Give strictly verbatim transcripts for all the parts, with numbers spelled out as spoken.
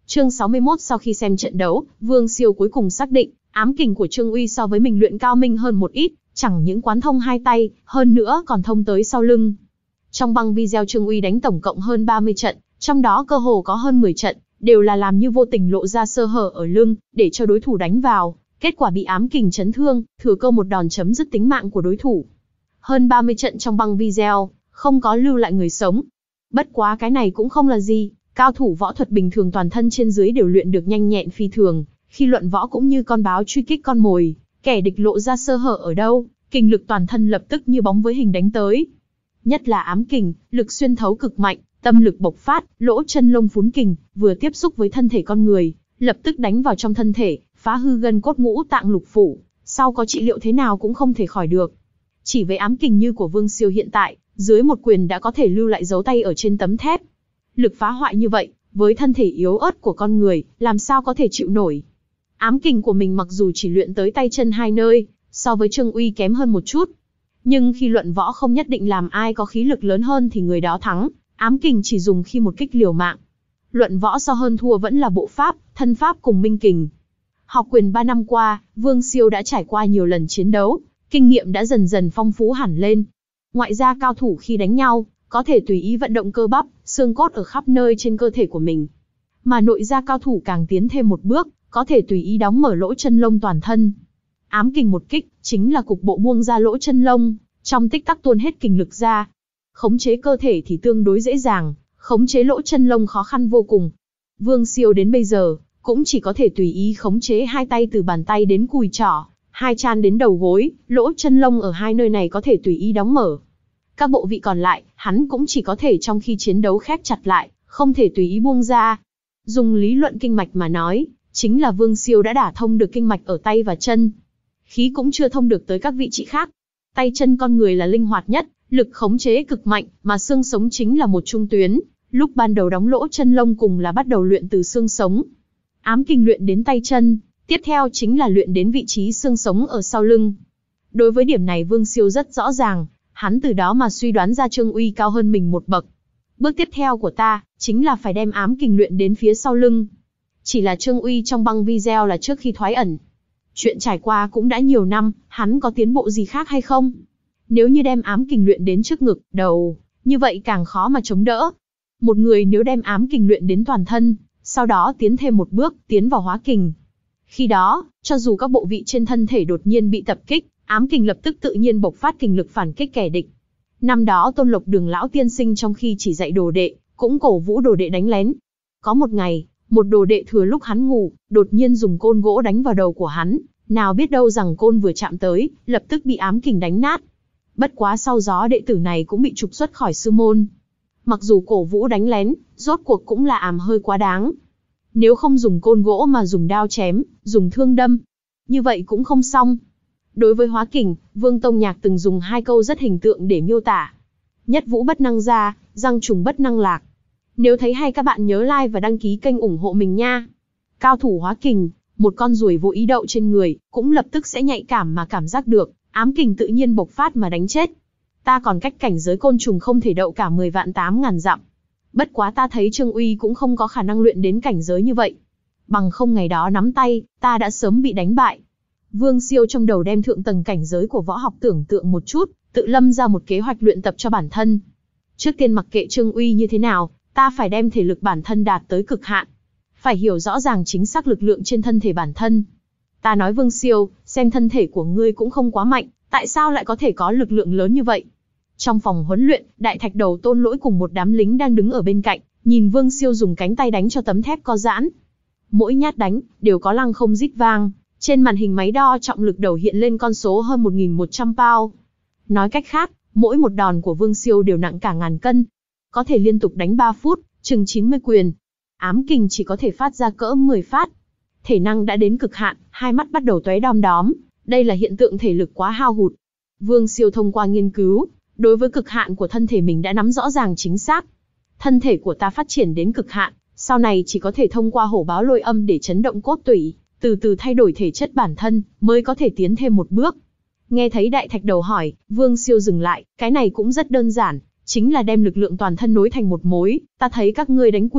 Chương sáu mươi mốt. Sau khi xem trận đấu, Vương Siêu cuối cùng xác định, ám kình của Trương Uy so với mình luyện cao minh hơn một ít, chẳng những quán thông hai tay, hơn nữa còn thông tới sau lưng. Trong băng video Trương Uy đánh tổng cộng hơn ba mươi trận, trong đó cơ hồ có hơn mười trận, đều là làm như vô tình lộ ra sơ hở ở lưng, để cho đối thủ đánh vào, kết quả bị ám kình chấn thương, thừa cơ một đòn chấm dứt tính mạng của đối thủ. Hơn ba mươi trận trong băng video, không có lưu lại người sống. Bất quá cái này cũng không là gì, cao thủ võ thuật bình thường toàn thân trên dưới đều luyện được nhanh nhẹn phi thường, khi luận võ cũng như con báo truy kích con mồi, kẻ địch lộ ra sơ hở ở đâu, kình lực toàn thân lập tức như bóng với hình đánh tới. Nhất là ám kình, lực xuyên thấu cực mạnh, tâm lực bộc phát, lỗ chân lông phún kình, vừa tiếp xúc với thân thể con người, lập tức đánh vào trong thân thể, phá hư gân cốt ngũ tạng lục phủ, sau có trị liệu thế nào cũng không thể khỏi được. Chỉ với ám kình như của Vương Siêu hiện tại, dưới một quyền đã có thể lưu lại dấu tay ở trên tấm thép. Lực phá hoại như vậy, với thân thể yếu ớt của con người, làm sao có thể chịu nổi. Ám kình của mình mặc dù chỉ luyện tới tay chân hai nơi, so với Trương Uy kém hơn một chút. Nhưng khi luận võ không nhất định làm ai có khí lực lớn hơn thì người đó thắng, ám kình chỉ dùng khi một kích liều mạng. Luận võ so hơn thua vẫn là bộ pháp, thân pháp cùng minh kình. Học quyền ba năm qua, Vương Siêu đã trải qua nhiều lần chiến đấu, kinh nghiệm đã dần dần phong phú hẳn lên. Ngoại ra cao thủ khi đánh nhau, có thể tùy ý vận động cơ bắp, xương cốt ở khắp nơi trên cơ thể của mình. Mà nội gia cao thủ càng tiến thêm một bước, có thể tùy ý đóng mở lỗ chân lông toàn thân. Ám kình một kích, chính là cục bộ buông ra lỗ chân lông, trong tích tắc tuôn hết kình lực ra. Khống chế cơ thể thì tương đối dễ dàng, khống chế lỗ chân lông khó khăn vô cùng. Vương Siêu đến bây giờ, cũng chỉ có thể tùy ý khống chế hai tay từ bàn tay đến cùi trỏ, hai trán đến đầu gối, lỗ chân lông ở hai nơi này có thể tùy ý đóng mở. Các bộ vị còn lại, hắn cũng chỉ có thể trong khi chiến đấu khép chặt lại, không thể tùy ý buông ra. Dùng lý luận kinh mạch mà nói, chính là Vương Siêu đã đả thông được kinh mạch ở tay và chân. Khí cũng chưa thông được tới các vị trí khác. Tay chân con người là linh hoạt nhất, lực khống chế cực mạnh, mà xương sống chính là một trung tuyến. Lúc ban đầu đóng lỗ chân lông cùng là bắt đầu luyện từ xương sống. Ám kình luyện đến tay chân, tiếp theo chính là luyện đến vị trí xương sống ở sau lưng. Đối với điểm này Vương Siêu rất rõ ràng, hắn từ đó mà suy đoán ra Trương Uy cao hơn mình một bậc. Bước tiếp theo của ta, chính là phải đem ám kình luyện đến phía sau lưng. Chỉ là Trương Uy trong băng video là trước khi thoái ẩn. Chuyện trải qua cũng đã nhiều năm, hắn có tiến bộ gì khác hay không? Nếu như đem ám kình luyện đến trước ngực, đầu, như vậy càng khó mà chống đỡ. Một người nếu đem ám kình luyện đến toàn thân, sau đó tiến thêm một bước, tiến vào hóa kình. Khi đó, cho dù các bộ vị trên thân thể đột nhiên bị tập kích, ám kình lập tức tự nhiên bộc phát kình lực phản kích kẻ địch. Năm đó Tôn Lộc Đường lão tiên sinh trong khi chỉ dạy đồ đệ, cũng cổ vũ đồ đệ đánh lén. Có một ngày, một đồ đệ thừa lúc hắn ngủ, đột nhiên dùng côn gỗ đánh vào đầu của hắn, nào biết đâu rằng côn vừa chạm tới, lập tức bị ám kình đánh nát. Bất quá sau đó đệ tử này cũng bị trục xuất khỏi sư môn. Mặc dù cổ vũ đánh lén, rốt cuộc cũng là àm hơi quá đáng. Nếu không dùng côn gỗ mà dùng đao chém, dùng thương đâm, như vậy cũng không xong. Đối với hóa kình, Vương Tông Nhạc từng dùng hai câu rất hình tượng để miêu tả. Nhất vũ bất năng ra, răng trùng bất năng lạc. Nếu thấy hay các bạn nhớ like và đăng ký kênh ủng hộ mình nha. Cao thủ hóa kình, một con ruồi vô ý đậu trên người, cũng lập tức sẽ nhạy cảm mà cảm giác được, ám kình tự nhiên bộc phát mà đánh chết. Ta còn cách cảnh giới côn trùng không thể đậu cả mười vạn tám ngàn dặm. Bất quá ta thấy Trương Uy cũng không có khả năng luyện đến cảnh giới như vậy. Bằng không ngày đó nắm tay, ta đã sớm bị đánh bại. Vương Siêu trong đầu đem thượng tầng cảnh giới của võ học tưởng tượng một chút, tự lâm ra một kế hoạch luyện tập cho bản thân. Trước tiên mặc kệ Trương Uy như thế nào, ta phải đem thể lực bản thân đạt tới cực hạn. Phải hiểu rõ ràng chính xác lực lượng trên thân thể bản thân. Ta nói Vương Siêu, xem thân thể của ngươi cũng không quá mạnh, tại sao lại có thể có lực lượng lớn như vậy? Trong phòng huấn luyện, Đại Thạch Đầu Tôn Lỗi cùng một đám lính đang đứng ở bên cạnh, nhìn Vương Siêu dùng cánh tay đánh cho tấm thép co giãn. Mỗi nhát đánh, đều có lăng không rít vang, trên màn hình máy đo trọng lực đầu hiện lên con số hơn một nghìn một trăm pound. Nói cách khác, mỗi một đòn của Vương Siêu đều nặng cả ngàn cân. Có thể liên tục đánh ba phút, chừng chín mươi quyền. Ám kình chỉ có thể phát ra cỡ mười phát. Thể năng đã đến cực hạn, hai mắt bắt đầu tóe đom đóm. Đây là hiện tượng thể lực quá hao hụt. Vương Siêu thông qua nghiên cứu, đối với cực hạn của thân thể mình đã nắm rõ ràng chính xác. Thân thể của ta phát triển đến cực hạn, sau này chỉ có thể thông qua hổ báo lôi âm để chấn động cốt tủy, từ từ thay đổi thể chất bản thân, mới có thể tiến thêm một bước. Nghe thấy Đại Thạch Đầu hỏi, Vương Siêu dừng lại, cái này cũng rất đơn giản, chính là đem lực lượng toàn thân nối thành một mối. Ta thấy các ngươi đánh quyền,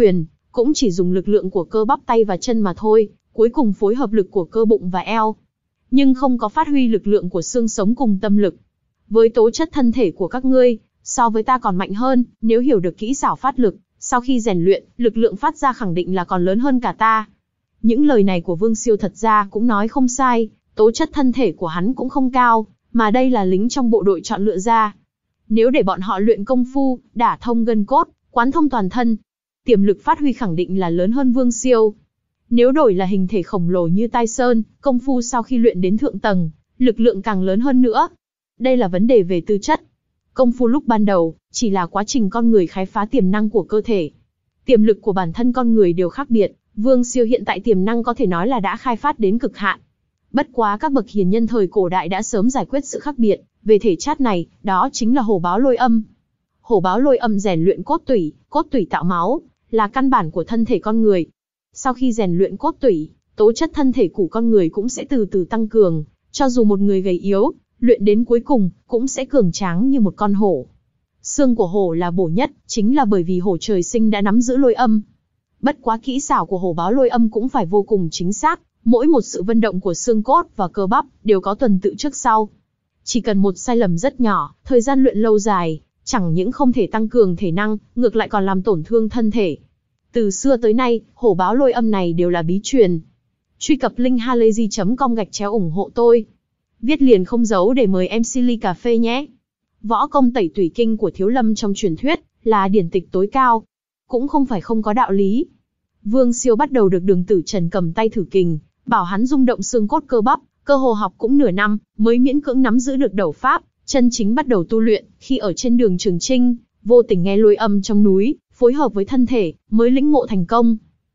cũng chỉ dùng lực lượng của cơ bắp tay và chân mà thôi, cuối cùng phối hợp lực của cơ bụng và eo. Nhưng không có phát huy lực lượng của xương sống cùng tâm lực. Với tố chất thân thể của các ngươi, so với ta còn mạnh hơn, nếu hiểu được kỹ xảo phát lực, sau khi rèn luyện, lực lượng phát ra khẳng định là còn lớn hơn cả ta. Những lời này của Vương Siêu thật ra cũng nói không sai, tố chất thân thể của hắn cũng không cao, mà đây là lính trong bộ đội chọn lựa ra. Nếu để bọn họ luyện công phu, đả thông gân cốt, quán thông toàn thân, tiềm lực phát huy khẳng định là lớn hơn Vương Siêu. Nếu đổi là hình thể khổng lồ như Tai Sơn, công phu sau khi luyện đến thượng tầng, lực lượng càng lớn hơn nữa. Đây là vấn đề về tư chất. Công phu lúc ban đầu, chỉ là quá trình con người khai phá tiềm năng của cơ thể. Tiềm lực của bản thân con người đều khác biệt, Vương Siêu hiện tại tiềm năng có thể nói là đã khai phát đến cực hạn. Bất quá các bậc hiền nhân thời cổ đại đã sớm giải quyết sự khác biệt về thể chất này, đó chính là hổ báo lôi âm. Hổ báo lôi âm rèn luyện cốt tủy, cốt tủy tạo máu, là căn bản của thân thể con người. Sau khi rèn luyện cốt tủy, tố chất thân thể của con người cũng sẽ từ từ tăng cường, cho dù một người gầy yếu, luyện đến cuối cùng, cũng sẽ cường tráng như một con hổ. Xương của hổ là bổ nhất, chính là bởi vì hổ trời sinh đã nắm giữ lôi âm. Bất quá kỹ xảo của hổ báo lôi âm cũng phải vô cùng chính xác, mỗi một sự vận động của xương cốt và cơ bắp đều có tuần tự trước sau. Chỉ cần một sai lầm rất nhỏ, thời gian luyện lâu dài, chẳng những không thể tăng cường thể năng, ngược lại còn làm tổn thương thân thể. Từ xưa tới nay, hổ báo lôi âm này đều là bí truyền. Truy cập link halayzi chấm com gạch chéo ủng hộ tôi. Viết liền không giấu để mời em xê ly cà phê nhé. Võ công tẩy tủy kinh của Thiếu Lâm trong truyền thuyết là điển tịch tối cao, cũng không phải không có đạo lý. Vương Siêu bắt đầu được Đường Tử Trần cầm tay thử kình, bảo hắn rung động xương cốt cơ bắp, cơ hồ học cũng nửa năm, mới miễn cưỡng nắm giữ được đầu pháp, chân chính bắt đầu tu luyện, khi ở trên đường Trường Chinh, vô tình nghe lôi âm trong núi, phối hợp với thân thể, mới lĩnh ngộ thành công.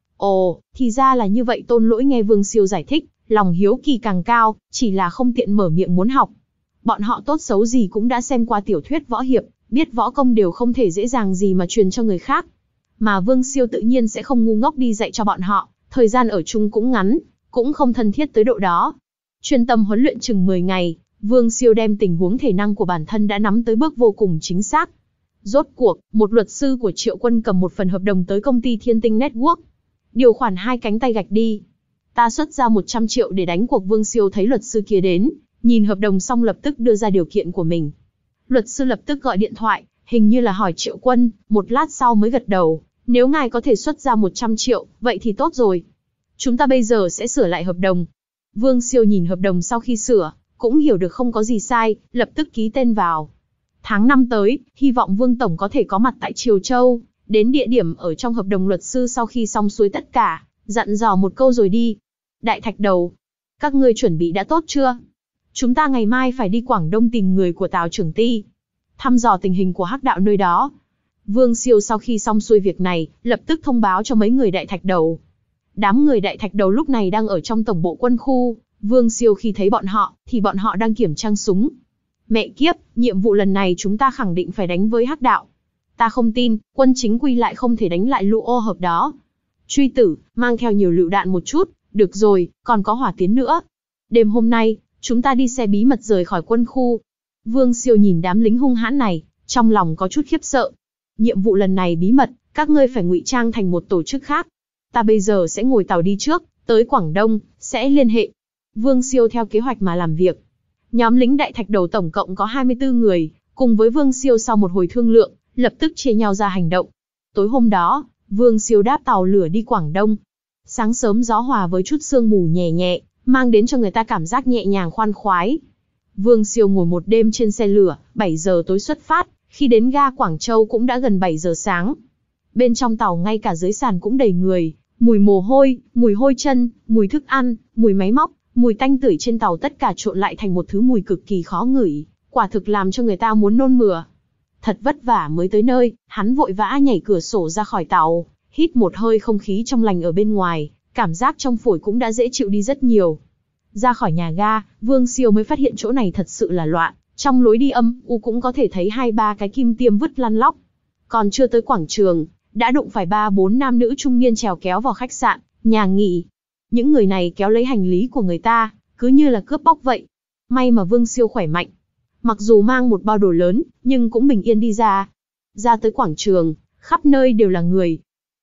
Ồ, thì ra là như vậy. Tôn Lỗi nghe Vương Siêu giải thích, lòng hiếu kỳ càng cao, chỉ là không tiện mở miệng muốn học. Bọn họ tốt xấu gì cũng đã xem qua tiểu thuyết võ hiệp, biết võ công đều không thể dễ dàng gì mà truyền cho người khác. Mà Vương Siêu tự nhiên sẽ không ngu ngốc đi dạy cho bọn họ, thời gian ở chung cũng ngắn, cũng không thân thiết tới độ đó. Chuyên tâm huấn luyện chừng mười ngày, Vương Siêu đem tình huống thể năng của bản thân đã nắm tới bước vô cùng chính xác. Rốt cuộc, một luật sư của Triệu Quân cầm một phần hợp đồng tới công ty Thiên Tinh Network. Điều khoản hai cánh tay gạch đi. Ta xuất ra một trăm triệu để đánh cuộc. Vương Siêu thấy luật sư kia đến, nhìn hợp đồng xong lập tức đưa ra điều kiện của mình. Luật sư lập tức gọi điện thoại, hình như là hỏi Triệu Quân, một lát sau mới gật đầu. Nếu ngài có thể xuất ra một trăm triệu, vậy thì tốt rồi. Chúng ta bây giờ sẽ sửa lại hợp đồng. Vương Siêu nhìn hợp đồng sau khi sửa, cũng hiểu được không có gì sai, lập tức ký tên vào. Tháng năm tới, hy vọng Vương Tổng có thể có mặt tại Triều Châu, đến địa điểm ở trong hợp đồng. Luật sư sau khi xong xuôi tất cả, dặn dò một câu rồi đi. Đại Thạch Đầu, các ngươi chuẩn bị đã tốt chưa? Chúng ta ngày mai phải đi Quảng Đông tìm người của Tào Trưởng Ty, thăm dò tình hình của hắc đạo nơi đó. Vương Siêu sau khi xong xuôi việc này, lập tức thông báo cho mấy người Đại Thạch Đầu. Đám người Đại Thạch Đầu lúc này đang ở trong tổng bộ quân khu. Vương Siêu khi thấy bọn họ, thì bọn họ đang kiểm trang súng. Mẹ kiếp, nhiệm vụ lần này chúng ta khẳng định phải đánh với hắc đạo. Ta không tin, quân chính quy lại không thể đánh lại lũ ô hợp đó. Truy tử, mang theo nhiều lựu đạn một chút, được rồi, còn có hỏa tiến nữa. Đêm hôm nay, chúng ta đi xe bí mật rời khỏi quân khu. Vương Siêu nhìn đám lính hung hãn này, trong lòng có chút khiếp sợ. Nhiệm vụ lần này bí mật, các ngươi phải ngụy trang thành một tổ chức khác. Ta bây giờ sẽ ngồi tàu đi trước, tới Quảng Đông, sẽ liên hệ. Vương Siêu theo kế hoạch mà làm việc. Nhóm lính Đại Thạch Đầu tổng cộng có hai mươi tư người, cùng với Vương Siêu sau một hồi thương lượng, lập tức chia nhau ra hành động. Tối hôm đó, Vương Siêu đáp tàu lửa đi Quảng Đông. Sáng sớm gió hòa với chút sương mù nhẹ nhẹ, mang đến cho người ta cảm giác nhẹ nhàng khoan khoái. Vương Siêu ngồi một đêm trên xe lửa, bảy giờ tối xuất phát, khi đến ga Quảng Châu cũng đã gần bảy giờ sáng. Bên trong tàu ngay cả dưới sàn cũng đầy người, mùi mồ hôi, mùi hôi chân, mùi thức ăn, mùi máy móc, mùi tanh tưởi trên tàu tất cả trộn lại thành một thứ mùi cực kỳ khó ngửi, quả thực làm cho người ta muốn nôn mửa. Thật vất vả mới tới nơi, hắn vội vã nhảy cửa sổ ra khỏi tàu, hít một hơi không khí trong lành ở bên ngoài, cảm giác trong phổi cũng đã dễ chịu đi rất nhiều. Ra khỏi nhà ga, Vương Siêu mới phát hiện chỗ này thật sự là loạn, trong lối đi âm u cũng có thể thấy hai ba cái kim tiêm vứt lăn lóc. Còn chưa tới quảng trường, đã đụng phải ba bốn nam nữ trung niên trèo kéo vào khách sạn, nhà nghỉ. Những người này kéo lấy hành lý của người ta, cứ như là cướp bóc vậy. May mà Vương Siêu khỏe mạnh, mặc dù mang một bao đồ lớn, nhưng cũng bình yên đi ra. Ra tới quảng trường, khắp nơi đều là người.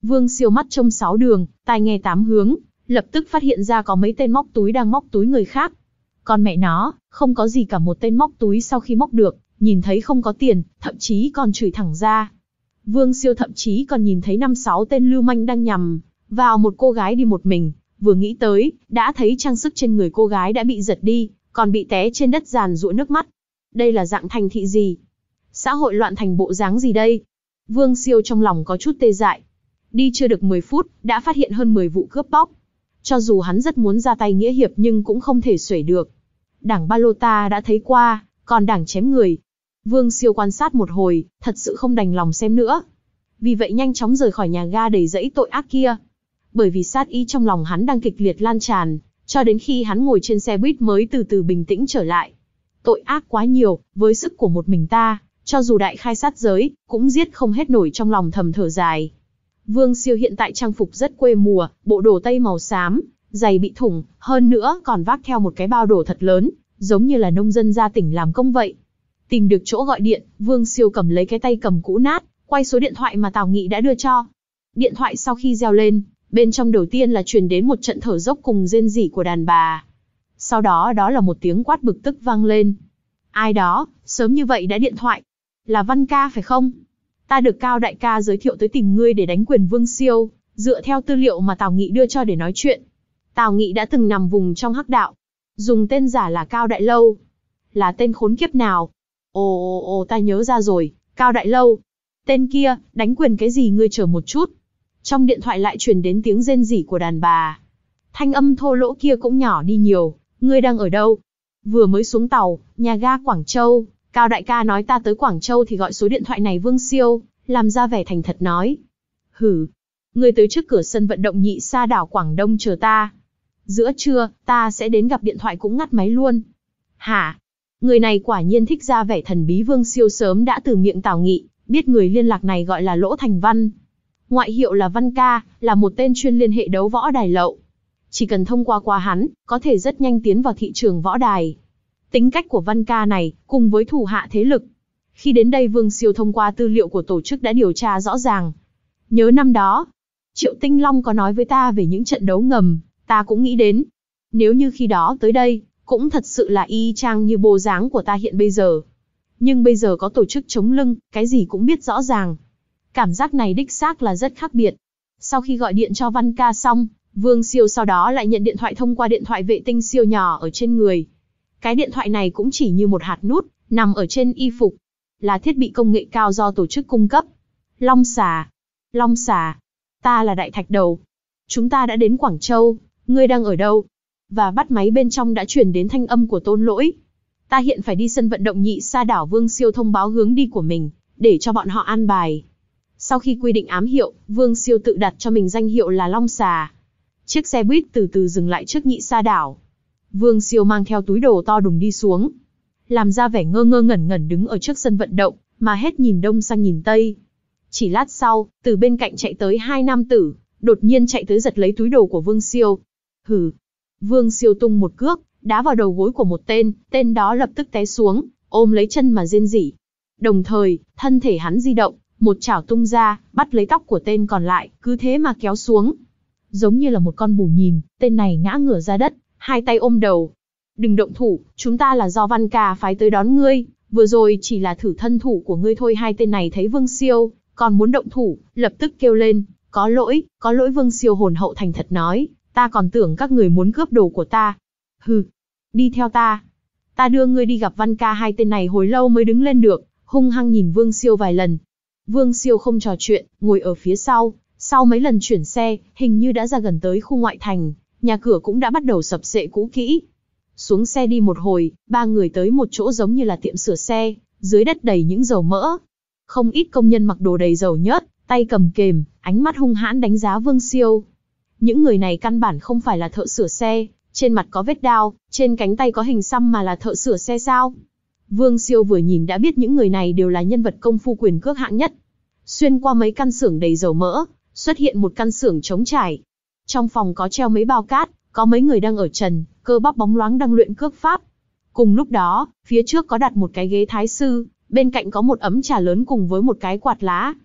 Vương Siêu mắt trông sáu đường, tai nghe tám hướng, lập tức phát hiện ra có mấy tên móc túi đang móc túi người khác. Còn mẹ nó, không có gì cả, một tên móc túi sau khi móc được, nhìn thấy không có tiền, thậm chí còn chửi thẳng ra. Vương Siêu thậm chí còn nhìn thấy năm sáu tên lưu manh đang nhằm vào một cô gái đi một mình, vừa nghĩ tới, đã thấy trang sức trên người cô gái đã bị giật đi, còn bị té trên đất giàn giụa nước mắt. Đây là dạng thành thị gì? Xã hội loạn thành bộ dáng gì đây? Vương Siêu trong lòng có chút tê dại. Đi chưa được mười phút, đã phát hiện hơn mười vụ cướp bóc. Cho dù hắn rất muốn ra tay nghĩa hiệp nhưng cũng không thể xuể được. Đảng ba lô ta đã thấy qua, còn đảng chém người. Vương Siêu quan sát một hồi, thật sự không đành lòng xem nữa. Vì vậy nhanh chóng rời khỏi nhà ga đầy rẫy tội ác kia. Bởi vì sát ý trong lòng hắn đang kịch liệt lan tràn, cho đến khi hắn ngồi trên xe buýt mới từ từ bình tĩnh trở lại. Tội ác quá nhiều, với sức của một mình ta, cho dù đại khai sát giới, cũng giết không hết nổi, trong lòng thầm thở dài. Vương Siêu hiện tại trang phục rất quê mùa, bộ đồ tây màu xám, giày bị thủng, hơn nữa còn vác theo một cái bao đồ thật lớn, giống như là nông dân ra tỉnh làm công vậy. Tìm được chỗ gọi điện, Vương Siêu cầm lấy cái tay cầm cũ nát, quay số điện thoại mà Tào Nghị đã đưa cho. Điện thoại sau khi reo lên, bên trong đầu tiên là truyền đến một trận thở dốc cùng rên rỉ của đàn bà. Sau đó đó là một tiếng quát bực tức vang lên. Ai đó, sớm như vậy đã điện thoại. Là Văn ca phải không? Ta được Cao đại ca giới thiệu tới tìm ngươi để đánh quyền Vương Siêu, dựa theo tư liệu mà Tào Nghị đưa cho để nói chuyện. Tào Nghị đã từng nằm vùng trong hắc đạo, dùng tên giả là Cao Đại Lâu. Là tên khốn kiếp nào? Ồ ồ ồ, ta nhớ ra rồi, Cao Đại Lâu. Tên kia, đánh quyền cái gì, ngươi chờ một chút. Trong điện thoại lại truyền đến tiếng rên rỉ của đàn bà. Thanh âm thô lỗ kia cũng nhỏ đi nhiều. Ngươi đang ở đâu? Vừa mới xuống tàu, nhà ga Quảng Châu. Cao đại ca nói ta tới Quảng Châu thì gọi số điện thoại này. Vương Siêu làm ra vẻ thành thật nói. Hử, ngươi tới trước cửa sân vận động Nhị Sa đảo Quảng Đông chờ ta. Giữa trưa, ta sẽ đến gặp. Điện thoại cũng ngắt máy luôn. Hả? Người này quả nhiên thích ra vẻ thần bí. Vương Siêu sớm đã từ miệng Tào Nghị biết người liên lạc này gọi là Lỗ Thành Văn. Ngoại hiệu là Văn ca, là một tên chuyên liên hệ đấu võ đài lậu. Chỉ cần thông qua qua hắn, có thể rất nhanh tiến vào thị trường võ đài. Tính cách của Văn ca này, cùng với thủ hạ thế lực. Khi đến đây Vương Siêu thông qua tư liệu của tổ chức đã điều tra rõ ràng. Nhớ năm đó, Triệu Tinh Long có nói với ta về những trận đấu ngầm, ta cũng nghĩ đến. Nếu như khi đó tới đây, cũng thật sự là y chang như bộ dáng của ta hiện bây giờ. Nhưng bây giờ có tổ chức chống lưng, cái gì cũng biết rõ ràng. Cảm giác này đích xác là rất khác biệt. Sau khi gọi điện cho Văn ca xong, Vương Siêu sau đó lại nhận điện thoại thông qua điện thoại vệ tinh siêu nhỏ ở trên người. Cái điện thoại này cũng chỉ như một hạt nút, nằm ở trên y phục. Là thiết bị công nghệ cao do tổ chức cung cấp. Long xà. Long xà. Ta là Đại Thạch Đầu. Chúng ta đã đến Quảng Châu, ngươi đang ở đâu? Và bắt máy bên trong đã truyền đến thanh âm của Tôn Lỗi. Ta hiện phải đi sân vận động Nhị Sa đảo. Vương Siêu thông báo hướng đi của mình, để cho bọn họ an bài. Sau khi quy định ám hiệu, Vương Siêu tự đặt cho mình danh hiệu là Long Xà. Chiếc xe buýt từ từ dừng lại trước Nhị Sa đảo. Vương Siêu mang theo túi đồ to đùng đi xuống. Làm ra vẻ ngơ ngơ ngẩn ngẩn đứng ở trước sân vận động, mà hết nhìn đông sang nhìn tây. Chỉ lát sau, từ bên cạnh chạy tới hai nam tử, đột nhiên chạy tới giật lấy túi đồ của Vương Siêu. Hừ. Vương Siêu tung một cước, đá vào đầu gối của một tên, tên đó lập tức té xuống, ôm lấy chân mà rên rỉ. Đồng thời, thân thể hắn di động, một chảo tung ra, bắt lấy tóc của tên còn lại, cứ thế mà kéo xuống. Giống như là một con bù nhìn, tên này ngã ngửa ra đất, hai tay ôm đầu. Đừng động thủ, chúng ta là do Văn ca phái tới đón ngươi, vừa rồi chỉ là thử thân thủ của ngươi thôi. Hai tên này thấy Vương Siêu còn muốn động thủ, lập tức kêu lên, có lỗi, có lỗi. Vương Siêu hồn hậu thành thật nói, ta còn tưởng các người muốn cướp đồ của ta. Hừ, đi theo ta. Ta đưa ngươi đi gặp Văn ca. Hai tên này hồi lâu mới đứng lên được, hung hăng nhìn Vương Siêu vài lần. Vương Siêu không trò chuyện, ngồi ở phía sau. Sau mấy lần chuyển xe, hình như đã ra gần tới khu ngoại thành, nhà cửa cũng đã bắt đầu sập xệ cũ kỹ. Xuống xe đi một hồi, ba người tới một chỗ giống như là tiệm sửa xe, dưới đất đầy những dầu mỡ. Không ít công nhân mặc đồ đầy dầu nhớt, tay cầm kềm, ánh mắt hung hãn đánh giá Vương Siêu. Những người này căn bản không phải là thợ sửa xe, trên mặt có vết đao, trên cánh tay có hình xăm mà là thợ sửa xe sao? Vương Siêu vừa nhìn đã biết những người này đều là nhân vật công phu quyền cước hạng nhất. Xuyên qua mấy căn xưởng đầy dầu mỡ, xuất hiện một căn xưởng trống trải. Trong phòng có treo mấy bao cát, có mấy người đang ở trần, cơ bắp bóng loáng đang luyện cước pháp. Cùng lúc đó, phía trước có đặt một cái ghế thái sư, bên cạnh có một ấm trà lớn cùng với một cái quạt lá.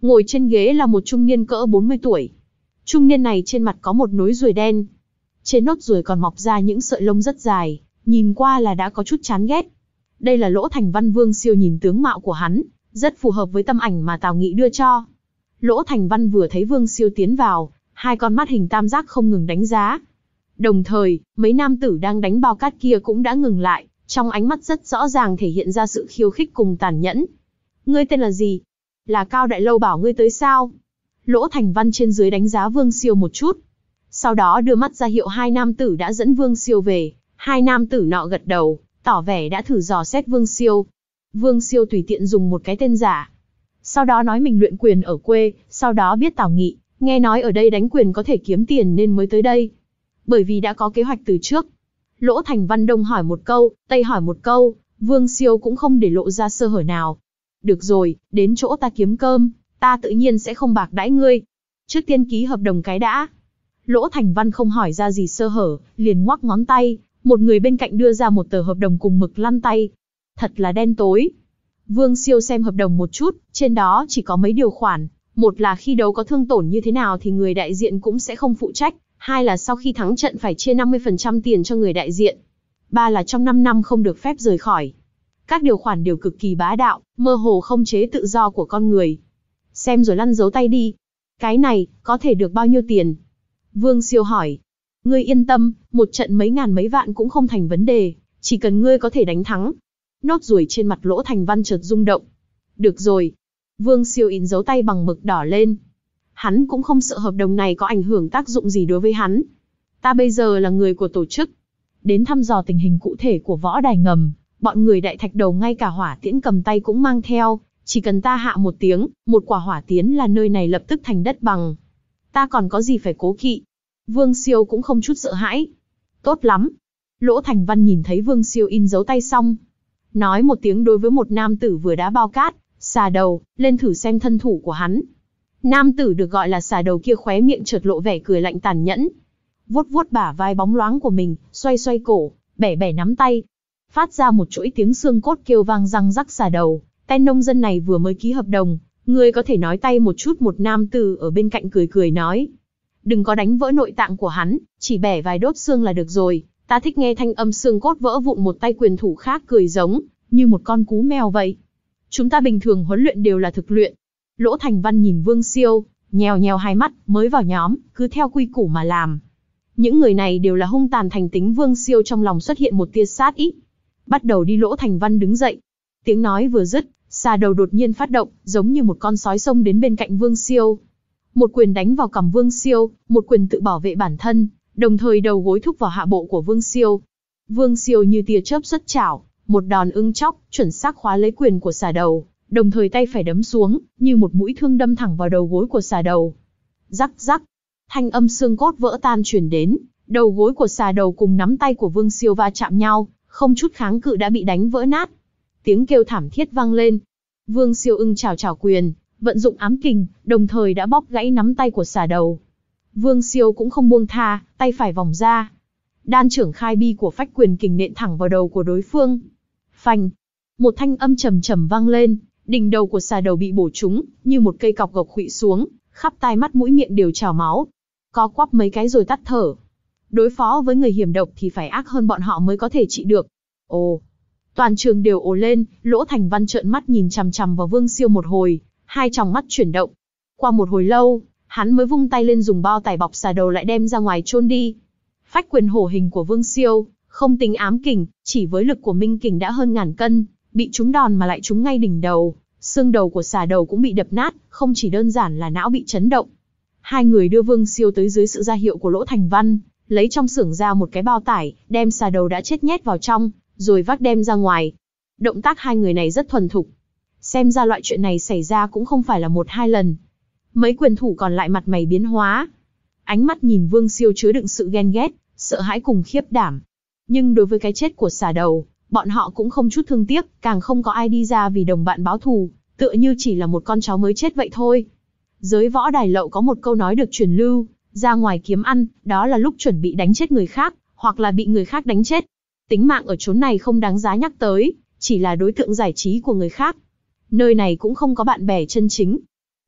Ngồi trên ghế là một trung niên cỡ bốn mươi tuổi. Trung niên này trên mặt có một nối ruồi đen. Trên nốt ruồi còn mọc ra những sợi lông rất dài, nhìn qua là đã có chút chán ghét. Đây là Lỗ Thành Văn. Vương Siêu nhìn tướng mạo của hắn, rất phù hợp với tâm ảnh mà Tào Nghị đưa cho. Lỗ Thành Văn vừa thấy Vương Siêu tiến vào, hai con mắt hình tam giác không ngừng đánh giá. Đồng thời, mấy nam tử đang đánh bao cát kia cũng đã ngừng lại, trong ánh mắt rất rõ ràng thể hiện ra sự khiêu khích cùng tàn nhẫn. Ngươi tên là gì? Là Cao Đại Lâu bảo ngươi tới sao? Lỗ Thành Văn trên dưới đánh giá Vương Siêu một chút. Sau đó đưa mắt ra hiệu hai nam tử đã dẫn Vương Siêu về. Hai nam tử nọ gật đầu, tỏ vẻ đã thử dò xét Vương Siêu. Vương Siêu tùy tiện dùng một cái tên giả. Sau đó nói mình luyện quyền ở quê, sau đó biết Tào Nghị, nghe nói ở đây đánh quyền có thể kiếm tiền nên mới tới đây. Bởi vì đã có kế hoạch từ trước. Lỗ Thành Văn đông hỏi một câu, tây hỏi một câu, Vương Siêu cũng không để lộ ra sơ hở nào. Được rồi, đến chỗ ta kiếm cơm, ta tự nhiên sẽ không bạc đãi ngươi. Trước tiên ký hợp đồng cái đã. Lỗ Thành Văn không hỏi ra gì sơ hở, liền ngoắc ngón tay, một người bên cạnh đưa ra một tờ hợp đồng cùng mực lăn tay. Thật là đen tối. Vương Siêu xem hợp đồng một chút, trên đó chỉ có mấy điều khoản. Một là khi đấu có thương tổn như thế nào thì người đại diện cũng sẽ không phụ trách. Hai là sau khi thắng trận phải chia năm mươi phần trăm tiền cho người đại diện. Ba là trong năm năm không được phép rời khỏi. Các điều khoản đều cực kỳ bá đạo, mơ hồ không chế tự do của con người. Xem rồi lăn dấu tay đi. Cái này, có thể được bao nhiêu tiền? Vương Siêu hỏi. Ngươi yên tâm, một trận mấy ngàn mấy vạn cũng không thành vấn đề, chỉ cần ngươi có thể đánh thắng. Nốt ruồi trên mặt Lỗ Thành Văn chợt rung động. Được rồi. Vương Siêu in dấu tay bằng mực đỏ lên. Hắn cũng không sợ hợp đồng này có ảnh hưởng tác dụng gì đối với hắn. Ta bây giờ là người của tổ chức. Đến thăm dò tình hình cụ thể của võ đài ngầm, bọn người đại thạch đầu ngay cả hỏa tiễn cầm tay cũng mang theo. Chỉ cần ta hạ một tiếng, một quả hỏa tiễn là nơi này lập tức thành đất bằng. Ta còn có gì phải cố kỵ. Vương Siêu cũng không chút sợ hãi. Tốt lắm. Lỗ Thành Văn nhìn thấy Vương Siêu in dấu tay xong. Nói một tiếng đối với một nam tử vừa đá bao cát, xà đầu, lên thử xem thân thủ của hắn. Nam tử được gọi là xà đầu kia khóe miệng chợt lộ vẻ cười lạnh tàn nhẫn. Vuốt vuốt bả vai bóng loáng của mình, xoay xoay cổ, bẻ bẻ nắm tay. Phát ra một chuỗi tiếng xương cốt kêu vang răng rắc. Xà đầu, tên nông dân này vừa mới ký hợp đồng, ngươi có thể nói tay một chút. Một nam tử ở bên cạnh cười cười nói. Đừng có đánh vỡ nội tạng của hắn, chỉ bẻ vài đốt xương là được rồi. Ta thích nghe thanh âm xương cốt vỡ vụn. Một tay quyền thủ khác cười giống như một con cú mèo vậy. Chúng ta bình thường huấn luyện đều là thực luyện. Lỗ Thành Văn nhìn Vương Siêu, nhèo nhèo hai mắt, mới vào nhóm, cứ theo quy củ mà làm. Những người này đều là hung tàn thành tính. Vương Siêu trong lòng xuất hiện một tia sát ý. Bắt đầu đi. Lỗ Thành Văn đứng dậy. Tiếng nói vừa dứt, xà đầu đột nhiên phát động, giống như một con sói xông đến bên cạnh Vương Siêu. Một quyền đánh vào cằm Vương Siêu, một quyền tự bảo vệ bản thân, đồng thời đầu gối thúc vào hạ bộ của Vương Siêu. Vương Siêu như tia chớp xuất chảo, một đòn ưng chóc, chuẩn xác khóa lấy quyền của xà đầu, đồng thời tay phải đấm xuống, như một mũi thương đâm thẳng vào đầu gối của xà đầu. Rắc rắc, thanh âm xương cốt vỡ tan truyền đến, đầu gối của xà đầu cùng nắm tay của Vương Siêu va chạm nhau, không chút kháng cự đã bị đánh vỡ nát. Tiếng kêu thảm thiết vang lên. Vương Siêu ưng chảo chảo quyền, vận dụng ám kình, đồng thời đã bóp gãy nắm tay của xà đầu. Vương Siêu cũng không buông tha, tay phải vòng ra. Đan trưởng khai bi của phách quyền kình nện thẳng vào đầu của đối phương. Phanh! Một thanh âm trầm trầm vang lên, đỉnh đầu của xà đầu bị bổ trúng, như một cây cọc gộc khuỵu xuống, khắp tai mắt mũi miệng đều trào máu. Co quắp mấy cái rồi tắt thở. Đối phó với người hiểm độc thì phải ác hơn bọn họ mới có thể trị được. Ồ! Toàn trường đều ồ lên. Lỗ Thành Văn trợn mắt nhìn chằm chằm vào Vương Siêu một hồi, hai tròng mắt chuyển động. Qua một hồi lâu, hắn mới vung tay lên dùng bao tải bọc xà đầu lại đem ra ngoài chôn đi. Phách quyền hổ hình của Vương Siêu, không tính ám kình, chỉ với lực của minh kình đã hơn ngàn cân, bị trúng đòn mà lại trúng ngay đỉnh đầu, xương đầu của xà đầu cũng bị đập nát, không chỉ đơn giản là não bị chấn động. Hai người đưa Vương Siêu tới dưới sự ra hiệu của Lỗ Thành Văn, lấy trong xưởng ra một cái bao tải, đem xà đầu đã chết nhét vào trong, rồi vác đem ra ngoài. Động tác hai người này rất thuần thục. Xem ra loại chuyện này xảy ra cũng không phải là một hai lần. Mấy quyền thủ còn lại mặt mày biến hóa. Ánh mắt nhìn Vương Siêu chứa đựng sự ghen ghét, sợ hãi cùng khiếp đảm. Nhưng đối với cái chết của xà đầu, bọn họ cũng không chút thương tiếc, càng không có ai đi ra vì đồng bạn báo thù, tựa như chỉ là một con chó mới chết vậy thôi. Giới võ đài lậu có một câu nói được truyền lưu, ra ngoài kiếm ăn, đó là lúc chuẩn bị đánh chết người khác, hoặc là bị người khác đánh chết. Tính mạng ở chốn này không đáng giá nhắc tới, chỉ là đối tượng giải trí của người khác. Nơi này cũng không có bạn bè chân chính.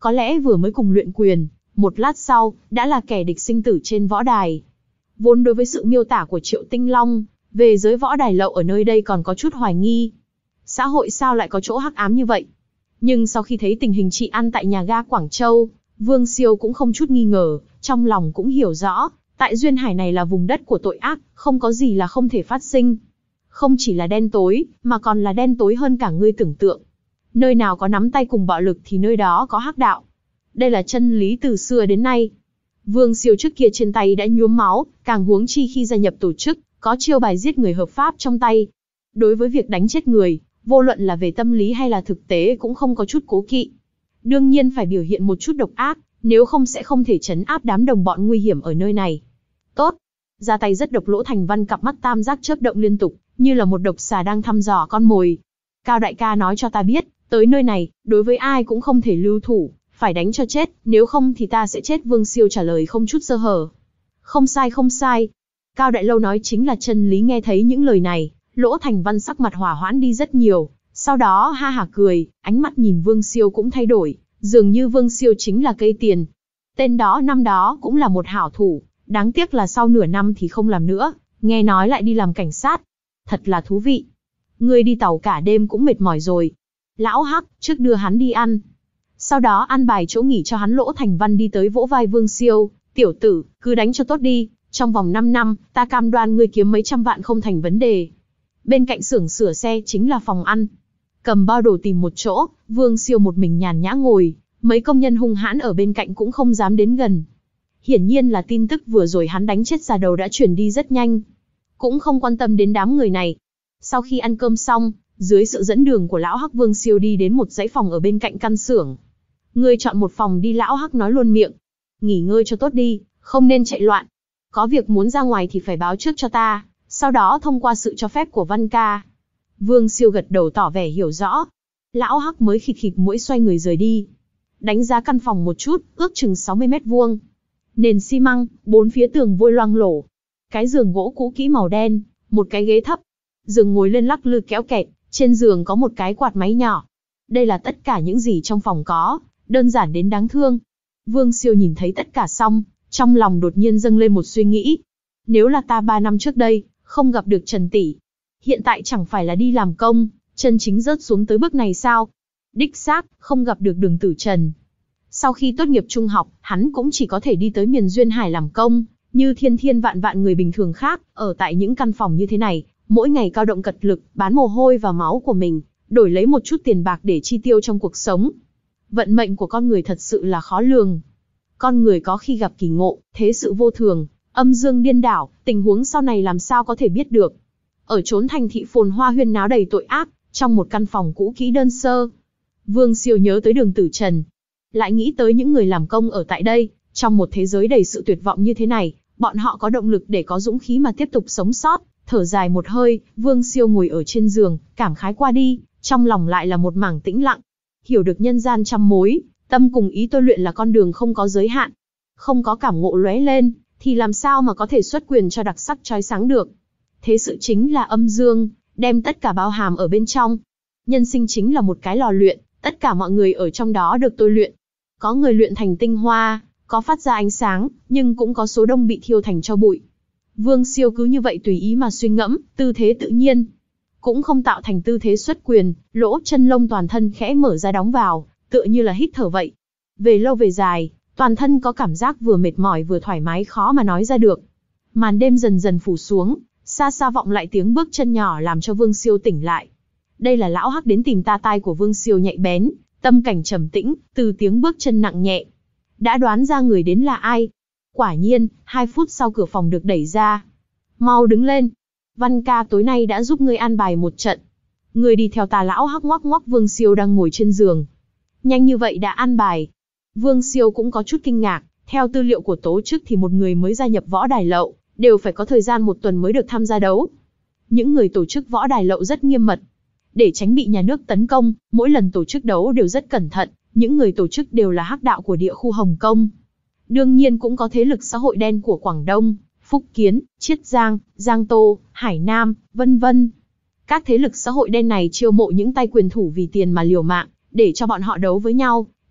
có lẽ vừa mới cùng luyện quyền, một lát sau, đã là kẻ địch sinh tử trên võ đài. Vốn đối với sự miêu tả của Triệu Tinh Long, về giới võ đài lậu ở nơi đây còn có chút hoài nghi. Xã hội sao lại có chỗ hắc ám như vậy? Nhưng sau khi thấy tình hình trị an tại nhà ga Quảng Châu, Vương Siêu cũng không chút nghi ngờ, trong lòng cũng hiểu rõ, tại Duyên Hải này là vùng đất của tội ác, không có gì là không thể phát sinh. Không chỉ là đen tối, mà còn là đen tối hơn cả ngươi tưởng tượng. Nơi nào có nắm tay cùng bạo lực thì nơi đó có hắc đạo. Đây là chân lý từ xưa đến nay. Vương Siêu trước kia trên tay đã nhuốm máu, càng huống chi khi gia nhập tổ chức, có chiêu bài giết người hợp pháp trong tay. Đối với việc đánh chết người, vô luận là về tâm lý hay là thực tế cũng không có chút cố kỵ. Đương nhiên phải biểu hiện một chút độc ác, nếu không sẽ không thể trấn áp đám đồng bọn nguy hiểm ở nơi này. Tốt. Ra tay rất độc. Lỗ Thành Văn cặp mắt tam giác chớp động liên tục, như là một độc xà đang thăm dò con mồi. Cao đại ca nói cho ta biết, tới nơi này, đối với ai cũng không thể lưu thủ, phải đánh cho chết, nếu không thì ta sẽ chết. Vương Siêu trả lời không chút sơ hở. Không sai không sai. Cao Đại Lâu nói chính là chân lý. Nghe thấy những lời này, Lỗ Thành Văn sắc mặt hỏa hoãn đi rất nhiều, sau đó ha hả cười, ánh mắt nhìn Vương Siêu cũng thay đổi, dường như Vương Siêu chính là cây tiền. Tên đó năm đó cũng là một hảo thủ, đáng tiếc là sau nửa năm thì không làm nữa, nghe nói lại đi làm cảnh sát. Thật là thú vị. Ngươi đi tàu cả đêm cũng mệt mỏi rồi. Lão Hắc, trước đưa hắn đi ăn. Sau đó ăn bài chỗ nghỉ cho hắn. Lỗ Thành Văn đi tới vỗ vai Vương Siêu, tiểu tử, cứ đánh cho tốt đi, trong vòng năm năm, ta cam đoan ngươi kiếm mấy trăm vạn không thành vấn đề. Bên cạnh xưởng sửa xe chính là phòng ăn. Cầm bao đồ tìm một chỗ, Vương Siêu một mình nhàn nhã ngồi, mấy công nhân hung hãn ở bên cạnh cũng không dám đến gần. Hiển nhiên là tin tức vừa rồi hắn đánh chết già đầu đã chuyển đi rất nhanh. Cũng không quan tâm đến đám người này. Sau khi ăn cơm xong, dưới sự dẫn đường của Lão Hắc, Vương Siêu đi đến một dãy phòng ở bên cạnh căn xưởng. Ngươi chọn một phòng đi. Lão Hắc nói luôn miệng. Nghỉ ngơi cho tốt đi, không nên chạy loạn. Có việc muốn ra ngoài thì phải báo trước cho ta, sau đó thông qua sự cho phép của Văn ca. Vương Siêu gật đầu tỏ vẻ hiểu rõ. Lão Hắc mới khịt khịt mũi xoay người rời đi. Đánh giá căn phòng một chút, ước chừng sáu mươi mét vuông. Nền xi măng, bốn phía tường vôi loang lổ. Cái giường gỗ cũ kỹ màu đen, một cái ghế thấp. Giường ngồi lên lắc lư kéo kẹt, trên giường có một cái quạt máy nhỏ. Đây là tất cả những gì trong phòng có, đơn giản đến đáng thương. Vương Siêu nhìn thấy tất cả xong, trong lòng đột nhiên dâng lên một suy nghĩ. Nếu là ta ba năm trước đây, không gặp được Trần tỷ, hiện tại chẳng phải là đi làm công, chân chính rớt xuống tới bước này sao? Đích xác, không gặp được Đường Tử Trần. Sau khi tốt nghiệp trung học, hắn cũng chỉ có thể đi tới miền Duyên Hải làm công, như thiên thiên vạn vạn người bình thường khác, ở tại những căn phòng như thế này, mỗi ngày cao động cật lực, bán mồ hôi và máu của mình, đổi lấy một chút tiền bạc để chi tiêu trong cuộc sống. Vận mệnh của con người thật sự là khó lường. Con người có khi gặp kỳ ngộ, thế sự vô thường, âm dương điên đảo, tình huống sau này làm sao có thể biết được. Ở chốn thành thị phồn hoa huyên náo đầy tội ác, trong một căn phòng cũ kỹ đơn sơ, Vương Siêu nhớ tới Đường Tử Trần. Lại nghĩ tới những người làm công ở tại đây, trong một thế giới đầy sự tuyệt vọng như thế này, bọn họ có động lực để có dũng khí mà tiếp tục sống sót. Thở dài một hơi, Vương Siêu ngồi ở trên giường, cảm khái qua đi, trong lòng lại là một mảng tĩnh lặng. Hiểu được nhân gian trăm mối, tâm cùng ý tôi luyện là con đường không có giới hạn. Không có cảm ngộ lóe lên, thì làm sao mà có thể xuất quyền cho đặc sắc chói sáng được. Thế sự chính là âm dương, đem tất cả bao hàm ở bên trong. Nhân sinh chính là một cái lò luyện, tất cả mọi người ở trong đó được tôi luyện. Có người luyện thành tinh hoa, có phát ra ánh sáng, nhưng cũng có số đông bị thiêu thành tro bụi. Vương Siêu cứ như vậy tùy ý mà suy ngẫm, tư thế tự nhiên. Cũng không tạo thành tư thế xuất quyền, lỗ chân lông toàn thân khẽ mở ra đóng vào, tựa như là hít thở vậy. Về lâu về dài, toàn thân có cảm giác vừa mệt mỏi vừa thoải mái khó mà nói ra được. Màn đêm dần dần phủ xuống, xa xa vọng lại tiếng bước chân nhỏ làm cho Vương Siêu tỉnh lại. Đây là Lão Hắc đến tìm ta. Tai của Vương Siêu nhạy bén, tâm cảnh trầm tĩnh, từ tiếng bước chân nặng nhẹ, đã đoán ra người đến là ai. Quả nhiên, hai phút sau cửa phòng được đẩy ra. Mau đứng lên. Văn ca tối nay đã giúp ngươi an bài một trận. Ngươi đi theo ta. Lão Hắc ngoắc ngoắc Vương Siêu đang ngồi trên giường. Nhanh như vậy đã an bài. Vương Siêu cũng có chút kinh ngạc. Theo tư liệu của tổ chức thì một người mới gia nhập võ đài lậu, đều phải có thời gian một tuần mới được tham gia đấu. Những người tổ chức võ đài lậu rất nghiêm mật. Để tránh bị nhà nước tấn công, mỗi lần tổ chức đấu đều rất cẩn thận. Những người tổ chức đều là hắc đạo của địa khu Hồng Kông. Đương nhiên cũng có thế lực xã hội đen của Quảng Đông, Phúc Kiến, Chiết Giang, Giang Tô, Hải Nam, vân vân. Các thế lực xã hội đen này chiêu mộ những tay quyền thủ vì tiền mà liều mạng, để cho bọn họ đấu với nhau,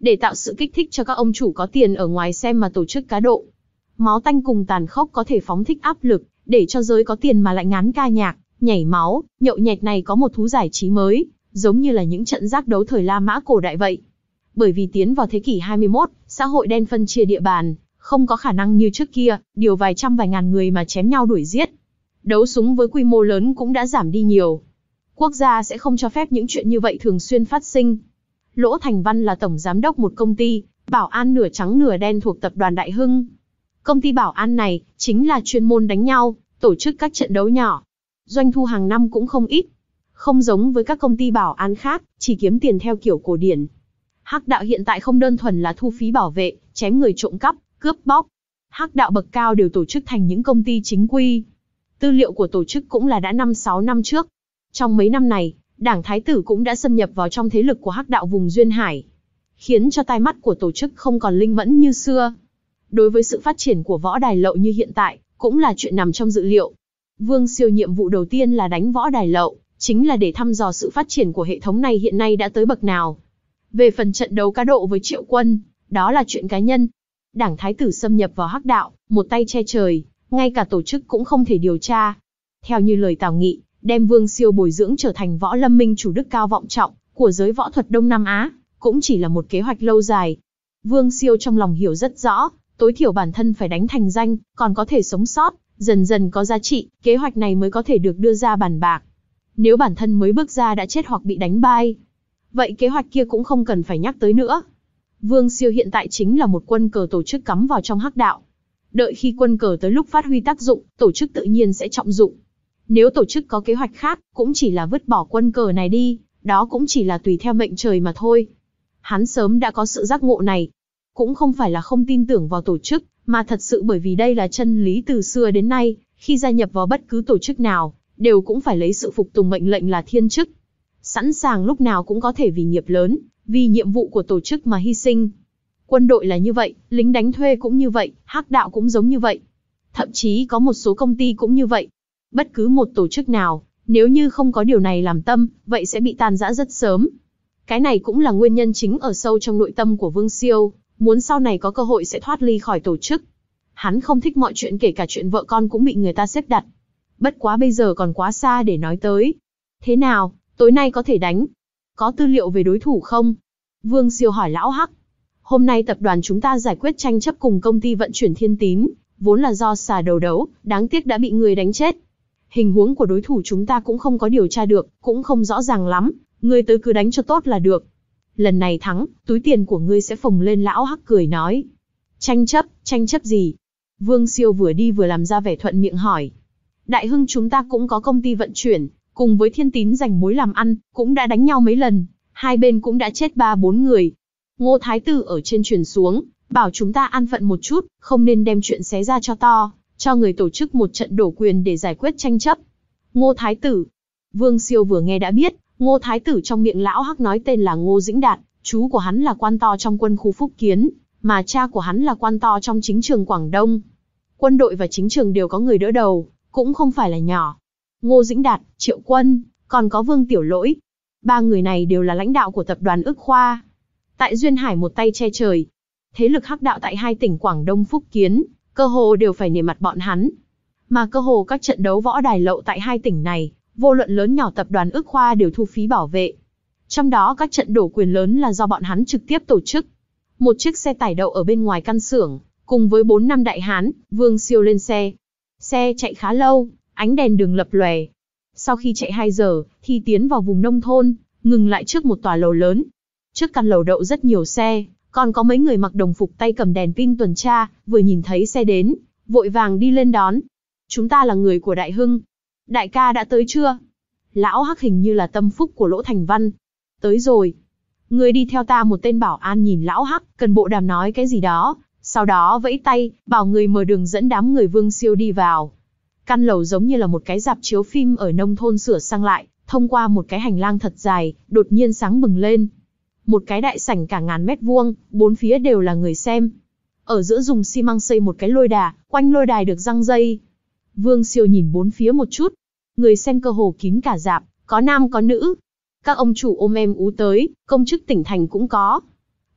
để tạo sự kích thích cho các ông chủ có tiền ở ngoài xem mà tổ chức cá độ. Máu tanh cùng tàn khốc có thể phóng thích áp lực, để cho giới có tiền mà lại ngán ca nhạc, nhảy máu, nhậu nhẹt này có một thú giải trí mới, giống như là những trận giác đấu thời La Mã cổ đại vậy. Bởi vì tiến vào thế kỷ hai mươi mốt, xã hội đen phân chia địa bàn, không có khả năng như trước kia, điều vài trăm vài ngàn người mà chém nhau đuổi giết. Đấu súng với quy mô lớn cũng đã giảm đi nhiều. Quốc gia sẽ không cho phép những chuyện như vậy thường xuyên phát sinh. Lỗ Thành Văn là tổng giám đốc một công ty bảo an nửa trắng nửa đen thuộc tập đoàn Đại Hưng. Công ty bảo an này chính là chuyên môn đánh nhau, tổ chức các trận đấu nhỏ. Doanh thu hàng năm cũng không ít. Không giống với các công ty bảo an khác, chỉ kiếm tiền theo kiểu cổ điển. Hắc đạo hiện tại không đơn thuần là thu phí bảo vệ, chém người trộm cắp, cướp bóc. Hắc đạo bậc cao đều tổ chức thành những công ty chính quy. Tư liệu của tổ chức cũng là đã năm sáu năm trước. Trong mấy năm này, Đảng Thái tử cũng đã xâm nhập vào trong thế lực của Hắc đạo vùng Duyên Hải, khiến cho tai mắt của tổ chức không còn linh mẫn như xưa. Đối với sự phát triển của võ đài lậu như hiện tại, cũng là chuyện nằm trong dự liệu. Vương Siêu nhiệm vụ đầu tiên là đánh võ đài lậu, chính là để thăm dò sự phát triển của hệ thống này hiện nay đã tới bậc nào. Về phần trận đấu cá độ với Triệu Quân, đó là chuyện cá nhân. Đảng Thái tử xâm nhập vào Hắc đạo, một tay che trời, ngay cả tổ chức cũng không thể điều tra. Theo như lời Tào Nghị, đem Vương Siêu bồi dưỡng trở thành võ lâm minh chủ đức cao vọng trọng của giới võ thuật Đông Nam Á, cũng chỉ là một kế hoạch lâu dài. Vương Siêu trong lòng hiểu rất rõ, tối thiểu bản thân phải đánh thành danh, còn có thể sống sót, dần dần có giá trị, kế hoạch này mới có thể được đưa ra bàn bạc. Nếu bản thân mới bước ra đã chết hoặc bị đánh bại, vậy kế hoạch kia cũng không cần phải nhắc tới nữa. Vương Siêu hiện tại chính là một quân cờ tổ chức cắm vào trong Hắc đạo. Đợi khi quân cờ tới lúc phát huy tác dụng, tổ chức tự nhiên sẽ trọng dụng. Nếu tổ chức có kế hoạch khác, cũng chỉ là vứt bỏ quân cờ này đi, đó cũng chỉ là tùy theo mệnh trời mà thôi. Hắn sớm đã có sự giác ngộ này. Cũng không phải là không tin tưởng vào tổ chức, mà thật sự bởi vì đây là chân lý từ xưa đến nay, khi gia nhập vào bất cứ tổ chức nào, đều cũng phải lấy sự phục tùng mệnh lệnh là thiên chức. Sẵn sàng lúc nào cũng có thể vì nghiệp lớn, vì nhiệm vụ của tổ chức mà hy sinh. Quân đội là như vậy, lính đánh thuê cũng như vậy, Hắc đạo cũng giống như vậy. Thậm chí có một số công ty cũng như vậy. Bất cứ một tổ chức nào, nếu như không có điều này làm tâm, vậy sẽ bị tan rã rất sớm. Cái này cũng là nguyên nhân chính ở sâu trong nội tâm của Vương Siêu, muốn sau này có cơ hội sẽ thoát ly khỏi tổ chức. Hắn không thích mọi chuyện, kể cả chuyện vợ con cũng bị người ta xếp đặt. Bất quá bây giờ còn quá xa để nói tới. Thế nào, tối nay có thể đánh? Có tư liệu về đối thủ không? Vương Siêu hỏi Lão Hắc. Hôm nay tập đoàn chúng ta giải quyết tranh chấp cùng công ty vận chuyển Thiên Tín, vốn là do xà đầu đấu, đáng tiếc đã bị người đánh chết. Hình huống của đối thủ chúng ta cũng không có điều tra được, cũng không rõ ràng lắm, ngươi tới cứ đánh cho tốt là được. Lần này thắng, túi tiền của ngươi sẽ phồng lên. Lão Hắc cười nói. Tranh chấp, tranh chấp gì? Vương Siêu vừa đi vừa làm ra vẻ thuận miệng hỏi. Đại Hưng chúng ta cũng có công ty vận chuyển, cùng với Thiên Tín giành mối làm ăn, cũng đã đánh nhau mấy lần, hai bên cũng đã chết ba bốn người. Ngô Thái tử ở trên truyền xuống, bảo chúng ta an phận một chút, không nên đem chuyện xé ra cho to, cho người tổ chức một trận đổ quyền để giải quyết tranh chấp. Ngô Thái tử. Vương Siêu vừa nghe đã biết, Ngô Thái tử trong miệng Lão Hắc nói tên là Ngô Dĩnh Đạt, chú của hắn là quan to trong quân khu Phúc Kiến, mà cha của hắn là quan to trong chính trường Quảng Đông. Quân đội và chính trường đều có người đỡ đầu, cũng không phải là nhỏ. Ngô Dĩnh Đạt, Triệu Quân, còn có Vương Tiểu Lỗi. Ba người này đều là lãnh đạo của tập đoàn Ức Khoa. Tại Duyên Hải một tay che trời. Thế lực Hắc đạo tại hai tỉnh Quảng Đông Phúc Kiến, cơ hồ đều phải nể mặt bọn hắn. Mà cơ hồ các trận đấu võ đài lậu tại hai tỉnh này, vô luận lớn nhỏ tập đoàn Ức Khoa đều thu phí bảo vệ. Trong đó các trận đổ quyền lớn là do bọn hắn trực tiếp tổ chức. Một chiếc xe tải đậu ở bên ngoài căn xưởng, cùng với bốn năm đại hán, Vương Siêu lên xe. Xe chạy khá lâu, ánh đèn đường lập lòe. Sau khi chạy hai giờ, thì tiến vào vùng nông thôn, ngừng lại trước một tòa lầu lớn. Trước căn lầu đậu rất nhiều xe, còn có mấy người mặc đồng phục tay cầm đèn pin tuần tra, vừa nhìn thấy xe đến, vội vàng đi lên đón. Chúng ta là người của Đại Hưng. Đại ca đã tới chưa? Lão Hắc hình như là tâm phúc của Lỗ Thành Văn. Tới rồi. Người đi theo ta. Một tên bảo an nhìn Lão Hắc, cần bộ đàm nói cái gì đó, sau đó vẫy tay, bảo người mở đường dẫn đám người Vương Siêu đi vào. Căn lầu giống như là một cái rạp chiếu phim ở nông thôn sửa sang lại, thông qua một cái hành lang thật dài, đột nhiên sáng bừng lên. Một cái đại sảnh cả ngàn mét vuông, bốn phía đều là người xem. Ở giữa dùng xi măng xây một cái lôi đà, quanh lôi đài được giăng dây. Vương Siêu nhìn bốn phía một chút. Người xem cơ hồ kín cả rạp, có nam có nữ. Các ông chủ ôm em ú tới, công chức tỉnh thành cũng có.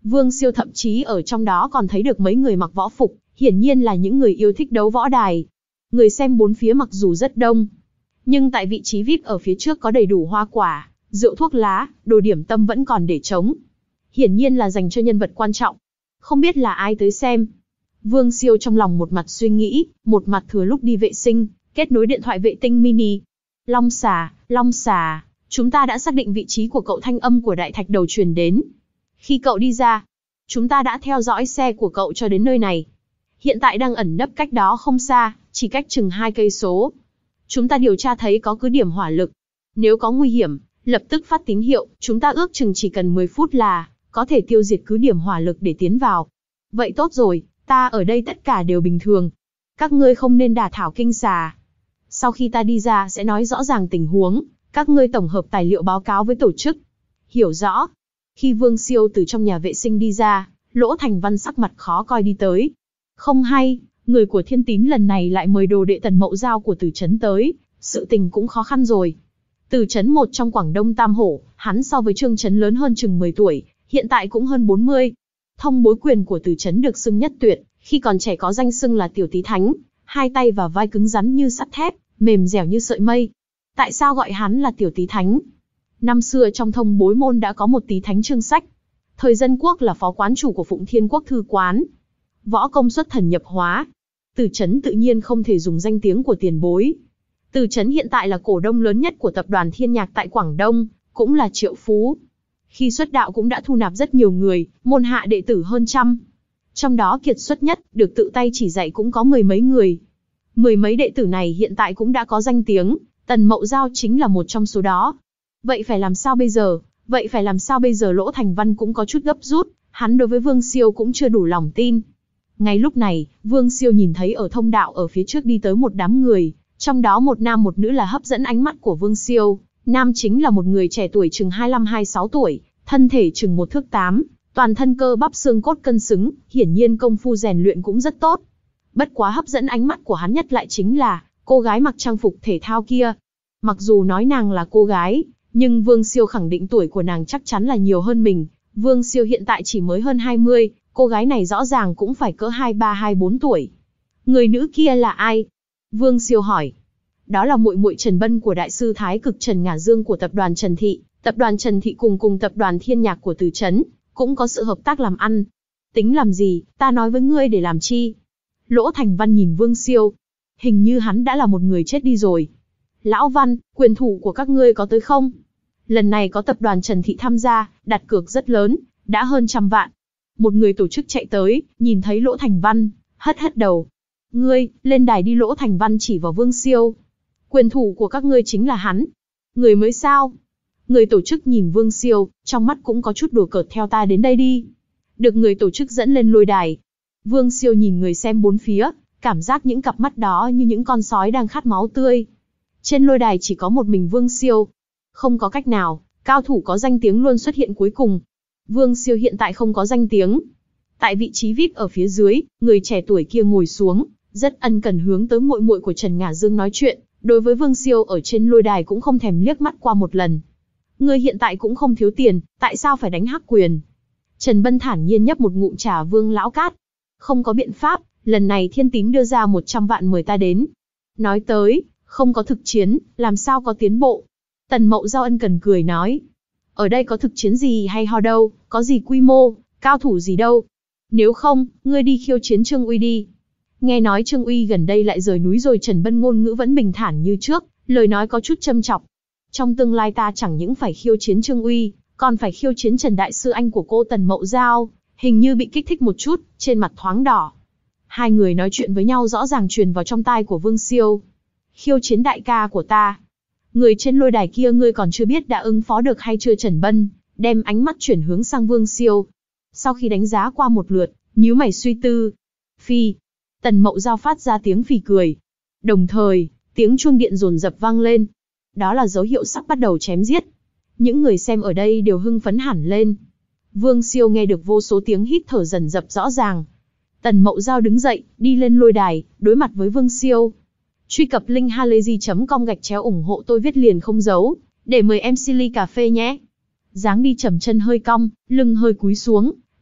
Vương Siêu thậm chí ở trong đó còn thấy được mấy người mặc võ phục, hiển nhiên là những người yêu thích đấu võ đài. Người xem bốn phía mặc dù rất đông, nhưng tại vị trí vi ai pi ở phía trước có đầy đủ hoa quả, rượu thuốc lá, đồ điểm tâm vẫn còn để trống. Hiển nhiên là dành cho nhân vật quan trọng. Không biết là ai tới xem. Vương Siêu trong lòng một mặt suy nghĩ, một mặt thừa lúc đi vệ sinh, kết nối điện thoại vệ tinh mini. Long xà, Long xà, chúng ta đã xác định vị trí của cậu, thanh âm của đại thạch đầu truyền đến. Khi cậu đi ra, chúng ta đã theo dõi xe của cậu cho đến nơi này. Hiện tại đang ẩn nấp cách đó không xa, chỉ cách chừng hai cây số. Chúng ta điều tra thấy có cứ điểm hỏa lực. Nếu có nguy hiểm, lập tức phát tín hiệu, chúng ta ước chừng chỉ cần mười phút là có thể tiêu diệt cứ điểm hỏa lực để tiến vào. Vậy tốt rồi, ta ở đây tất cả đều bình thường. Các ngươi không nên đả thảo kinh xà. Sau khi ta đi ra sẽ nói rõ ràng tình huống, các ngươi tổng hợp tài liệu báo cáo với tổ chức. Hiểu rõ. Khi Vương Siêu từ trong nhà vệ sinh đi ra, Lỗ Thành Văn sắc mặt khó coi đi tới. Không hay, người của Thiên Tín lần này lại mời đồ đệ Tần Mậu Giao của Từ Trấn tới, sự tình cũng khó khăn rồi. Từ Trấn một trong Quảng Đông Tam Hổ, hắn so với Trương Trấn lớn hơn chừng mười tuổi, hiện tại cũng hơn bốn mươi. Thông bối quyền của Từ Trấn được xưng nhất tuyệt, khi còn trẻ có danh xưng là Tiểu Tý Thánh, hai tay và vai cứng rắn như sắt thép, mềm dẻo như sợi mây. Tại sao gọi hắn là Tiểu Tý Thánh? Năm xưa trong thông bối môn đã có một Tý Thánh Trương Sách. Thời Dân Quốc là phó quán chủ của Phụng Thiên Quốc Thư Quán. Võ công xuất thần nhập hóa. Từ Trấn tự nhiên không thể dùng danh tiếng của tiền bối. Từ Trấn hiện tại là cổ đông lớn nhất của tập đoàn Thiên Nhạc tại Quảng Đông, cũng là triệu phú. Khi xuất đạo cũng đã thu nạp rất nhiều người, môn hạ đệ tử hơn trăm. Trong đó kiệt xuất nhất, được tự tay chỉ dạy cũng có mười mấy người. Mười mấy đệ tử này hiện tại cũng đã có danh tiếng, Tần Mậu Giao chính là một trong số đó. Vậy phải làm sao bây giờ? Vậy phải làm sao bây giờ? Lỗ Thành Văn cũng có chút gấp rút, hắn đối với Vương Siêu cũng chưa đủ lòng tin. Ngay lúc này, Vương Siêu nhìn thấy ở thông đạo ở phía trước đi tới một đám người, trong đó một nam một nữ là hấp dẫn ánh mắt của Vương Siêu. Nam chính là một người trẻ tuổi chừng hai mươi lăm hai mươi sáu tuổi, thân thể chừng một thước tám, toàn thân cơ bắp xương cốt cân xứng, hiển nhiên công phu rèn luyện cũng rất tốt. Bất quá hấp dẫn ánh mắt của hắn nhất lại chính là cô gái mặc trang phục thể thao kia. Mặc dù nói nàng là cô gái, nhưng Vương Siêu khẳng định tuổi của nàng chắc chắn là nhiều hơn mình. Vương Siêu hiện tại chỉ mới hơn hai mươi, cô gái này rõ ràng cũng phải cỡ hai mươi ba hai mươi bốn tuổi. Người nữ kia là ai? Vương Siêu hỏi. Đó là muội muội Trần Bân của đại sư Thái Cực Trần Ngả Dương của tập đoàn Trần Thị. Tập đoàn Trần Thị cùng cùng tập đoàn Thiên Nhạc của Từ Trấn cũng có sự hợp tác làm ăn. Tính làm gì, ta nói với ngươi để làm chi? Lỗ Thành Văn nhìn Vương Siêu. Hình như hắn đã là một người chết đi rồi. Lão Văn, quyền thủ của các ngươi có tới không? Lần này có tập đoàn Trần Thị tham gia, đặt cược rất lớn, đã hơn trăm vạn. Một người tổ chức chạy tới, nhìn thấy Lỗ Thành Văn, hất hất đầu. Ngươi, lên đài đi. Lỗ Thành Văn chỉ vào Vương Siêu. Quyền thủ của các ngươi chính là hắn. Người mới sao? Người tổ chức nhìn Vương Siêu, trong mắt cũng có chút đùa cợt. Theo ta đến đây đi. Được người tổ chức dẫn lên lôi đài. Vương Siêu nhìn người xem bốn phía, cảm giác những cặp mắt đó như những con sói đang khát máu tươi. Trên lôi đài chỉ có một mình Vương Siêu. Không có cách nào, cao thủ có danh tiếng luôn xuất hiện cuối cùng. Vương Siêu hiện tại không có danh tiếng. Tại vị trí vi ai pi ở phía dưới, người trẻ tuổi kia ngồi xuống, rất ân cần hướng tới muội muội của Trần Ngả Dương nói chuyện. Đối với Vương Siêu ở trên lôi đài cũng không thèm liếc mắt qua một lần. Ngươi hiện tại cũng không thiếu tiền, tại sao phải đánh hắc quyền? Trần Bân thản nhiên nhấp một ngụm trà. Vương lão cát. Không có biện pháp, lần này Thiên Tín đưa ra một trăm vạn mời ta đến. Nói tới, không có thực chiến, làm sao có tiến bộ? Tần Mậu Giao ân cần cười nói. Ở đây có thực chiến gì hay ho đâu, có gì quy mô, cao thủ gì đâu. Nếu không, ngươi đi khiêu chiến Trương Uy đi. Nghe nói Trương Uy gần đây lại rời núi rồi. Trần Bân ngôn ngữ vẫn bình thản như trước, lời nói có chút châm chọc. Trong tương lai ta chẳng những phải khiêu chiến Trương Uy, còn phải khiêu chiến Trần Đại Sư Anh của cô. Tần Mậu Giao hình như bị kích thích một chút, trên mặt thoáng đỏ. Hai người nói chuyện với nhau rõ ràng truyền vào trong tai của Vương Siêu. Khiêu chiến đại ca của ta. Người trên lôi đài kia ngươi còn chưa biết đã ứng phó được hay chưa? Trần Bân đem ánh mắt chuyển hướng sang Vương Siêu. Sau khi đánh giá qua một lượt, nhíu mày suy tư. Phi. Tần Mậu Giao phát ra tiếng phì cười. Đồng thời, tiếng chuông điện dồn dập vang lên. Đó là dấu hiệu sắp bắt đầu chém giết. Những người xem ở đây đều hưng phấn hẳn lên. Vương Siêu nghe được vô số tiếng hít thở dần dập rõ ràng. Tần Mậu Giao đứng dậy, đi lên lôi đài, đối mặt với Vương Siêu. Truy cập link halayzi chấm com gạch chéo ủng hộ tôi viết liền không giấu, để mời em xê ly cà phê nhé. Dáng đi chậm chân hơi cong, lưng hơi cúi xuống,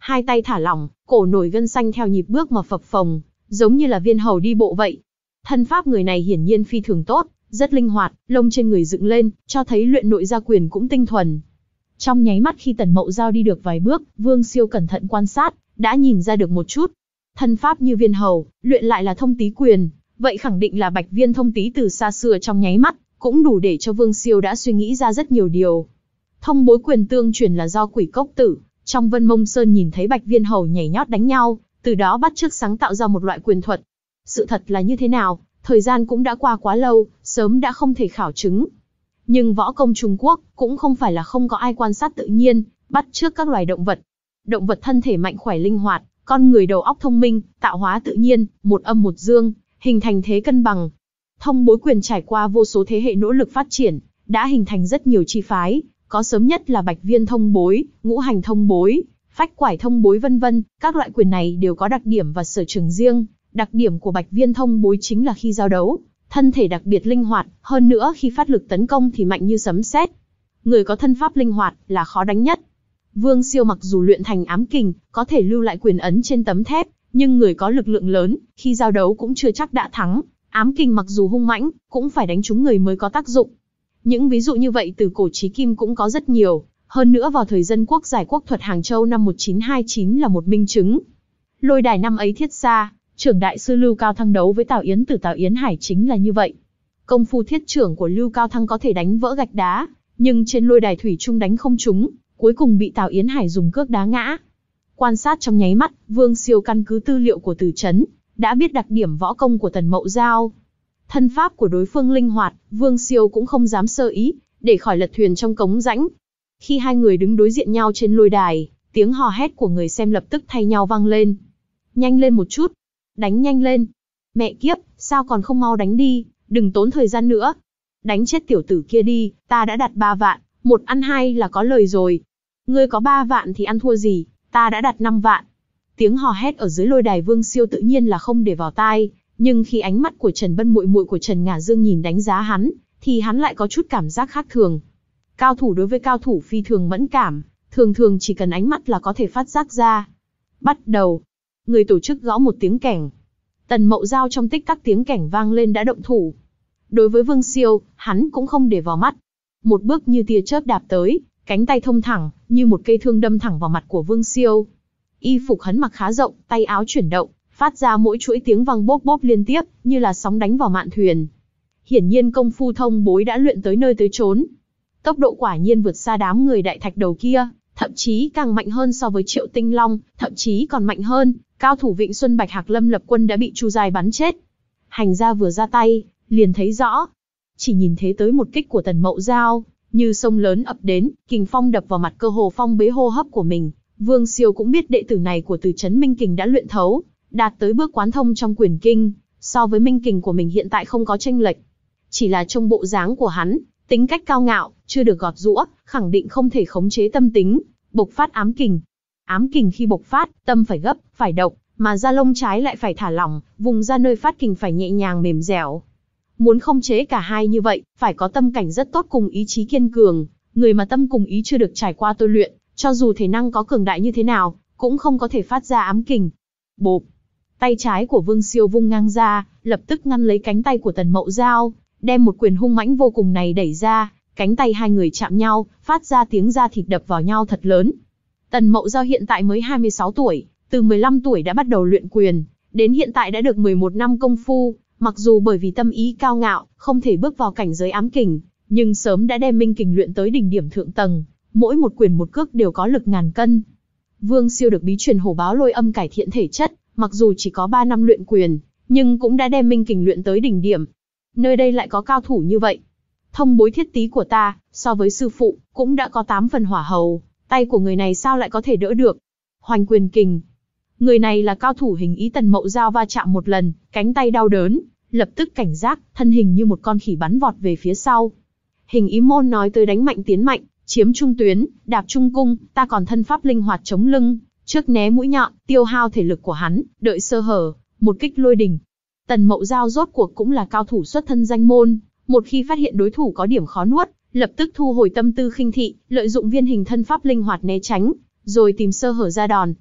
hai tay thả lỏng, cổ nổi gân xanh theo nhịp bước mà phập phồng, giống như là viên hầu đi bộ vậy. Thân pháp người này hiển nhiên phi thường tốt, rất linh hoạt, lông trên người dựng lên, cho thấy luyện nội gia quyền cũng tinh thuần. Trong nháy mắt khi Tần Mậu Giao đi được vài bước, Vương Siêu cẩn thận quan sát, đã nhìn ra được một chút. Thân pháp như viên hầu, luyện lại là thông tý quyền, vậy khẳng định là bạch viên thông tý từ xa xưa trong nháy mắt, cũng đủ để cho Vương Siêu đã suy nghĩ ra rất nhiều điều. Thông bối quyền tương truyền là do Quỷ Cốc Tử, trong Vân Mông Sơn nhìn thấy bạch viên hầu nhảy nhót đánh nhau, từ đó bắt chước sáng tạo ra một loại quyền thuật. Sự thật là như thế nào, thời gian cũng đã qua quá lâu, sớm đã không thể khảo chứng. Nhưng võ công Trung Quốc cũng không phải là không có ai quan sát tự nhiên, bắt chước các loài động vật. Động vật thân thể mạnh khỏe linh hoạt, con người đầu óc thông minh, tạo hóa tự nhiên, một âm một dương, hình thành thế cân bằng. Thông bối quyền trải qua vô số thế hệ nỗ lực phát triển, đã hình thành rất nhiều chi phái, có sớm nhất là bạch viên thông bối, ngũ hành thông bối, phách quải thông bối vân vân. Các loại quyền này đều có đặc điểm và sở trường riêng. Đặc điểm của bạch viên thông bối chính là khi giao đấu, thân thể đặc biệt linh hoạt, hơn nữa khi phát lực tấn công thì mạnh như sấm sét. Người có thân pháp linh hoạt là khó đánh nhất. Vương Siêu mặc dù luyện thành ám kình, có thể lưu lại quyền ấn trên tấm thép, nhưng người có lực lượng lớn, khi giao đấu cũng chưa chắc đã thắng. Ám kình mặc dù hung mãnh, cũng phải đánh trúng người mới có tác dụng. Những ví dụ như vậy từ cổ chí kim cũng có rất nhiều, hơn nữa vào thời dân quốc giải quốc thuật Hàng Châu năm một chín hai chín là một minh chứng. Lôi đài năm ấy thiết xa, trưởng đại sư Lưu Cao Thăng đấu với Tào Yến Tử Tào Yến Hải chính là như vậy. Công phu thiết trưởng của Lưu Cao Thăng có thể đánh vỡ gạch đá, nhưng trên lôi đài thủy chung đánh không trúng, cuối cùng bị Tào Yến Hải dùng cước đá ngã. Quan sát trong nháy mắt, Vương Siêu căn cứ tư liệu của Từ Chấn, đã biết đặc điểm võ công của Tần Mậu Giao. Thân pháp của đối phương linh hoạt, Vương Siêu cũng không dám sơ ý, để khỏi lật thuyền trong cống rãnh. Khi hai người đứng đối diện nhau trên lôi đài, tiếng hò hét của người xem lập tức thay nhau vang lên. Nhanh lên một chút, đánh nhanh lên. Mẹ kiếp, sao còn không mau đánh đi, đừng tốn thời gian nữa. Đánh chết tiểu tử kia đi, ta đã đặt ba vạn, một ăn hai là có lời rồi. Ngươi có ba vạn thì ăn thua gì, ta đã đặt năm vạn. Tiếng hò hét ở dưới lôi đài Vương Siêu tự nhiên là không để vào tai, nhưng khi ánh mắt của Trần Bân muội muội của Trần Ngả Dương nhìn đánh giá hắn, thì hắn lại có chút cảm giác khác thường. Cao thủ đối với cao thủ phi thường mẫn cảm, thường thường chỉ cần ánh mắt là có thể phát giác ra. Bắt đầu. Người tổ chức gõ một tiếng kẻng. Tần Mậu Giao trong tích tắc tiếng kẻng vang lên đã động thủ. Đối với Vương Siêu, hắn cũng không để vào mắt. Một bước như tia chớp đạp tới, cánh tay thông thẳng, như một cây thương đâm thẳng vào mặt của Vương Siêu. Y phục hắn mặc khá rộng, tay áo chuyển động, phát ra mỗi chuỗi tiếng vang bốp bốp liên tiếp, như là sóng đánh vào mạn thuyền. Hiển nhiên công phu thông bối đã luyện tới nơi tới chốn. Tốc độ quả nhiên vượt xa đám người đại thạch đầu kia, thậm chí càng mạnh hơn so với Triệu Tinh Long, thậm chí còn mạnh hơn. Cao thủ Vịnh Xuân Bạch Hạc Lâm Lập Quân đã bị Chu Giai bắn chết. Hành gia vừa ra tay, liền thấy rõ. Chỉ nhìn thế tới một kích của Tần Mậu Giao, như sông lớn ập đến, kình phong đập vào mặt cơ hồ phong bế hô hấp của mình. Vương Siêu cũng biết đệ tử này của Từ Chấn Minh Kình đã luyện thấu, đạt tới bước quán thông trong quyền kinh, so với Minh Kình của mình hiện tại không có chênh lệch. Chỉ là trong bộ dáng của hắn, tính cách cao ngạo, chưa được gọt giũa, khẳng định không thể khống chế tâm tính, bộc phát ám kình. Ám kình khi bộc phát, tâm phải gấp, phải động, mà da lông trái lại phải thả lỏng, vùng da nơi phát kình phải nhẹ nhàng mềm dẻo. Muốn khống chế cả hai như vậy, phải có tâm cảnh rất tốt cùng ý chí kiên cường. Người mà tâm cùng ý chưa được trải qua tôi luyện, cho dù thể năng có cường đại như thế nào, cũng không có thể phát ra ám kình. Bộp! Tay trái của Vương Siêu vung ngang ra, lập tức ngăn lấy cánh tay của Tần Mậu Giao, đem một quyền hung mãnh vô cùng này đẩy ra. Cánh tay hai người chạm nhau, phát ra tiếng da thịt đập vào nhau thật lớn. Tần Mậu Giao hiện tại mới hai mươi sáu tuổi, từ mười lăm tuổi đã bắt đầu luyện quyền, đến hiện tại đã được mười một năm công phu, mặc dù bởi vì tâm ý cao ngạo, không thể bước vào cảnh giới ám kình, nhưng sớm đã đem minh kình luyện tới đỉnh điểm thượng tầng, mỗi một quyền một cước đều có lực ngàn cân. Vương Siêu được bí truyền hổ báo lôi âm cải thiện thể chất, mặc dù chỉ có ba năm luyện quyền, nhưng cũng đã đem minh kình luyện tới đỉnh điểm. Nơi đây lại có cao thủ như vậy. Thông bối thiết tý của ta, so với sư phụ, cũng đã có tám phần hỏa hầu, tay của người này sao lại có thể đỡ được. Hoành quyền kình. Người này là cao thủ hình ý. Tần Mậu Giao va chạm một lần, cánh tay đau đớn, lập tức cảnh giác, thân hình như một con khỉ bắn vọt về phía sau. Hình ý môn nói tới đánh mạnh tiến mạnh, chiếm trung tuyến, đạp trung cung, ta còn thân pháp linh hoạt chống lưng, trước né mũi nhọn, tiêu hao thể lực của hắn, đợi sơ hở, một kích lôi đình. Tần Mậu Giao rốt cuộc cũng là cao thủ xuất thân danh môn, một khi phát hiện đối thủ có điểm khó nuốt, lập tức thu hồi tâm tư khinh thị, lợi dụng viên hình thân pháp linh hoạt né tránh, rồi tìm sơ hở ra đòn.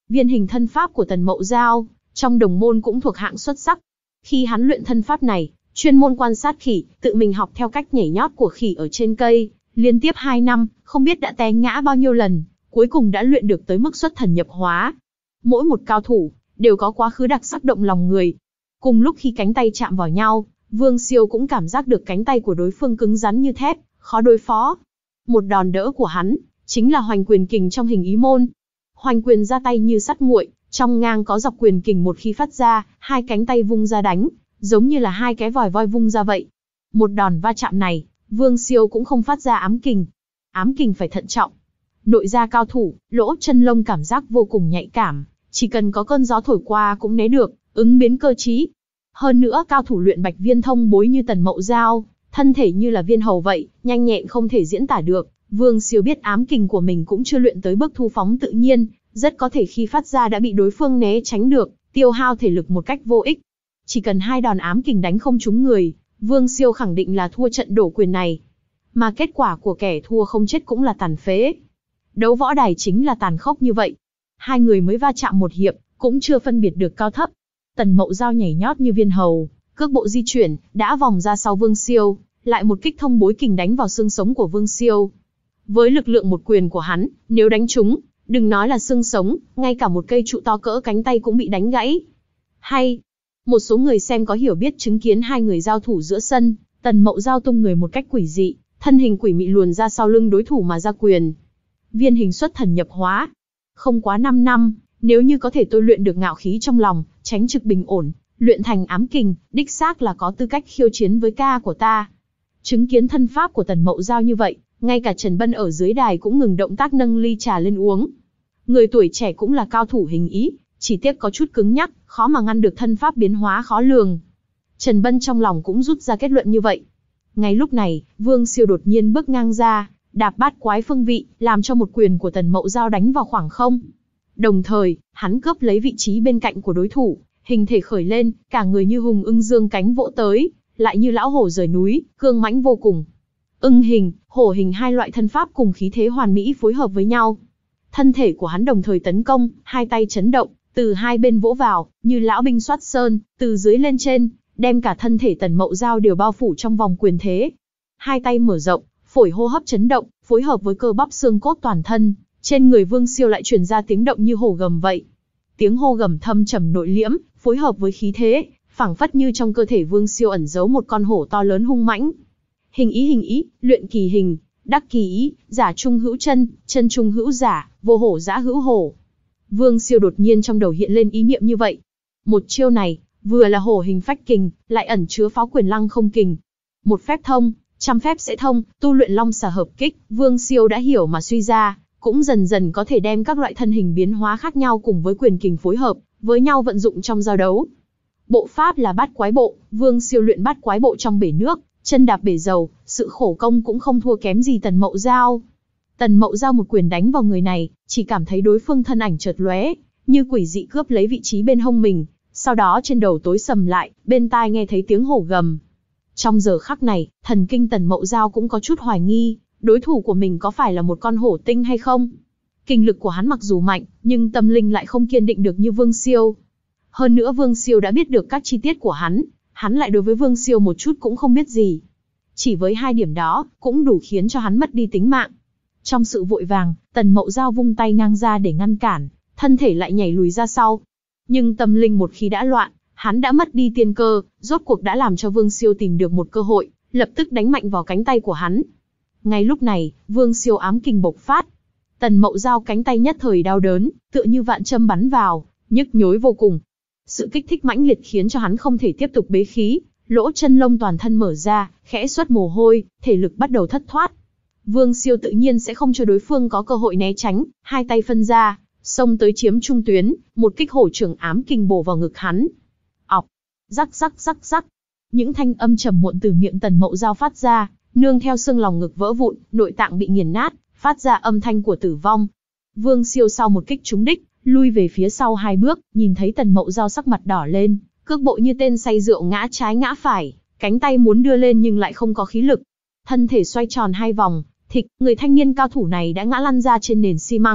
Viên hình thân pháp của Tần Mậu Giao, trong đồng môn cũng thuộc hạng xuất sắc. Khi hắn luyện thân pháp này, chuyên môn quan sát khỉ, tự mình học theo cách nhảy nhót của khỉ ở trên cây, liên tiếp hai năm, không biết đã té ngã bao nhiêu lần, cuối cùng đã luyện được tới mức xuất thần nhập hóa. Mỗi một cao thủ, đều có quá khứ đặc sắc động lòng người. Cùng lúc khi cánh tay chạm vào nhau, Vương Siêu cũng cảm giác được cánh tay của đối phương cứng rắn như thép, khó đối phó. Một đòn đỡ của hắn, chính là hoành quyền kình trong hình ý môn. Hoành quyền ra tay như sắt nguội, trong ngang có dọc quyền kình một khi phát ra, hai cánh tay vung ra đánh, giống như là hai cái vòi voi vung ra vậy. Một đòn va chạm này, Vương Siêu cũng không phát ra ám kình. Ám kình phải thận trọng. Nội gia cao thủ, lỗ chân lông cảm giác vô cùng nhạy cảm, chỉ cần có cơn gió thổi qua cũng né được, ứng biến cơ trí. Hơn nữa cao thủ luyện bạch viên thông bối như Tần Mậu Giao, thân thể như là viên hầu vậy, nhanh nhẹn không thể diễn tả được. Vương Siêu biết ám kình của mình cũng chưa luyện tới bước thu phóng tự nhiên, rất có thể khi phát ra đã bị đối phương né tránh được, tiêu hao thể lực một cách vô ích. Chỉ cần hai đòn ám kình đánh không trúng người, Vương Siêu khẳng định là thua trận đổ quyền này. Mà kết quả của kẻ thua không chết cũng là tàn phế. Đấu võ đài chính là tàn khốc như vậy. Hai người mới va chạm một hiệp, cũng chưa phân biệt được cao thấp. Tần Mậu Giao nhảy nhót như viên hầu, cước bộ di chuyển, đã vòng ra sau Vương Siêu, lại một kích thông bối kình đánh vào xương sống của Vương Siêu. Với lực lượng một quyền của hắn, nếu đánh trúng, đừng nói là xương sống, ngay cả một cây trụ to cỡ cánh tay cũng bị đánh gãy. Hay, một số người xem có hiểu biết chứng kiến hai người giao thủ giữa sân, Tần Mậu Giao tung người một cách quỷ dị, thân hình quỷ mị luồn ra sau lưng đối thủ mà ra quyền. Viên hình xuất thần nhập hóa. Không quá năm năm, nếu như có thể tôi luyện được ngạo khí trong lòng, tránh trực bình ổn, luyện thành ám kình, đích xác là có tư cách khiêu chiến với ca của ta. Chứng kiến thân pháp của Tần Mậu Giao như vậy, ngay cả Trần Bân ở dưới đài cũng ngừng động tác nâng ly trà lên uống. Người tuổi trẻ cũng là cao thủ hình ý, chỉ tiếc có chút cứng nhắc, khó mà ngăn được thân pháp biến hóa khó lường. Trần Bân trong lòng cũng rút ra kết luận như vậy. Ngay lúc này, Vương Siêu đột nhiên bước ngang ra, đạp bát quái phương vị, làm cho một quyền của Tần Mậu Giao đánh vào khoảng không. Đồng thời, hắn cướp lấy vị trí bên cạnh của đối thủ, hình thể khởi lên, cả người như hùng ưng dương cánh vỗ tới, lại như lão hổ rời núi, cương mãnh vô cùng. Ưng hình, hổ hình hai loại thân pháp cùng khí thế hoàn mỹ phối hợp với nhau. Thân thể của hắn đồng thời tấn công, hai tay chấn động, từ hai bên vỗ vào, như lão binh soát sơn, từ dưới lên trên, đem cả thân thể Tần Mậu Giao đều bao phủ trong vòng quyền thế. Hai tay mở rộng, phổi hô hấp chấn động, phối hợp với cơ bắp xương cốt toàn thân, trên người Vương Siêu lại truyền ra tiếng động như hổ gầm vậy. Tiếng hô gầm thâm trầm nội liễm, phối hợp với khí thế, phảng phất như trong cơ thể Vương Siêu ẩn giấu một con hổ to lớn hung mãnh. Hình ý hình ý, luyện kỳ hình, đắc kỳ ý, giả trung hữu chân, chân trung hữu giả, vô hổ giã hữu hổ. Vương Siêu đột nhiên trong đầu hiện lên ý niệm như vậy. Một chiêu này, vừa là hổ hình phách kình, lại ẩn chứa pháo quyền lăng không kình. Một phép thông, trăm phép sẽ thông, tu luyện long xà hợp kích, Vương Siêu đã hiểu mà suy ra, cũng dần dần có thể đem các loại thân hình biến hóa khác nhau cùng với quyền kình phối hợp với nhau vận dụng trong giao đấu. Bộ pháp là bát quái bộ, Vương Siêu luyện bát quái bộ trong bể nước, chân đạp bể dầu, sự khổ công cũng không thua kém gì Tần Mậu Giao. Tần Mậu Giao một quyền đánh vào người này, chỉ cảm thấy đối phương thân ảnh chợt lóe, như quỷ dị cướp lấy vị trí bên hông mình, sau đó trên đầu tối sầm lại, bên tai nghe thấy tiếng hổ gầm. Trong giờ khắc này, thần kinh Tần Mậu Giao cũng có chút hoài nghi, đối thủ của mình có phải là một con hổ tinh hay không? Kinh lực của hắn mặc dù mạnh, nhưng tâm linh lại không kiên định được như Vương Siêu. Hơn nữa Vương Siêu đã biết được các chi tiết của hắn, hắn lại đối với Vương Siêu một chút cũng không biết gì. Chỉ với hai điểm đó, cũng đủ khiến cho hắn mất đi tính mạng. Trong sự vội vàng, Tần Mậu Giao vung tay ngang ra để ngăn cản, thân thể lại nhảy lùi ra sau. Nhưng tâm linh một khi đã loạn, hắn đã mất đi tiên cơ, rốt cuộc đã làm cho Vương Siêu tìm được một cơ hội, lập tức đánh mạnh vào cánh tay của hắn. Ngay lúc này, Vương Siêu ám kình bộc phát. Tần Mậu Giao cánh tay nhất thời đau đớn, tựa như vạn châm bắn vào, nhức nhối vô cùng. Sự kích thích mãnh liệt khiến cho hắn không thể tiếp tục bế khí, lỗ chân lông toàn thân mở ra, khẽ xuất mồ hôi, thể lực bắt đầu thất thoát. Vương Siêu tự nhiên sẽ không cho đối phương có cơ hội né tránh, hai tay phân ra, xông tới chiếm trung tuyến, một kích hổ trưởng ám kình bổ vào ngực hắn. Ọc, rắc rắc rắc rắc. Những thanh âm trầm muộn từ miệng Tần Mậu Giao phát ra, nương theo xương lòng ngực vỡ vụn, nội tạng bị nghiền nát, phát ra âm thanh của tử vong. Vương Siêu sau một kích trúng đích, lui về phía sau hai bước, nhìn thấy Tần Mậu Giao sắc mặt đỏ lên, cước bộ như tên say rượu ngã trái ngã phải, cánh tay muốn đưa lên nhưng lại không có khí lực. Thân thể xoay tròn hai vòng, thịch, người thanh niên cao thủ này đã ngã lăn ra trên nền xi măng,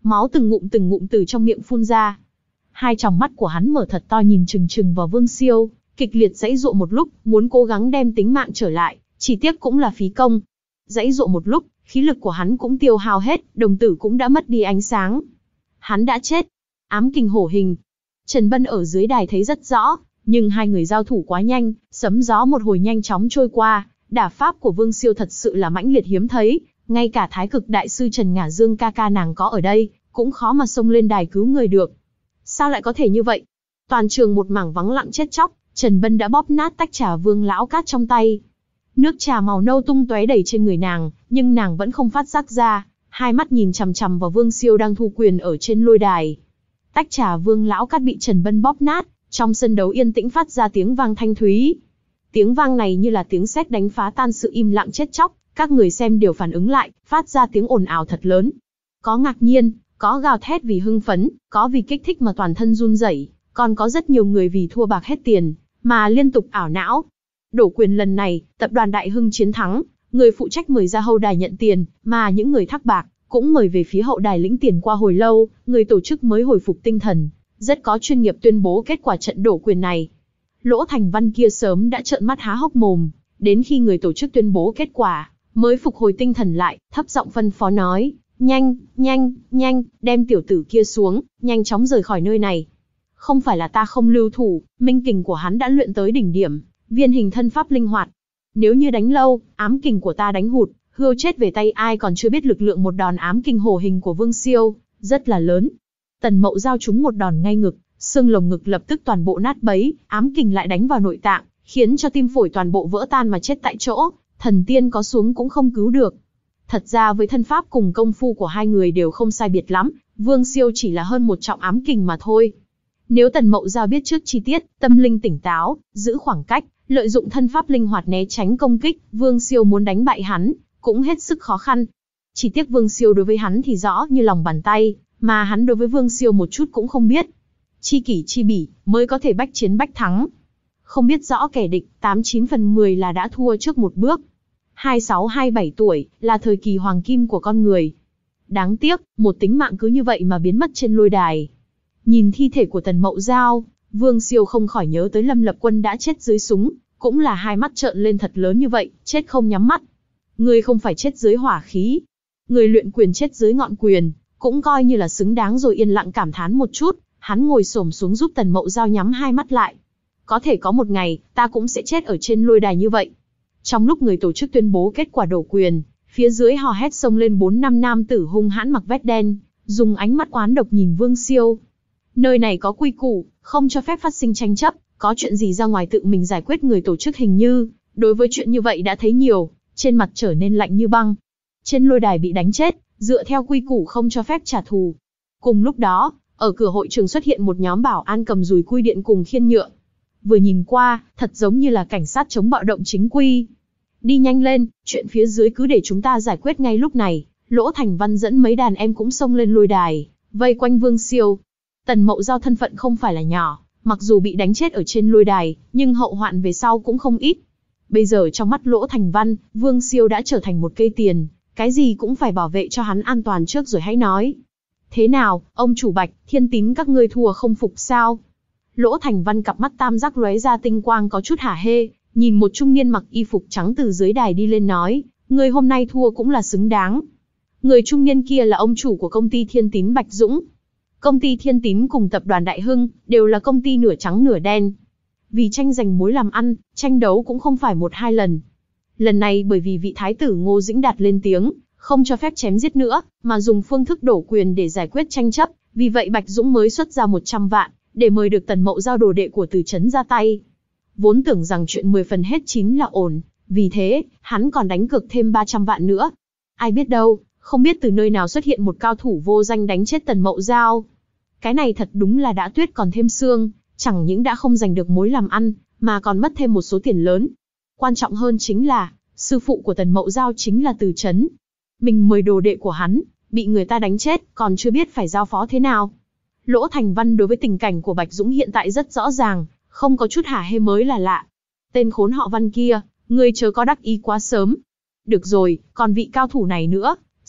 máu từng ngụm từng ngụm từ trong miệng phun ra. Hai tròng mắt của hắn mở thật to nhìn chừng chừng vào Vương Siêu, kịch liệt giãy giụa một lúc, muốn cố gắng đem tính mạng trở lại, chỉ tiếc cũng là phí công. Giãy giụa một lúc, khí lực của hắn cũng tiêu hao hết, đồng tử cũng đã mất đi ánh sáng. Hắn đã chết. Ám kình hổ hình. Trần Bân ở dưới đài thấy rất rõ, nhưng hai người giao thủ quá nhanh, sấm gió một hồi nhanh chóng trôi qua, đả pháp của Vương Siêu thật sự là mãnh liệt hiếm thấy, ngay cả Thái Cực đại sư Trần Ngả Dương ca ca nàng có ở đây, cũng khó mà xông lên đài cứu người được. Sao lại có thể như vậy? Toàn trường một mảng vắng lặng chết chóc, Trần Bân đã bóp nát tách trà Vương lão cát trong tay. Nước trà màu nâu tung tóe đầy trên người nàng, nhưng nàng vẫn không phát giác ra, hai mắt nhìn chằm chằm vào Vương Siêu đang thu quyền ở trên lôi đài. Tách trà Vương lão cát bị Trần Bân bóp nát, trong sân đấu yên tĩnh phát ra tiếng vang thanh thúy. Tiếng vang này như là tiếng sét đánh phá tan sự im lặng chết chóc, các người xem đều phản ứng lại, phát ra tiếng ồn ào thật lớn. Có ngạc nhiên, có gào thét vì hưng phấn, có vì kích thích mà toàn thân run rẩy, còn có rất nhiều người vì thua bạc hết tiền, mà liên tục ảo não. Đổ quyền lần này, tập đoàn Đại Hưng chiến thắng, người phụ trách mời ra hậu đài nhận tiền, mà những người thắc bạc, cũng mời về phía hậu đài lĩnh tiền qua hồi lâu, người tổ chức mới hồi phục tinh thần, rất có chuyên nghiệp tuyên bố kết quả trận đổ quyền này. Lỗ Thành Văn kia sớm đã trợn mắt há hốc mồm, đến khi người tổ chức tuyên bố kết quả, mới phục hồi tinh thần lại, thấp giọng phân phó nói, nhanh, nhanh, nhanh, đem tiểu tử kia xuống, nhanh chóng rời khỏi nơi này. Không phải là ta không lưu thủ, minh kình của hắn đã luyện tới đỉnh điểm, viên hình thân pháp linh hoạt. Nếu như đánh lâu, ám kình của ta đánh hụt, hươu chết về tay ai còn chưa biết lực lượng một đòn ám kình hổ hình của Vương Siêu, rất là lớn. Tần Mậu giao trúng một đòn ngay ngực, xương lồng ngực lập tức toàn bộ nát bấy, ám kình lại đánh vào nội tạng, khiến cho tim phổi toàn bộ vỡ tan mà chết tại chỗ, thần tiên có xuống cũng không cứu được. Thật ra với thân pháp cùng công phu của hai người đều không sai biệt lắm, Vương Siêu chỉ là hơn một trọng ám kình mà thôi. Nếu Tần Mậu giao biết trước chi tiết, tâm linh tỉnh táo, giữ khoảng cách, lợi dụng thân pháp linh hoạt né tránh công kích, Vương Siêu muốn đánh bại hắn, cũng hết sức khó khăn. Chỉ tiếc Vương Siêu đối với hắn thì rõ như lòng bàn tay, mà hắn đối với Vương Siêu một chút cũng không biết. Chi kỷ chi bỉ, mới có thể bách chiến bách thắng. Không biết rõ kẻ địch, tám chín phần mười là đã thua trước một bước. hai mươi sáu hai mươi bảy tuổi, là thời kỳ hoàng kim của con người. Đáng tiếc, một tính mạng cứ như vậy mà biến mất trên lôi đài. Nhìn thi thể của Tần Mậu Giao, Vương Siêu không khỏi nhớ tới Lâm Lập Quân đã chết dưới súng, cũng là hai mắt trợn lên thật lớn như vậy, chết không nhắm mắt. Người không phải chết dưới hỏa khí. Người luyện quyền chết dưới ngọn quyền, cũng coi như là xứng đáng rồi, yên lặng cảm thán một chút, hắn ngồi xổm xuống giúp Tần Mậu Giao nhắm hai mắt lại. Có thể có một ngày, ta cũng sẽ chết ở trên lôi đài như vậy. Trong lúc người tổ chức tuyên bố kết quả đổ quyền, phía dưới hò hét xông lên bốn năm nam tử hung hãn mặc vest đen, dùng ánh mắt oán độc nhìn Vương Siêu. Nơi này có quy củ, không cho phép phát sinh tranh chấp, có chuyện gì ra ngoài tự mình giải quyết. Người tổ chức hình như, đối với chuyện như vậy đã thấy nhiều, trên mặt trở nên lạnh như băng. Trên lôi đài bị đánh chết, dựa theo quy củ không cho phép trả thù. Cùng lúc đó, ở cửa hội trường xuất hiện một nhóm bảo an cầm dùi cui điện cùng khiên nhựa. Vừa nhìn qua, thật giống như là cảnh sát chống bạo động chính quy. Đi nhanh lên, chuyện phía dưới cứ để chúng ta giải quyết ngay lúc này. Lỗ Thành Văn dẫn mấy đàn em cũng xông lên lôi đài, vây quanh Vương Siêu. Tần Mậu Giao thân phận không phải là nhỏ, mặc dù bị đánh chết ở trên lôi đài, nhưng hậu hoạn về sau cũng không ít. Bây giờ trong mắt Lỗ Thành Văn, Vương Siêu đã trở thành một cây tiền, cái gì cũng phải bảo vệ cho hắn an toàn trước rồi hãy nói. Thế nào, ông chủ Bạch, Thiên Tín các ngươi thua không phục sao? Lỗ Thành Văn cặp mắt tam giác lóe ra tinh quang có chút hả hê, nhìn một trung niên mặc y phục trắng từ dưới đài đi lên nói, người hôm nay thua cũng là xứng đáng. Người trung niên kia là ông chủ của công ty Thiên Tín Bạch Dũng. Công ty Thiên Tín cùng tập đoàn Đại Hưng, đều là công ty nửa trắng nửa đen. Vì tranh giành mối làm ăn, tranh đấu cũng không phải một hai lần. Lần này bởi vì vị thái tử Ngô Dĩnh Đạt lên tiếng, không cho phép chém giết nữa, mà dùng phương thức đổ quyền để giải quyết tranh chấp, vì vậy Bạch Dũng mới xuất ra một trăm vạn, để mời được Tần Mậu Giao đồ đệ của Từ Chấn ra tay. Vốn tưởng rằng chuyện mười phần hết chín là ổn, vì thế, hắn còn đánh cược thêm ba trăm vạn nữa. Ai biết đâu, không biết từ nơi nào xuất hiện một cao thủ vô danh đánh chết Tần Mậu Giao. Cái này thật đúng là đã tuyết còn thêm xương, chẳng những đã không giành được mối làm ăn, mà còn mất thêm một số tiền lớn. Quan trọng hơn chính là, sư phụ của Tần Mậu Giao chính là Từ Chấn. Mình mời đồ đệ của hắn, bị người ta đánh chết, còn chưa biết phải giao phó thế nào. Lỗ Thành Văn đối với tình cảnh của Bạch Dũng hiện tại rất rõ ràng, không có chút hả hê mới là lạ. Tên khốn họ Văn kia, ngươi chớ có đắc ý quá sớm. Được rồi, còn vị cao thủ này nữa,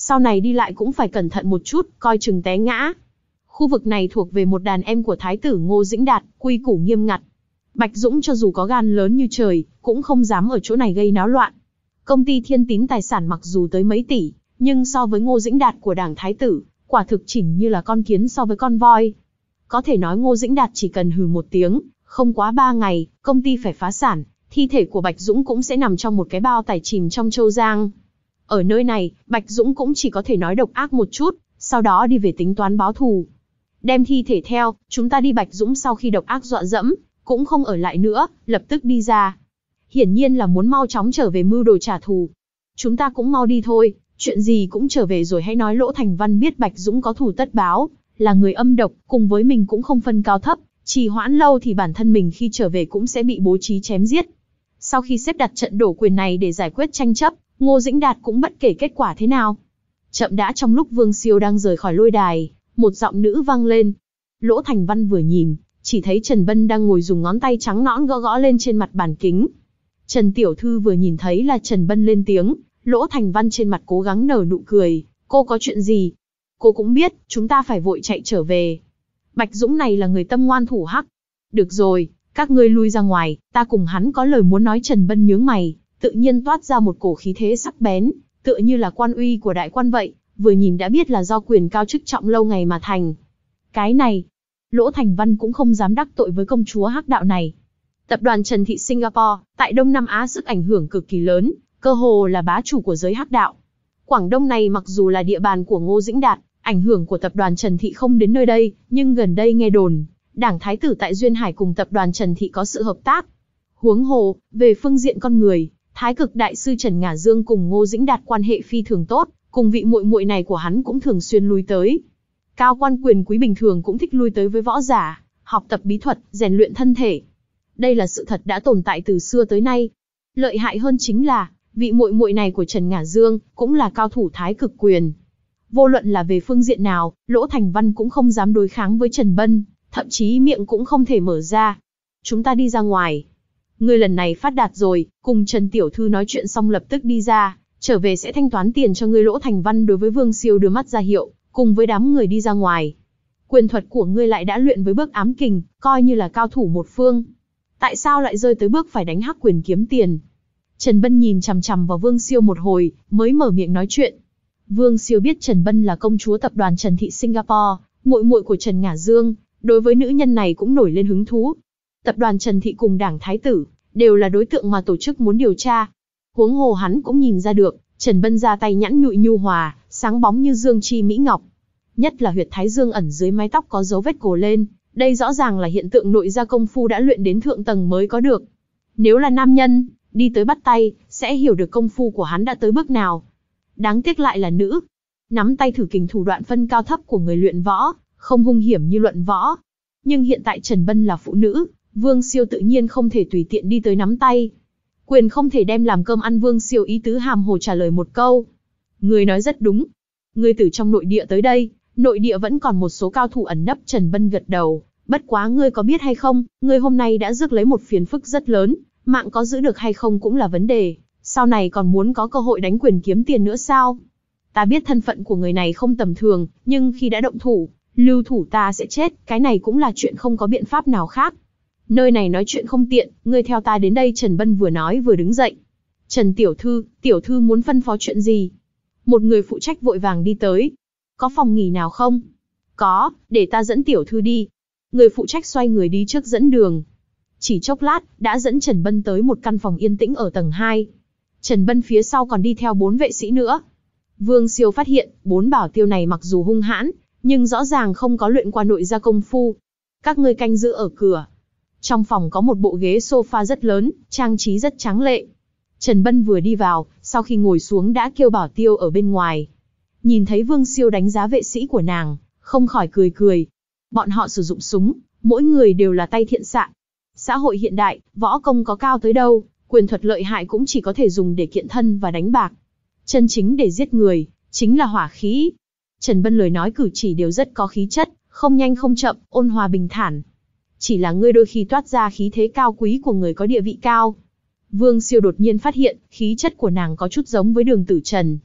sau này đi lại cũng phải cẩn thận một chút, coi chừng té ngã. Khu vực này thuộc về một đàn em của Thái tử Ngô Dĩnh Đạt, quy củ nghiêm ngặt. Bạch Dũng cho dù có gan lớn như trời, cũng không dám ở chỗ này gây náo loạn. Công ty Thiên Tín tài sản mặc dù tới mấy tỷ, nhưng so với Ngô Dĩnh Đạt của đảng Thái tử, quả thực chỉnh như là con kiến so với con voi. Có thể nói Ngô Dĩnh Đạt chỉ cần hừ một tiếng, không quá ba ngày, công ty phải phá sản, thi thể của Bạch Dũng cũng sẽ nằm trong một cái bao tải chìm trong Châu Giang. Ở nơi này, Bạch Dũng cũng chỉ có thể nói độc ác một chút, sau đó đi về tính toán báo thù. Đem thi thể theo, chúng ta đi. Bạch Dũng sau khi độc ác dọa dẫm, cũng không ở lại nữa, lập tức đi ra. Hiển nhiên là muốn mau chóng trở về mưu đồ trả thù. Chúng ta cũng mau đi thôi, chuyện gì cũng trở về rồi hãy nói. Lỗ Thành Văn biết Bạch Dũng có thù tất báo, là người âm độc, cùng với mình cũng không phân cao thấp, trì hoãn lâu thì bản thân mình khi trở về cũng sẽ bị bố trí chém giết. Sau khi xếp đặt trận đổ quyền này để giải quyết tranh chấp, Ngô Dĩnh Đạt cũng bất kể kết quả thế nào. Chậm đã. Trong lúc Vương Siêu đang rời khỏi lôi đài, một giọng nữ vang lên. Lỗ Thành Văn vừa nhìn, chỉ thấy Trần Bân đang ngồi dùng ngón tay trắng nõn gõ gõ lên trên mặt bàn kính. Trần tiểu thư vừa nhìn thấy là Trần Bân lên tiếng, Lỗ Thành Văn trên mặt cố gắng nở nụ cười. Cô có chuyện gì? Cô cũng biết, chúng ta phải vội chạy trở về. Bạch Dũng này là người tâm ngoan thủ hắc. Được rồi, các ngươi lui ra ngoài, ta cùng hắn có lời muốn nói. Trần Bân nhướng mày, tự nhiên toát ra một cổ khí thế sắc bén, tựa như là quan uy của đại quan vậy, vừa nhìn đã biết là do quyền cao chức trọng lâu ngày mà thành. Cái này, Lỗ Thành Văn cũng không dám đắc tội với công chúa hắc đạo này. Tập đoàn Trần Thị Singapore, tại Đông Nam Á sức ảnh hưởng cực kỳ lớn, cơ hồ là bá chủ của giới hắc đạo. Quảng Đông này mặc dù là địa bàn của Ngô Dĩnh Đạt, ảnh hưởng của tập đoàn Trần Thị không đến nơi đây, nhưng gần đây nghe đồn, đảng Thái tử tại Duyên Hải cùng tập đoàn Trần Thị có sự hợp tác. Huống hồ, về phương diện con người, Thái cực đại sư Trần Ngả Dương cùng Ngô Dĩnh Đạt quan hệ phi thường tốt, cùng vị muội muội này của hắn cũng thường xuyên lui tới. Cao quan quyền quý bình thường cũng thích lui tới với võ giả, học tập bí thuật, rèn luyện thân thể. Đây là sự thật đã tồn tại từ xưa tới nay. Lợi hại hơn chính là, vị muội muội này của Trần Ngả Dương cũng là cao thủ thái cực quyền. Vô luận là về phương diện nào, Lỗ Thành Văn cũng không dám đối kháng với Trần Bân, thậm chí miệng cũng không thể mở ra. Chúng ta đi ra ngoài. Ngươi lần này phát đạt rồi, cùng Trần tiểu thư nói chuyện xong lập tức đi ra, trở về sẽ thanh toán tiền cho ngươi. Lỗ Thành Văn đối với Vương Siêu đưa mắt ra hiệu, cùng với đám người đi ra ngoài. Quyền thuật của ngươi lại đã luyện với bước ám kình, coi như là cao thủ một phương. Tại sao lại rơi tới bước phải đánh hắc quyền kiếm tiền? Trần Bân nhìn chằm chằm vào Vương Siêu một hồi, mới mở miệng nói chuyện. Vương Siêu biết Trần Bân là công chúa tập đoàn Trần Thị Singapore, muội muội của Trần Ngả Dương, đối với nữ nhân này cũng nổi lên hứng thú. Tập đoàn Trần Thị cùng đảng Thái tử, đều là đối tượng mà tổ chức muốn điều tra. Huống hồ hắn cũng nhìn ra được, Trần Bân ra tay nhẵn nhụi nhu hòa, sáng bóng như dương chi mỹ ngọc. Nhất là huyệt thái dương ẩn dưới mái tóc có dấu vết cổ lên, đây rõ ràng là hiện tượng nội gia công phu đã luyện đến thượng tầng mới có được. Nếu là nam nhân, đi tới bắt tay, sẽ hiểu được công phu của hắn đã tới bước nào. Đáng tiếc lại là nữ. Nắm tay thử kình thủ đoạn phân cao thấp của người luyện võ, không hung hiểm như luận võ. Nhưng hiện tại Trần Bân là phụ nữ, Vương Siêu tự nhiên không thể tùy tiện đi tới nắm tay. Quyền không thể đem làm cơm ăn. Vương Siêu ý tứ hàm hồ trả lời một câu. Ngươi nói rất đúng. Ngươi từ trong nội địa tới đây, nội địa vẫn còn một số cao thủ ẩn nấp. Trần Bân gật đầu. Bất quá ngươi có biết hay không, ngươi hôm nay đã rước lấy một phiền phức rất lớn, mạng có giữ được hay không cũng là vấn đề. Sau này còn muốn có cơ hội đánh quyền kiếm tiền nữa sao? Ta biết thân phận của người này không tầm thường, nhưng khi đã động thủ, lưu thủ ta sẽ chết, cái này cũng là chuyện không có biện pháp nào khác. Nơi này nói chuyện không tiện, ngươi theo ta đến đây. Trần Bân vừa nói vừa đứng dậy. Trần tiểu thư, tiểu thư muốn phân phó chuyện gì? Một người phụ trách vội vàng đi tới. Có phòng nghỉ nào không? Có, để ta dẫn tiểu thư đi. Người phụ trách xoay người đi trước dẫn đường. Chỉ chốc lát, đã dẫn Trần Bân tới một căn phòng yên tĩnh ở tầng hai. Trần Bân phía sau còn đi theo bốn vệ sĩ nữa. Vương Siêu phát hiện, bốn bảo tiêu này mặc dù hung hãn, nhưng rõ ràng không có luyện qua nội gia công phu. Các ngươi canh giữ ở cửa. Trong phòng có một bộ ghế sofa rất lớn, trang trí rất tráng lệ. Trần Bân vừa đi vào, sau khi ngồi xuống đã kêu bảo tiêu ở bên ngoài. Nhìn thấy Vương Siêu đánh giá vệ sĩ của nàng, không khỏi cười cười. Bọn họ sử dụng súng, mỗi người đều là tay thiện xạ. Xã hội hiện đại, võ công có cao tới đâu, quyền thuật lợi hại cũng chỉ có thể dùng để kiện thân và đánh bạc. Chân chính để giết người, chính là hỏa khí. Trần Bân lời nói cử chỉ đều rất có khí chất, không nhanh không chậm, ôn hòa bình thản. Chỉ là ngươi đôi khi toát ra khí thế cao quý của người có địa vị cao. Vương Siêu đột nhiên phát hiện, khí chất của nàng có chút giống với Đường Tử Trần.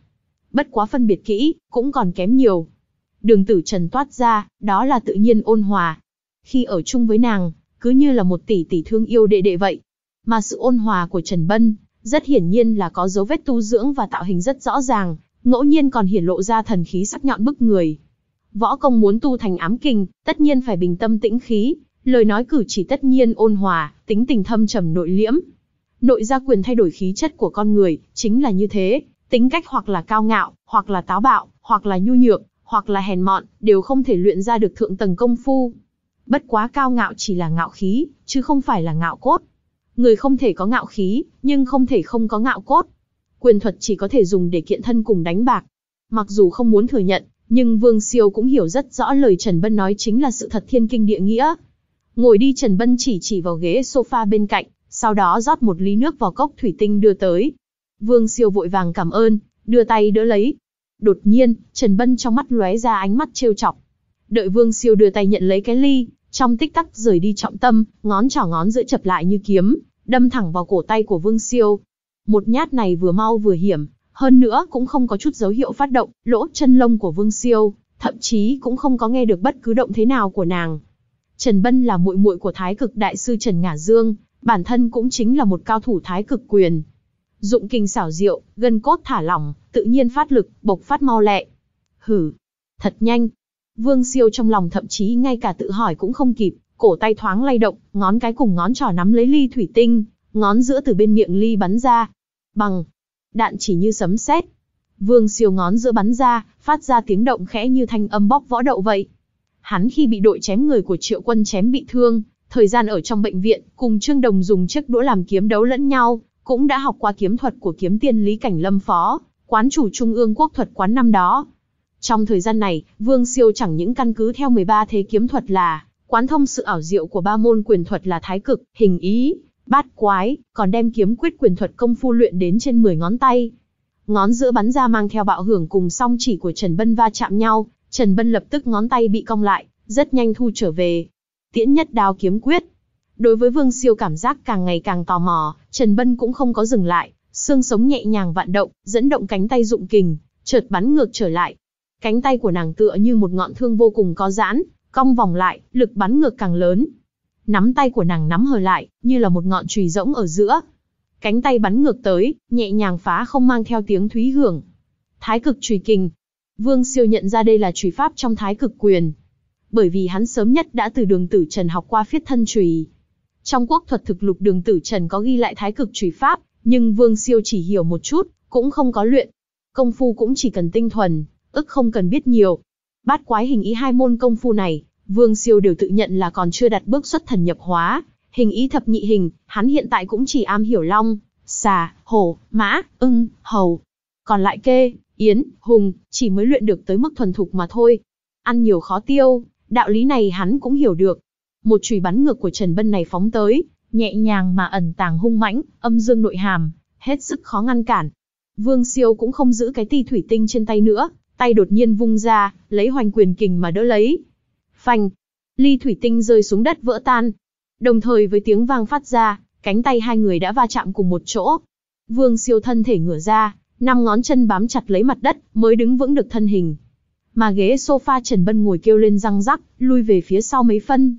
Bất quá phân biệt kỹ, cũng còn kém nhiều. Đường Tử Trần toát ra, đó là tự nhiên ôn hòa. Khi ở chung với nàng, cứ như là một tỷ tỷ thương yêu đệ đệ vậy. Mà sự ôn hòa của Trần Bân, rất hiển nhiên là có dấu vết tu dưỡng và tạo hình rất rõ ràng, ngẫu nhiên còn hiển lộ ra thần khí sắc nhọn bức người. Võ công muốn tu thành ám kình, tất nhiên phải bình tâm tĩnh khí, lời nói cử chỉ tất nhiên ôn hòa, tính tình thâm trầm nội liễm. Nội gia quyền thay đổi khí chất của con người, chính là như thế, tính cách hoặc là cao ngạo, hoặc là táo bạo, hoặc là nhu nhược, hoặc là hèn mọn, đều không thể luyện ra được thượng tầng công phu. Bất quá cao ngạo chỉ là ngạo khí, chứ không phải là ngạo cốt. Người không thể có ngạo khí, nhưng không thể không có ngạo cốt. Quyền thuật chỉ có thể dùng để kiện thân cùng đánh bạc. Mặc dù không muốn thừa nhận, nhưng Vương Siêu cũng hiểu rất rõ lời Trần Bân nói chính là sự thật thiên kinh địa nghĩa. Ngồi đi, Trần Bân chỉ chỉ vào ghế sofa bên cạnh, sau đó rót một ly nước vào cốc thủy tinh đưa tới. Vương Siêu vội vàng cảm ơn, đưa tay đỡ lấy. Đột nhiên, Trần Bân trong mắt lóe ra ánh mắt trêu chọc. Đợi Vương Siêu đưa tay nhận lấy cái ly, trong tích tắc rời đi trọng tâm, ngón trỏ ngón giữa chập lại như kiếm, đâm thẳng vào cổ tay của Vương Siêu. Một nhát này vừa mau vừa hiểm, hơn nữa cũng không có chút dấu hiệu phát động, lỗ chân lông của Vương Siêu, thậm chí cũng không có nghe được bất cứ động thế nào của nàng. Trần Bân là muội muội của Thái Cực đại sư Trần Ngả Dương, bản thân cũng chính là một cao thủ Thái Cực quyền. Dụng kình xảo diệu, gân cốt thả lỏng, tự nhiên phát lực, bộc phát mau lẹ. Hử, thật nhanh. Vương Siêu trong lòng thậm chí ngay cả tự hỏi cũng không kịp, cổ tay thoáng lay động, ngón cái cùng ngón trỏ nắm lấy ly thủy tinh, ngón giữa từ bên miệng ly bắn ra. Bằng, đạn chỉ như sấm sét. Vương Siêu ngón giữa bắn ra, phát ra tiếng động khẽ như thanh âm bóp võ đậu vậy. Hắn khi bị đội chém người của Triệu Quân chém bị thương, thời gian ở trong bệnh viện, cùng Trương Đồng dùng chiếc đũa làm kiếm đấu lẫn nhau, cũng đã học qua kiếm thuật của kiếm tiên Lý Cảnh Lâm Phó, quán chủ Trung ương Quốc thuật quán năm đó. Trong thời gian này, Vương Siêu chẳng những căn cứ theo mười ba thế kiếm thuật là quán thông sự ảo diệu của ba môn quyền thuật là Thái Cực, Hình Ý, Bát Quái, còn đem kiếm quyết quyền thuật công phu luyện đến trên mười ngón tay. Ngón giữa bắn ra mang theo bạo hưởng cùng song chỉ của Trần Bân va chạm nhau, Trần Bân lập tức ngón tay bị cong lại, rất nhanh thu trở về. Tiễn nhất đao kiếm quyết. Đối với Vương Siêu cảm giác càng ngày càng tò mò, Trần Bân cũng không có dừng lại, xương sống nhẹ nhàng vạn động, dẫn động cánh tay dụng kình, chợt bắn ngược trở lại. Cánh tay của nàng tựa như một ngọn thương vô cùng có giãn, cong vòng lại, lực bắn ngược càng lớn. Nắm tay của nàng nắm hờ lại, như là một ngọn chùy rỗng ở giữa. Cánh tay bắn ngược tới, nhẹ nhàng phá không mang theo tiếng thúy hưởng. Thái Cực chùy kình. Vương Siêu nhận ra đây là chùy pháp trong Thái Cực quyền. Bởi vì hắn sớm nhất đã từ Đường Tử Trần học qua phiết thân chùy. Trong quốc thuật thực lục Đường Tử Trần có ghi lại Thái Cực chùy pháp, nhưng Vương Siêu chỉ hiểu một chút, cũng không có luyện. Công phu cũng chỉ cần tinh thuần, ức không cần biết nhiều. Bát Quái, Hình Ý hai môn công phu này, Vương Siêu đều tự nhận là còn chưa đặt bước xuất thần nhập hóa. Hình Ý thập nhị hình, hắn hiện tại cũng chỉ am hiểu long, xà, hổ, mã, ưng, hầu. Còn lại kê, yến, hùng, chỉ mới luyện được tới mức thuần thục mà thôi. Ăn nhiều khó tiêu, đạo lý này hắn cũng hiểu được. Một chùy bắn ngược của Trần Bân này phóng tới, nhẹ nhàng mà ẩn tàng hung mãnh, âm dương nội hàm, hết sức khó ngăn cản. Vương Siêu cũng không giữ cái ti thủy tinh trên tay nữa, tay đột nhiên vung ra, lấy hoành quyền kình mà đỡ lấy. Phanh, ly thủy tinh rơi xuống đất vỡ tan. Đồng thời với tiếng vang phát ra, cánh tay hai người đã va chạm cùng một chỗ. Vương Siêu thân thể ngửa ra, năm ngón chân bám chặt lấy mặt đất, mới đứng vững được thân hình. Mà ghế sofa Trần Bân ngồi kêu lên răng rắc, lui về phía sau mấy phân.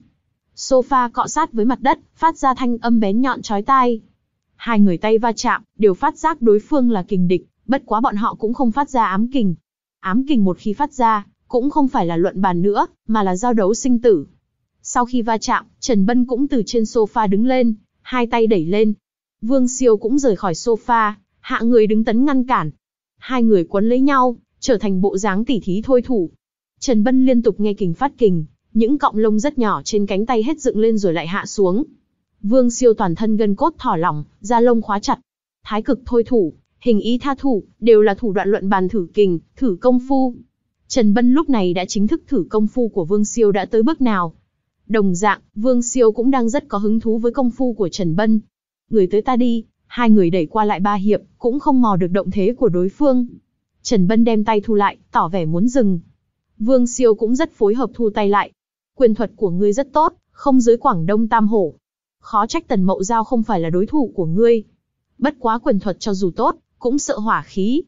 Sofa cọ sát với mặt đất, phát ra thanh âm bén nhọn chói tai. Hai người tay va chạm, đều phát giác đối phương là kình địch, bất quá bọn họ cũng không phát ra ám kình. Ám kình một khi phát ra, cũng không phải là luận bàn nữa, mà là giao đấu sinh tử. Sau khi va chạm, Trần Bân cũng từ trên sofa đứng lên, hai tay đẩy lên. Vương Siêu cũng rời khỏi sofa, hạ người đứng tấn ngăn cản. Hai người quấn lấy nhau, trở thành bộ dáng tỉ thí thôi thủ. Trần Bân liên tục nghe kình phát kình, những cọng lông rất nhỏ trên cánh tay hết dựng lên rồi lại hạ xuống. Vương Siêu toàn thân gân cốt thỏ lỏng, da lông khóa chặt. Thái Cực thôi thủ, Hình Ý tha thủ, đều là thủ đoạn luận bàn thử kình, thử công phu. Trần Bân lúc này đã chính thức thử công phu của Vương Siêu đã tới bước nào. Đồng dạng, Vương Siêu cũng đang rất có hứng thú với công phu của Trần Bân. Người tới ta đi, hai người đẩy qua lại ba hiệp, cũng không mò được động thế của đối phương. Trần Bân đem tay thu lại, tỏ vẻ muốn dừng. Vương Siêu cũng rất phối hợp thu tay lại. Quyền thuật của ngươi rất tốt, không dưới Quảng Đông Tam Hổ. Khó trách Tần Mậu Giao không phải là đối thủ của ngươi. Bất quá quyền thuật cho dù tốt, cũng sợ hỏa khí.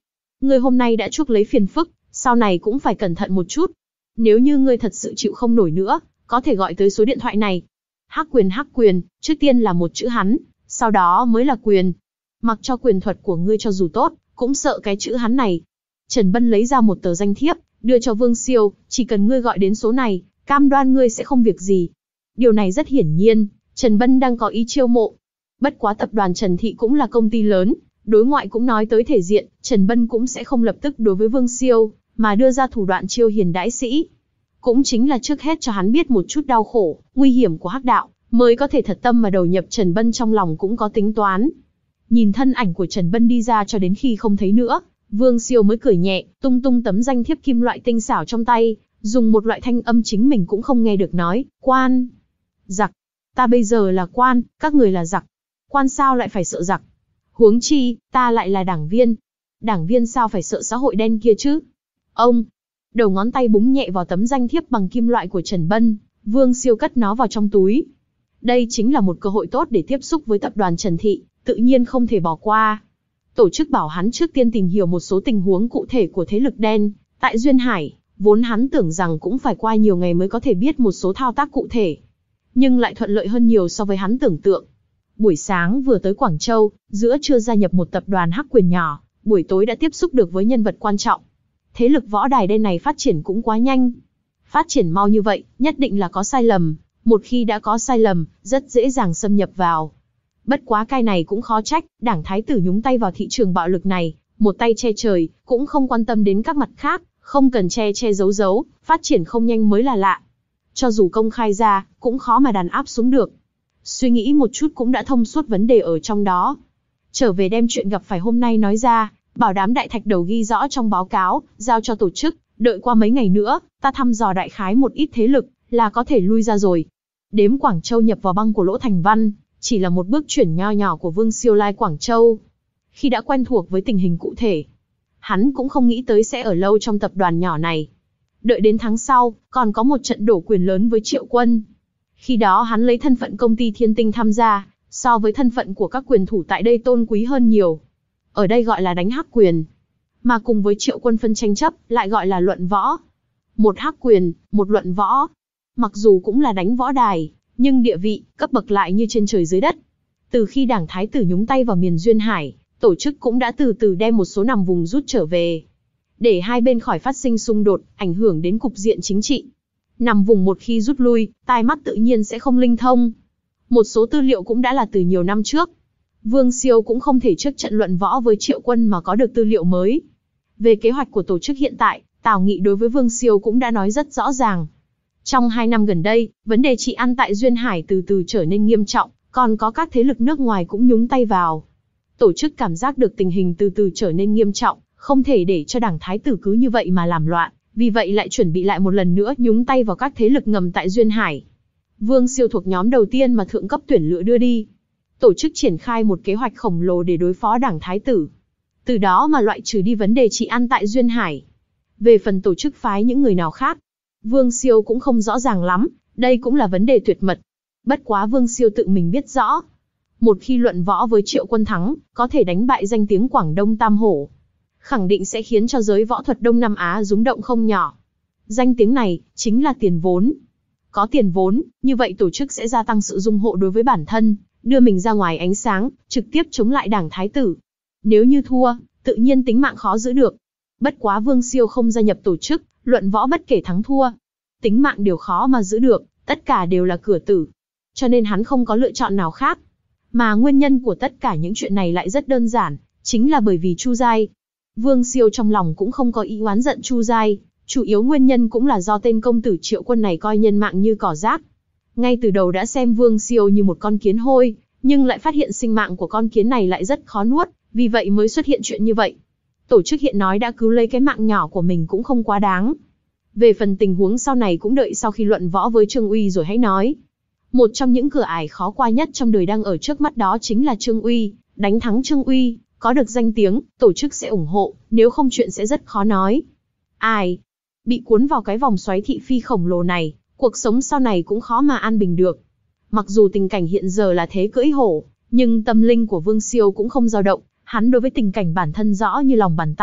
Ngươi hôm nay đã chuốc lấy phiền phức, sau này cũng phải cẩn thận một chút. Nếu như ngươi thật sự chịu không nổi nữa, có thể gọi tới số điện thoại này. Hắc quyền hắc quyền, trước tiên là một chữ hắn, sau đó mới là quyền. Mặc cho quyền thuật của ngươi cho dù tốt, cũng sợ cái chữ hắn này. Trần Bân lấy ra một tờ danh thiếp, đưa cho Vương Siêu, chỉ cần ngươi gọi đến số này, cam đoan ngươi sẽ không việc gì. Điều này rất hiển nhiên, Trần Bân đang có ý chiêu mộ. Bất quá tập đoàn Trần Thị cũng là công ty lớn, đối ngoại cũng nói tới thể diện, Trần Bân cũng sẽ không lập tức đối với Vương Siêu, mà đưa ra thủ đoạn chiêu hiền đãi sĩ. Cũng chính là trước hết cho hắn biết một chút đau khổ, nguy hiểm của hắc đạo, mới có thể thật tâm mà đầu nhập. Trần Bân trong lòng cũng có tính toán. Nhìn thân ảnh của Trần Bân đi ra cho đến khi không thấy nữa, Vương Siêu mới cười nhẹ, tung tung tấm danh thiếp kim loại tinh xảo trong tay, dùng một loại thanh âm chính mình cũng không nghe được nói, quan. Giặc. Ta bây giờ là quan, các người là giặc. Quan sao lại phải sợ giặc? Huống chi, ta lại là đảng viên. Đảng viên sao phải sợ xã hội đen kia chứ? Ông. Đầu ngón tay búng nhẹ vào tấm danh thiếp bằng kim loại của Trần Bân, Vương Siêu cất nó vào trong túi. Đây chính là một cơ hội tốt để tiếp xúc với tập đoàn Trần Thị, tự nhiên không thể bỏ qua. Tổ chức bảo hắn trước tiên tìm hiểu một số tình huống cụ thể của thế lực đen tại Duyên Hải, vốn hắn tưởng rằng cũng phải qua nhiều ngày mới có thể biết một số thao tác cụ thể, nhưng lại thuận lợi hơn nhiều so với hắn tưởng tượng. Buổi sáng vừa tới Quảng Châu, giữa trưa gia nhập một tập đoàn hắc quyền nhỏ, buổi tối đã tiếp xúc được với nhân vật quan trọng. Thế lực võ đài đen này phát triển cũng quá nhanh. Phát triển mau như vậy, nhất định là có sai lầm, một khi đã có sai lầm, rất dễ dàng xâm nhập vào. Bất quá cái này cũng khó trách, đảng thái tử nhúng tay vào thị trường bạo lực này, một tay che trời, cũng không quan tâm đến các mặt khác, không cần che che giấu giấu, phát triển không nhanh mới là lạ. Cho dù công khai ra, cũng khó mà đàn áp xuống được. Suy nghĩ một chút cũng đã thông suốt vấn đề ở trong đó. Trở về đem chuyện gặp phải hôm nay nói ra, bảo đảm đại thạch đầu ghi rõ trong báo cáo, giao cho tổ chức, đợi qua mấy ngày nữa, ta thăm dò đại khái một ít thế lực, là có thể lui ra rồi. Đếm Quảng Châu nhập vào băng của Lỗ Thành Văn, chỉ là một bước chuyển nho nhỏ của Vương Siêu lai Quảng Châu. Khi đã quen thuộc với tình hình cụ thể, hắn cũng không nghĩ tới sẽ ở lâu trong tập đoàn nhỏ này. Đợi đến tháng sau, còn có một trận đổ quyền lớn với Triệu Quân. Khi đó hắn lấy thân phận công ty Thiên Tinh tham gia, so với thân phận của các quyền thủ tại đây tôn quý hơn nhiều. Ở đây gọi là đánh hắc quyền, mà cùng với Triệu Quân phân tranh chấp, lại gọi là luận võ. Một hắc quyền, một luận võ. Mặc dù cũng là đánh võ đài, nhưng địa vị, cấp bậc lại như trên trời dưới đất. Từ khi đảng thái tử nhúng tay vào miền Duyên Hải, tổ chức cũng đã từ từ đem một số nằm vùng rút trở về, để hai bên khỏi phát sinh xung đột, ảnh hưởng đến cục diện chính trị. Nằm vùng một khi rút lui, tai mắt tự nhiên sẽ không linh thông. Một số tư liệu cũng đã là từ nhiều năm trước. Vương Siêu cũng không thể trước trận luận võ với Triệu Quân mà có được tư liệu mới. Về kế hoạch của tổ chức hiện tại, Tào Nghị đối với Vương Siêu cũng đã nói rất rõ ràng. Trong hai năm gần đây, vấn đề trị an tại Duyên Hải từ từ trở nên nghiêm trọng, còn có các thế lực nước ngoài cũng nhúng tay vào. Tổ chức cảm giác được tình hình từ từ trở nên nghiêm trọng, không thể để cho đảng thái tử cứ như vậy mà làm loạn, vì vậy lại chuẩn bị lại một lần nữa nhúng tay vào các thế lực ngầm tại Duyên Hải. Vương Siêu thuộc nhóm đầu tiên mà thượng cấp tuyển lựa đưa đi. Tổ chức triển khai một kế hoạch khổng lồ để đối phó đảng thái tử. Từ đó mà loại trừ đi vấn đề trị an tại Duyên Hải. Về phần tổ chức phái những người nào khác, Vương Siêu cũng không rõ ràng lắm, đây cũng là vấn đề tuyệt mật. Bất quá Vương Siêu tự mình biết rõ. Một khi luận võ với Triệu Quân thắng, có thể đánh bại danh tiếng Quảng Đông Tam Hổ. Khẳng định sẽ khiến cho giới võ thuật Đông Nam Á rúng động không nhỏ. Danh tiếng này, chính là tiền vốn. Có tiền vốn, như vậy tổ chức sẽ gia tăng sự dung hộ đối với bản thân, đưa mình ra ngoài ánh sáng, trực tiếp chống lại đảng thái tử. Nếu như thua, tự nhiên tính mạng khó giữ được. Bất quá Vương Siêu không gia nhập tổ chức, luận võ bất kể thắng thua. Tính mạng đều khó mà giữ được, tất cả đều là cửa tử. Cho nên hắn không có lựa chọn nào khác. Mà nguyên nhân của tất cả những chuyện này lại rất đơn giản, chính là bởi vì Chu Giai. Vương Siêu trong lòng cũng không có ý oán giận Chu Giai, chủ yếu nguyên nhân cũng là do tên công tử Triệu Quân này coi nhân mạng như cỏ rác. Ngay từ đầu đã xem Vương Siêu như một con kiến hôi, nhưng lại phát hiện sinh mạng của con kiến này lại rất khó nuốt, vì vậy mới xuất hiện chuyện như vậy. Tổ chức hiện nói đã cứu lấy cái mạng nhỏ của mình cũng không quá đáng. Về phần tình huống sau này cũng đợi sau khi luận võ với Trương Uy rồi hãy nói. Một trong những cửa ải khó qua nhất trong đời đang ở trước mắt đó chính là Trương Uy. Đánh thắng Trương Uy, có được danh tiếng, tổ chức sẽ ủng hộ, nếu không chuyện sẽ rất khó nói. Ai bị cuốn vào cái vòng xoáy thị phi khổng lồ này, cuộc sống sau này cũng khó mà an bình được. Mặc dù tình cảnh hiện giờ là thế cưỡi hổ, nhưng tâm linh của Vương Siêu cũng không dao động, hắn đối với tình cảnh bản thân rõ như lòng bàn tay,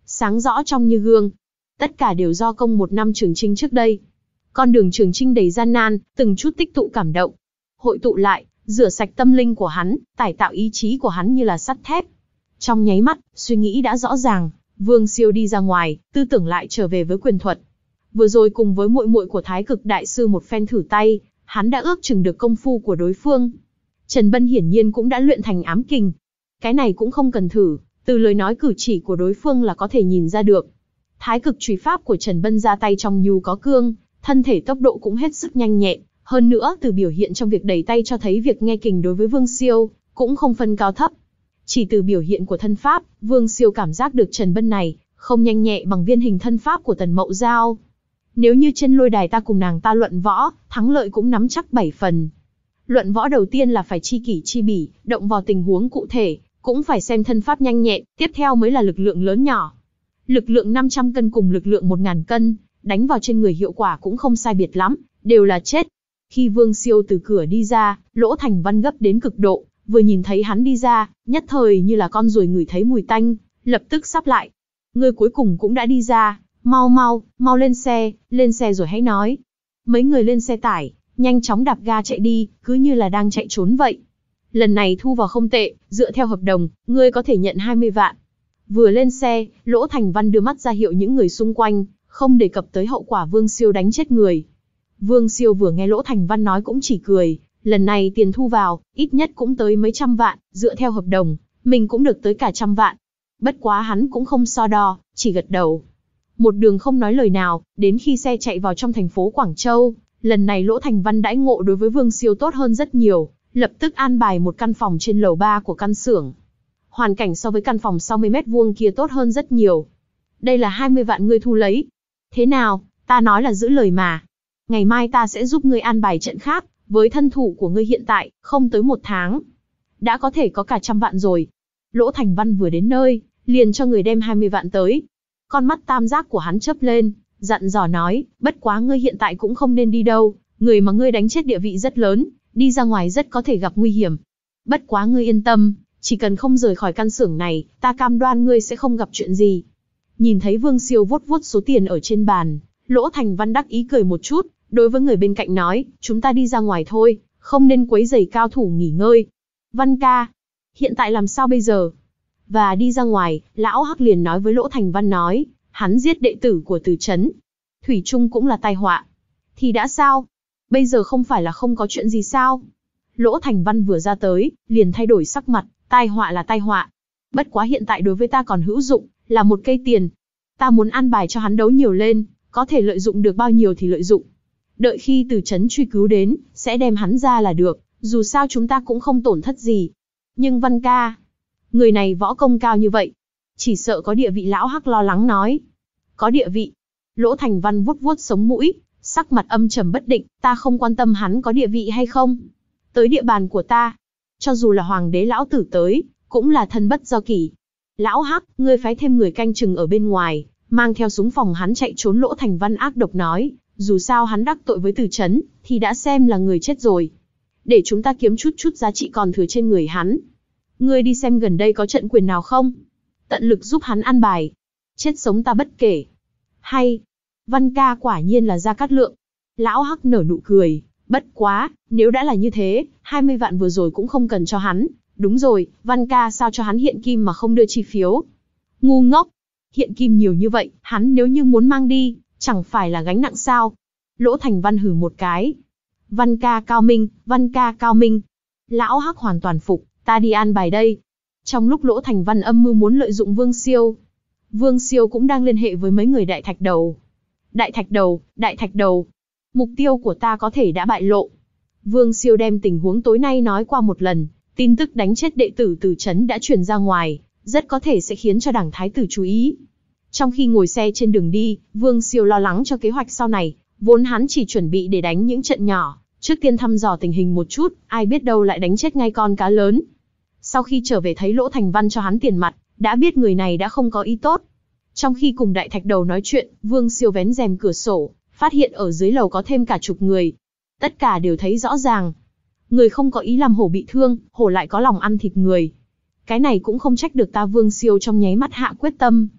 sáng rõ trong như gương. Tất cả đều do công một năm trường chinh trước đây. Con đường trường chinh đầy gian nan, từng chút tích tụ cảm động. Hội tụ lại, rửa sạch tâm linh của hắn, tải tạo ý chí của hắn như là sắt thép. Trong nháy mắt, suy nghĩ đã rõ ràng, Vương Siêu đi ra ngoài, tư tưởng lại trở về với quyền thuật. Vừa rồi cùng với muội muội của Thái Cực đại sư một phen thử tay, hắn đã ước chừng được công phu của đối phương. Trần Bân hiển nhiên cũng đã luyện thành ám kình. Cái này cũng không cần thử, từ lời nói cử chỉ của đối phương là có thể nhìn ra được. Thái Cực chùy pháp của Trần Bân ra tay trong nhu có cương, thân thể tốc độ cũng hết sức nhanh nhẹn, hơn nữa từ biểu hiện trong việc đẩy tay cho thấy việc nghe kình đối với Vương Siêu cũng không phân cao thấp. Chỉ từ biểu hiện của thân pháp, Vương Siêu cảm giác được Trần Bân này không nhanh nhẹ bằng viên hình thân pháp của Tần Mậu Giao. Nếu như trên lôi đài ta cùng nàng ta luận võ, thắng lợi cũng nắm chắc bảy phần. Luận võ đầu tiên là phải chi kỷ chi bỉ, động vào tình huống cụ thể, cũng phải xem thân pháp nhanh nhẹn, tiếp theo mới là lực lượng lớn nhỏ. Lực lượng năm trăm cân cùng lực lượng một nghìn cân, đánh vào trên người hiệu quả cũng không sai biệt lắm, đều là chết. Khi Vương Siêu từ cửa đi ra, Lỗ Thành Văn gấp đến cực độ, vừa nhìn thấy hắn đi ra, nhất thời như là con ruồi ngửi thấy mùi tanh, lập tức sắp lại. Ngươi cuối cùng cũng đã đi ra, mau mau, mau lên xe, lên xe rồi hãy nói. Mấy người lên xe tải, nhanh chóng đạp ga chạy đi, cứ như là đang chạy trốn vậy. Lần này thu vào không tệ, dựa theo hợp đồng, ngươi có thể nhận hai mươi vạn. Vừa lên xe, Lỗ Thành Văn đưa mắt ra hiệu những người xung quanh, không đề cập tới hậu quả Vương Siêu đánh chết người. Vương Siêu vừa nghe Lỗ Thành Văn nói cũng chỉ cười, lần này tiền thu vào, ít nhất cũng tới mấy trăm vạn, dựa theo hợp đồng, mình cũng được tới cả trăm vạn. Bất quá hắn cũng không so đo, chỉ gật đầu. Một đường không nói lời nào, đến khi xe chạy vào trong thành phố Quảng Châu, lần này Lỗ Thành Văn đãi ngộ đối với Vương Siêu tốt hơn rất nhiều, lập tức an bài một căn phòng trên lầu ba của căn xưởng. Hoàn cảnh so với căn phòng sáu mươi mét vuông kia tốt hơn rất nhiều. Đây là hai mươi vạn ngươi thu lấy. Thế nào, ta nói là giữ lời mà. Ngày mai ta sẽ giúp ngươi an bài trận khác, với thân thủ của ngươi hiện tại, không tới một tháng. Đã có thể có cả trăm vạn rồi. Lỗ Thành Văn vừa đến nơi, liền cho người đem hai mươi vạn tới. Con mắt tam giác của hắn chớp lên, dặn dò nói, bất quá ngươi hiện tại cũng không nên đi đâu, người mà ngươi đánh chết địa vị rất lớn, đi ra ngoài rất có thể gặp nguy hiểm. Bất quá ngươi yên tâm, chỉ cần không rời khỏi căn xưởng này, ta cam đoan ngươi sẽ không gặp chuyện gì. Nhìn thấy Vương Siêu vuốt vuốt số tiền ở trên bàn, Lỗ Thành Văn đắc ý cười một chút, đối với người bên cạnh nói, chúng ta đi ra ngoài thôi, không nên quấy rầy cao thủ nghỉ ngơi. Văn ca, hiện tại làm sao bây giờ? Và đi ra ngoài, Lão Hắc liền nói với Lỗ Thành Văn nói, hắn giết đệ tử của Từ Trấn. Thủy Trung cũng là tai họa. Thì đã sao? Bây giờ không phải là không có chuyện gì sao? Lỗ Thành Văn vừa ra tới, liền thay đổi sắc mặt, tai họa là tai họa. Bất quá hiện tại đối với ta còn hữu dụng, là một cây tiền. Ta muốn an bài cho hắn đấu nhiều lên, có thể lợi dụng được bao nhiêu thì lợi dụng. Đợi khi Từ Trấn truy cứu đến, sẽ đem hắn ra là được, dù sao chúng ta cũng không tổn thất gì. Nhưng Văn ca, người này võ công cao như vậy, chỉ sợ có địa vị. Lão Hắc lo lắng nói. Có địa vị? Lỗ Thành Văn vuốt vuốt sống mũi, sắc mặt âm trầm bất định, ta không quan tâm hắn có địa vị hay không. Tới địa bàn của ta, cho dù là hoàng đế lão tử tới, cũng là thân bất do kỷ. Lão Hắc, ngươi phái thêm người canh chừng ở bên ngoài, mang theo súng phòng hắn chạy trốn. Lỗ Thành Văn ác độc nói, dù sao hắn đắc tội với Từ Trấn, thì đã xem là người chết rồi. Để chúng ta kiếm chút chút giá trị còn thừa trên người hắn. Ngươi đi xem gần đây có trận quyền nào không? Tận lực giúp hắn an bài. Chết sống ta bất kể. Hay, Văn ca quả nhiên là Gia Cát Lượng. Lão Hắc nở nụ cười, bất quá, nếu đã là như thế, hai mươi vạn vừa rồi cũng không cần cho hắn. Đúng rồi, Văn ca sao cho hắn hiện kim mà không đưa chi phiếu? Ngu ngốc, hiện kim nhiều như vậy, hắn nếu như muốn mang đi, chẳng phải là gánh nặng sao? Lỗ Thành Văn hừ một cái. Văn ca cao minh, Văn ca cao minh. Lão Hắc hoàn toàn phục, ta đi an bài đây. Trong lúc Lỗ Thành Văn âm mưu muốn lợi dụng Vương Siêu, Vương Siêu cũng đang liên hệ với mấy người Đại Thạch Đầu. Đại Thạch Đầu, Đại Thạch Đầu, mục tiêu của ta có thể đã bại lộ. Vương Siêu đem tình huống tối nay nói qua một lần, tin tức đánh chết đệ tử Từ Trấn đã truyền ra ngoài, rất có thể sẽ khiến cho đảng thái tử chú ý. Trong khi ngồi xe trên đường đi, Vương Siêu lo lắng cho kế hoạch sau này, vốn hắn chỉ chuẩn bị để đánh những trận nhỏ, trước tiên thăm dò tình hình một chút, ai biết đâu lại đánh chết ngay con cá lớn. Sau khi trở về thấy Lỗ Thành Văn cho hắn tiền mặt, đã biết người này đã không có ý tốt. Trong khi cùng Đại Thạch Đầu nói chuyện, Vương Siêu vén rèm cửa sổ, phát hiện ở dưới lầu có thêm cả chục người. Tất cả đều thấy rõ ràng. Người không có ý làm hổ bị thương, hổ lại có lòng ăn thịt người. Cái này cũng không trách được ta. Vương Siêu trong nháy mắt hạ quyết tâm.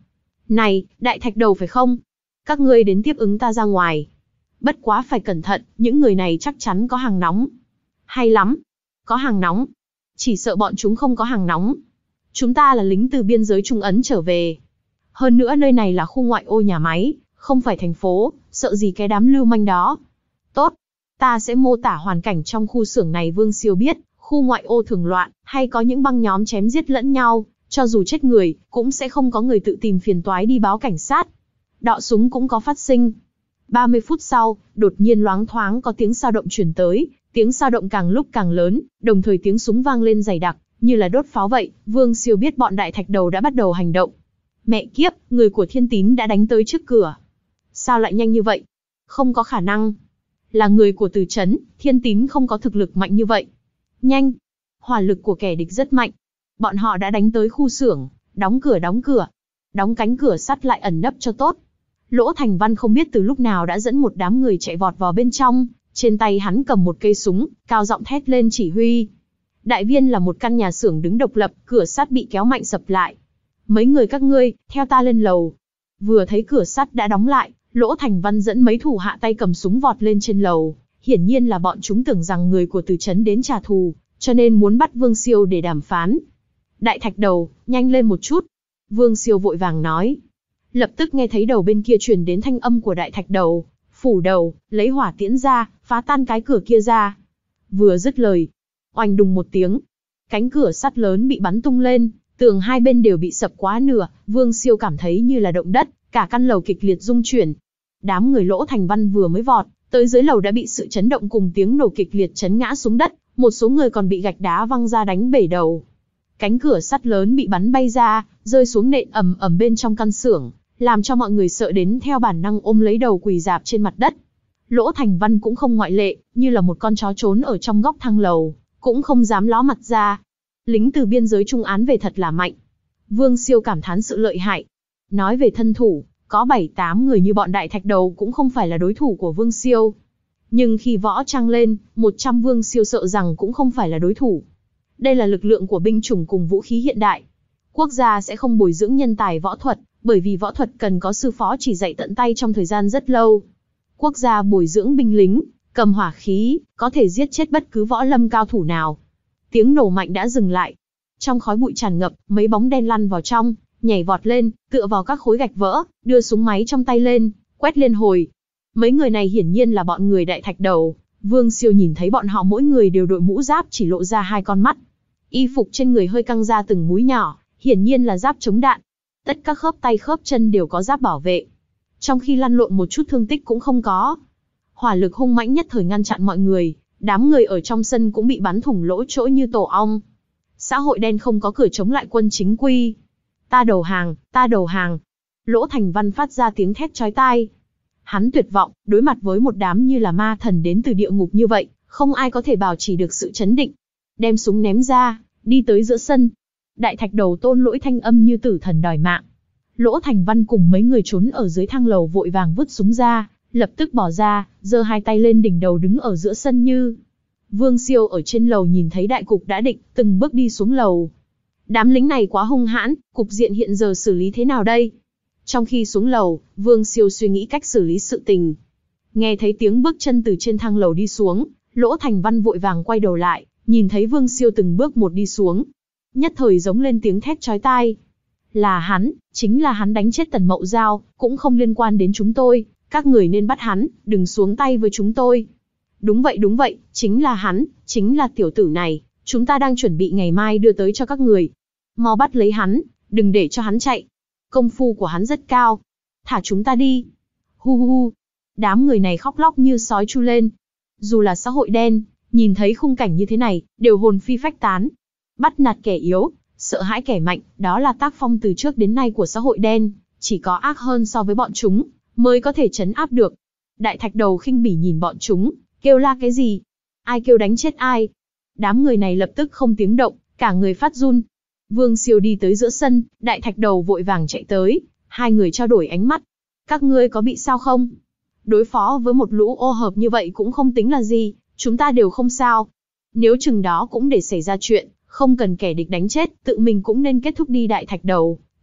Này, đại thạch đầu phải không? Các ngươi đến tiếp ứng ta ra ngoài. Bất quá phải cẩn thận, những người này chắc chắn có hàng nóng. Hay lắm. Có hàng nóng. Chỉ sợ bọn chúng không có hàng nóng. Chúng ta là lính từ biên giới Trung Ấn trở về. Hơn nữa nơi này là khu ngoại ô nhà máy, không phải thành phố, sợ gì cái đám lưu manh đó. Tốt. Ta sẽ mô tả hoàn cảnh trong khu xưởng này. Vương Siêu biết, khu ngoại ô thường loạn, hay có những băng nhóm chém giết lẫn nhau, cho dù chết người, cũng sẽ không có người tự tìm phiền toái đi báo cảnh sát. Đọ súng cũng có phát sinh. ba mươi phút sau, đột nhiên loáng thoáng có tiếng dao động truyền tới, tiếng dao động càng lúc càng lớn, đồng thời tiếng súng vang lên dày đặc, như là đốt pháo vậy. Vương Siêu biết bọn đại thạch đầu đã bắt đầu hành động. Mẹ kiếp, người của Thiên Tín đã đánh tới trước cửa. Sao lại nhanh như vậy? Không có khả năng. Là người của Từ Trấn, Thiên Tín không có thực lực mạnh như vậy. Nhanh. Hỏa lực của kẻ địch rất mạnh. Bọn họ đã đánh tới khu xưởng, đóng cửa đóng cửa. Đóng cánh cửa sắt lại ẩn nấp cho tốt. Lỗ Thành Văn không biết từ lúc nào đã dẫn một đám người chạy vọt vào bên trong, trên tay hắn cầm một cây súng, cao giọng thét lên chỉ huy. Đại viên là một căn nhà xưởng đứng độc lập, cửa sắt bị kéo mạnh sập lại. Mấy người các ngươi, theo ta lên lầu. Vừa thấy cửa sắt đã đóng lại, Lỗ Thành Văn dẫn mấy thủ hạ tay cầm súng vọt lên trên lầu. Hiển nhiên là bọn chúng tưởng rằng người của Từ Trấn đến trả thù, cho nên muốn bắt Vương Siêu để đàm phán. Đại thạch đầu, nhanh lên một chút. Vương Siêu vội vàng nói. Lập tức nghe thấy đầu bên kia truyền đến thanh âm của đại thạch đầu. Phủ đầu, lấy hỏa tiễn ra, phá tan cái cửa kia ra. Vừa dứt lời, oanh đùng một tiếng. Cánh cửa sắt lớn bị bắn tung lên, tường hai bên đều bị sập quá nửa. Vương Siêu cảm thấy như là động đất, cả căn lầu kịch liệt rung chuyển. Đám người Lỗ Thành Văn vừa mới vọt tới dưới lầu đã bị sự chấn động cùng tiếng nổ kịch liệt chấn ngã xuống đất, một số người còn bị gạch đá văng ra đánh bể đầu. Cánh cửa sắt lớn bị bắn bay ra, rơi xuống nện ầm ầm bên trong căn xưởng, làm cho mọi người sợ đến theo bản năng ôm lấy đầu quỳ rạp trên mặt đất. Lỗ Thành Văn cũng không ngoại lệ, như là một con chó trốn ở trong góc thang lầu, cũng không dám ló mặt ra. Lính từ biên giới Trung Án về thật là mạnh. Vương Siêu cảm thán sự lợi hại. Nói về thân thủ, có bảy tám người như bọn đại thạch đầu cũng không phải là đối thủ của Vương Siêu. Nhưng khi võ trang lên, một trăm Vương Siêu sợ rằng cũng không phải là đối thủ. Đây là lực lượng của binh chủng cùng vũ khí hiện đại. Quốc gia sẽ không bồi dưỡng nhân tài võ thuật, bởi vì võ thuật cần có sư phó chỉ dạy tận tay trong thời gian rất lâu. Quốc gia bồi dưỡng binh lính, cầm hỏa khí, có thể giết chết bất cứ võ lâm cao thủ nào. Tiếng nổ mạnh đã dừng lại. Trong khói bụi tràn ngập, mấy bóng đen lăn vào trong, nhảy vọt lên, tựa vào các khối gạch vỡ, đưa súng máy trong tay lên, quét liên hồi. Mấy người này hiển nhiên là bọn người đại thạch đầu. Vương Siêu nhìn thấy bọn họ mỗi người đều đội mũ giáp chỉ lộ ra hai con mắt. Y phục trên người hơi căng ra từng múi nhỏ, hiển nhiên là giáp chống đạn. Tất các khớp tay khớp chân đều có giáp bảo vệ. Trong khi lăn lộn một chút thương tích cũng không có. Hỏa lực hung mãnh nhất thời ngăn chặn mọi người, đám người ở trong sân cũng bị bắn thủng lỗ chỗ như tổ ong. Xã hội đen không có cửa chống lại quân chính quy. Ta đầu hàng, ta đầu hàng. Lỗ Thành Văn phát ra tiếng thét chói tai. Hắn tuyệt vọng, đối mặt với một đám như là ma thần đến từ địa ngục như vậy, không ai có thể bảo trì được sự chấn định. Đem súng ném ra, đi tới giữa sân. Đại thạch đầu Tôn Lỗi thanh âm như tử thần đòi mạng. Lỗ Thành Văn cùng mấy người trốn ở dưới thang lầu vội vàng vứt súng ra, lập tức bỏ ra, giơ hai tay lên đỉnh đầu đứng ở giữa sân như. Vương Siêu ở trên lầu nhìn thấy đại cục đã định, từng bước đi xuống lầu. Đám lính này quá hung hãn, cục diện hiện giờ xử lý thế nào đây? Trong khi xuống lầu, Vương Siêu suy nghĩ cách xử lý sự tình. Nghe thấy tiếng bước chân từ trên thang lầu đi xuống, Lỗ Thành Văn vội vàng quay đầu lại, nhìn thấy Vương Siêu từng bước một đi xuống. Nhất thời giống lên tiếng thét chói tai. Là hắn, chính là hắn đánh chết Tần Mậu Giao, cũng không liên quan đến chúng tôi, các người nên bắt hắn, đừng xuống tay với chúng tôi. Đúng vậy đúng vậy, chính là hắn, chính là tiểu tử này, chúng ta đang chuẩn bị ngày mai đưa tới cho các người. Mau bắt lấy hắn, đừng để cho hắn chạy. Công phu của hắn rất cao. Thả chúng ta đi. Hu hu hu. Đám người này khóc lóc như sói chu lên. Dù là xã hội đen, nhìn thấy khung cảnh như thế này, đều hồn phi phách tán. Bắt nạt kẻ yếu, sợ hãi kẻ mạnh, đó là tác phong từ trước đến nay của xã hội đen, chỉ có ác hơn so với bọn chúng, mới có thể trấn áp được. Đại thạch đầu khinh bỉ nhìn bọn chúng, kêu la cái gì? Ai kêu đánh chết ai? Đám người này lập tức không tiếng động, cả người phát run. Vương Siêu đi tới giữa sân, đại thạch đầu vội vàng chạy tới, hai người trao đổi ánh mắt. Các ngươi có bị sao không? Đối phó với một lũ ô hợp như vậy cũng không tính là gì, chúng ta đều không sao. Nếu chừng đó cũng để xảy ra chuyện, không cần kẻ địch đánh chết, tự mình cũng nên kết thúc đi. Đại thạch đầu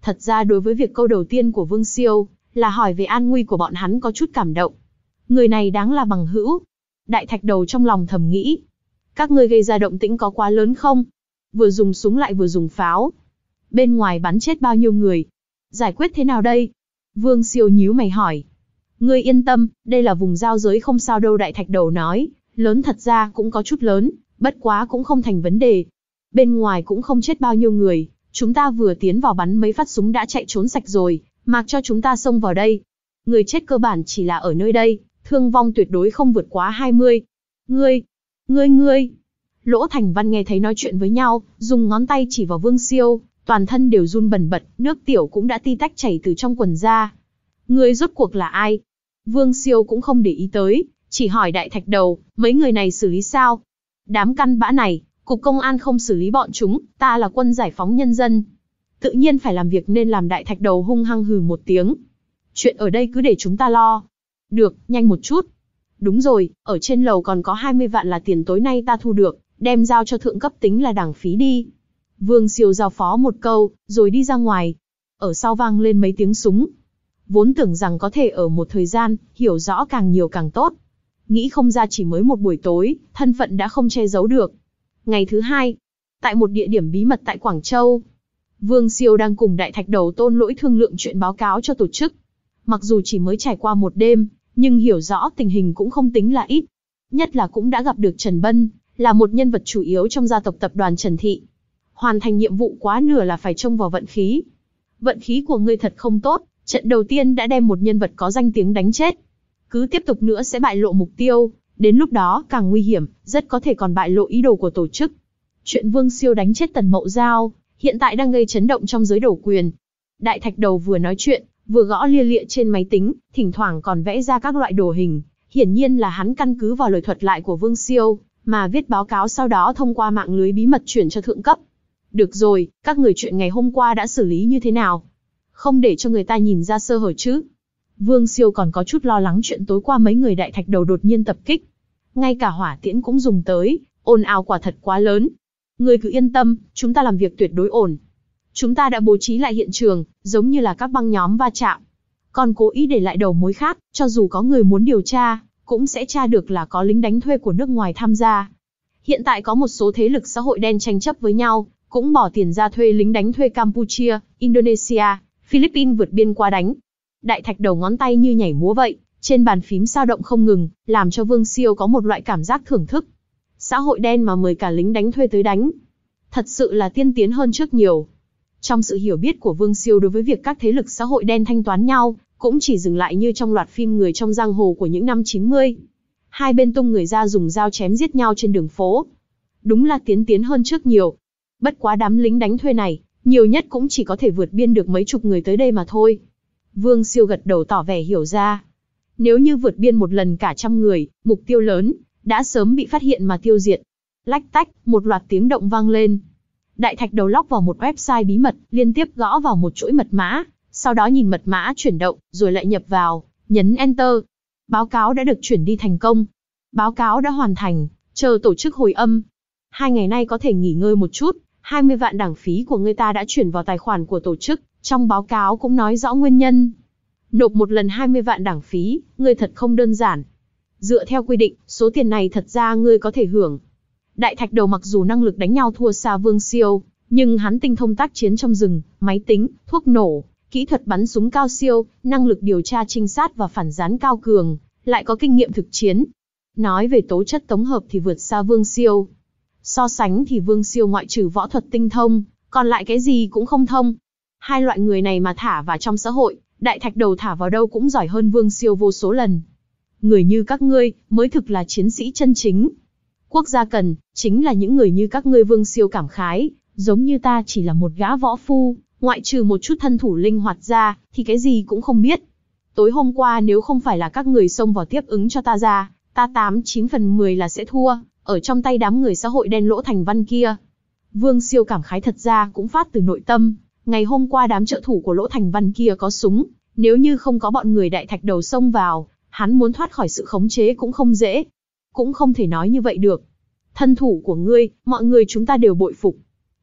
Thật ra đối với việc câu đầu tiên của Vương Siêu, là hỏi về an nguy của bọn hắn có chút cảm động. Người này đáng là bằng hữu. Đại Thạch Đầu trong lòng thầm nghĩ. Các ngươi gây ra động tĩnh có quá lớn không? Vừa dùng súng lại vừa dùng pháo. Bên ngoài bắn chết bao nhiêu người? Giải quyết thế nào đây? Vương Siêu nhíu mày hỏi. Ngươi yên tâm, đây là vùng giao giới không sao đâu. Đại Thạch Đầu nói. Lớn thật ra cũng có chút lớn, bất quá cũng không thành vấn đề. Bên ngoài cũng không chết bao nhiêu người, chúng ta vừa tiến vào bắn mấy phát súng đã chạy trốn sạch rồi, mặc cho chúng ta xông vào đây. Người chết cơ bản chỉ là ở nơi đây, thương vong tuyệt đối không vượt quá hai mươi. Ngươi, ngươi ngươi. Lỗ Thành Văn nghe thấy nói chuyện với nhau, dùng ngón tay chỉ vào Vương Siêu, toàn thân đều run bần bật, nước tiểu cũng đã ti tách chảy từ trong quần ra. Ngươi rốt cuộc là ai? Vương Siêu cũng không để ý tới, chỉ hỏi Đại Thạch Đầu, mấy người này xử lý sao? Đám căn bã này, cục công an không xử lý bọn chúng, ta là quân giải phóng nhân dân. Tự nhiên phải làm việc nên làm. Đại Thạch Đầu hung hăng hừ một tiếng. Chuyện ở đây cứ để chúng ta lo. Được, nhanh một chút. Đúng rồi, ở trên lầu còn có hai mươi vạn là tiền tối nay ta thu được, đem giao cho thượng cấp tính là đảng phí đi. Vương Siêu giao phó một câu, rồi đi ra ngoài. Ở sau vang lên mấy tiếng súng. Vốn tưởng rằng có thể ở một thời gian, hiểu rõ càng nhiều càng tốt. Nghĩ không ra chỉ mới một buổi tối, thân phận đã không che giấu được. Ngày thứ hai, tại một địa điểm bí mật tại Quảng Châu, Vương Siêu đang cùng Đại Thạch Đầu Tôn Lỗi thương lượng chuyện báo cáo cho tổ chức. Mặc dù chỉ mới trải qua một đêm, nhưng hiểu rõ tình hình cũng không tính là ít. Nhất là cũng đã gặp được Trần Bân, là một nhân vật chủ yếu trong gia tộc tập đoàn Trần Thị. Hoàn thành nhiệm vụ quá nửa là phải trông vào vận khí. Vận khí của ngươi thật không tốt, trận đầu tiên đã đem một nhân vật có danh tiếng đánh chết. Cứ tiếp tục nữa sẽ bại lộ mục tiêu, đến lúc đó càng nguy hiểm, rất có thể còn bại lộ ý đồ của tổ chức. Chuyện Vương Siêu đánh chết Tần Mậu Giao, hiện tại đang gây chấn động trong giới đổ quyền. Đại Thạch Đầu vừa nói chuyện, vừa gõ lia lịa trên máy tính, thỉnh thoảng còn vẽ ra các loại đồ hình. Hiển nhiên là hắn căn cứ vào lời thuật lại của Vương Siêu, mà viết báo cáo sau đó thông qua mạng lưới bí mật chuyển cho thượng cấp. Được rồi, các người chuyện ngày hôm qua đã xử lý như thế nào? Không để cho người ta nhìn ra sơ hở chứ? Vương Siêu còn có chút lo lắng chuyện tối qua mấy người Đại Thạch Đầu đột nhiên tập kích. Ngay cả hỏa tiễn cũng dùng tới, ồn ào quả thật quá lớn. Ngươi cứ yên tâm, chúng ta làm việc tuyệt đối ổn. Chúng ta đã bố trí lại hiện trường, giống như là các băng nhóm va chạm. Còn cố ý để lại đầu mối khác, cho dù có người muốn điều tra, cũng sẽ tra được là có lính đánh thuê của nước ngoài tham gia. Hiện tại có một số thế lực xã hội đen tranh chấp với nhau, cũng bỏ tiền ra thuê lính đánh thuê Campuchia, Indonesia, Philippines vượt biên qua đánh. Đại Thạch Đầu ngón tay như nhảy múa vậy, trên bàn phím sao động không ngừng, làm cho Vương Siêu có một loại cảm giác thưởng thức. Xã hội đen mà mời cả lính đánh thuê tới đánh. Thật sự là tiên tiến hơn trước nhiều. Trong sự hiểu biết của Vương Siêu đối với việc các thế lực xã hội đen thanh toán nhau, cũng chỉ dừng lại như trong loạt phim Người trong giang hồ của những năm chín mươi. Hai bên tung người ra dùng dao chém giết nhau trên đường phố. Đúng là tiến tiến hơn trước nhiều. Bất quá đám lính đánh thuê này, nhiều nhất cũng chỉ có thể vượt biên được mấy chục người tới đây mà thôi. Vương Siêu gật đầu tỏ vẻ hiểu ra. Nếu như vượt biên một lần cả trăm người, mục tiêu lớn, đã sớm bị phát hiện mà tiêu diệt. Lách tách, một loạt tiếng động vang lên. Đại Thạch Đầu lóc vào một website bí mật, liên tiếp gõ vào một chuỗi mật mã, sau đó nhìn mật mã chuyển động, rồi lại nhập vào, nhấn Enter. Báo cáo đã được chuyển đi thành công. Báo cáo đã hoàn thành, chờ tổ chức hồi âm. Hai ngày nay có thể nghỉ ngơi một chút, hai mươi vạn đảng phí của người ta đã chuyển vào tài khoản của tổ chức, trong báo cáo cũng nói rõ nguyên nhân. Nộp một lần hai mươi vạn đảng phí, ngươi thật không đơn giản. Dựa theo quy định, số tiền này thật ra ngươi có thể hưởng. Đại Thạch Đầu mặc dù năng lực đánh nhau thua xa Vương Siêu, nhưng hắn tinh thông tác chiến trong rừng, máy tính, thuốc nổ, kỹ thuật bắn súng cao siêu, năng lực điều tra trinh sát và phản gián cao cường, lại có kinh nghiệm thực chiến. Nói về tố chất tổng hợp thì vượt xa Vương Siêu. So sánh thì Vương Siêu ngoại trừ võ thuật tinh thông, còn lại cái gì cũng không thông. Hai loại người này mà thả vào trong xã hội, Đại Thạch Đầu thả vào đâu cũng giỏi hơn Vương Siêu vô số lần. Người như các ngươi, mới thực là chiến sĩ chân chính. Quốc gia cần, chính là những người như các ngươi. Vương Siêu cảm khái, giống như ta chỉ là một gã võ phu, ngoại trừ một chút thân thủ linh hoạt ra, thì cái gì cũng không biết. Tối hôm qua nếu không phải là các người xông vào tiếp ứng cho ta ra, ta tám chín phần mười là sẽ thua, ở trong tay đám người xã hội đen Lỗ Thành Văn kia. Vương Siêu cảm khái thật ra cũng phát từ nội tâm, ngày hôm qua đám trợ thủ của Lỗ Thành Văn kia có súng, nếu như không có bọn người Đại Thạch Đầu xông vào, hắn muốn thoát khỏi sự khống chế cũng không dễ. Cũng không thể nói như vậy được. Thân thủ của ngươi, mọi người chúng ta đều bội phục.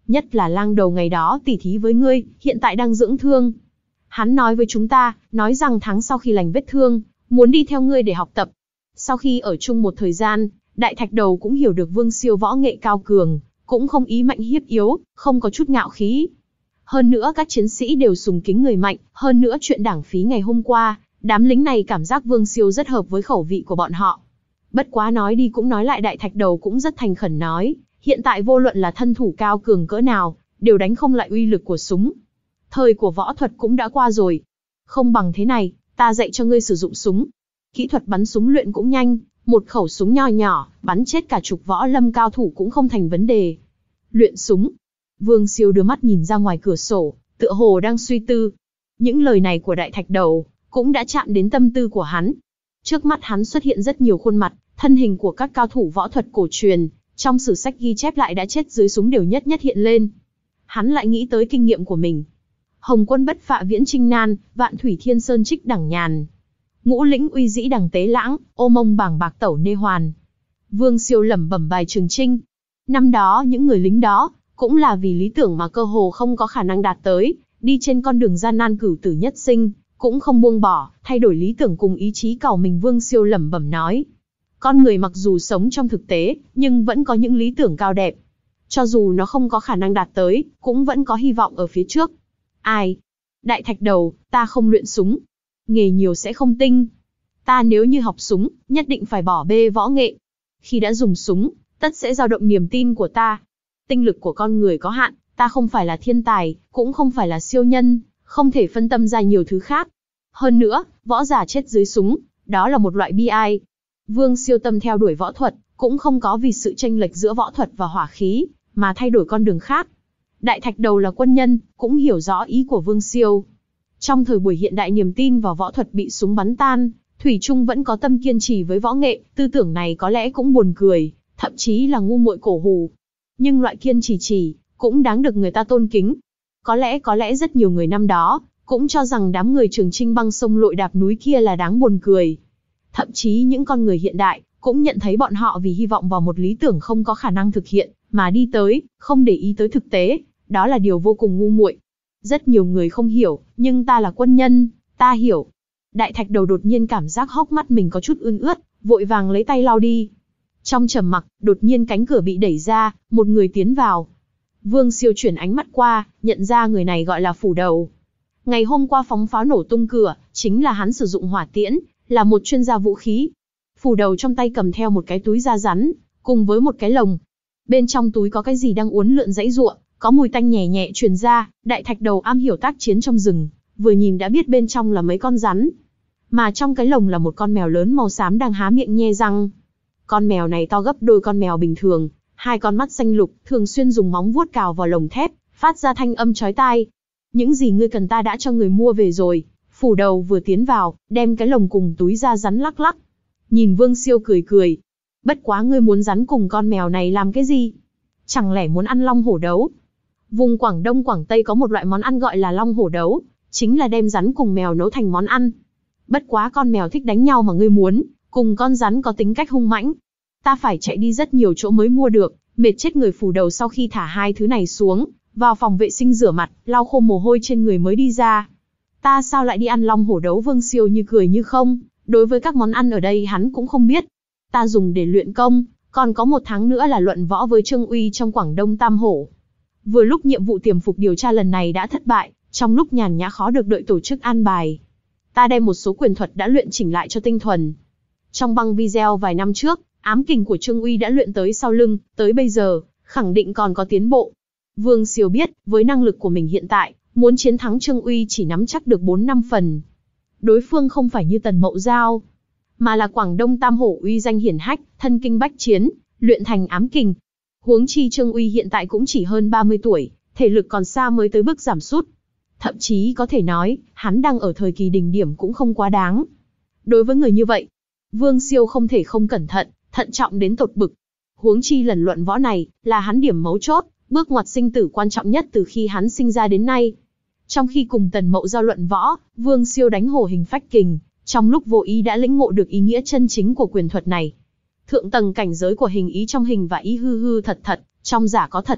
nhất là lang đầu ngày đó tỉ thí với ngươi, hiện tại đang dưỡng thương. Hắn nói với chúng ta, nói rằng tháng sau khi lành vết thương, muốn đi theo ngươi để học tập. Sau khi ở chung một thời gian, Đại Thạch Đầu cũng hiểu được Vương Siêu võ nghệ cao cường, cũng không ý mạnh hiếp yếu, không có chút ngạo khí. Hơn nữa các chiến sĩ đều sùng kính người mạnh, hơn nữa chuyện đảng phí ngày hôm qua, đám lính này cảm giác Vương Siêu rất hợp với khẩu vị của bọn họ. Bất quá nói đi cũng nói lại, Đại Thạch Đầu cũng rất thành khẩn nói, hiện tại vô luận là thân thủ cao cường cỡ nào, đều đánh không lại uy lực của súng. Thời của võ thuật cũng đã qua rồi. Không bằng thế này, ta dạy cho ngươi sử dụng súng. Kỹ thuật bắn súng luyện cũng nhanh, một khẩu súng nho nhỏ, bắn chết cả chục võ lâm cao thủ cũng không thành vấn đề. Luyện súng. Vương Siêu đưa mắt nhìn ra ngoài cửa sổ, tựa hồ đang suy tư. Những lời này của Đại Thạch Đầu cũng đã chạm đến tâm tư của hắn. Trước mắt hắn xuất hiện rất nhiều khuôn mặt, thân hình của các cao thủ võ thuật cổ truyền, trong sử sách ghi chép lại đã chết dưới súng đều nhất nhất hiện lên. Hắn lại nghĩ tới kinh nghiệm của mình. Hồng quân bất phạ viễn trinh nan, vạn thủy thiên sơn trích đẳng nhàn. Ngũ lĩnh uy dĩ đẳng tế lãng, ô mông bảng bạc tẩu nê hoàn. Vương Siêu lẩm bẩm bài Trường Chinh. Năm đó những người lính đó, cũng là vì lý tưởng mà cơ hồ không có khả năng đạt tới, đi trên con đường gian nan cửu tử nhất sinh, cũng không buông bỏ, thay đổi lý tưởng cùng ý chí cẩu mình. Vương Siêu lẩm bẩm nói. Con người mặc dù sống trong thực tế, nhưng vẫn có những lý tưởng cao đẹp. Cho dù nó không có khả năng đạt tới, cũng vẫn có hy vọng ở phía trước. Ai? Đại Thạch Đầu, ta không luyện súng. Nghề nhiều sẽ không tinh. Ta nếu như học súng, nhất định phải bỏ bê võ nghệ. Khi đã dùng súng, tất sẽ dao động niềm tin của ta. Tinh lực của con người có hạn, ta không phải là thiên tài, cũng không phải là siêu nhân, không thể phân tâm ra nhiều thứ khác. Hơn nữa, võ giả chết dưới súng, đó là một loại bi ai. Vương Siêu tâm theo đuổi võ thuật, cũng không có vì sự chênh lệch giữa võ thuật và hỏa khí, mà thay đổi con đường khác. Đại Thạch Đầu là quân nhân, cũng hiểu rõ ý của Vương Siêu. Trong thời buổi hiện đại niềm tin vào võ thuật bị súng bắn tan, thủy chung vẫn có tâm kiên trì với võ nghệ, tư tưởng này có lẽ cũng buồn cười, thậm chí là ngu muội cổ hủ. Nhưng loại kiên trì chỉ, cũng đáng được người ta tôn kính. Có lẽ có lẽ rất nhiều người năm đó, cũng cho rằng đám người Trường Chinh băng sông lội đạp núi kia là đáng buồn cười. Thậm chí những con người hiện đại, cũng nhận thấy bọn họ vì hy vọng vào một lý tưởng không có khả năng thực hiện, mà đi tới, không để ý tới thực tế, đó là điều vô cùng ngu muội. Rất nhiều người không hiểu, nhưng ta là quân nhân, ta hiểu. Đại Thạch Đầu đột nhiên cảm giác hốc mắt mình có chút ươn ướt, vội vàng lấy tay lau đi. Trong trầm mặc, đột nhiên cánh cửa bị đẩy ra, một người tiến vào. Vương Siêu chuyển ánh mắt qua, nhận ra người này gọi là Phủ Đầu. Ngày hôm qua phóng pháo nổ tung cửa, chính là hắn sử dụng hỏa tiễn, là một chuyên gia vũ khí. Phủ Đầu trong tay cầm theo một cái túi da rắn, cùng với một cái lồng. Bên trong túi có cái gì đang uốn lượn giãy giụa, có mùi tanh nhẹ nhẹ truyền ra. Đại Thạch Đầu am hiểu tác chiến trong rừng, vừa nhìn đã biết bên trong là mấy con rắn. Mà trong cái lồng là một con mèo lớn màu xám đang há miệng nhe răng. Con mèo này to gấp đôi con mèo bình thường, hai con mắt xanh lục, thường xuyên dùng móng vuốt cào vào lồng thép, phát ra thanh âm chói tai. Những gì ngươi cần ta đã cho người mua về rồi. Phủ Đầu vừa tiến vào, đem cái lồng cùng túi da rắn lắc lắc. Nhìn Vương Siêu cười cười. Bất quá ngươi muốn rắn cùng con mèo này làm cái gì? Chẳng lẽ muốn ăn long hổ đấu? Vùng Quảng Đông Quảng Tây có một loại món ăn gọi là long hổ đấu, chính là đem rắn cùng mèo nấu thành món ăn. Bất quá con mèo thích đánh nhau mà ngươi muốn, cùng con rắn có tính cách hung mãnh. Ta phải chạy đi rất nhiều chỗ mới mua được, mệt chết người. Phủ Đầu sau khi thả hai thứ này xuống, vào phòng vệ sinh rửa mặt, lau khô mồ hôi trên người mới đi ra. Ta sao lại đi ăn long hổ đấu? Vương Siêu như cười như không, đối với các món ăn ở đây hắn cũng không biết. Ta dùng để luyện công, còn có một tháng nữa là luận võ với Trương Uy trong Quảng Đông Tam Hổ. Vừa lúc nhiệm vụ tiềm phục điều tra lần này đã thất bại, trong lúc nhàn nhã khó được đợi tổ chức an bài. Ta đem một số quyền thuật đã luyện chỉnh lại cho tinh thuần. Trong băng video vài năm trước, ám kình của Trương Uy đã luyện tới sau lưng, tới bây giờ, khẳng định còn có tiến bộ. Vương Siêu biết, với năng lực của mình hiện tại, muốn chiến thắng Trương Uy chỉ nắm chắc được bốn năm phần. Đối phương không phải như Tần Mậu Giao, mà là Quảng Đông Tam Hổ uy danh hiển hách, thân kinh bách chiến, luyện thành ám kình. Huống chi Trương Uy hiện tại cũng chỉ hơn ba mươi tuổi, thể lực còn xa mới tới bước giảm sút. Thậm chí có thể nói, hắn đang ở thời kỳ đỉnh điểm cũng không quá đáng. Đối với người như vậy, Vương Siêu không thể không cẩn thận, thận trọng đến tột bực. Huống chi lần luận võ này, là hắn điểm mấu chốt, bước ngoặt sinh tử quan trọng nhất từ khi hắn sinh ra đến nay. Trong khi cùng Tần Mậu Giao luận võ, Vương Siêu đánh hổ hình phách kình, trong lúc vô ý đã lĩnh ngộ được ý nghĩa chân chính của quyền thuật này. Thượng tầng cảnh giới của hình ý trong hình và ý hư hư thật thật, trong giả có thật.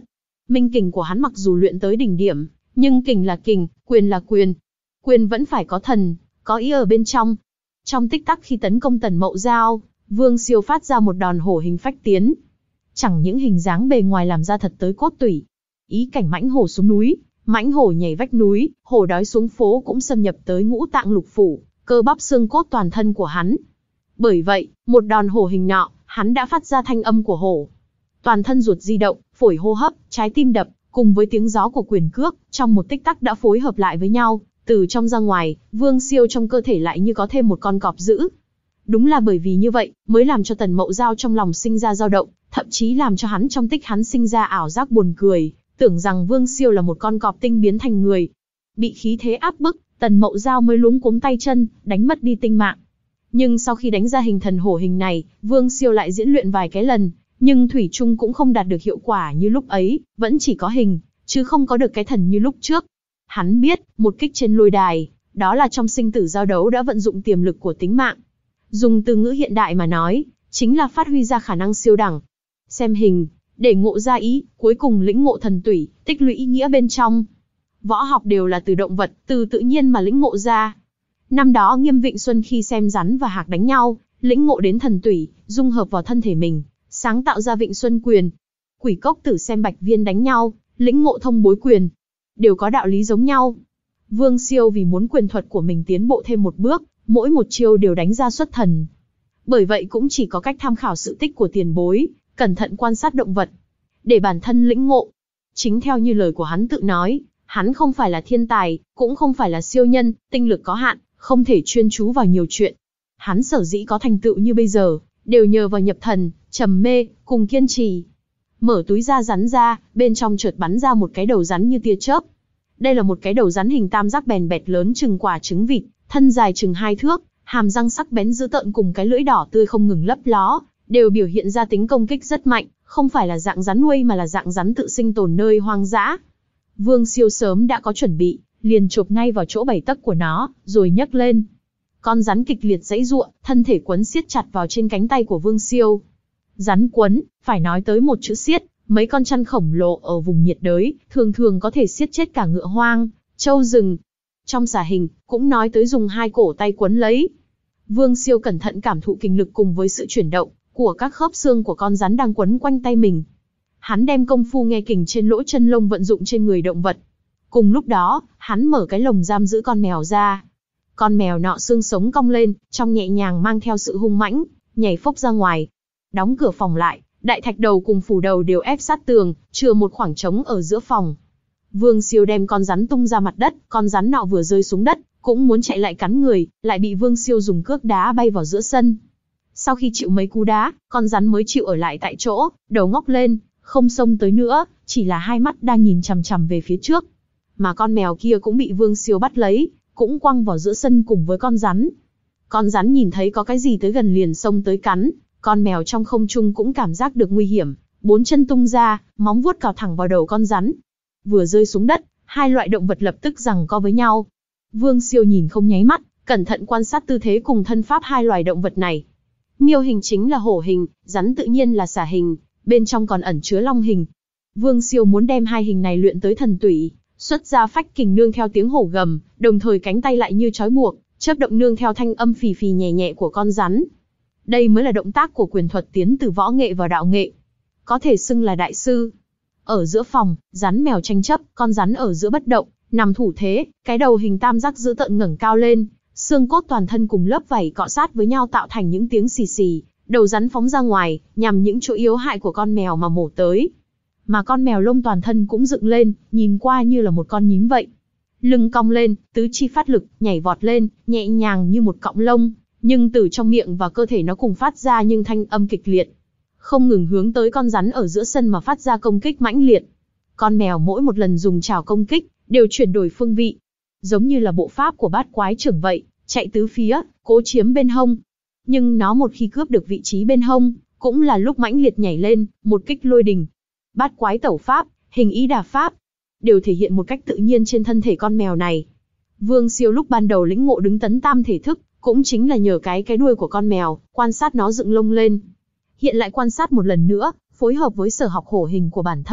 Minh kình của hắn mặc dù luyện tới đỉnh điểm, nhưng kình là kình, quyền là quyền. Quyền vẫn phải có thần, có ý ở bên trong. Trong tích tắc khi tấn công Tần Mậu Giao, Vương Siêu phát ra một đòn hổ hình phách tiến. Chẳng những hình dáng bề ngoài làm ra thật tới cốt tủy. Ý cảnh mãnh hổ xuống núi, mãnh hổ nhảy vách núi, hổ đói xuống phố cũng xâm nhập tới ngũ tạng lục phủ, cơ bắp xương cốt toàn thân của hắn. Bởi vậy, một đòn hổ hình nọ, hắn đã phát ra thanh âm của hổ. Toàn thân ruột di động, phổi hô hấp, trái tim đập, cùng với tiếng gió của quyền cước, trong một tích tắc đã phối hợp lại với nhau, từ trong ra ngoài, Vương Siêu trong cơ thể lại như có thêm một con cọp dữ. Đúng là bởi vì như vậy, mới làm cho Tần Mậu Giao trong lòng sinh ra dao động, thậm chí làm cho hắn trong tích hắn sinh ra ảo giác buồn cười, tưởng rằng Vương Siêu là một con cọp tinh biến thành người. Bị khí thế áp bức, Tần Mậu Giao mới luống cuống tay chân, đánh mất đi tinh mạng. Nhưng sau khi đánh ra hình thần hổ hình này, Vương Siêu lại diễn luyện vài cái lần, nhưng thủy chung cũng không đạt được hiệu quả như lúc ấy, vẫn chỉ có hình, chứ không có được cái thần như lúc trước. Hắn biết, một kích trên lôi đài, đó là trong sinh tử giao đấu đã vận dụng tiềm lực của tính mạng. Dùng từ ngữ hiện đại mà nói, chính là phát huy ra khả năng siêu đẳng. Xem hình, để ngộ ra ý, cuối cùng lĩnh ngộ thần tủy, tích lũy ý nghĩa bên trong. Võ học đều là từ động vật, từ tự nhiên mà lĩnh ngộ ra. Năm đó Nghiêm Vịnh Xuân khi xem rắn và hạc đánh nhau, lĩnh ngộ đến thần tủy, dung hợp vào thân thể mình, sáng tạo ra Vịnh Xuân quyền. Quỷ Cốc Tử xem Bạch Viên đánh nhau, lĩnh ngộ thông bối quyền. Đều có đạo lý giống nhau. Vương Siêu vì muốn quyền thuật của mình tiến bộ thêm một bước, mỗi một chiêu đều đánh ra xuất thần. Bởi vậy cũng chỉ có cách tham khảo sự tích của tiền bối, cẩn thận quan sát động vật, để bản thân lĩnh ngộ. Chính theo như lời của hắn tự nói, hắn không phải là thiên tài, cũng không phải là siêu nhân, tinh lực có hạn, không thể chuyên chú vào nhiều chuyện. Hắn sở dĩ có thành tựu như bây giờ, đều nhờ vào nhập thần, trầm mê, cùng kiên trì. Mở túi da rắn ra, bên trong chợt bắn ra một cái đầu rắn như tia chớp. Đây là một cái đầu rắn hình tam giác bèn bẹt lớn chừng quả trứng vịt, thân dài chừng hai thước, hàm răng sắc bén dữ tợn cùng cái lưỡi đỏ tươi không ngừng lấp ló, đều biểu hiện ra tính công kích rất mạnh, không phải là dạng rắn nuôi mà là dạng rắn tự sinh tồn nơi hoang dã. Vương Siêu sớm đã có chuẩn bị, liền chộp ngay vào chỗ bảy tấc của nó, rồi nhấc lên. Con rắn kịch liệt giãy giụa, thân thể quấn siết chặt vào trên cánh tay của Vương Siêu. Rắn quấn, phải nói tới một chữ siết, mấy con chăn khổng lồ ở vùng nhiệt đới, thường thường có thể siết chết cả ngựa hoang, trâu rừng. Trong xà hình, cũng nói tới dùng hai cổ tay quấn lấy. Vương Siêu cẩn thận cảm thụ kinh lực cùng với sự chuyển động của các khớp xương của con rắn đang quấn quanh tay mình. Hắn đem công phu nghe kình trên lỗ chân lông vận dụng trên người động vật. Cùng lúc đó, hắn mở cái lồng giam giữ con mèo ra. Con mèo nọ xương sống cong lên, trong nhẹ nhàng mang theo sự hung mãnh, nhảy phốc ra ngoài. Đóng cửa phòng lại, đại thạch đầu cùng phủ đầu đều ép sát tường, chừa một khoảng trống ở giữa phòng. Vương Siêu đem con rắn tung ra mặt đất, con rắn nọ vừa rơi xuống đất, cũng muốn chạy lại cắn người, lại bị Vương Siêu dùng cước đá bay vào giữa sân. Sau khi chịu mấy cú đá, con rắn mới chịu ở lại tại chỗ, đầu ngóc lên, không xông tới nữa, chỉ là hai mắt đang nhìn chằm chằm về phía trước. Mà con mèo kia cũng bị Vương Siêu bắt lấy, cũng quăng vào giữa sân cùng với con rắn. Con rắn nhìn thấy có cái gì tới gần liền xông tới cắn, con mèo trong không trung cũng cảm giác được nguy hiểm, bốn chân tung ra, móng vuốt cào thẳng vào đầu con rắn. Vừa rơi xuống đất, hai loại động vật lập tức giằng co với nhau. Vương Siêu nhìn không nháy mắt, cẩn thận quan sát tư thế cùng thân pháp hai loài động vật này. Miêu hình chính là hổ hình, rắn tự nhiên là xà hình, bên trong còn ẩn chứa long hình. Vương Siêu muốn đem hai hình này luyện tới thần tủy, xuất ra phách kình nương theo tiếng hổ gầm, đồng thời cánh tay lại như trói buộc, chớp động nương theo thanh âm phì phì nhẹ nhẹ của con rắn. Đây mới là động tác của quyền thuật tiến từ võ nghệ vào đạo nghệ, có thể xưng là đại sư. Ở giữa phòng, rắn mèo tranh chấp, con rắn ở giữa bất động, nằm thủ thế, cái đầu hình tam giác dữ tợn ngẩng cao lên, xương cốt toàn thân cùng lớp vảy cọ sát với nhau tạo thành những tiếng xì xì, đầu rắn phóng ra ngoài, nhằm những chỗ yếu hại của con mèo mà mổ tới. Mà con mèo lông toàn thân cũng dựng lên, nhìn qua như là một con nhím vậy. Lưng cong lên, tứ chi phát lực, nhảy vọt lên, nhẹ nhàng như một cọng lông, nhưng từ trong miệng và cơ thể nó cùng phát ra những thanh âm kịch liệt, không ngừng hướng tới con rắn ở giữa sân mà phát ra công kích mãnh liệt. Con mèo mỗi một lần dùng chảo công kích, đều chuyển đổi phương vị, giống như là bộ pháp của bát quái trưởng vậy, chạy tứ phía, cố chiếm bên hông. Nhưng nó một khi cướp được vị trí bên hông, cũng là lúc mãnh liệt nhảy lên, một kích lôi đình. Bát quái tẩu pháp, hình ý đà pháp, đều thể hiện một cách tự nhiên trên thân thể con mèo này. Vương Siêu lúc ban đầu lĩnh ngộ đứng tấn tam thể thức, cũng chính là nhờ cái cái đuôi của con mèo, quan sát nó dựng lông lên. Hiện lại quan sát một lần nữa, phối hợp với sở học hổ hình của bản thân,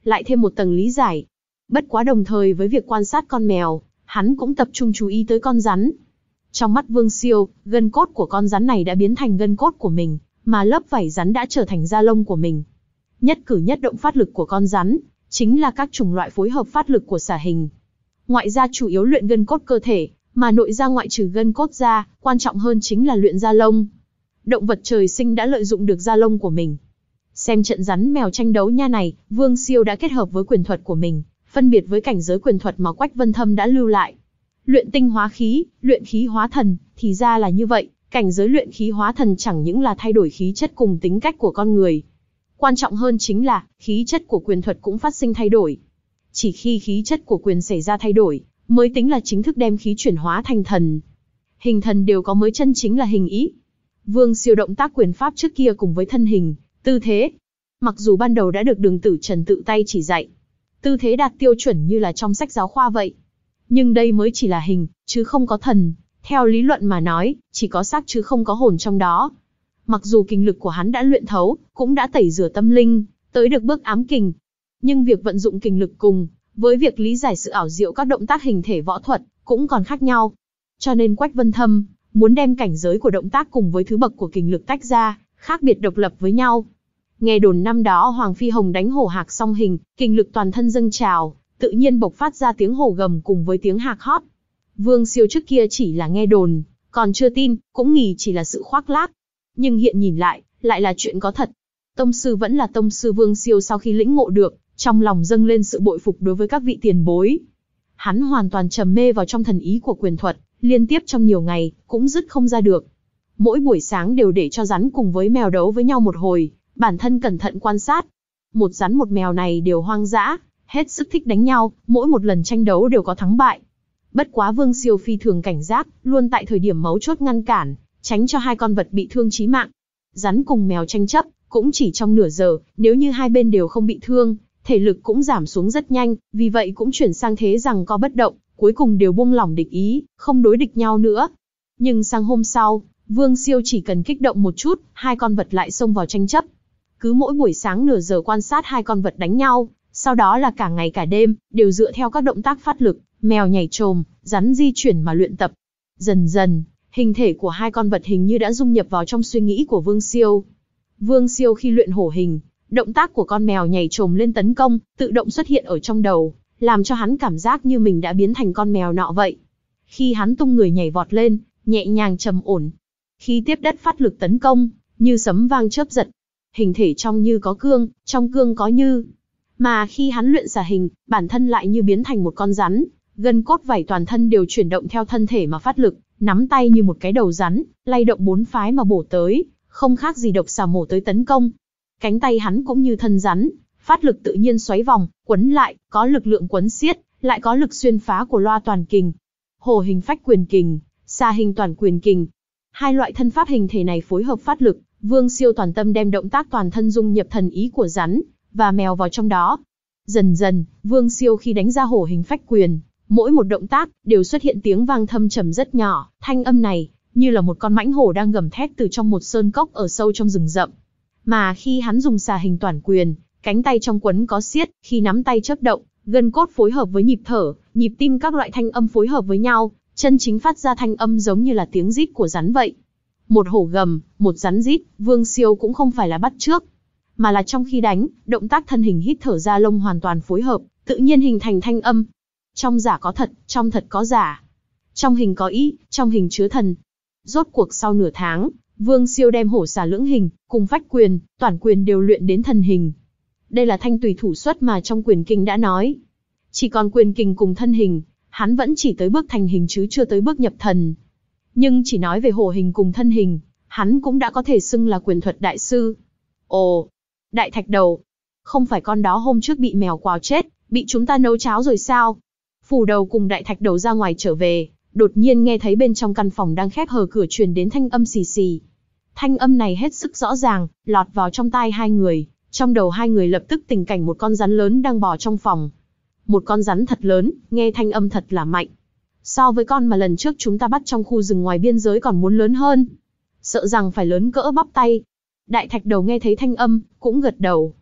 lại thêm một tầng lý giải. Bất quá đồng thời với việc quan sát con mèo, hắn cũng tập trung chú ý tới con rắn. Trong mắt Vương Siêu, gân cốt của con rắn này đã biến thành gân cốt của mình, mà lớp vảy rắn đã trở thành da lông của mình. Nhất cử nhất động phát lực của con rắn, chính là các chủng loại phối hợp phát lực của xà hình. Ngoại gia chủ yếu luyện gân cốt cơ thể, mà nội gia ngoại trừ gân cốt ra, quan trọng hơn chính là luyện da lông. Động vật trời sinh đã lợi dụng được da lông của mình. Xem trận rắn mèo tranh đấu nha này, Vương Siêu đã kết hợp với quyền thuật của mình, phân biệt với cảnh giới quyền thuật mà Quách Vân Thâm đã lưu lại. Luyện tinh hóa khí, luyện khí hóa thần, thì ra là như vậy, cảnh giới luyện khí hóa thần chẳng những là thay đổi khí chất cùng tính cách của con người. Quan trọng hơn chính là, khí chất của quyền thuật cũng phát sinh thay đổi. Chỉ khi khí chất của quyền xảy ra thay đổi, mới tính là chính thức đem khí chuyển hóa thành thần. Hình thần đều có mới chân chính là hình ý. Vương Siêu động tác quyền pháp trước kia cùng với thân hình, tư thế. Mặc dù ban đầu đã được Đường Tử Trần tự tay chỉ dạy, tư thế đạt tiêu chuẩn như là trong sách giáo khoa vậy. Nhưng đây mới chỉ là hình, chứ không có thần. Theo lý luận mà nói, chỉ có xác chứ không có hồn trong đó. Mặc dù kinh lực của hắn đã luyện thấu, cũng đã tẩy rửa tâm linh, tới được bước ám kình. Nhưng việc vận dụng kinh lực cùng, với việc lý giải sự ảo diệu các động tác hình thể võ thuật, cũng còn khác nhau. Cho nên Quách Vân Thâm, muốn đem cảnh giới của động tác cùng với thứ bậc của kinh lực tách ra, khác biệt độc lập với nhau. Nghe đồn năm đó Hoàng Phi Hồng đánh hổ hạc song hình, kinh lực toàn thân dâng trào, tự nhiên bộc phát ra tiếng hổ gầm cùng với tiếng hạc hót. Vương Siêu trước kia chỉ là nghe đồn, còn chưa tin, cũng nghĩ chỉ là sự khoác lác. Nhưng hiện nhìn lại, lại là chuyện có thật. Tông sư vẫn là tông sư. Vương Siêu sau khi lĩnh ngộ được, trong lòng dâng lên sự bội phục đối với các vị tiền bối. Hắn hoàn toàn trầm mê vào trong thần ý của quyền thuật, liên tiếp trong nhiều ngày, cũng dứt không ra được. Mỗi buổi sáng đều để cho rắn cùng với mèo đấu với nhau một hồi, bản thân cẩn thận quan sát. Một rắn một mèo này đều hoang dã, hết sức thích đánh nhau, mỗi một lần tranh đấu đều có thắng bại. Bất quá Vương Siêu phi thường cảnh giác, luôn tại thời điểm mấu chốt ngăn cản, tránh cho hai con vật bị thương chí mạng. Rắn cùng mèo tranh chấp, cũng chỉ trong nửa giờ, nếu như hai bên đều không bị thương, thể lực cũng giảm xuống rất nhanh, vì vậy cũng chuyển sang thế rằng co bất động, cuối cùng đều buông lỏng địch ý, không đối địch nhau nữa. Nhưng sang hôm sau, Vương Siêu chỉ cần kích động một chút, hai con vật lại xông vào tranh chấp. Cứ mỗi buổi sáng nửa giờ quan sát hai con vật đánh nhau, sau đó là cả ngày cả đêm, đều dựa theo các động tác phát lực, mèo nhảy chồm, rắn di chuyển mà luyện tập. Dần dần, hình thể của hai con vật hình như đã dung nhập vào trong suy nghĩ của Vương Siêu. Vương Siêu khi luyện hổ hình, động tác của con mèo nhảy chồm lên tấn công, tự động xuất hiện ở trong đầu, làm cho hắn cảm giác như mình đã biến thành con mèo nọ vậy. Khi hắn tung người nhảy vọt lên, nhẹ nhàng trầm ổn. Khi tiếp đất phát lực tấn công, như sấm vang chớp giật. Hình thể trong như có cương, trong cương có như. Mà khi hắn luyện xà hình, bản thân lại như biến thành một con rắn, gân cốt vảy toàn thân đều chuyển động theo thân thể mà phát lực, nắm tay như một cái đầu rắn, lay động bốn phái mà bổ tới, không khác gì độc xà mổ tới tấn công. Cánh tay hắn cũng như thân rắn, phát lực tự nhiên xoáy vòng, quấn lại, có lực lượng quấn siết, lại có lực xuyên phá của loa toàn kình. Hổ hình phách quyền kình, xà hình toàn quyền kình. Hai loại thân pháp hình thể này phối hợp phát lực, Vương Siêu toàn tâm đem động tác toàn thân dung nhập thần ý của rắn và mèo vào trong đó. Dần dần, Vương Siêu khi đánh ra hổ hình phách quyền, mỗi một động tác đều xuất hiện tiếng vang thâm trầm rất nhỏ, thanh âm này như là một con mãnh hổ đang gầm thét từ trong một sơn cốc ở sâu trong rừng rậm. Mà khi hắn dùng xà hình toàn quyền, cánh tay trong quấn có siết, khi nắm tay chớp động, gân cốt phối hợp với nhịp thở, nhịp tim các loại thanh âm phối hợp với nhau, chân chính phát ra thanh âm giống như là tiếng rít của rắn vậy. Một hổ gầm, một rắn rít, Vương Siêu cũng không phải là bắt chước, mà là trong khi đánh, động tác thân hình hít thở ra lông hoàn toàn phối hợp, tự nhiên hình thành thanh âm. Trong giả có thật, trong thật có giả. Trong hình có ý, trong hình chứa thần. Rốt cuộc sau nửa tháng, Vương Siêu đem hổ xà lưỡng hình, cùng phách quyền, toàn quyền đều luyện đến thần hình. Đây là thanh tùy thủ xuất mà trong quyền kinh đã nói. Chỉ còn quyền kình cùng thân hình, hắn vẫn chỉ tới bước thành hình chứ chưa tới bước nhập thần. Nhưng chỉ nói về hổ hình cùng thân hình, hắn cũng đã có thể xưng là quyền thuật đại sư. Ồ, đại thạch đầu, không phải con đó hôm trước bị mèo quào chết, bị chúng ta nấu cháo rồi sao? Phù Đầu cùng đại thạch đầu ra ngoài trở về, đột nhiên nghe thấy bên trong căn phòng đang khép hờ cửa truyền đến thanh âm xì xì. Thanh âm này hết sức rõ ràng, lọt vào trong tai hai người, trong đầu hai người lập tức tình cảnh một con rắn lớn đang bò trong phòng. Một con rắn thật lớn, nghe thanh âm thật là mạnh. So với con mà lần trước chúng ta bắt trong khu rừng ngoài biên giới còn muốn lớn hơn. Sợ rằng phải lớn cỡ bắp tay. Đại thạch đầu nghe thấy thanh âm, cũng gật đầu.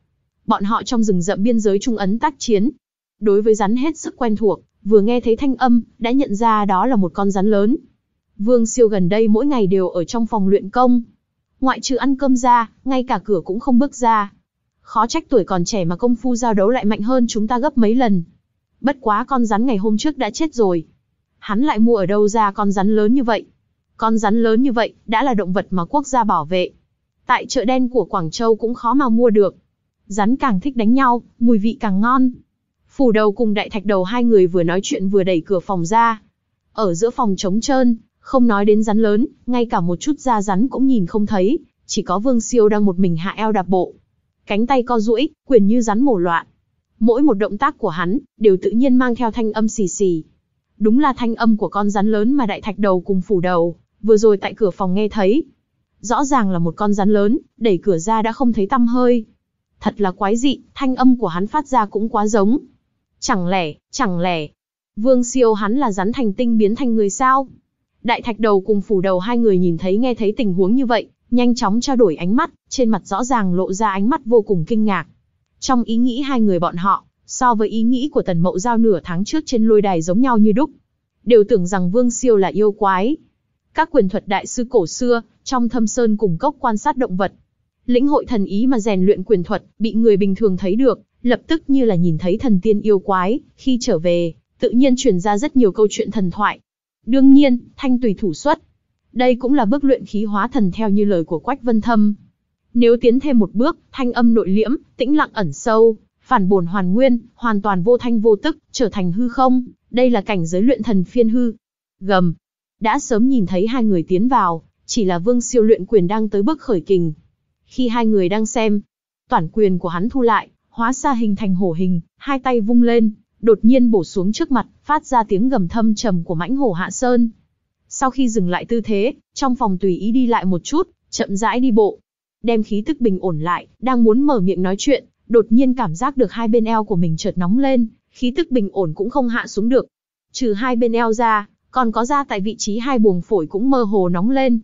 Bọn họ trong rừng rậm biên giới Trung Ấn tác chiến. Đối với rắn hết sức quen thuộc, vừa nghe thấy thanh âm, đã nhận ra đó là một con rắn lớn. Vương Siêu gần đây mỗi ngày đều ở trong phòng luyện công. Ngoại trừ ăn cơm ra, ngay cả cửa cũng không bước ra. Khó trách tuổi còn trẻ mà công phu giao đấu lại mạnh hơn chúng ta gấp mấy lần. Bất quá con rắn ngày hôm trước đã chết rồi. Hắn lại mua ở đâu ra con rắn lớn như vậy? Con rắn lớn như vậy, đã là động vật mà quốc gia bảo vệ. Tại chợ đen của Quảng Châu cũng khó mà mua được. Rắn càng thích đánh nhau, mùi vị càng ngon. Phủ Đầu cùng Đại Thạch Đầu hai người vừa nói chuyện vừa đẩy cửa phòng ra. Ở giữa phòng trống trơn, không nói đến rắn lớn, ngay cả một chút da rắn cũng nhìn không thấy, chỉ có Vương Siêu đang một mình hạ eo đạp bộ. Cánh tay co duỗi, quyền như rắn mổ loạn. Mỗi một động tác của hắn, đều tự nhiên mang theo thanh âm xì xì. Đúng là thanh âm của con rắn lớn mà Đại Thạch Đầu cùng Phủ Đầu, vừa rồi tại cửa phòng nghe thấy. Rõ ràng là một con rắn lớn, đẩy cửa ra đã không thấy tăm hơi. Thật là quái dị, thanh âm của hắn phát ra cũng quá giống. Chẳng lẽ, chẳng lẽ, Vương Siêu hắn là rắn thành tinh biến thành người sao? Đại Thạch Đầu cùng Phủ Đầu hai người nhìn thấy nghe thấy tình huống như vậy, nhanh chóng trao đổi ánh mắt, trên mặt rõ ràng lộ ra ánh mắt vô cùng kinh ngạc. Trong ý nghĩ hai người bọn họ, so với ý nghĩ của Tần Mậu Giao nửa tháng trước trên lôi đài giống nhau như đúc. Đều tưởng rằng Vương Siêu là yêu quái. Các quyền thuật đại sư cổ xưa, trong thâm sơn cùng cốc quan sát động vật. Lĩnh hội thần ý mà rèn luyện quyền thuật, bị người bình thường thấy được, lập tức như là nhìn thấy thần tiên yêu quái, khi trở về, tự nhiên truyền ra rất nhiều câu chuyện thần thoại. Đương nhiên, thanh tùy thủ xuất. Đây cũng là bước luyện khí hóa thần theo như lời của Quách Vân Thâm. Nếu tiến thêm một bước, thanh âm nội liễm, tĩnh lặng ẩn sâu, phản bổn hoàn nguyên, hoàn toàn vô thanh vô tức, trở thành hư không, đây là cảnh giới luyện thần phiên hư. Gầm. Đã sớm nhìn thấy hai người tiến vào, chỉ là Vương Siêu luyện quyền đang tới bước khởi kình. Khi hai người đang xem, toản quyền của hắn thu lại, hóa xa hình thành hổ hình, hai tay vung lên, đột nhiên bổ xuống trước mặt, phát ra tiếng gầm thâm trầm của mãnh hổ hạ sơn. Sau khi dừng lại tư thế, trong phòng tùy ý đi lại một chút, chậm rãi đi bộ, đem khí tức bình ổn lại, đang muốn mở miệng nói chuyện, đột nhiên cảm giác được hai bên eo của mình chợt nóng lên, khí tức bình ổn cũng không hạ xuống được. Trừ hai bên eo ra, còn có da tại vị trí hai buồng phổi cũng mơ hồ nóng lên.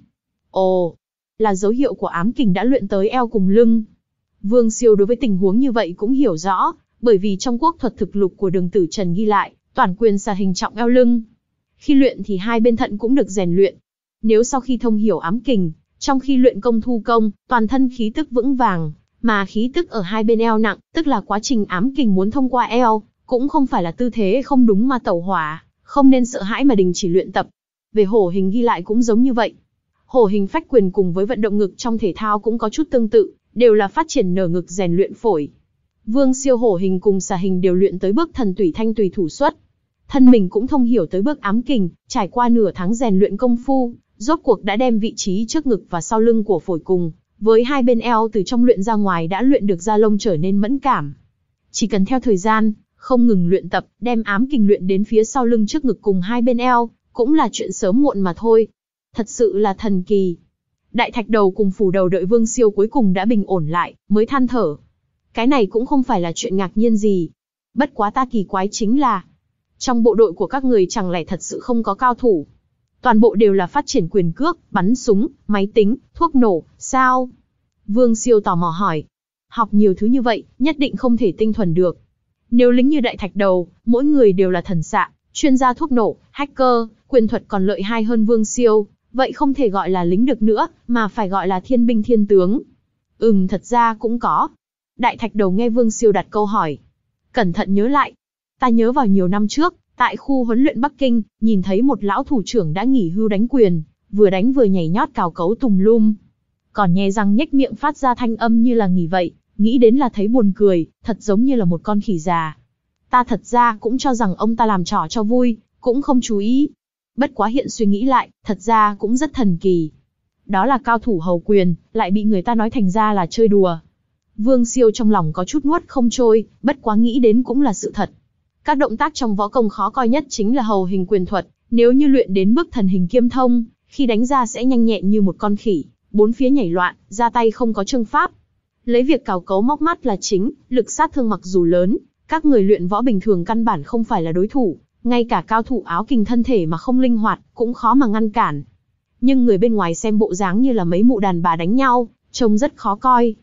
Ồ, là dấu hiệu của ám kình đã luyện tới eo cùng lưng. Vương Siêu đối với tình huống như vậy cũng hiểu rõ, bởi vì trong quốc thuật thực lục của Đường Tử Trần ghi lại, toản quyền xà hình trọng eo lưng. Khi luyện thì hai bên thận cũng được rèn luyện. Nếu sau khi thông hiểu ám kình, trong khi luyện công thu công, toàn thân khí tức vững vàng, mà khí tức ở hai bên eo nặng, tức là quá trình ám kình muốn thông qua eo, cũng không phải là tư thế không đúng mà tẩu hỏa, không nên sợ hãi mà đình chỉ luyện tập. Về hổ hình ghi lại cũng giống như vậy. Hổ hình phách quyền cùng với vận động ngực trong thể thao cũng có chút tương tự, đều là phát triển nở ngực rèn luyện phổi. Vương Siêu hổ hình cùng xà hình đều luyện tới bước thần tùy thanh tùy thủ xuất. Thân mình cũng thông hiểu tới bước ám kình, trải qua nửa tháng rèn luyện công phu, rốt cuộc đã đem vị trí trước ngực và sau lưng của phổi cùng với hai bên eo từ trong luyện ra ngoài đã luyện được da lông trở nên mẫn cảm. Chỉ cần theo thời gian, không ngừng luyện tập, đem ám kình luyện đến phía sau lưng trước ngực cùng hai bên eo, cũng là chuyện sớm muộn mà thôi. Thật sự là thần kỳ. Đại Thạch Đầu cùng Phủ Đầu đợi Vương Siêu cuối cùng đã bình ổn lại, mới than thở. Cái này cũng không phải là chuyện ngạc nhiên gì. Bất quá ta kỳ quái chính là, trong bộ đội của các người chẳng lẽ thật sự không có cao thủ? Toàn bộ đều là phát triển quyền cước, bắn súng, máy tính, thuốc nổ, sao? Vương Siêu tò mò hỏi. Học nhiều thứ như vậy, nhất định không thể tinh thuần được. Nếu lính như Đại Thạch Đầu, mỗi người đều là thần xạ, chuyên gia thuốc nổ, hacker, quyền thuật còn lợi hại hơn Vương Siêu, vậy không thể gọi là lính được nữa, mà phải gọi là thiên binh thiên tướng. Ừm, thật ra cũng có. Đại Thạch Đầu nghe Vương Siêu đặt câu hỏi. Cẩn thận nhớ lại. Ta nhớ vào nhiều năm trước, tại khu huấn luyện Bắc Kinh, nhìn thấy một lão thủ trưởng đã nghỉ hưu đánh quyền, vừa đánh vừa nhảy nhót cào cấu tùm lum. Còn nhe răng nhếch miệng phát ra thanh âm như là nghỉ vậy, nghĩ đến là thấy buồn cười, thật giống như là một con khỉ già. Ta thật ra cũng cho rằng ông ta làm trò cho vui, cũng không chú ý. Bất quá hiện suy nghĩ lại, thật ra cũng rất thần kỳ. Đó là cao thủ hầu quyền, lại bị người ta nói thành ra là chơi đùa. Vương Siêu trong lòng có chút nuốt không trôi, bất quá nghĩ đến cũng là sự thật. Các động tác trong võ công khó coi nhất chính là hầu hình quyền thuật, nếu như luyện đến bước thần hình kiêm thông, khi đánh ra sẽ nhanh nhẹn như một con khỉ, bốn phía nhảy loạn, ra tay không có chương pháp. Lấy việc cào cấu móc mắt là chính, lực sát thương mặc dù lớn, các người luyện võ bình thường căn bản không phải là đối thủ, ngay cả cao thủ áo kình thân thể mà không linh hoạt, cũng khó mà ngăn cản. Nhưng người bên ngoài xem bộ dáng như là mấy mụ đàn bà đánh nhau, trông rất khó coi.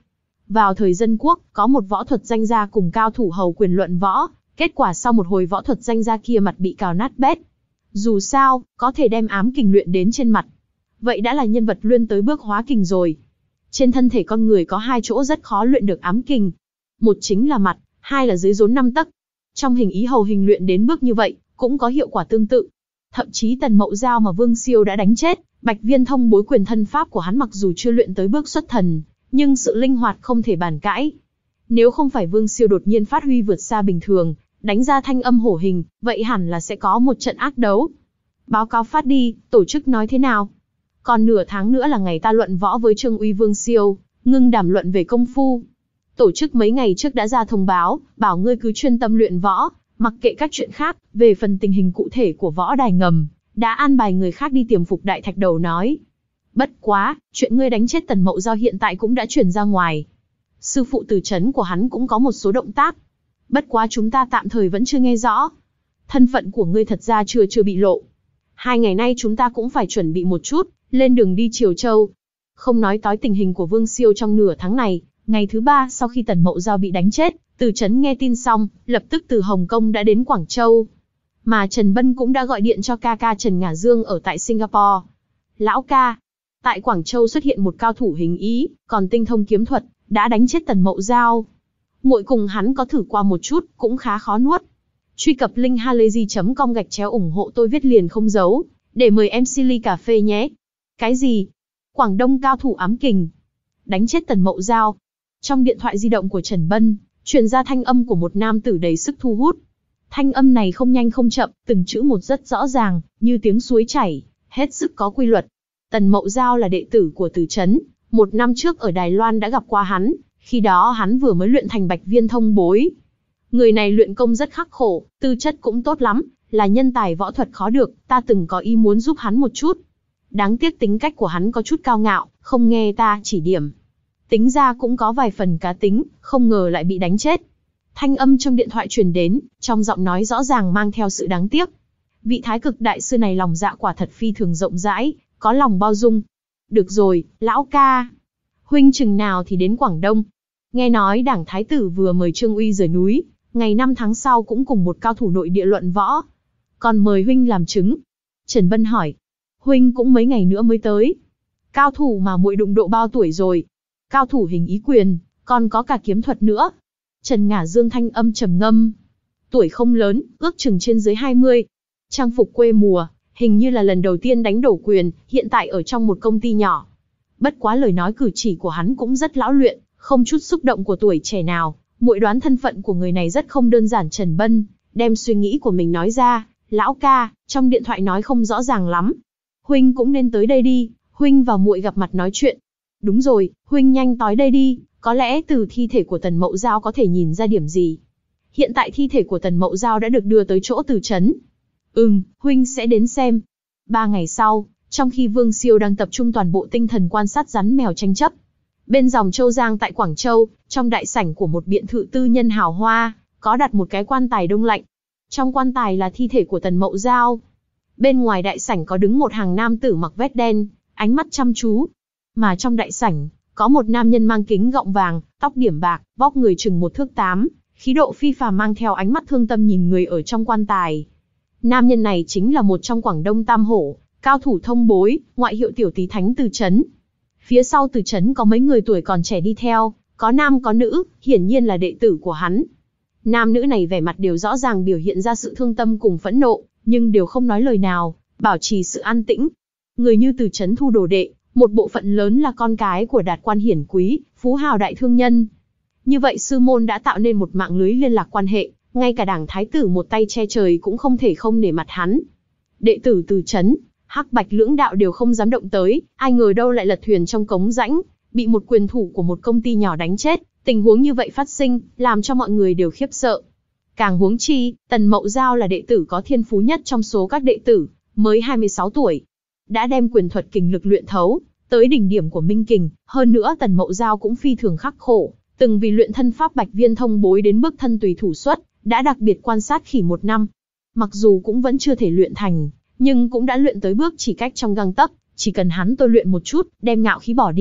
Vào thời Dân Quốc, có một võ thuật danh gia cùng cao thủ hầu quyền luận võ, kết quả sau một hồi võ thuật danh gia kia mặt bị cào nát bét. Dù sao, có thể đem ám kình luyện đến trên mặt. Vậy đã là nhân vật luyện tới bước hóa kình rồi. Trên thân thể con người có hai chỗ rất khó luyện được ám kình. Một chính là mặt, hai là dưới rốn năm tấc. Trong hình ý hầu hình luyện đến bước như vậy, cũng có hiệu quả tương tự. Thậm chí Tần Mậu Giao mà Vương Siêu đã đánh chết, Bạch Viên Thông bối quyền thân pháp của hắn mặc dù chưa luyện tới bước xuất thần, nhưng sự linh hoạt không thể bàn cãi. Nếu không phải Vương Siêu đột nhiên phát huy vượt xa bình thường, đánh ra thanh âm hổ hình, vậy hẳn là sẽ có một trận ác đấu. Báo cáo phát đi, tổ chức nói thế nào? Còn nửa tháng nữa là ngày ta luận võ với Trương Uy Vương Siêu, ngưng đàm luận về công phu. Tổ chức mấy ngày trước đã ra thông báo, bảo ngươi cứ chuyên tâm luyện võ, mặc kệ các chuyện khác. Về phần tình hình cụ thể của võ đài ngầm, đã an bài người khác đi tiềm phục. Đại Thạch Đầu nói. Bất quá, chuyện ngươi đánh chết Tần Mậu Giao hiện tại cũng đã truyền ra ngoài. Sư phụ Từ Trấn của hắn cũng có một số động tác. Bất quá chúng ta tạm thời vẫn chưa nghe rõ. Thân phận của ngươi thật ra chưa chưa bị lộ. Hai ngày nay chúng ta cũng phải chuẩn bị một chút, lên đường đi Triều Châu. Không nói tới tình hình của Vương Siêu trong nửa tháng này, ngày thứ ba sau khi Tần Mậu Giao bị đánh chết, Từ Trấn nghe tin xong, lập tức từ Hồng Kông đã đến Quảng Châu. Mà Trần Bân cũng đã gọi điện cho ca ca Trần Ngả Dương ở tại Singapore. Lão ca, tại Quảng Châu xuất hiện một cao thủ hình ý, còn tinh thông kiếm thuật, đã đánh chết Tần Mậu Giao. Muội cùng hắn có thử qua một chút, cũng khá khó nuốt. Truy cập link halayzi chấm com gạch chéo ủng hộ tôi viết liền không giấu, để mời em xê ly cà phê nhé. Cái gì? Quảng Đông cao thủ ám kình đánh chết Tần Mậu Giao. Trong điện thoại di động của Trần Bân, truyền ra thanh âm của một nam tử đầy sức thu hút. Thanh âm này không nhanh không chậm, từng chữ một rất rõ ràng, như tiếng suối chảy, hết sức có quy luật. Tần Mậu Giao là đệ tử của Từ Trấn, một năm trước ở Đài Loan đã gặp qua hắn, khi đó hắn vừa mới luyện thành Bạch Viên Thông bối. Người này luyện công rất khắc khổ, tư chất cũng tốt lắm, là nhân tài võ thuật khó được, ta từng có ý muốn giúp hắn một chút. Đáng tiếc tính cách của hắn có chút cao ngạo, không nghe ta chỉ điểm. Tính ra cũng có vài phần cá tính, không ngờ lại bị đánh chết. Thanh âm trong điện thoại truyền đến, trong giọng nói rõ ràng mang theo sự đáng tiếc. Vị Thái Cực đại sư này lòng dạ quả thật phi thường rộng rãi, có lòng bao dung. Được rồi, lão ca. Huynh chừng nào thì đến Quảng Đông? Nghe nói Đảng Thái tử vừa mời Trương Uy rời núi, ngày năm tháng sau cũng cùng một cao thủ nội địa luận võ. Còn mời huynh làm chứng. Trần Bân hỏi. Huynh cũng mấy ngày nữa mới tới. Cao thủ mà muội đụng độ bao tuổi rồi? Cao thủ hình ý quyền, còn có cả kiếm thuật nữa. Trần Ngả Dương thanh âm trầm ngâm. Tuổi không lớn, ước chừng trên dưới hai mươi. Trang phục quê mùa, hình như là lần đầu tiên đánh đổ quyền, hiện tại ở trong một công ty nhỏ. Bất quá lời nói cử chỉ của hắn cũng rất lão luyện, không chút xúc động của tuổi trẻ nào. Muội đoán thân phận của người này rất không đơn giản. Trần Bân đem suy nghĩ của mình nói ra. Lão ca, trong điện thoại nói không rõ ràng lắm. Huynh cũng nên tới đây đi, huynh và muội gặp mặt nói chuyện. Đúng rồi, huynh nhanh tới đây đi, có lẽ từ thi thể của Tần Mậu Giao có thể nhìn ra điểm gì. Hiện tại thi thể của Tần Mậu Giao đã được đưa tới chỗ Từ Trấn. Ừm, huynh sẽ đến xem. Ba ngày sau, trong khi Vương Siêu đang tập trung toàn bộ tinh thần quan sát rắn mèo tranh chấp, bên dòng Châu Giang tại Quảng Châu, trong đại sảnh của một biệt thự tư nhân hào hoa, có đặt một cái quan tài đông lạnh. Trong quan tài là thi thể của Tần Mậu Giao. Bên ngoài đại sảnh có đứng một hàng nam tử mặc vest đen, ánh mắt chăm chú. Mà trong đại sảnh, có một nam nhân mang kính gọng vàng, tóc điểm bạc, vóc người chừng một thước tám, khí độ phi phàm mang theo ánh mắt thương tâm nhìn người ở trong quan tài. Nam nhân này chính là một trong Quảng Đông Tam Hổ, cao thủ thông bối, ngoại hiệu Tiểu Tý Thánh Từ Trấn. Phía sau Từ Trấn có mấy người tuổi còn trẻ đi theo, có nam có nữ, hiển nhiên là đệ tử của hắn. Nam nữ này vẻ mặt đều rõ ràng biểu hiện ra sự thương tâm cùng phẫn nộ, nhưng đều không nói lời nào, bảo trì sự an tĩnh. Người như Từ Trấn thu đồ đệ, một bộ phận lớn là con cái của đạt quan hiển quý, phú hào đại thương nhân. Như vậy sư môn đã tạo nên một mạng lưới liên lạc quan hệ, ngay cả Đảng Thái tử một tay che trời cũng không thể không nể mặt hắn. Đệ tử Từ Trấn, Hắc Bạch lưỡng đạo đều không dám động tới, ai ngờ đâu lại lật thuyền trong cống rãnh, bị một quyền thủ của một công ty nhỏ đánh chết. Tình huống như vậy phát sinh, làm cho mọi người đều khiếp sợ. Càng huống chi, Tần Mậu Giao là đệ tử có thiên phú nhất trong số các đệ tử, mới hai mươi sáu tuổi. Đã đem quyền thuật kình lực luyện thấu, tới đỉnh điểm của minh kình, hơn nữa Tần Mậu Giao cũng phi thường khắc khổ, từng vì luyện thân pháp Bạch Viên Thông bối đến bước thân tùy thủ xuất, đã đặc biệt quan sát khỉ một năm. Mặc dù cũng vẫn chưa thể luyện thành, nhưng cũng đã luyện tới bước chỉ cách trong gang tấc, chỉ cần hắn tôi luyện một chút, đem ngạo khí bỏ đi,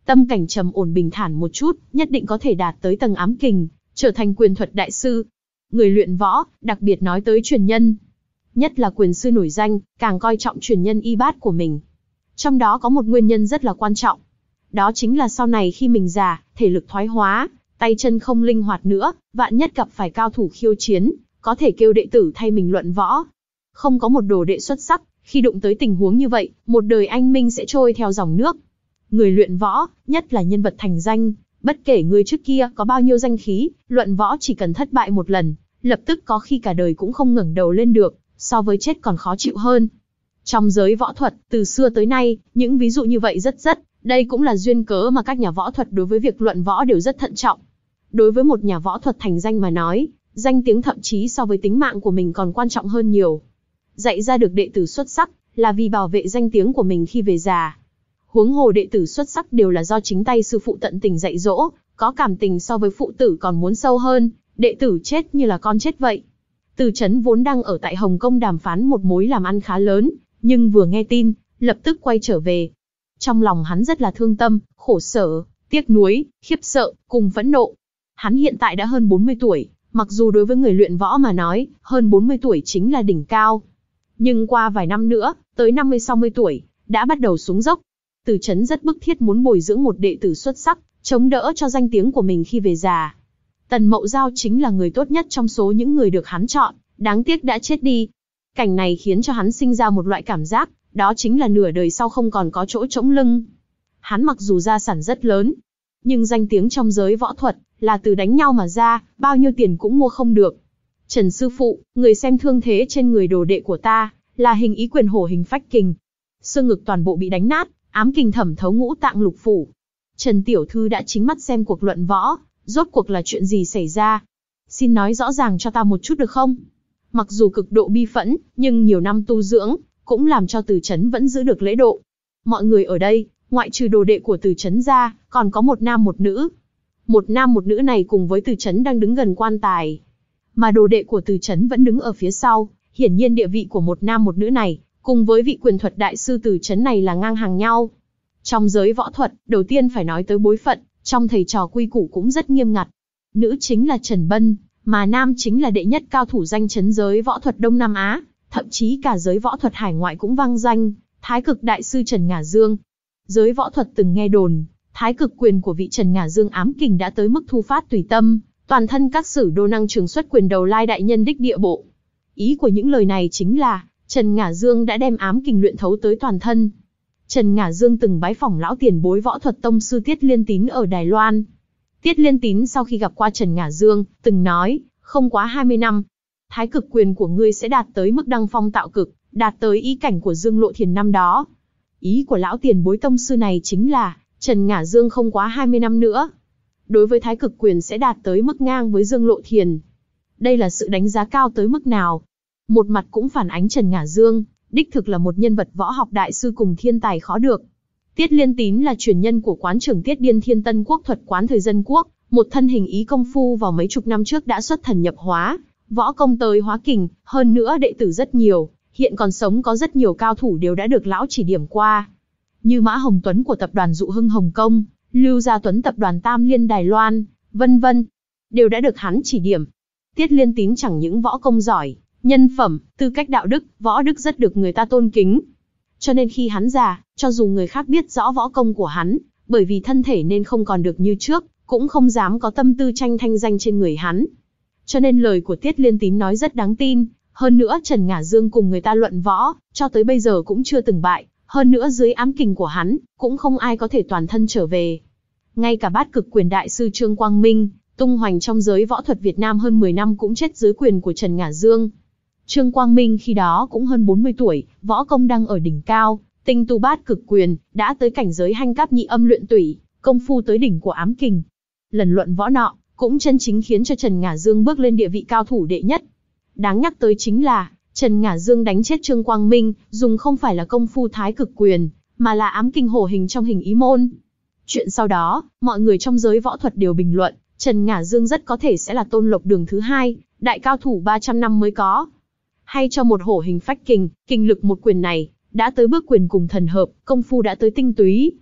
tâm cảnh trầm ổn bình thản một chút, nhất định có thể đạt tới tầng ám kình, trở thành quyền thuật đại sư. Người luyện võ, đặc biệt nói tới truyền nhân, nhất là quyền sư nổi danh, càng coi trọng truyền nhân y bát của mình. Trong đó có một nguyên nhân rất là quan trọng. Đó chính là sau này khi mình già, thể lực thoái hóa, tay chân không linh hoạt nữa, vạn nhất gặp phải cao thủ khiêu chiến, có thể kêu đệ tử thay mình luận võ. Không có một đồ đệ xuất sắc, khi đụng tới tình huống như vậy, một đời anh minh sẽ trôi theo dòng nước. Người luyện võ, nhất là nhân vật thành danh, bất kể người trước kia có bao nhiêu danh khí, luận võ chỉ cần thất bại một lần, lập tức có khi cả đời cũng không ngẩng đầu lên được, so với chết còn khó chịu hơn. Trong giới võ thuật, từ xưa tới nay, những ví dụ như vậy rất rất, đây cũng là duyên cớ mà các nhà võ thuật đối với việc luận võ đều rất thận trọng. Đối với một nhà võ thuật thành danh mà nói, danh tiếng thậm chí so với tính mạng của mình còn quan trọng hơn nhiều. Dạy ra được đệ tử xuất sắc, là vì bảo vệ danh tiếng của mình khi về già. Huống hồ đệ tử xuất sắc đều là do chính tay sư phụ tận tình dạy dỗ, có cảm tình so với phụ tử còn muốn sâu hơn, đệ tử chết như là con chết vậy. Từ Chấn vốn đang ở tại Hồng Kông đàm phán một mối làm ăn khá lớn, nhưng vừa nghe tin, lập tức quay trở về. Trong lòng hắn rất là thương tâm, khổ sở, tiếc nuối, khiếp sợ, cùng phẫn nộ. Hắn hiện tại đã hơn bốn mươi tuổi, mặc dù đối với người luyện võ mà nói, hơn bốn mươi tuổi chính là đỉnh cao. Nhưng qua vài năm nữa, tới năm mươi sáu mươi tuổi, đã bắt đầu xuống dốc. Từ Chấn rất bức thiết muốn bồi dưỡng một đệ tử xuất sắc, chống đỡ cho danh tiếng của mình khi về già. Tần Mậu Giao chính là người tốt nhất trong số những người được hắn chọn, đáng tiếc đã chết đi. Cảnh này khiến cho hắn sinh ra một loại cảm giác, đó chính là nửa đời sau không còn có chỗ trống lưng. Hắn mặc dù gia sản rất lớn, nhưng danh tiếng trong giới võ thuật là từ đánh nhau mà ra, bao nhiêu tiền cũng mua không được. Trần sư phụ, người xem thương thế trên người đồ đệ của ta, là hình ý quyền hổ hình phách kình. Xương ngực toàn bộ bị đánh nát, ám kình thẩm thấu ngũ tạng lục phủ. Trần tiểu thư đã chính mắt xem cuộc luận võ, rốt cuộc là chuyện gì xảy ra? Xin nói rõ ràng cho ta một chút được không? Mặc dù cực độ bi phẫn, nhưng nhiều năm tu dưỡng, cũng làm cho Từ Chấn vẫn giữ được lễ độ. Mọi người ở đây, ngoại trừ đồ đệ của Từ Chấn ra, còn có một nam một nữ. Một nam một nữ này cùng với Từ Chấn đang đứng gần quan tài. Mà đồ đệ của Từ Chấn vẫn đứng ở phía sau, hiển nhiên địa vị của một nam một nữ này, cùng với vị quyền thuật đại sư Từ Chấn này là ngang hàng nhau. Trong giới võ thuật, đầu tiên phải nói tới bối phận, trong thầy trò quy củ cũng rất nghiêm ngặt. Nữ chính là Trần Bân, mà nam chính là đệ nhất cao thủ danh chấn giới võ thuật Đông Nam Á, thậm chí cả giới võ thuật hải ngoại cũng vang danh, Thái Cực đại sư Trần Ngả Dương. Giới võ thuật từng nghe đồn, Thái Cực quyền của vị Trần Ngả Dương ám kình đã tới mức thu phát tùy tâm, toàn thân các sử đô năng trường xuất quyền đầu lai đại nhân đích địa bộ. Ý của những lời này chính là, Trần Ngả Dương đã đem ám kình luyện thấu tới toàn thân. Trần Ngả Dương từng bái phỏng lão tiền bối võ thuật tông sư Tiết Liên Tín ở Đài Loan. Tiết Liên Tín sau khi gặp qua Trần Ngả Dương, từng nói, không quá hai mươi năm, Thái Cực quyền của ngươi sẽ đạt tới mức đăng phong tạo cực, đạt tới ý cảnh của Dương Lộ Thiền năm đó. Ý của lão tiền bối tông sư này chính là, Trần Ngả Dương không quá hai mươi năm nữa, đối với Thái Cực quyền sẽ đạt tới mức ngang với Dương Lộ Thiền. Đây là sự đánh giá cao tới mức nào? Một mặt cũng phản ánh Trần Ngả Dương, đích thực là một nhân vật võ học đại sư cùng thiên tài khó được. Tiết Liên Tín là truyền nhân của quán trưởng Tiết Điên Thiên Tân Quốc thuật quán thời Dân Quốc, một thân hình ý công phu vào mấy chục năm trước đã xuất thần nhập hóa, võ công tới hóa kình, hơn nữa đệ tử rất nhiều, hiện còn sống có rất nhiều cao thủ đều đã được lão chỉ điểm qua. Như Mã Hồng Tuấn của tập đoàn Dụ Hưng Hồng Kông, Lưu Gia Tuấn tập đoàn Tam Liên Đài Loan, vân vân, đều đã được hắn chỉ điểm. Tiết Liên Tín chẳng những võ công giỏi, nhân phẩm, tư cách đạo đức, võ đức rất được người ta tôn kính. Cho nên khi hắn già, cho dù người khác biết rõ võ công của hắn, bởi vì thân thể nên không còn được như trước, cũng không dám có tâm tư tranh thanh danh trên người hắn. Cho nên lời của Tiết Liên Tín nói rất đáng tin, hơn nữa Trần Ngả Dương cùng người ta luận võ, cho tới bây giờ cũng chưa từng bại, hơn nữa dưới ám kình của hắn, cũng không ai có thể toàn thân trở về. Ngay cả Bát Cực quyền đại sư Trương Quang Minh, tung hoành trong giới võ thuật Việt Nam hơn mười năm cũng chết dưới quyền của Trần Ngả Dương. Trương Quang Minh khi đó cũng hơn bốn mươi tuổi, võ công đang ở đỉnh cao, tinh tu Bát Cực quyền, đã tới cảnh giới hanh cáp nhị âm luyện tủy, công phu tới đỉnh của ám kình. Lần luận võ nọ, cũng chân chính khiến cho Trần Ngả Dương bước lên địa vị cao thủ đệ nhất. Đáng nhắc tới chính là, Trần Ngả Dương đánh chết Trương Quang Minh, dùng không phải là công phu Thái Cực quyền, mà là ám kình hổ hình trong hình ý môn. Chuyện sau đó, mọi người trong giới võ thuật đều bình luận, Trần Ngả Dương rất có thể sẽ là Tôn Lộc Đường thứ hai, đại cao thủ ba trăm năm mới có. Hay cho một hổ hình phách kình, kình lực một quyền này, đã tới bước quyền cùng thần hợp, công phu đã tới tinh túy.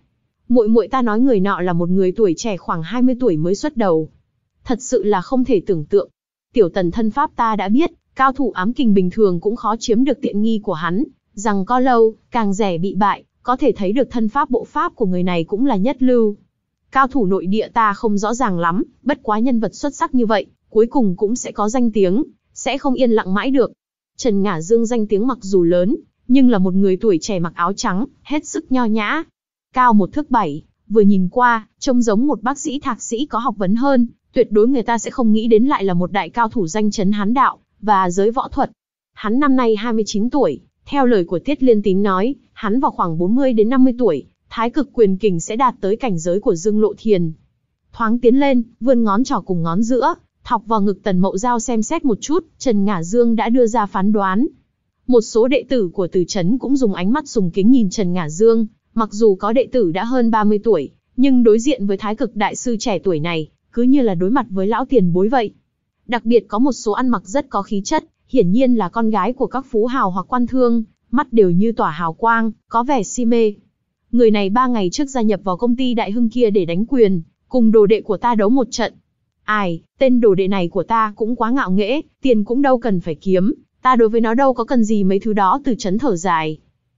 Muội muội ta nói người nọ là một người tuổi trẻ khoảng hai mươi tuổi mới xuất đầu. Thật sự là không thể tưởng tượng. Tiểu Tần thân pháp ta đã biết, cao thủ ám kình bình thường cũng khó chiếm được tiện nghi của hắn, rằng có lâu, càng rẻ bị bại, có thể thấy được thân pháp bộ pháp của người này cũng là nhất lưu. Cao thủ nội địa ta không rõ ràng lắm, bất quá nhân vật xuất sắc như vậy, cuối cùng cũng sẽ có danh tiếng, sẽ không yên lặng mãi được. Trần Ngả Dương danh tiếng mặc dù lớn, nhưng là một người tuổi trẻ mặc áo trắng, hết sức nho nhã. Cao một thước bảy, vừa nhìn qua, trông giống một bác sĩ thạc sĩ có học vấn hơn, tuyệt đối người ta sẽ không nghĩ đến lại là một đại cao thủ danh chấn Hán đạo và giới võ thuật. Hắn năm nay hai mươi chín tuổi, theo lời của Tiết Liên Tín nói, hắn vào khoảng bốn mươi đến năm mươi tuổi, thái cực quyền kình sẽ đạt tới cảnh giới của Dương Lộ Thiền. Thoáng tiến lên, vươn ngón trỏ cùng ngón giữa, thọc vào ngực Tần Mậu Giao xem xét một chút, Trần Ngả Dương đã đưa ra phán đoán. Một số đệ tử của Từ Trấn cũng dùng ánh mắt sùng kính nhìn Trần Ngả Dương, mặc dù có đệ tử đã hơn ba mươi tuổi, nhưng đối diện với thái cực đại sư trẻ tuổi này, cứ như là đối mặt với lão tiền bối vậy. Đặc biệt có một số ăn mặc rất có khí chất, hiển nhiên là con gái của các phú hào hoặc quan thương, mắt đều như tỏa hào quang, có vẻ si mê. Người này ba ngày trước gia nhập vào công ty Đại Hưng kia để đánh quyền, cùng đồ đệ của ta đấu một trận. Ai, tên đồ đệ này của ta cũng quá ngạo nghễ, tiền cũng đâu cần phải kiếm, ta đối với nó đâu có cần gì mấy thứ đó. Từ Trấn thở dài.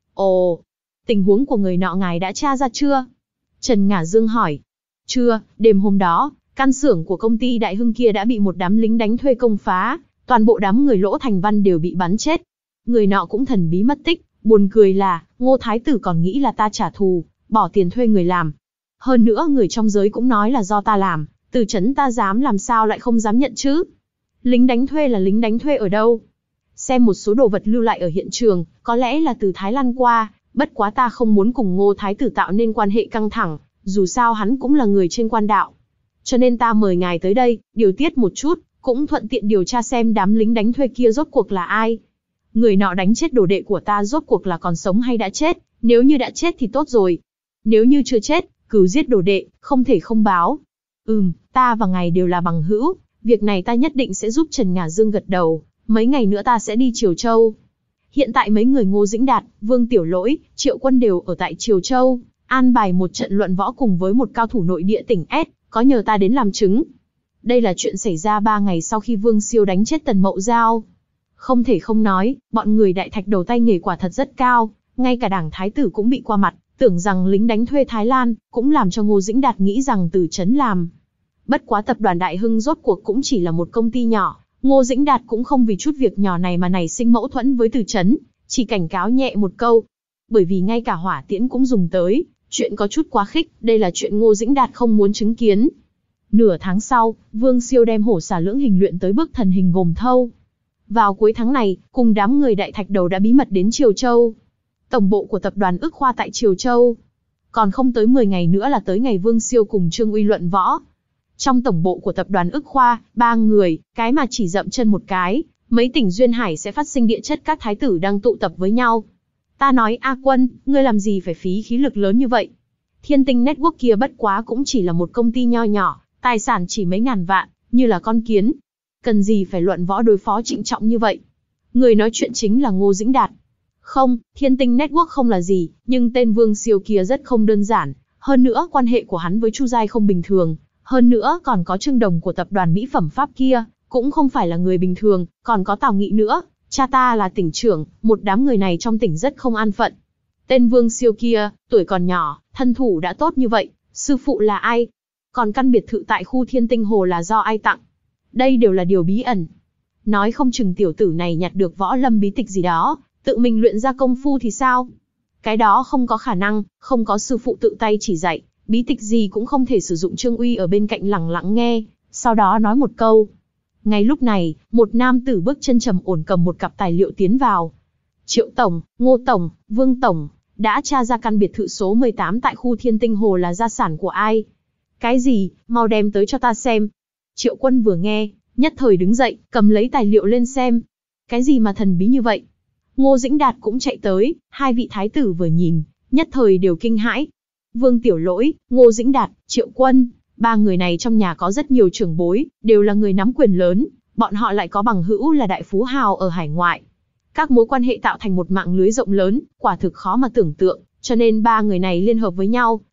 Ồ, tình huống của người nọ ngài đã tra ra chưa? Trần Ngả Dương hỏi. Chưa, đêm hôm đó, căn xưởng của công ty Đại Hưng kia đã bị một đám lính đánh thuê công phá, toàn bộ đám người Lỗ Thành Văn đều bị bắn chết. Người nọ cũng thần bí mất tích, buồn cười là, Ngô Thái Tử còn nghĩ là ta trả thù, bỏ tiền thuê người làm. Hơn nữa người trong giới cũng nói là do ta làm, Từ Trấn ta dám làm sao lại không dám nhận chứ? Lính đánh thuê là lính đánh thuê ở đâu? Xem một số đồ vật lưu lại ở hiện trường, có lẽ là từ Thái Lan qua, bất quá ta không muốn cùng Ngô Thái Tử tạo nên quan hệ căng thẳng, dù sao hắn cũng là người trên quan đạo. Cho nên ta mời ngài tới đây, điều tiết một chút, cũng thuận tiện điều tra xem đám lính đánh thuê kia rốt cuộc là ai. Người nọ đánh chết đồ đệ của ta rốt cuộc là còn sống hay đã chết, nếu như đã chết thì tốt rồi. Nếu như chưa chết, cừu giết đồ đệ, không thể không báo. Ừm, ta và ngài đều là bằng hữu, việc này ta nhất định sẽ giúp. Trần Ngả Dương gật đầu, mấy ngày nữa ta sẽ đi Triều Châu. Hiện tại mấy người Ngô Dĩnh Đạt, Vương Tiểu Lỗi, Triệu Quân đều ở tại Triều Châu, an bài một trận luận võ cùng với một cao thủ nội địa tỉnh S, có nhờ ta đến làm chứng. Đây là chuyện xảy ra ba ngày sau khi Vương Siêu đánh chết Tần Mậu Giao. Không thể không nói, bọn người Đại Thạch đầu tay nghề quả thật rất cao, ngay cả đảng thái tử cũng bị qua mặt, tưởng rằng lính đánh thuê Thái Lan, cũng làm cho Ngô Dĩnh Đạt nghĩ rằng Từ Trấn làm. Bất quá tập đoàn Đại Hưng rốt cuộc cũng chỉ là một công ty nhỏ, Ngô Dĩnh Đạt cũng không vì chút việc nhỏ này mà nảy sinh mâu thuẫn với Từ Trấn, chỉ cảnh cáo nhẹ một câu. Bởi vì ngay cả hỏa tiễn cũng dùng tới, chuyện có chút quá khích, đây là chuyện Ngô Dĩnh Đạt không muốn chứng kiến. Nửa tháng sau, Vương Siêu đem hổ xà lưỡng hình luyện tới bước thần hình gồm thâu. Vào cuối tháng này, cùng đám người Đại Thạch đầu đã bí mật đến Triều Châu. Tổng bộ của tập đoàn Ức Khoa tại Triều Châu. Còn không tới mười ngày nữa là tới ngày Vương Siêu cùng Trương Uy luận võ. Trong tổng bộ của tập đoàn Ức Khoa, ba người, cái mà chỉ dậm chân một cái, mấy tỉnh duyên hải sẽ phát sinh địa chất các thái tử đang tụ tập với nhau. Ta nói A Quân, ngươi làm gì phải phí khí lực lớn như vậy? Thiên Tinh Network kia bất quá cũng chỉ là một công ty nho nhỏ, tài sản chỉ mấy ngàn vạn, như là con kiến. Cần gì phải luận võ đối phó trịnh trọng như vậy? Người nói chuyện chính là Ngô Dĩnh Đạt. Không, Thiên Tinh Network không là gì, nhưng tên Vương Siêu kia rất không đơn giản. Hơn nữa quan hệ của hắn với Chu Giai không bình thường. Hơn nữa còn có Trương Đồng của tập đoàn Mỹ phẩm Pháp kia, cũng không phải là người bình thường, còn có Tào Nghị nữa. Cha ta là tỉnh trưởng, một đám người này trong tỉnh rất không an phận. Tên Vương Siêu kia, tuổi còn nhỏ, thân thủ đã tốt như vậy, sư phụ là ai? Còn căn biệt thự tại khu Thiên Tinh Hồ là do ai tặng? Đây đều là điều bí ẩn. Nói không chừng tiểu tử này nhặt được võ lâm bí tịch gì đó, tự mình luyện ra công phu thì sao? Cái đó không có khả năng, không có sư phụ tự tay chỉ dạy, bí tịch gì cũng không thể sử dụng. Trương Uy ở bên cạnh lặng lặng nghe, sau đó nói một câu. Ngay lúc này, một nam tử bước chân trầm ổn cầm một cặp tài liệu tiến vào. Triệu Tổng, Ngô Tổng, Vương Tổng, đã tra ra căn biệt thự số mười tám tại khu Thiên Tinh Hồ là gia sản của ai? Cái gì, mau đem tới cho ta xem. Triệu Quân vừa nghe, nhất thời đứng dậy, cầm lấy tài liệu lên xem. Cái gì mà thần bí như vậy? Ngô Dĩnh Đạt cũng chạy tới, hai vị thái tử vừa nhìn, nhất thời đều kinh hãi. Vương Tiểu Lỗi, Ngô Dĩnh Đạt, Triệu Quân, ba người này trong nhà có rất nhiều trưởng bối, đều là người nắm quyền lớn, bọn họ lại có bằng hữu là đại phú hào ở hải ngoại. Các mối quan hệ tạo thành một mạng lưới rộng lớn, quả thực khó mà tưởng tượng, cho nên ba người này liên hợp với nhau,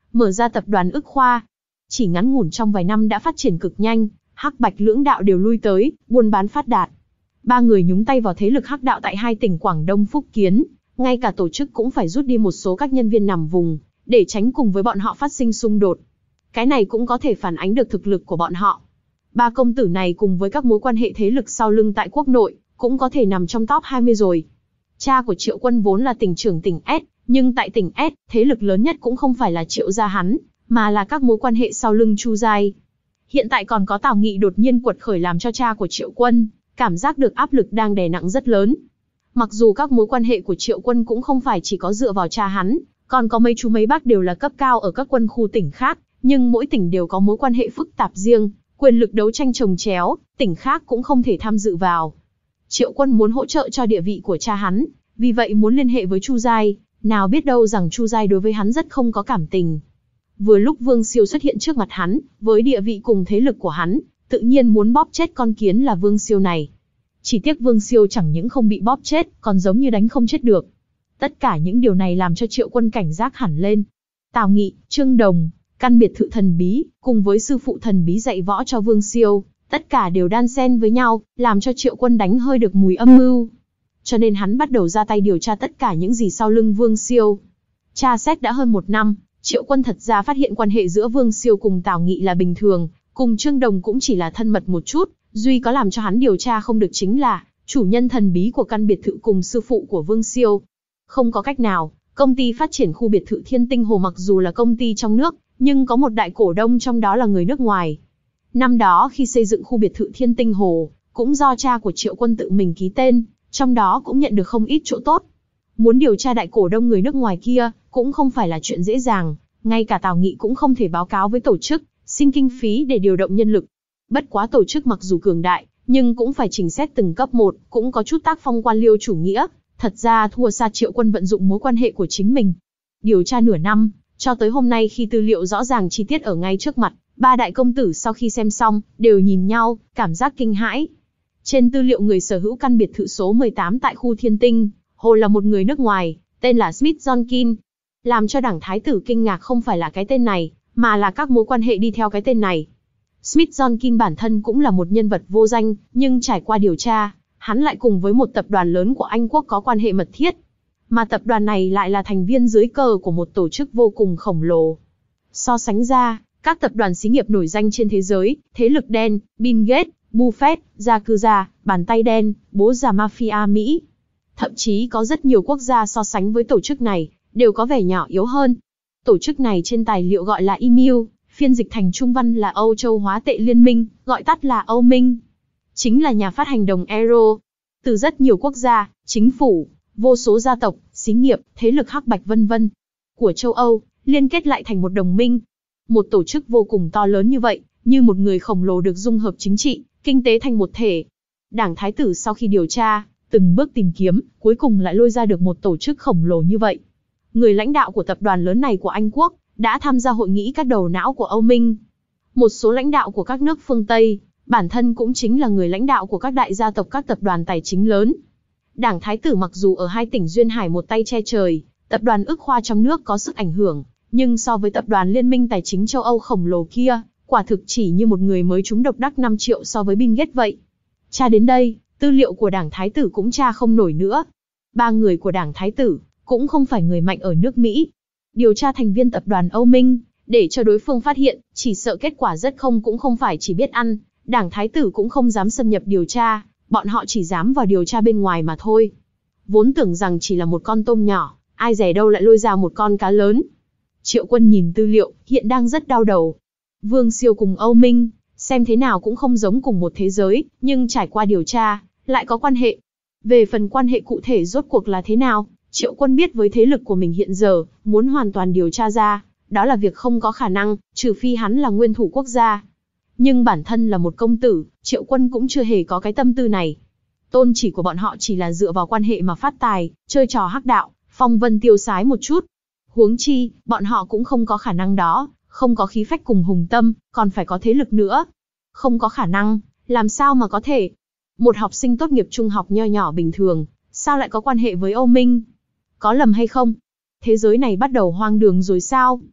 mở ra tập đoàn Ức Khoa. Chỉ ngắn ngủn trong vài năm đã phát triển cực nhanh, Hắc Bạch lưỡng đạo đều lui tới, buôn bán phát đạt. Ba người nhúng tay vào thế lực hắc đạo tại hai tỉnh Quảng Đông Phúc Kiến, ngay cả tổ chức cũng phải rút đi một số các nhân viên nằm vùng, để tránh cùng với bọn họ phát sinh xung đột. Cái này cũng có thể phản ánh được thực lực của bọn họ. Ba công tử này cùng với các mối quan hệ thế lực sau lưng tại quốc nội, cũng có thể nằm trong top hai mươi rồi. Cha của Triệu Quân vốn là tỉnh trưởng tỉnh S, nhưng tại tỉnh S, thế lực lớn nhất cũng không phải là Triệu gia hắn, mà là các mối quan hệ sau lưng Chu Giai. Hiện tại còn có Tào Nghị đột nhiên quật khởi làm cho cha của Triệu Quân cảm giác được áp lực đang đè nặng rất lớn. Mặc dù các mối quan hệ của Triệu Quân cũng không phải chỉ có dựa vào cha hắn, còn có mấy chú mấy bác đều là cấp cao ở các quân khu tỉnh khác, nhưng mỗi tỉnh đều có mối quan hệ phức tạp riêng, quyền lực đấu tranh chồng chéo, tỉnh khác cũng không thể tham dự vào. Triệu Quân muốn hỗ trợ cho địa vị của cha hắn, vì vậy muốn liên hệ với Chu Giai, nào biết đâu rằng Chu Giai đối với hắn rất không có cảm tình. Vừa lúc Vương Siêu xuất hiện trước mặt hắn, với địa vị cùng thế lực của hắn, tự nhiên muốn bóp chết con kiến là Vương Siêu này. Chỉ tiếc Vương Siêu chẳng những không bị bóp chết, còn giống như đánh không chết được. Tất cả những điều này làm cho Triệu Quân cảnh giác hẳn lên. Tào Nghị, Trương Đồng, căn biệt thự thần bí, cùng với sư phụ thần bí dạy võ cho Vương Siêu, tất cả đều đan xen với nhau, làm cho Triệu Quân đánh hơi được mùi âm mưu. Cho nên hắn bắt đầu ra tay điều tra tất cả những gì sau lưng Vương Siêu. Tra xét đã hơn một năm, Triệu Quân thật ra phát hiện quan hệ giữa Vương Siêu cùng Tào Nghị là bình thường, cùng Trương Đồng cũng chỉ là thân mật một chút, duy có làm cho hắn điều tra không được chính là chủ nhân thần bí của căn biệt thự cùng sư phụ của Vương Siêu. Không có cách nào, công ty phát triển khu biệt thự Thiên Tinh Hồ mặc dù là công ty trong nước, nhưng có một đại cổ đông trong đó là người nước ngoài. Năm đó khi xây dựng khu biệt thự Thiên Tinh Hồ, cũng do cha của Triệu Quân tự mình ký tên, trong đó cũng nhận được không ít chỗ tốt. Muốn điều tra đại cổ đông người nước ngoài kia, cũng không phải là chuyện dễ dàng, ngay cả Tào Nghị cũng không thể báo cáo với tổ chức, xin kinh phí để điều động nhân lực. Bất quá tổ chức mặc dù cường đại, nhưng cũng phải chỉnh xét từng cấp một, cũng có chút tác phong quan liêu chủ nghĩa, thật ra thua xa Triệu Quân vận dụng mối quan hệ của chính mình. Điều tra nửa năm, cho tới hôm nay khi tư liệu rõ ràng chi tiết ở ngay trước mặt, ba đại công tử sau khi xem xong, đều nhìn nhau, cảm giác kinh hãi. Trên tư liệu người sở hữu căn biệt thự số mười tám tại khu Thiên Tinh Hồ là một người nước ngoài, tên là Smith Johnkin. Làm cho đảng thái tử kinh ngạc không phải là cái tên này, mà là các mối quan hệ đi theo cái tên này. Smith Johnkin bản thân cũng là một nhân vật vô danh, nhưng trải qua điều tra, hắn lại cùng với một tập đoàn lớn của Anh quốc có quan hệ mật thiết. Mà tập đoàn này lại là thành viên dưới cờ của một tổ chức vô cùng khổng lồ. So sánh ra, các tập đoàn xí nghiệp nổi danh trên thế giới, thế lực đen, Bill Gates, Buffett, Yakuza, bàn tay đen, bố già mafia Mỹ. Thậm chí có rất nhiều quốc gia so sánh với tổ chức này, đều có vẻ nhỏ yếu hơn. Tổ chức này trên tài liệu gọi là e em u, phiên dịch thành Trung văn là Âu Châu Hóa tệ Liên minh, gọi tắt là Âu Minh. Chính là nhà phát hành đồng euro. Từ rất nhiều quốc gia, chính phủ, vô số gia tộc, xí nghiệp, thế lực hắc bạch vân vân của châu Âu, liên kết lại thành một đồng minh. Một tổ chức vô cùng to lớn như vậy, như một người khổng lồ được dung hợp chính trị, kinh tế thành một thể. Đảng thái tử sau khi điều tra, từng bước tìm kiếm, cuối cùng lại lôi ra được một tổ chức khổng lồ như vậy. Người lãnh đạo của tập đoàn lớn này của Anh quốc, đã tham gia hội nghị các đầu não của Âu Minh. Một số lãnh đạo của các nước phương Tây, bản thân cũng chính là người lãnh đạo của các đại gia tộc các tập đoàn tài chính lớn. Đảng thái tử mặc dù ở hai tỉnh Duyên Hải một tay che trời, tập đoàn Ức Khoa trong nước có sức ảnh hưởng, nhưng so với tập đoàn Liên minh Tài chính châu Âu khổng lồ kia, quả thực chỉ như một người mới trúng độc đắc năm triệu so với Bill Gates vậy. Tra đến đây, tư liệu của đảng thái tử cũng tra không nổi nữa. Ba người của đảng thái tử, cũng không phải người mạnh ở nước Mỹ. Điều tra thành viên tập đoàn Âu Minh, để cho đối phương phát hiện, chỉ sợ kết quả rất không cũng không phải chỉ biết ăn, đảng thái tử cũng không dám xâm nhập điều tra, bọn họ chỉ dám vào điều tra bên ngoài mà thôi. Vốn tưởng rằng chỉ là một con tôm nhỏ, ai dè đâu lại lôi ra một con cá lớn. Triệu Quân nhìn tư liệu, hiện đang rất đau đầu. Vương Siêu cùng Âu Minh, xem thế nào cũng không giống cùng một thế giới, nhưng trải qua điều tra, lại có quan hệ. Về phần quan hệ cụ thể rốt cuộc là thế nào, Triệu Quân biết với thế lực của mình hiện giờ, muốn hoàn toàn điều tra ra, đó là việc không có khả năng, trừ phi hắn là nguyên thủ quốc gia. Nhưng bản thân là một công tử, Triệu Quân cũng chưa hề có cái tâm tư này. Tôn chỉ của bọn họ chỉ là dựa vào quan hệ mà phát tài, chơi trò hắc đạo, phong vân tiêu sái một chút. Huống chi, bọn họ cũng không có khả năng đó, không có khí phách cùng hùng tâm, còn phải có thế lực nữa. Không có khả năng, làm sao mà có thể? Một học sinh tốt nghiệp trung học nho nhỏ bình thường, sao lại có quan hệ với Âu Minh? Có lầm hay không? Thế giới này bắt đầu hoang đường rồi sao?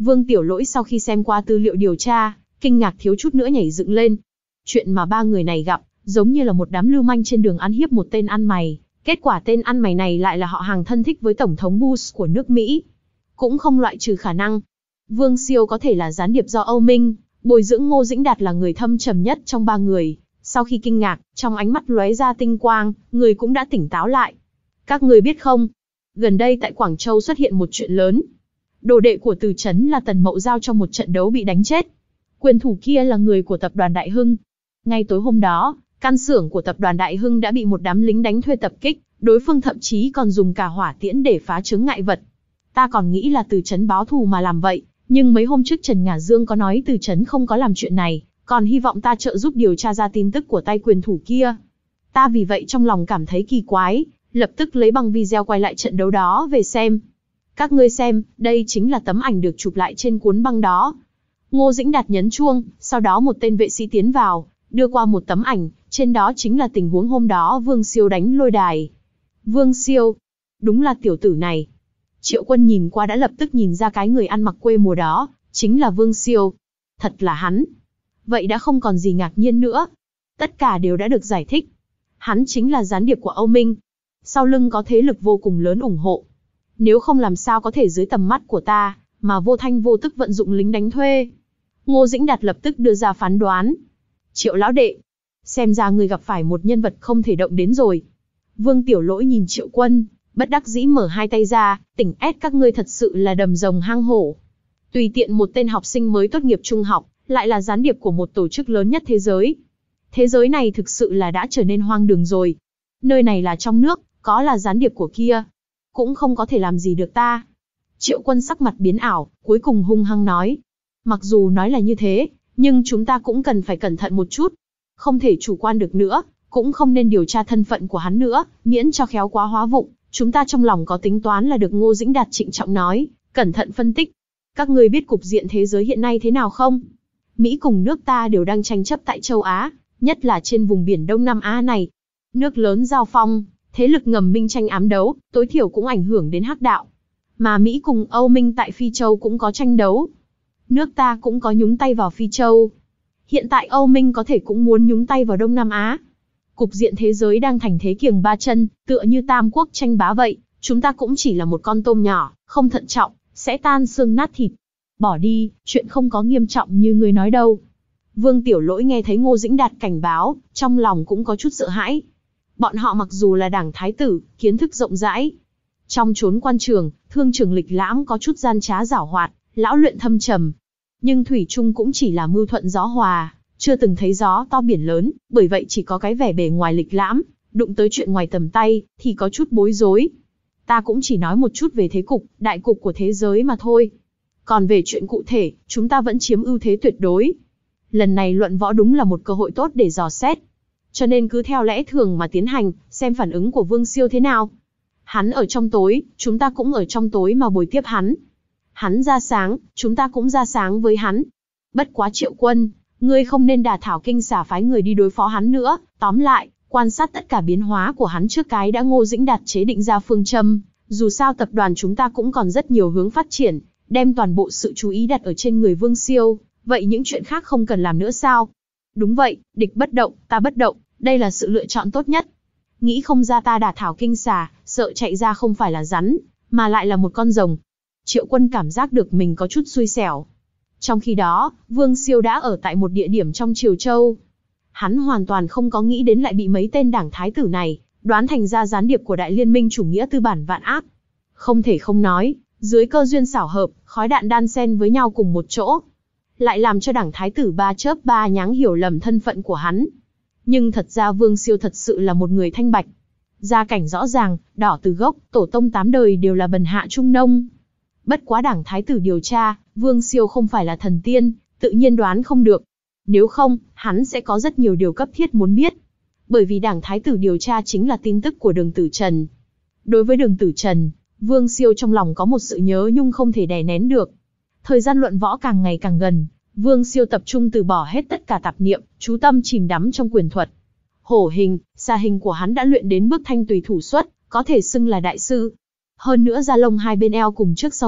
Vương Tiểu Lỗi sau khi xem qua tư liệu điều tra, kinh ngạc thiếu chút nữa nhảy dựng lên. Chuyện mà ba người này gặp, giống như là một đám lưu manh trên đường ăn hiếp một tên ăn mày. Kết quả tên ăn mày này lại là họ hàng thân thích với Tổng thống Bush của nước Mỹ. Cũng không loại trừ khả năng, Vương Siêu có thể là gián điệp do Âu Minh bồi dưỡng. Ngô Dĩnh Đạt là người thâm trầm nhất trong ba người. Sau khi kinh ngạc, trong ánh mắt lóe ra tinh quang, người cũng đã tỉnh táo lại. Các người biết không, gần đây tại Quảng Châu xuất hiện một chuyện lớn. Đồ đệ của Từ Chấn là Tần Mậu Giao trong một trận đấu bị đánh chết. Quyền thủ kia là người của tập đoàn Đại Hưng. Ngay tối hôm đó, căn xưởng của tập đoàn Đại Hưng đã bị một đám lính đánh thuê tập kích, đối phương thậm chí còn dùng cả hỏa tiễn để phá chướng ngại vật. Ta còn nghĩ là Từ Chấn báo thù mà làm vậy, nhưng mấy hôm trước Trần Ngả Dương có nói Từ Chấn không có làm chuyện này, còn hy vọng ta trợ giúp điều tra ra tin tức của tay quyền thủ kia. Ta vì vậy trong lòng cảm thấy kỳ quái, lập tức lấy băng video quay lại trận đấu đó về xem. Các ngươi xem, đây chính là tấm ảnh được chụp lại trên cuốn băng đó. Ngô Dĩnh Đạt nhấn chuông, sau đó một tên vệ sĩ tiến vào, đưa qua một tấm ảnh, trên đó chính là tình huống hôm đó Vương Siêu đánh lôi đài. Vương Siêu, đúng là tiểu tử này. Triệu Quân nhìn qua đã lập tức nhìn ra cái người ăn mặc quê mùa đó, chính là Vương Siêu. Thật là hắn. Vậy đã không còn gì ngạc nhiên nữa. Tất cả đều đã được giải thích. Hắn chính là gián điệp của Âu Minh. Sau lưng có thế lực vô cùng lớn ủng hộ. Nếu không làm sao có thể dưới tầm mắt của ta, mà vô thanh vô tức vận dụng lính đánh thuê. Ngô Dĩnh Đạt lập tức đưa ra phán đoán. Triệu lão đệ, xem ra người gặp phải một nhân vật không thể động đến rồi. Vương Tiểu Lỗi nhìn Triệu Quân, bất đắc dĩ mở hai tay ra, tỉnh ét các ngươi thật sự là đầm rồng hang hổ. Tùy tiện một tên học sinh mới tốt nghiệp trung học, lại là gián điệp của một tổ chức lớn nhất thế giới. Thế giới này thực sự là đã trở nên hoang đường rồi. Nơi này là trong nước, có là gián điệp của kia, cũng không có thể làm gì được ta. Triệu Quân sắc mặt biến ảo, cuối cùng hung hăng nói. Mặc dù nói là như thế, nhưng chúng ta cũng cần phải cẩn thận một chút. Không thể chủ quan được nữa, cũng không nên điều tra thân phận của hắn nữa, miễn cho khéo quá hóa vụng. Chúng ta trong lòng có tính toán là được. Ngô Dĩnh Đạt trịnh trọng nói, cẩn thận phân tích. Các ngươi biết cục diện thế giới hiện nay thế nào không? Mỹ cùng nước ta đều đang tranh chấp tại châu Á, nhất là trên vùng biển Đông Nam Á này. Nước lớn giao phong, thế lực ngầm minh tranh ám đấu, tối thiểu cũng ảnh hưởng đến hắc đạo. Mà Mỹ cùng Âu Minh tại Phi Châu cũng có tranh đấu. Nước ta cũng có nhúng tay vào Phi Châu. Hiện tại Âu Minh có thể cũng muốn nhúng tay vào Đông Nam Á. Cục diện thế giới đang thành thế kiềng ba chân, tựa như tam quốc tranh bá vậy. Chúng ta cũng chỉ là một con tôm nhỏ, không thận trọng, sẽ tan xương nát thịt. Bỏ đi, chuyện không có nghiêm trọng như ngươi nói đâu. Vương Tiểu Lỗi nghe thấy Ngô Dĩnh Đạt cảnh báo, trong lòng cũng có chút sợ hãi. Bọn họ mặc dù là đảng thái tử, kiến thức rộng rãi. Trong chốn quan trường, thương trường lịch lãm có chút gian trá giảo hoạt, lão luyện thâm trầm. Nhưng thủy chung cũng chỉ là mưa thuận gió hòa, chưa từng thấy gió to biển lớn, bởi vậy chỉ có cái vẻ bề ngoài lịch lãm, đụng tới chuyện ngoài tầm tay, thì có chút bối rối. Ta cũng chỉ nói một chút về thế cục, đại cục của thế giới mà thôi. Còn về chuyện cụ thể, chúng ta vẫn chiếm ưu thế tuyệt đối. Lần này luận võ đúng là một cơ hội tốt để dò xét. Cho nên cứ theo lẽ thường mà tiến hành, xem phản ứng của Vương Siêu thế nào. Hắn ở trong tối, chúng ta cũng ở trong tối mà bồi tiếp hắn. Hắn ra sáng, chúng ta cũng ra sáng với hắn. Bất quá Triệu Quân, ngươi không nên đả thảo kinh xả phái người đi đối phó hắn nữa. Tóm lại, quan sát tất cả biến hóa của hắn trước cái đã. Ngô Dĩnh Đạt chế định ra phương châm. Dù sao tập đoàn chúng ta cũng còn rất nhiều hướng phát triển, đem toàn bộ sự chú ý đặt ở trên người Vương Siêu. Vậy những chuyện khác không cần làm nữa sao? Đúng vậy, địch bất động, ta bất động, đây là sự lựa chọn tốt nhất. Nghĩ không ra ta đả thảo kinh xà, sợ chạy ra không phải là rắn, mà lại là một con rồng. Triệu Quân cảm giác được mình có chút xui xẻo. Trong khi đó, Vương Siêu đã ở tại một địa điểm trong Triều Châu. Hắn hoàn toàn không có nghĩ đến lại bị mấy tên đảng thái tử này đoán thành ra gián điệp của Đại Liên minh chủ nghĩa tư bản vạn ác. Không thể không nói, dưới cơ duyên xảo hợp, khói đạn đan xen với nhau cùng một chỗ, lại làm cho đảng thái tử ba chớp ba nháng hiểu lầm thân phận của hắn. Nhưng thật ra Vương Siêu thật sự là một người thanh bạch. Gia cảnh rõ ràng, đỏ từ gốc, tổ tông tám đời đều là bần hạ trung nông. Bất quá đảng thái tử điều tra, Vương Siêu không phải là thần tiên, tự nhiên đoán không được. Nếu không, hắn sẽ có rất nhiều điều cấp thiết muốn biết. Bởi vì đảng thái tử điều tra chính là tin tức của Đường Tử Trần. Đối với Đường Tử Trần, Vương Siêu trong lòng có một sự nhớ nhung không thể đè nén được. Thời gian luận võ càng ngày càng gần, Vương Siêu tập trung từ bỏ hết tất cả tạp niệm, chú tâm chìm đắm trong quyền thuật. Hổ hình, xà hình của hắn đã luyện đến bước thanh tùy thủ xuất, có thể xưng là đại sư. Hơn nữa da lông hai bên eo cùng trước sau ngực,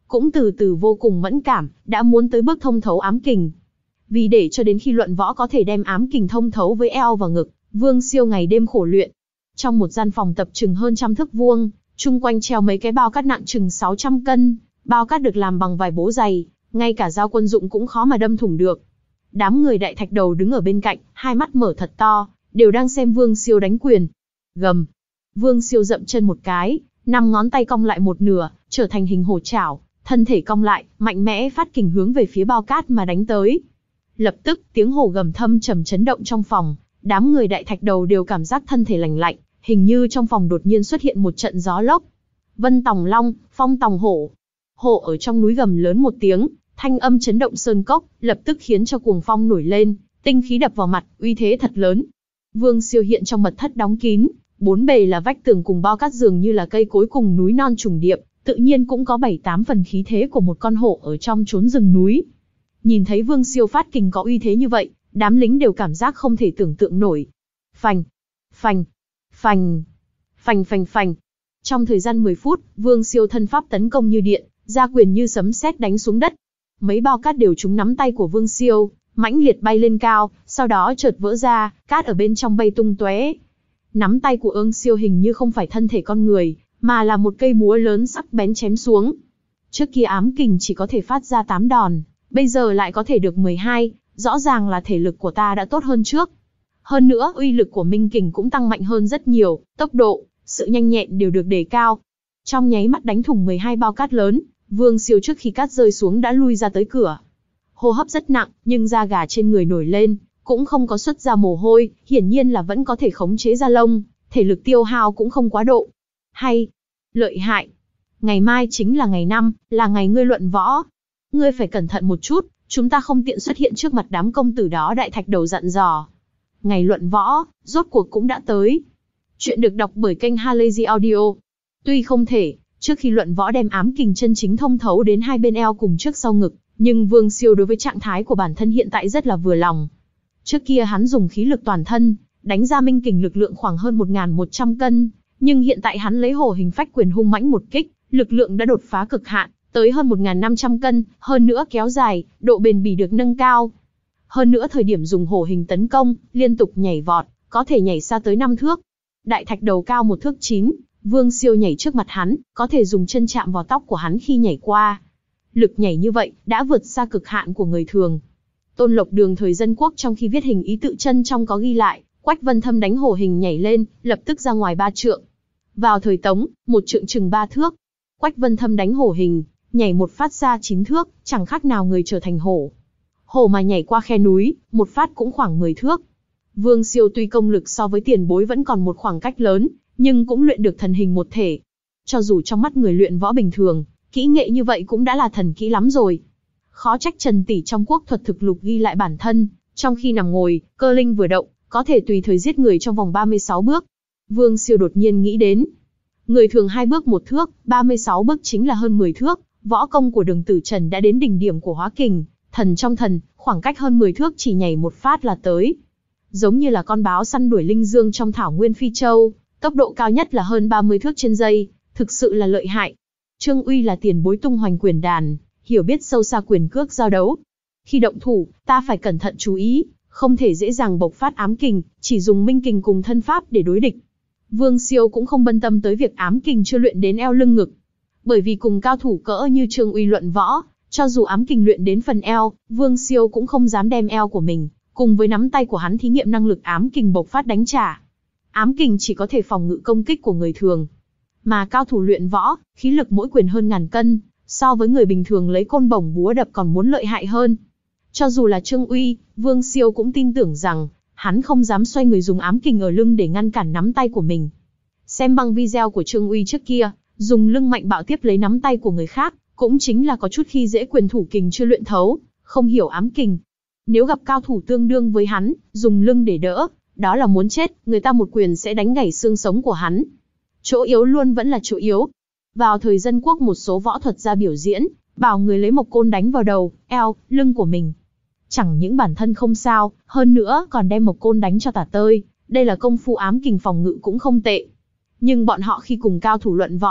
cũng từ từ vô cùng mẫn cảm, đã muốn tới bước thông thấu ám kình. Vì để cho đến khi luận võ có thể đem ám kình thông thấu với eo và ngực, Vương Siêu ngày đêm khổ luyện. Trong một gian phòng tập chừng hơn trăm thước vuông, chung quanh treo mấy cái bao cát nặng chừng sáu trăm cân, bao cát được làm bằng vải bố dày, ngay cả dao quân dụng cũng khó mà đâm thủng được. Đám người đại thạch đầu đứng ở bên cạnh, hai mắt mở thật to, đều đang xem Vương Siêu đánh quyền. Gầm. Vương Siêu dậm chân một cái, năm ngón tay cong lại một nửa, trở thành hình hổ chảo, thân thể cong lại, mạnh mẽ phát kình hướng về phía bao cát mà đánh tới. Lập tức, tiếng hổ gầm thâm trầm chấn động trong phòng, đám người đại thạch đầu đều cảm giác thân thể lành lạnh, hình như trong phòng đột nhiên xuất hiện một trận gió lốc. Vân tòng long, phong tòng hổ. Hổ ở trong núi gầm lớn một tiếng, thanh âm chấn động sơn cốc, lập tức khiến cho cuồng phong nổi lên, tinh khí đập vào mặt, uy thế thật lớn. Vương Siêu hiện trong mật thất đóng kín, bốn bề là vách tường cùng bao cát dường như là cây cối cùng núi non trùng điệp, tự nhiên cũng có bảy tám phần khí thế của một con hổ ở trong chốn rừng núi. Nhìn thấy Vương Siêu phát kình có uy thế như vậy, đám lính đều cảm giác không thể tưởng tượng nổi. Phành, phành, phành, phành phành phành. Trong thời gian mười phút, Vương Siêu thân pháp tấn công như điện, ra quyền như sấm sét đánh xuống đất. Mấy bao cát đều trúng nắm tay của Vương Siêu, mãnh liệt bay lên cao, sau đó chợt vỡ ra, cát ở bên trong bay tung tóe. Nắm tay của Vương Siêu hình như không phải thân thể con người, mà là một cây búa lớn sắc bén chém xuống. Trước kia ám kình chỉ có thể phát ra tám đòn, bây giờ lại có thể được mười hai, rõ ràng là thể lực của ta đã tốt hơn trước. Hơn nữa, uy lực của minh kình cũng tăng mạnh hơn rất nhiều, tốc độ, sự nhanh nhẹn đều được đề cao. Trong nháy mắt đánh thủng mười hai bao cát lớn, Vương Siêu trước khi cát rơi xuống đã lui ra tới cửa. Hô hấp rất nặng, nhưng da gà trên người nổi lên, cũng không có xuất ra mồ hôi, hiển nhiên là vẫn có thể khống chế da lông, thể lực tiêu hao cũng không quá độ. Hay, lợi hại. Ngày mai chính là ngày năm, là ngày ngươi luận võ. Ngươi phải cẩn thận một chút, chúng ta không tiện xuất hiện trước mặt đám công tử đó, đại thạch đầu dặn dò. Ngày luận võ, rốt cuộc cũng đã tới. Chuyện được đọc bởi kênh Halazy Audio. Tuy không thể, trước khi luận võ đem ám kình chân chính thông thấu đến hai bên eo cùng trước sau ngực, nhưng Vương Siêu đối với trạng thái của bản thân hiện tại rất là vừa lòng. Trước kia hắn dùng khí lực toàn thân, đánh ra minh kình lực lượng khoảng hơn một nghìn một trăm cân, nhưng hiện tại hắn lấy hổ hình phách quyền hung mãnh một kích, lực lượng đã đột phá cực hạn, tới hơn một nghìn năm trăm cân, hơn nữa kéo dài, độ bền bỉ được nâng cao. Hơn nữa thời điểm dùng hổ hình tấn công, liên tục nhảy vọt, có thể nhảy xa tới năm thước. Đại thạch đầu cao một thước chín, Vương Siêu nhảy trước mặt hắn, có thể dùng chân chạm vào tóc của hắn khi nhảy qua. Lực nhảy như vậy, đã vượt xa cực hạn của người thường. Tôn Lộc Đường thời Dân Quốc trong khi viết hình ý tự chân trong có ghi lại, Quách Vân Thâm đánh hổ hình nhảy lên, lập tức ra ngoài ba trượng. Vào thời Tống, một trượng chừng ba thước. Quách Vân Thâm đánh hổ hình, nhảy một phát ra chín thước, chẳng khác nào người trở thành hổ. Hổ mà nhảy qua khe núi, một phát cũng khoảng mười thước. Vương Siêu tuy công lực so với tiền bối vẫn còn một khoảng cách lớn, nhưng cũng luyện được thần hình một thể. Cho dù trong mắt người luyện võ bình thường, kỹ nghệ như vậy cũng đã là thần kỹ lắm rồi. Khó trách Trần Tỷ trong Quốc thuật thực lục ghi lại bản thân, trong khi nằm ngồi, cơ linh vừa động, có thể tùy thời giết người trong vòng ba mươi sáu bước. Vương Siêu đột nhiên nghĩ đến, người thường hai bước một thước, ba mươi sáu bước chính là hơn mười thước, võ công của Đường Tử Trần đã đến đỉnh điểm của hóa kình, thần trong thần, khoảng cách hơn mười thước chỉ nhảy một phát là tới. Giống như là con báo săn đuổi linh dương trong thảo nguyên Phi Châu, tốc độ cao nhất là hơn ba mươi thước trên giây, thực sự là lợi hại. Trương Uy là tiền bối tung hoành quyền đàn, hiểu biết sâu xa quyền cước giao đấu. Khi động thủ, ta phải cẩn thận chú ý, không thể dễ dàng bộc phát ám kình, chỉ dùng minh kình cùng thân pháp để đối địch. Vương Siêu cũng không bận tâm tới việc ám kình chưa luyện đến eo lưng ngực. Bởi vì cùng cao thủ cỡ như Trương Uy luận võ, cho dù ám kình luyện đến phần eo, Vương Siêu cũng không dám đem eo của mình, cùng với nắm tay của hắn thí nghiệm năng lực ám kình bộc phát đánh trả. Ám kình chỉ có thể phòng ngự công kích của người thường. Mà cao thủ luyện võ, khí lực mỗi quyền hơn ngàn cân, so với người bình thường lấy côn bổng búa đập còn muốn lợi hại hơn. Cho dù là Trương Uy, Vương Siêu cũng tin tưởng rằng, hắn không dám xoay người dùng ám kình ở lưng để ngăn cản nắm tay của mình. Xem băng video của Trương Uy trước kia, dùng lưng mạnh bạo tiếp lấy nắm tay của người khác, cũng chính là có chút khi dễ quyền thủ kình chưa luyện thấu, không hiểu ám kình. Nếu gặp cao thủ tương đương với hắn, dùng lưng để đỡ, đó là muốn chết, người ta một quyền sẽ đánh gãy xương sống của hắn. Chỗ yếu luôn vẫn là chỗ yếu. Vào thời Dân Quốc một số võ thuật gia biểu diễn, bảo người lấy mộc côn đánh vào đầu, eo, lưng của mình. Chẳng những bản thân không sao, hơn nữa còn đem mộc côn đánh cho tả tơi, đây là công phu ám kình phòng ngự cũng không tệ. Nhưng bọn họ khi cùng cao thủ luận võ,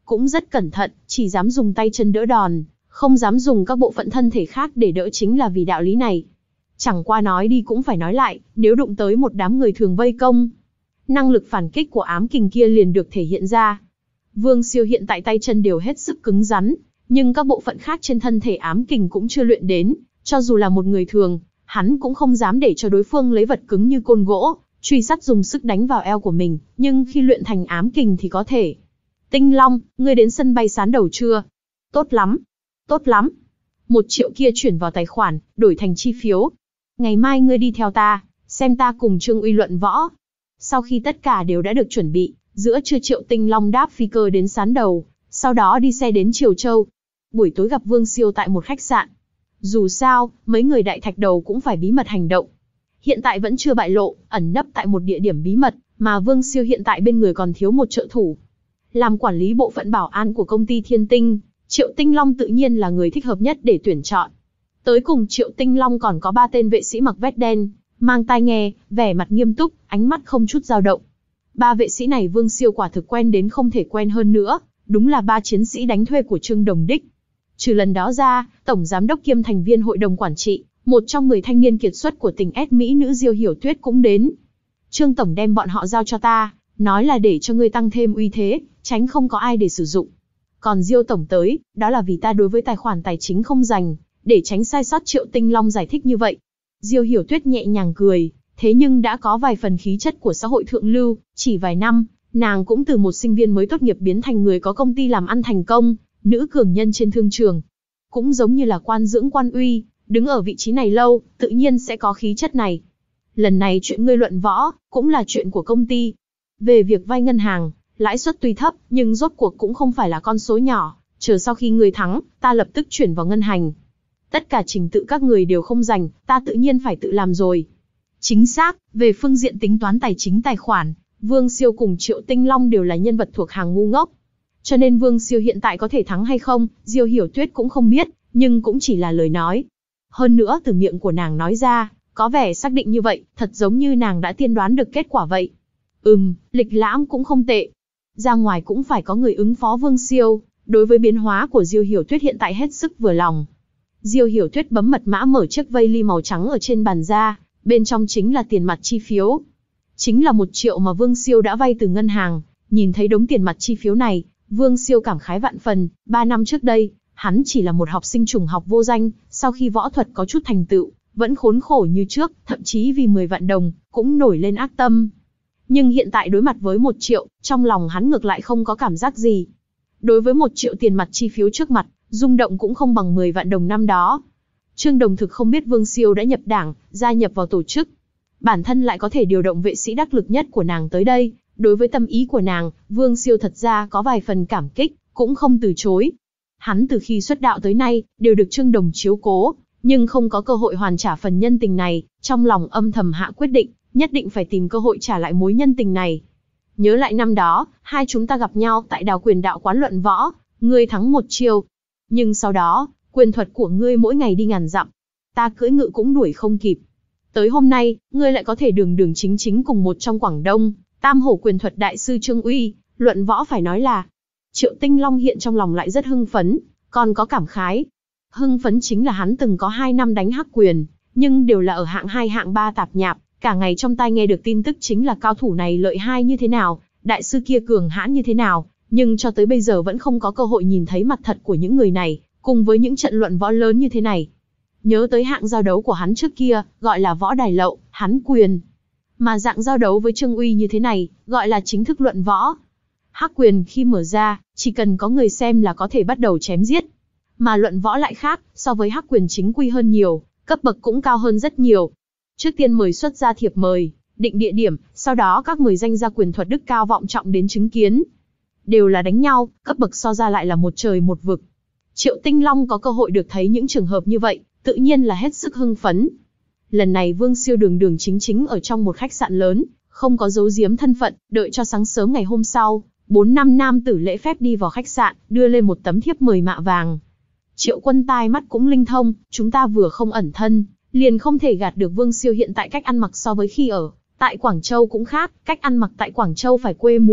cũng rất cẩn thận, chỉ dám dùng tay chân đỡ đòn, không dám dùng các bộ phận thân thể khác để đỡ, chính là vì đạo lý này. Chẳng qua nói đi cũng phải nói lại, nếu đụng tới một đám người thường vây công, năng lực phản kích của ám kình kia liền được thể hiện ra. Vương Siêu hiện tại tay chân đều hết sức cứng rắn, nhưng các bộ phận khác trên thân thể ám kình cũng chưa luyện đến, cho dù là một người thường, hắn cũng không dám để cho đối phương lấy vật cứng như côn gỗ, truy sát dùng sức đánh vào eo của mình, nhưng khi luyện thành ám kình thì có thể. Tinh Long, ngươi đến sân bay sán đầu chưa? Tốt lắm, tốt lắm. Một triệu kia chuyển vào tài khoản, đổi thành chi phiếu. Ngày mai ngươi đi theo ta, xem ta cùng Trương Uy luận võ. Sau khi tất cả đều đã được chuẩn bị, giữa trưa Triệu Tinh Long đáp phi cơ đến sán đầu, sau đó đi xe đến Triều Châu. Buổi tối gặp Vương Siêu tại một khách sạn. Dù sao, mấy người đại thạch đầu cũng phải bí mật hành động. Hiện tại vẫn chưa bại lộ, ẩn nấp tại một địa điểm bí mật, mà Vương Siêu hiện tại bên người còn thiếu một trợ thủ. Làm quản lý bộ phận bảo an của công ty Thiên Tinh, Triệu Tinh Long tự nhiên là người thích hợp nhất để tuyển chọn. Tới cùng Triệu Tinh Long còn có ba tên vệ sĩ mặc vest đen, mang tai nghe, vẻ mặt nghiêm túc, ánh mắt không chút dao động. Ba vệ sĩ này Vương Siêu quả thực quen đến không thể quen hơn nữa, đúng là ba chiến sĩ đánh thuê của Trương Đồng Đích. Trừ lần đó ra, tổng giám đốc kiêm thành viên hội đồng quản trị, một trong mười thanh niên kiệt xuất của tỉnh S Mỹ nữ Diêu Hiểu Tuyết cũng đến. Trương tổng đem bọn họ giao cho ta, nói là để cho ngươi tăng thêm uy thế, tránh không có ai để sử dụng. Còn Diêu tổng tới, đó là vì ta đối với tài khoản tài chính không dành, để tránh sai sót. Triệu Tinh Long giải thích như vậy. Diêu Hiểu Tuyết nhẹ nhàng cười, thế nhưng đã có vài phần khí chất của xã hội thượng lưu, chỉ vài năm, nàng cũng từ một sinh viên mới tốt nghiệp biến thành người có công ty làm ăn thành công, nữ cường nhân trên thương trường. Cũng giống như là quan dưỡng quan uy, đứng ở vị trí này lâu, tự nhiên sẽ có khí chất này. Lần này chuyện ngươi luận võ, cũng là chuyện của công ty. Về việc vay ngân hàng, lãi suất tuy thấp, nhưng rốt cuộc cũng không phải là con số nhỏ, chờ sau khi ngươi thắng, ta lập tức chuyển vào ngân hàng. Tất cả trình tự các người đều không rành, ta tự nhiên phải tự làm rồi. Chính xác, về phương diện tính toán tài chính tài khoản, Vương Siêu cùng Triệu Tinh Long đều là nhân vật thuộc hàng ngu ngốc. Cho nên Vương Siêu hiện tại có thể thắng hay không, Diêu Hiểu Tuyết cũng không biết, nhưng cũng chỉ là lời nói. Hơn nữa từ miệng của nàng nói ra, có vẻ xác định như vậy, thật giống như nàng đã tiên đoán được kết quả vậy. Ừm, lịch lãm cũng không tệ. Ra ngoài cũng phải có người ứng phó Vương Siêu, đối với biến hóa của Diêu Hiểu Tuyết hiện tại hết sức vừa lòng. Diêu Hiểu Tuyết bấm mật mã mở chiếc vây ly màu trắng ở trên bàn ra, bên trong chính là tiền mặt chi phiếu. Chính là một triệu mà Vương Siêu đã vay từ ngân hàng, nhìn thấy đống tiền mặt chi phiếu này, Vương Siêu cảm khái vạn phần, ba năm trước đây, hắn chỉ là một học sinh trùng học vô danh, sau khi võ thuật có chút thành tựu, vẫn khốn khổ như trước, thậm chí vì mười vạn đồng, cũng nổi lên ác tâm. Nhưng hiện tại đối mặt với một triệu, trong lòng hắn ngược lại không có cảm giác gì. Đối với một triệu tiền mặt chi phiếu trước mặt, rung động cũng không bằng mười vạn đồng năm đó. Trương Đồng thực không biết Vương Siêu đã nhập đảng, gia nhập vào tổ chức. Bản thân lại có thể điều động vệ sĩ đắc lực nhất của nàng tới đây. Đối với tâm ý của nàng, Vương Siêu thật ra có vài phần cảm kích, cũng không từ chối. Hắn từ khi xuất đạo tới nay, đều được Trương Đồng chiếu cố, nhưng không có cơ hội hoàn trả phần nhân tình này, trong lòng âm thầm hạ quyết định, nhất định phải tìm cơ hội trả lại mối nhân tình này. Nhớ lại năm đó, hai chúng ta gặp nhau tại Đào Quyền đạo quán luận võ, ngươi thắng một chiêu. Nhưng sau đó, quyền thuật của ngươi mỗi ngày đi ngàn dặm, ta cưỡi ngựa cũng đuổi không kịp. Tới hôm nay, ngươi lại có thể đường đường chính chính cùng một trong Quảng Đông, tam hổ quyền thuật đại sư Trương Uy, luận võ phải nói là. Triệu Tinh Long hiện trong lòng lại rất hưng phấn, còn có cảm khái. Hưng phấn chính là hắn từng có hai năm đánh hắc quyền, nhưng đều là ở hạng hai hạng ba tạp nhạp, cả ngày trong tai nghe được tin tức chính là cao thủ này lợi hại như thế nào, đại sư kia cường hãn như thế nào, nhưng cho tới bây giờ vẫn không có cơ hội nhìn thấy mặt thật của những người này, cùng với những trận luận võ lớn như thế này. Nhớ tới hạng giao đấu của hắn trước kia, gọi là võ đài lậu, hắn quyền. Mà dạng giao đấu với Trương Uy như thế này, gọi là chính thức luận võ. Hắc quyền khi mở ra, chỉ cần có người xem là có thể bắt đầu chém giết. Mà luận võ lại khác, so với hắc quyền chính quy hơn nhiều, cấp bậc cũng cao hơn rất nhiều. Trước tiên mời xuất ra thiệp mời, định địa điểm, sau đó các mời danh gia quyền thuật đức cao vọng trọng đến chứng kiến. Đều là đánh nhau, cấp bậc so ra lại là một trời một vực. Triệu Tinh Long có cơ hội được thấy những trường hợp như vậy, tự nhiên là hết sức hưng phấn. Lần này Vương Siêu đường đường chính chính ở trong một khách sạn lớn, không có giấu giếm thân phận, đợi cho sáng sớm ngày hôm sau, bốn năm nam tử lễ phép đi vào khách sạn, đưa lên một tấm thiếp mời mạ vàng. Triệu Quân tai mắt cũng linh thông, chúng ta vừa không ẩn thân, liền không thể gạt được Vương Siêu hiện tại cách ăn mặc so với khi ở tại Quảng Châu cũng khác, cách ăn mặc tại Quảng Châu phải quê mùa,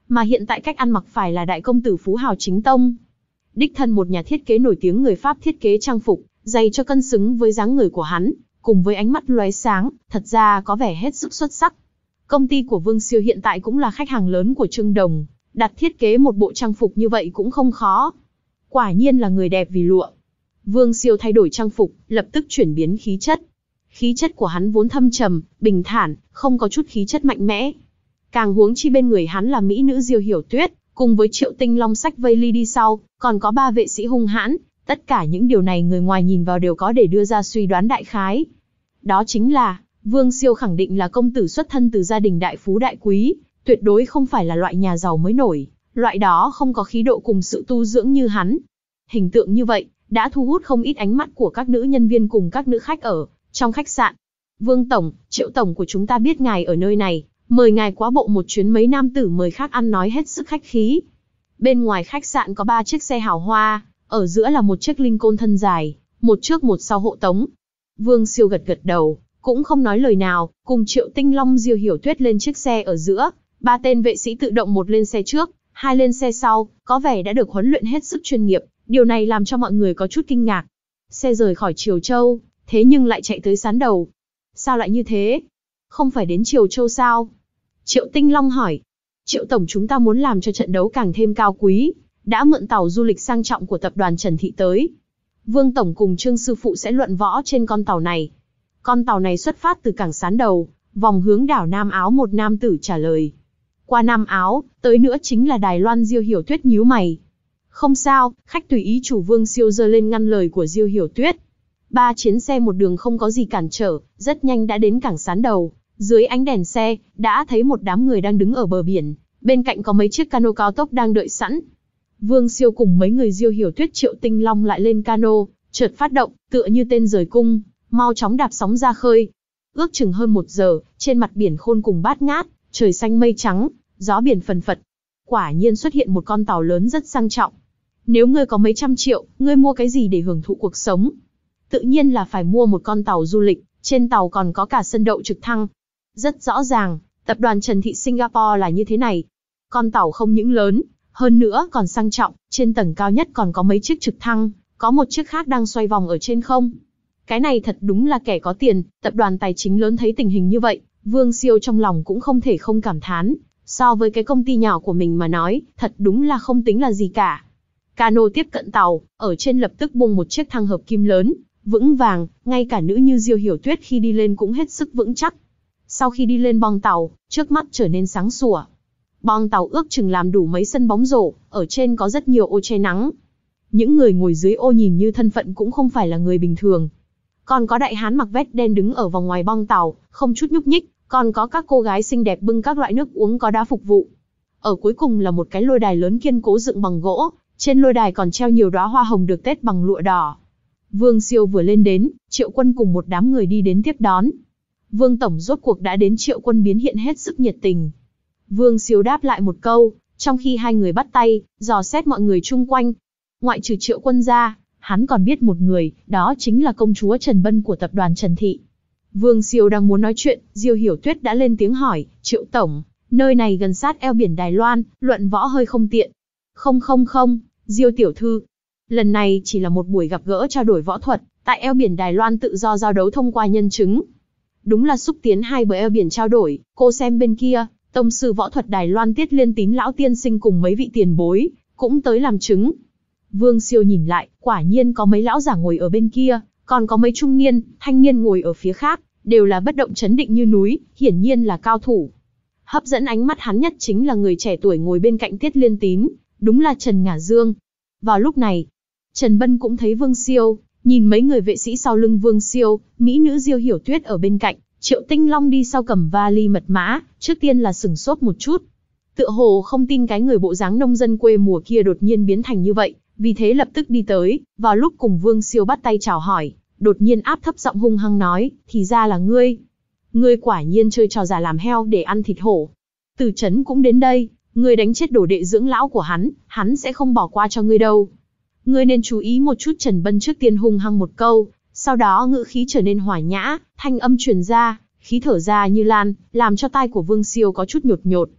mà hiện tại cách ăn mặc phải là đại công tử phú hào chính tông. Đích thân một nhà thiết kế nổi tiếng người Pháp thiết kế trang phục, giày cho cân xứng với dáng người của hắn, cùng với ánh mắt lóe sáng, thật ra có vẻ hết sức xuất sắc. Công ty của Vương Siêu hiện tại cũng là khách hàng lớn của Trương Đồng, đặt thiết kế một bộ trang phục như vậy cũng không khó. Quả nhiên là người đẹp vì lụa. Vương Siêu thay đổi trang phục, lập tức chuyển biến khí chất. Khí chất của hắn vốn thâm trầm, bình thản, không có chút khí chất mạnh mẽ. Càng huống chi bên người hắn là mỹ nữ Diêu Hiểu Tuyết, cùng với Triệu Tinh Long xách vây ly đi sau, còn có ba vệ sĩ hung hãn. Tất cả những điều này người ngoài nhìn vào đều có để đưa ra suy đoán đại khái. Đó chính là, Vương Siêu khẳng định là công tử xuất thân từ gia đình đại phú đại quý, tuyệt đối không phải là loại nhà giàu mới nổi, loại đó không có khí độ cùng sự tu dưỡng như hắn. Hình tượng như vậy, đã thu hút không ít ánh mắt của các nữ nhân viên cùng các nữ khách ở trong khách sạn. Vương Tổng, Triệu Tổng của chúng ta biết ngài ở nơi này, mời ngài quá bộ một chuyến, mấy nam tử mời khác ăn nói hết sức khách khí. Bên ngoài khách sạn có ba chiếc xe hào hoa, ở giữa là một chiếc Lincoln thân dài, một trước một sau hộ tống. Vương Siêu gật gật đầu, cũng không nói lời nào, cùng Triệu Tinh Long Diêu Hiểu Tuyết lên chiếc xe ở giữa, ba tên vệ sĩ tự động một lên xe trước, hai lên xe sau, có vẻ đã được huấn luyện hết sức chuyên nghiệp, điều này làm cho mọi người có chút kinh ngạc. Xe rời khỏi Triều Châu, thế nhưng lại chạy tới Sán Đầu. Sao lại như thế? Không phải đến Triều Châu sao? Triệu Tinh Long hỏi. Triệu Tổng, chúng ta muốn làm cho trận đấu càng thêm cao quý, đã mượn tàu du lịch sang trọng của tập đoàn Trần Thị tới. Vương Tổng cùng Trương Sư Phụ sẽ luận võ trên con tàu này. Con tàu này xuất phát từ cảng Sán Đầu, vòng hướng đảo Nam Áo, một nam tử trả lời. Qua Nam Áo, tới nữa chính là Đài Loan. Diêu Hiểu Tuyết nhíu mày. Không sao, khách tùy ý chủ. Vương Siêu giơ lên ngăn lời của Diêu Hiểu Tuyết. Ba chiến xe một đường không có gì cản trở, rất nhanh đã đến cảng Sán Đầu. Dưới ánh đèn xe, đã thấy một đám người đang đứng ở bờ biển, bên cạnh có mấy chiếc cano cao tốc đang đợi sẵn. Vương Siêu cùng mấy người Diêu Hiểu Tuyết, Triệu Tinh Long lại lên cano, chợt phát động, tựa như tên rời cung, mau chóng đạp sóng ra khơi. Ước chừng hơn một giờ, trên mặt biển khôn cùng bát ngát, trời xanh mây trắng, gió biển phần phật. Quả nhiên xuất hiện một con tàu lớn rất sang trọng. Nếu ngươi có mấy trăm triệu, ngươi mua cái gì để hưởng thụ cuộc sống? Tự nhiên là phải mua một con tàu du lịch, trên tàu còn có cả sân đậu trực thăng. Rất rõ ràng, tập đoàn Trần Thị Singapore là như thế này. Con tàu không những lớn, hơn nữa còn sang trọng, trên tầng cao nhất còn có mấy chiếc trực thăng, có một chiếc khác đang xoay vòng ở trên không. Cái này thật đúng là kẻ có tiền, tập đoàn tài chính lớn thấy tình hình như vậy, Vương Siêu trong lòng cũng không thể không cảm thán. So với cái công ty nhỏ của mình mà nói, thật đúng là không tính là gì cả. Cano tiếp cận tàu, ở trên lập tức bung một chiếc thang hợp kim lớn, vững vàng, ngay cả nữ như Diêu Hiểu Tuyết khi đi lên cũng hết sức vững chắc. Sau khi đi lên bong tàu, trước mắt trở nên sáng sủa. Bong tàu ước chừng làm đủ mấy sân bóng rổ, ở trên có rất nhiều ô che nắng. Những người ngồi dưới ô nhìn như thân phận cũng không phải là người bình thường. Còn có đại hán mặc vest đen đứng ở vòng ngoài bong tàu, không chút nhúc nhích, còn có các cô gái xinh đẹp bưng các loại nước uống có đá phục vụ. Ở cuối cùng là một cái lôi đài lớn kiên cố dựng bằng gỗ, trên lôi đài còn treo nhiều đóa hoa hồng được tết bằng lụa đỏ. Vương Siêu vừa lên đến, Triệu Quân cùng một đám người đi đến tiếp đón. Vương Tổng rốt cuộc đã đến. Triệu Quân biến hiện hết sức nhiệt tình. Vương Siêu đáp lại một câu, trong khi hai người bắt tay, dò xét mọi người chung quanh. Ngoại trừ Triệu Quân ra, hắn còn biết một người, đó chính là công chúa Trần Bân của tập đoàn Trần Thị. Vương Siêu đang muốn nói chuyện, Diêu Hiểu Tuyết đã lên tiếng hỏi, Triệu Tổng, nơi này gần sát eo biển Đài Loan, luận võ hơi không tiện. Không không không, Diêu Tiểu Thư. Lần này chỉ là một buổi gặp gỡ trao đổi võ thuật, tại eo biển Đài Loan tự do giao đấu thông qua nhân chứng. Đúng là xúc tiến hai bờ eo biển trao đổi, cô xem bên kia, tông sư võ thuật Đài Loan Tiết Liên Tín lão tiên sinh cùng mấy vị tiền bối, cũng tới làm chứng. Vương Siêu nhìn lại, quả nhiên có mấy lão giả ngồi ở bên kia, còn có mấy trung niên, thanh niên ngồi ở phía khác, đều là bất động chấn định như núi, hiển nhiên là cao thủ. Hấp dẫn ánh mắt hắn nhất chính là người trẻ tuổi ngồi bên cạnh Tiết Liên Tín, đúng là Trần Ngả Dương. Vào lúc này, Trần Bân cũng thấy Vương Siêu, nhìn mấy người vệ sĩ sau lưng Vương Siêu, mỹ nữ Diêu Hiểu Tuyết ở bên cạnh, Triệu Tinh Long đi sau cầm vali mật mã, trước tiên là sửng sốt một chút. Tựa hồ không tin cái người bộ dáng nông dân quê mùa kia đột nhiên biến thành như vậy, vì thế lập tức đi tới, vào lúc cùng Vương Siêu bắt tay chào hỏi, đột nhiên áp thấp giọng hung hăng nói, thì ra là ngươi. Ngươi quả nhiên chơi trò già làm heo để ăn thịt hổ. Từ Trấn cũng đến đây, ngươi đánh chết đồ đệ dưỡng lão của hắn, hắn sẽ không bỏ qua cho ngươi đâu. Ngươi nên chú ý một chút. Trần Bân trước tiên hung hăng một câu, sau đó ngữ khí trở nên hòa nhã, thanh âm truyền ra, khí thở ra như lan, làm cho tai của Vương Siêu có chút nhột nhột.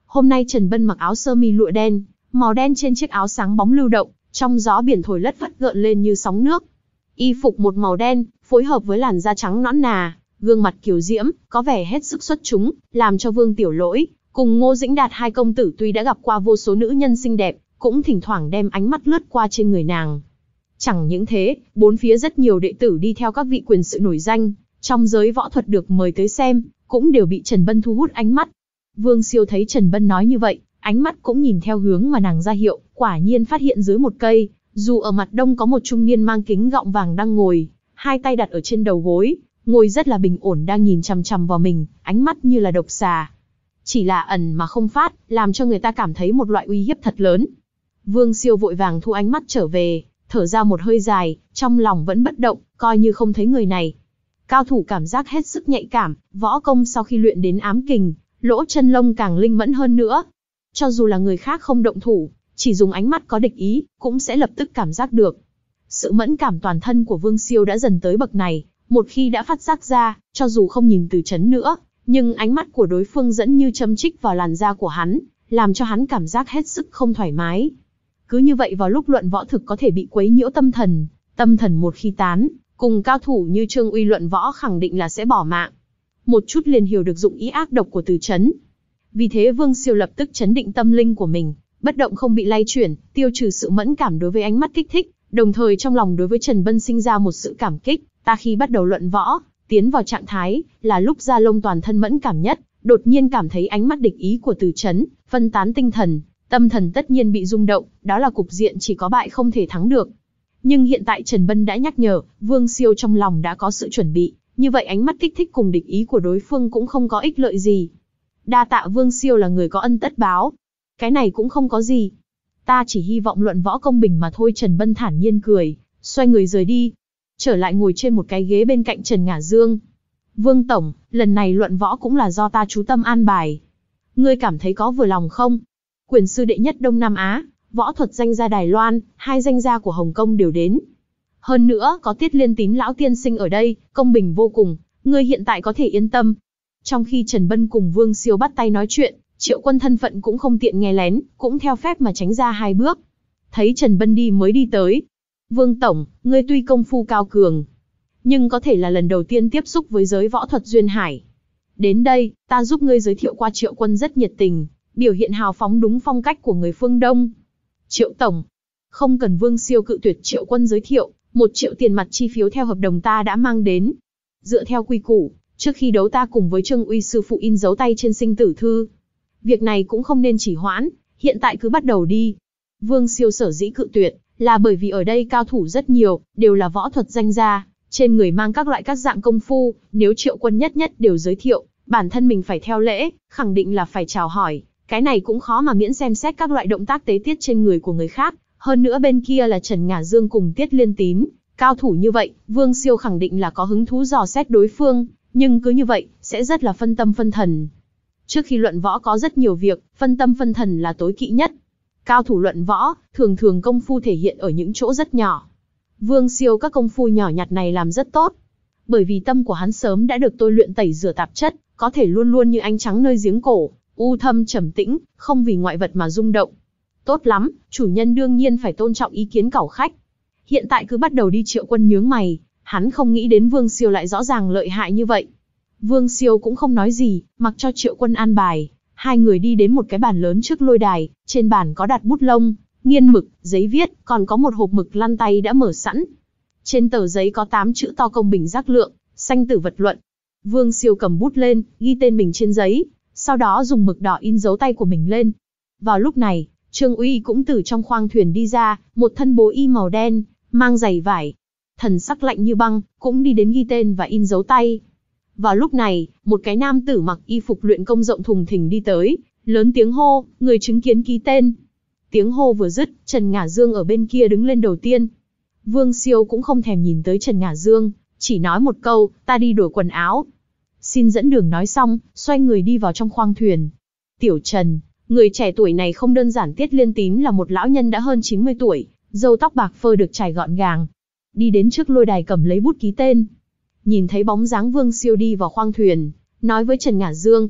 Hôm nay Trần Bân mặc áo sơ mi lụa đen, màu đen trên chiếc áo sáng bóng lưu động, trong gió biển thổi lất phất gợn lên như sóng nước. Y phục một màu đen, phối hợp với làn da trắng nõn nà, gương mặt kiều diễm, có vẻ hết sức xuất chúng, làm cho Vương Tiểu Lỗi cùng Ngô Dĩnh Đạt hai công tử tuy đã gặp qua vô số nữ nhân xinh đẹp, cũng thỉnh thoảng đem ánh mắt lướt qua trên người nàng. Chẳng những thế, bốn phía rất nhiều đệ tử đi theo các vị quyền sự nổi danh, trong giới võ thuật được mời tới xem, cũng đều bị Trần Bân thu hút ánh mắt. Vương Siêu thấy Trần Bân nói như vậy, ánh mắt cũng nhìn theo hướng mà nàng ra hiệu, quả nhiên phát hiện dưới một cây, dù ở mặt đông có một trung niên mang kính gọng vàng đang ngồi, hai tay đặt ở trên đầu gối, ngồi rất là bình ổn đang nhìn chằm chằm vào mình, ánh mắt như là độc xà. Chỉ là ẩn mà không phát, làm cho người ta cảm thấy một loại uy hiếp thật lớn. Vương Siêu vội vàng thu ánh mắt trở về, thở ra một hơi dài, trong lòng vẫn bất động, coi như không thấy người này. Cao thủ cảm giác hết sức nhạy cảm, võ công sau khi luyện đến ám kình, lỗ chân lông càng linh mẫn hơn nữa. Cho dù là người khác không động thủ, chỉ dùng ánh mắt có địch ý, cũng sẽ lập tức cảm giác được. Sự mẫn cảm toàn thân của Vương Siêu đã dần tới bậc này, một khi đã phát giác ra, cho dù không nhìn từ chấn nữa, nhưng ánh mắt của đối phương dẫn như châm chích vào làn da của hắn, làm cho hắn cảm giác hết sức không thoải mái. Cứ như vậy vào lúc luận võ thực có thể bị quấy nhiễu tâm thần, tâm thần một khi tán, cùng cao thủ như Trương Uy luận võ khẳng định là sẽ bỏ mạng. Một chút liền hiểu được dụng ý ác độc của Từ Chấn. Vì thế Vương Siêu lập tức chấn định tâm linh của mình, bất động không bị lay chuyển, tiêu trừ sự mẫn cảm đối với ánh mắt kích thích, đồng thời trong lòng đối với Trần Bân sinh ra một sự cảm kích. Ta khi bắt đầu luận võ, tiến vào trạng thái, là lúc da lông toàn thân mẫn cảm nhất, đột nhiên cảm thấy ánh mắt địch ý của Từ Chấn, phân tán tinh thần, tâm thần tất nhiên bị rung động, đó là cục diện chỉ có bại không thể thắng được. Nhưng hiện tại Trần Bân đã nhắc nhở, Vương Siêu trong lòng đã có sự chuẩn bị, như vậy ánh mắt kích thích cùng địch ý của đối phương cũng không có ích lợi gì. Đa tạ Vương Siêu là người có ân tất báo. Cái này cũng không có gì. Ta chỉ hy vọng luận võ công bình mà thôi. Trần Bân thản nhiên cười, xoay người rời đi. Trở lại ngồi trên một cái ghế bên cạnh Trần Ngả Dương. Vương Tổng, lần này luận võ cũng là do ta chú tâm an bài. Ngươi cảm thấy có vừa lòng không? Quyền sư đệ nhất Đông Nam Á, võ thuật danh gia Đài Loan, hai danh gia của Hồng Kông đều đến. Hơn nữa, có Tiết Liên Tín lão tiên sinh ở đây, công bình vô cùng, ngươi hiện tại có thể yên tâm. Trong khi Trần Bân cùng Vương Siêu bắt tay nói chuyện, Triệu Quân thân phận cũng không tiện nghe lén, cũng theo phép mà tránh ra hai bước. Thấy Trần Bân đi mới đi tới. Vương Tổng, ngươi tuy công phu cao cường, nhưng có thể là lần đầu tiên tiếp xúc với giới võ thuật duyên hải. Đến đây, ta giúp ngươi giới thiệu qua. Triệu Quân rất nhiệt tình, biểu hiện hào phóng đúng phong cách của người phương Đông. Triệu Tổng, không cần. Vương Siêu cự tuyệt Triệu Quân giới thiệu, một triệu tiền mặt chi phiếu theo hợp đồng ta đã mang đến. Dựa theo quy củ, trước khi đấu ta cùng với Trương Uy sư phụ in dấu tay trên sinh tử thư. Việc này cũng không nên chỉ hoãn, hiện tại cứ bắt đầu đi. Vương Siêu sở dĩ cự tuyệt, là bởi vì ở đây cao thủ rất nhiều, đều là võ thuật danh gia, trên người mang các loại các dạng công phu, nếu Triệu Quân nhất nhất đều giới thiệu, bản thân mình phải theo lễ, khẳng định là phải chào hỏi, cái này cũng khó mà miễn xem xét các loại động tác tế tiết trên người của người khác, hơn nữa bên kia là Trần Ngả Dương cùng Tiết Liên Tín, cao thủ như vậy, Vương Siêu khẳng định là có hứng thú dò xét đối phương, nhưng cứ như vậy, sẽ rất là phân tâm phân thần. Trước khi luận võ có rất nhiều việc, phân tâm phân thần là tối kỵ nhất. Cao thủ luận võ, thường thường công phu thể hiện ở những chỗ rất nhỏ. Vương Siêu các công phu nhỏ nhặt này làm rất tốt. Bởi vì tâm của hắn sớm đã được tôi luyện tẩy rửa tạp chất, có thể luôn luôn như ánh trắng nơi giếng cổ, u thâm trầm tĩnh, không vì ngoại vật mà rung động. Tốt lắm, chủ nhân đương nhiên phải tôn trọng ý kiến cẩu khách. Hiện tại cứ bắt đầu đi. Triệu Quân nhướng mày, hắn không nghĩ đến Vương Siêu lại rõ ràng lợi hại như vậy. Vương Siêu cũng không nói gì, mặc cho Triệu Quân an bài. Hai người đi đến một cái bàn lớn trước lôi đài, trên bàn có đặt bút lông, nghiên mực, giấy viết, còn có một hộp mực lăn tay đã mở sẵn. Trên tờ giấy có tám chữ to: công bình giác lượng, sanh tử vật luận. Vương Siêu cầm bút lên, ghi tên mình trên giấy, sau đó dùng mực đỏ in dấu tay của mình lên. Vào lúc này, Trương Uy cũng từ trong khoang thuyền đi ra, một thân bố y màu đen, mang giày vải, thần sắc lạnh như băng, cũng đi đến ghi tên và in dấu tay. Vào lúc này, một cái nam tử mặc y phục luyện công rộng thùng thình đi tới, lớn tiếng hô: người chứng kiến ký tên. Tiếng hô vừa dứt, Trần Ngả Dương ở bên kia đứng lên đầu tiên. Vương Siêu cũng không thèm nhìn tới Trần Ngả Dương, chỉ nói một câu: ta đi đổi quần áo. Xin dẫn đường nói xong, xoay người đi vào trong khoang thuyền. Tiểu Trần, người trẻ tuổi này không đơn giản. Tiết Liên Tín là một lão nhân đã hơn chín mươi tuổi, râu tóc bạc phơ được trải gọn gàng. Đi đến trước lôi đài cầm lấy bút ký tên. Nhìn thấy bóng dáng Vương Siêu đi vào khoang thuyền, nói với Trần Ngả Dương: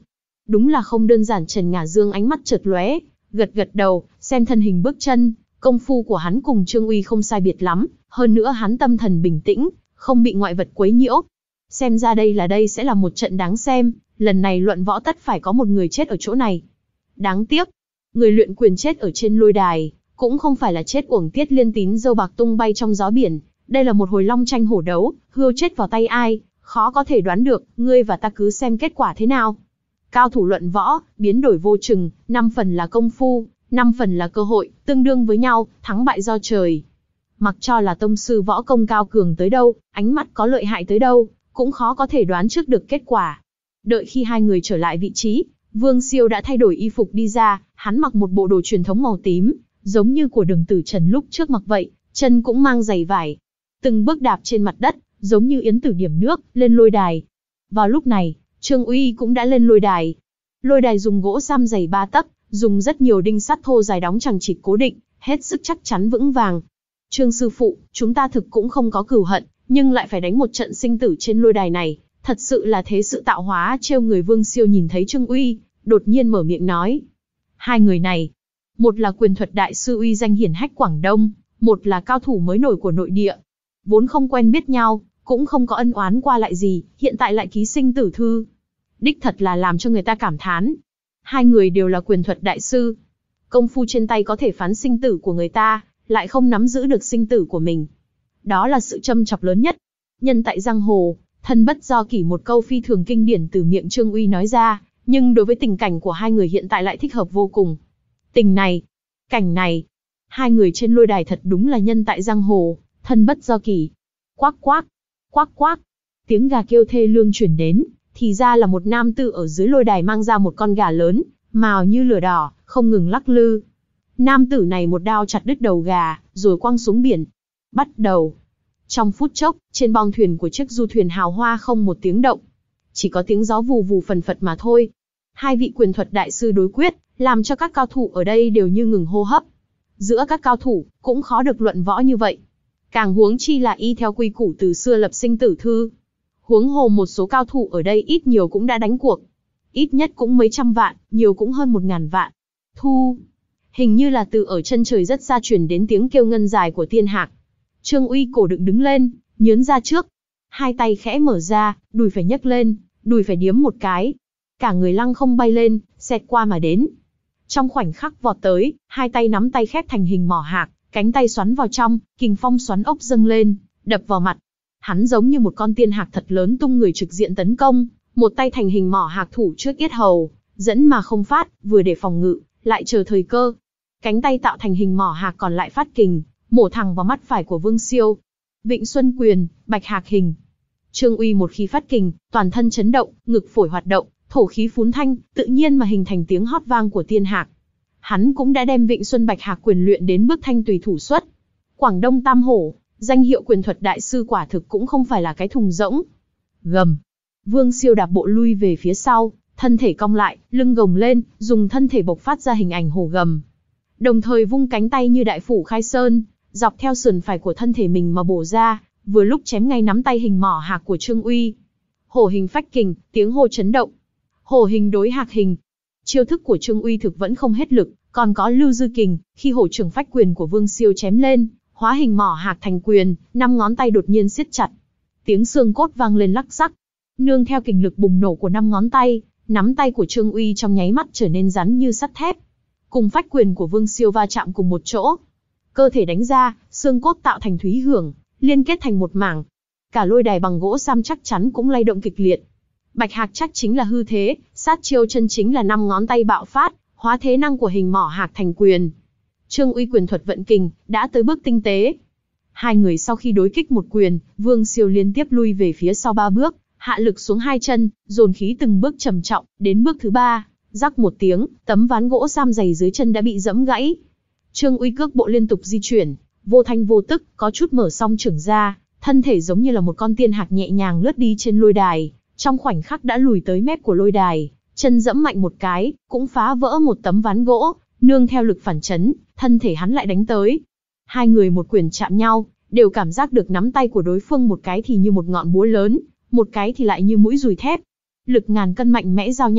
Đúng là không đơn giản. Trần Ngả Dương ánh mắt chợt lóe, gật gật đầu, xem thân hình bước chân, công phu của hắn cùng Trương Uy không sai biệt lắm, hơn nữa hắn tâm thần bình tĩnh, không bị ngoại vật quấy nhiễu. Xem ra đây là đây sẽ là một trận đáng xem, lần này luận võ tất phải có một người chết ở chỗ này. Đáng tiếc, người luyện quyền chết ở trên lôi đài, cũng không phải là chết uổng. Tiết Liên Tín dâu bạc tung bay trong gió biển, đây là một hồi long tranh hổ đấu, hươu chết vào tay ai, khó có thể đoán được, ngươi và ta cứ xem kết quả thế nào. Cao thủ luận võ, biến đổi vô chừng, năm phần là công phu, năm phần là cơ hội, tương đương với nhau, thắng bại do trời. Mặc cho là tông sư võ công cao cường tới đâu, ánh mắt có lợi hại tới đâu, cũng khó có thể đoán trước được kết quả. Đợi khi hai người trở lại vị trí, Vương Siêu đã thay đổi y phục đi ra, hắn mặc một bộ đồ truyền thống màu tím, giống như của Đường Tử Trần lúc trước mặc vậy, chân cũng mang giày vải. Từng bước đạp trên mặt đất, giống như yến tử điểm nước, lên lôi đài. Vào lúc này, Trương Uy cũng đã lên lôi đài. Lôi đài dùng gỗ sam dày ba tấc, dùng rất nhiều đinh sắt thô dài đóng chằng chịt cố định, hết sức chắc chắn vững vàng. Trương sư phụ, chúng ta thực cũng không có cừu hận, nhưng lại phải đánh một trận sinh tử trên lôi đài này, thật sự là thế sự tạo hóa trêu người. Vương Siêu nhìn thấy Trương Uy, đột nhiên mở miệng nói. Hai người này, một là quyền thuật đại sư uy danh hiển hách Quảng Đông, một là cao thủ mới nổi của nội địa. Vốn không quen biết nhau, cũng không có ân oán qua lại gì, hiện tại lại ký sinh tử thư. Đích thật là làm cho người ta cảm thán. Hai người đều là quyền thuật đại sư. Công phu trên tay có thể phán sinh tử của người ta, lại không nắm giữ được sinh tử của mình. Đó là sự châm chọc lớn nhất. Nhân tại giang hồ, thân bất do kỷ, một câu phi thường kinh điển từ miệng Trương Uy nói ra, nhưng đối với tình cảnh của hai người hiện tại lại thích hợp vô cùng. Tình này, cảnh này, hai người trên lôi đài thật đúng là nhân tại giang hồ, thân bất do kỷ. Quác quác, quác quác, tiếng gà kêu thê lương chuyển đến, thì ra là một nam tử ở dưới lôi đài mang ra một con gà lớn, mào như lửa đỏ, không ngừng lắc lư. Nam tử này một đao chặt đứt đầu gà, rồi quăng xuống biển. Bắt đầu. Trong phút chốc, trên bong thuyền của chiếc du thuyền hào hoa không một tiếng động. Chỉ có tiếng gió vù vù phần phật mà thôi. Hai vị quyền thuật đại sư đối quyết, làm cho các cao thủ ở đây đều như ngừng hô hấp. Giữa các cao thủ, cũng khó được luận võ như vậy. Càng huống chi là y theo quy củ từ xưa lập sinh tử thư. Huống hồ một số cao thủ ở đây ít nhiều cũng đã đánh cuộc. Ít nhất cũng mấy trăm vạn, nhiều cũng hơn một ngàn vạn. Thu. Hình như là từ ở chân trời rất xa truyền đến tiếng kêu ngân dài của Tiên Hạc. Trương Uy cổ đựng đứng lên, nhướn ra trước. Hai tay khẽ mở ra, đùi phải nhấc lên, đùi phải điếm một cái. Cả người lăng không bay lên, xẹt qua mà đến. Trong khoảnh khắc vọt tới, hai tay nắm tay khép thành hình mỏ hạc, cánh tay xoắn vào trong, kình phong xoắn ốc dâng lên, đập vào mặt. Hắn giống như một con tiên hạc thật lớn tung người trực diện tấn công, một tay thành hình mỏ hạc thủ trước yết hầu, dẫn mà không phát, vừa để phòng ngự, lại chờ thời cơ. Cánh tay tạo thành hình mỏ hạc còn lại phát kình, mổ thẳng vào mắt phải của Vương Siêu. Vịnh Xuân Quyền, Bạch Hạc Hình. Trương Uy một khi phát kình, toàn thân chấn động, ngực phổi hoạt động, thổ khí phún thanh, tự nhiên mà hình thành tiếng hót vang của tiên hạc. Hắn cũng đã đem Vịnh Xuân Bạch Hạc Quyền luyện đến bước thanh tùy thủ xuất. Quảng Đông Tam Hổ, danh hiệu quyền thuật đại sư quả thực cũng không phải là cái thùng rỗng. Gầm. Vương Siêu đạp bộ lui về phía sau, thân thể cong lại, lưng gồng lên, dùng thân thể bộc phát ra hình ảnh hổ gầm. Đồng thời vung cánh tay như đại phủ khai sơn, dọc theo sườn phải của thân thể mình mà bổ ra, vừa lúc chém ngay nắm tay hình mỏ hạc của Trương Uy. Hổ hình phách kình, tiếng hô chấn động. Hổ hình đối hạc hình. Chiêu thức của Trương Uy thực vẫn không hết lực, còn có lưu dư kình, khi hổ trưởng phách quyền của Vương Siêu chém lên, hóa hình mỏ hạc thành quyền, năm ngón tay đột nhiên siết chặt. Tiếng xương cốt vang lên lắc xắc. Nương theo kình lực bùng nổ của năm ngón tay, nắm tay của Trương Uy trong nháy mắt trở nên rắn như sắt thép. Cùng phách quyền của Vương Siêu va chạm cùng một chỗ. Cơ thể đánh ra, xương cốt tạo thành thúy hưởng, liên kết thành một mảng. Cả lôi đài bằng gỗ sam chắc chắn cũng lay động kịch liệt. Bạch hạc chắc chính là hư thế, sát chiêu chân chính là năm ngón tay bạo phát, hóa thế năng của hình mỏ hạc thành quyền. Trương Uy quyền thuật vận kình, đã tới bước tinh tế. Hai người sau khi đối kích một quyền, Vương Siêu liên tiếp lui về phía sau ba bước, hạ lực xuống hai chân, dồn khí từng bước trầm trọng, đến bước thứ ba, rắc một tiếng, tấm ván gỗ sam dày dưới chân đã bị giẫm gãy. Trương Uy cước bộ liên tục di chuyển, vô thanh vô tức, có chút mở song trưởng ra, thân thể giống như là một con tiên hạc nhẹ nhàng lướt đi trên lôi đài, trong khoảnh khắc đã lùi tới mép của lôi đài, chân giẫm mạnh một cái, cũng phá vỡ một tấm ván gỗ, nương theo lực phản chấn, thân thể hắn lại đánh tới. Hai người một quyền chạm nhau, đều cảm giác được nắm tay của đối phương một cái thì như một ngọn búa lớn, một cái thì lại như mũi dùi thép. Lực ngàn cân mạnh mẽ giao nhau,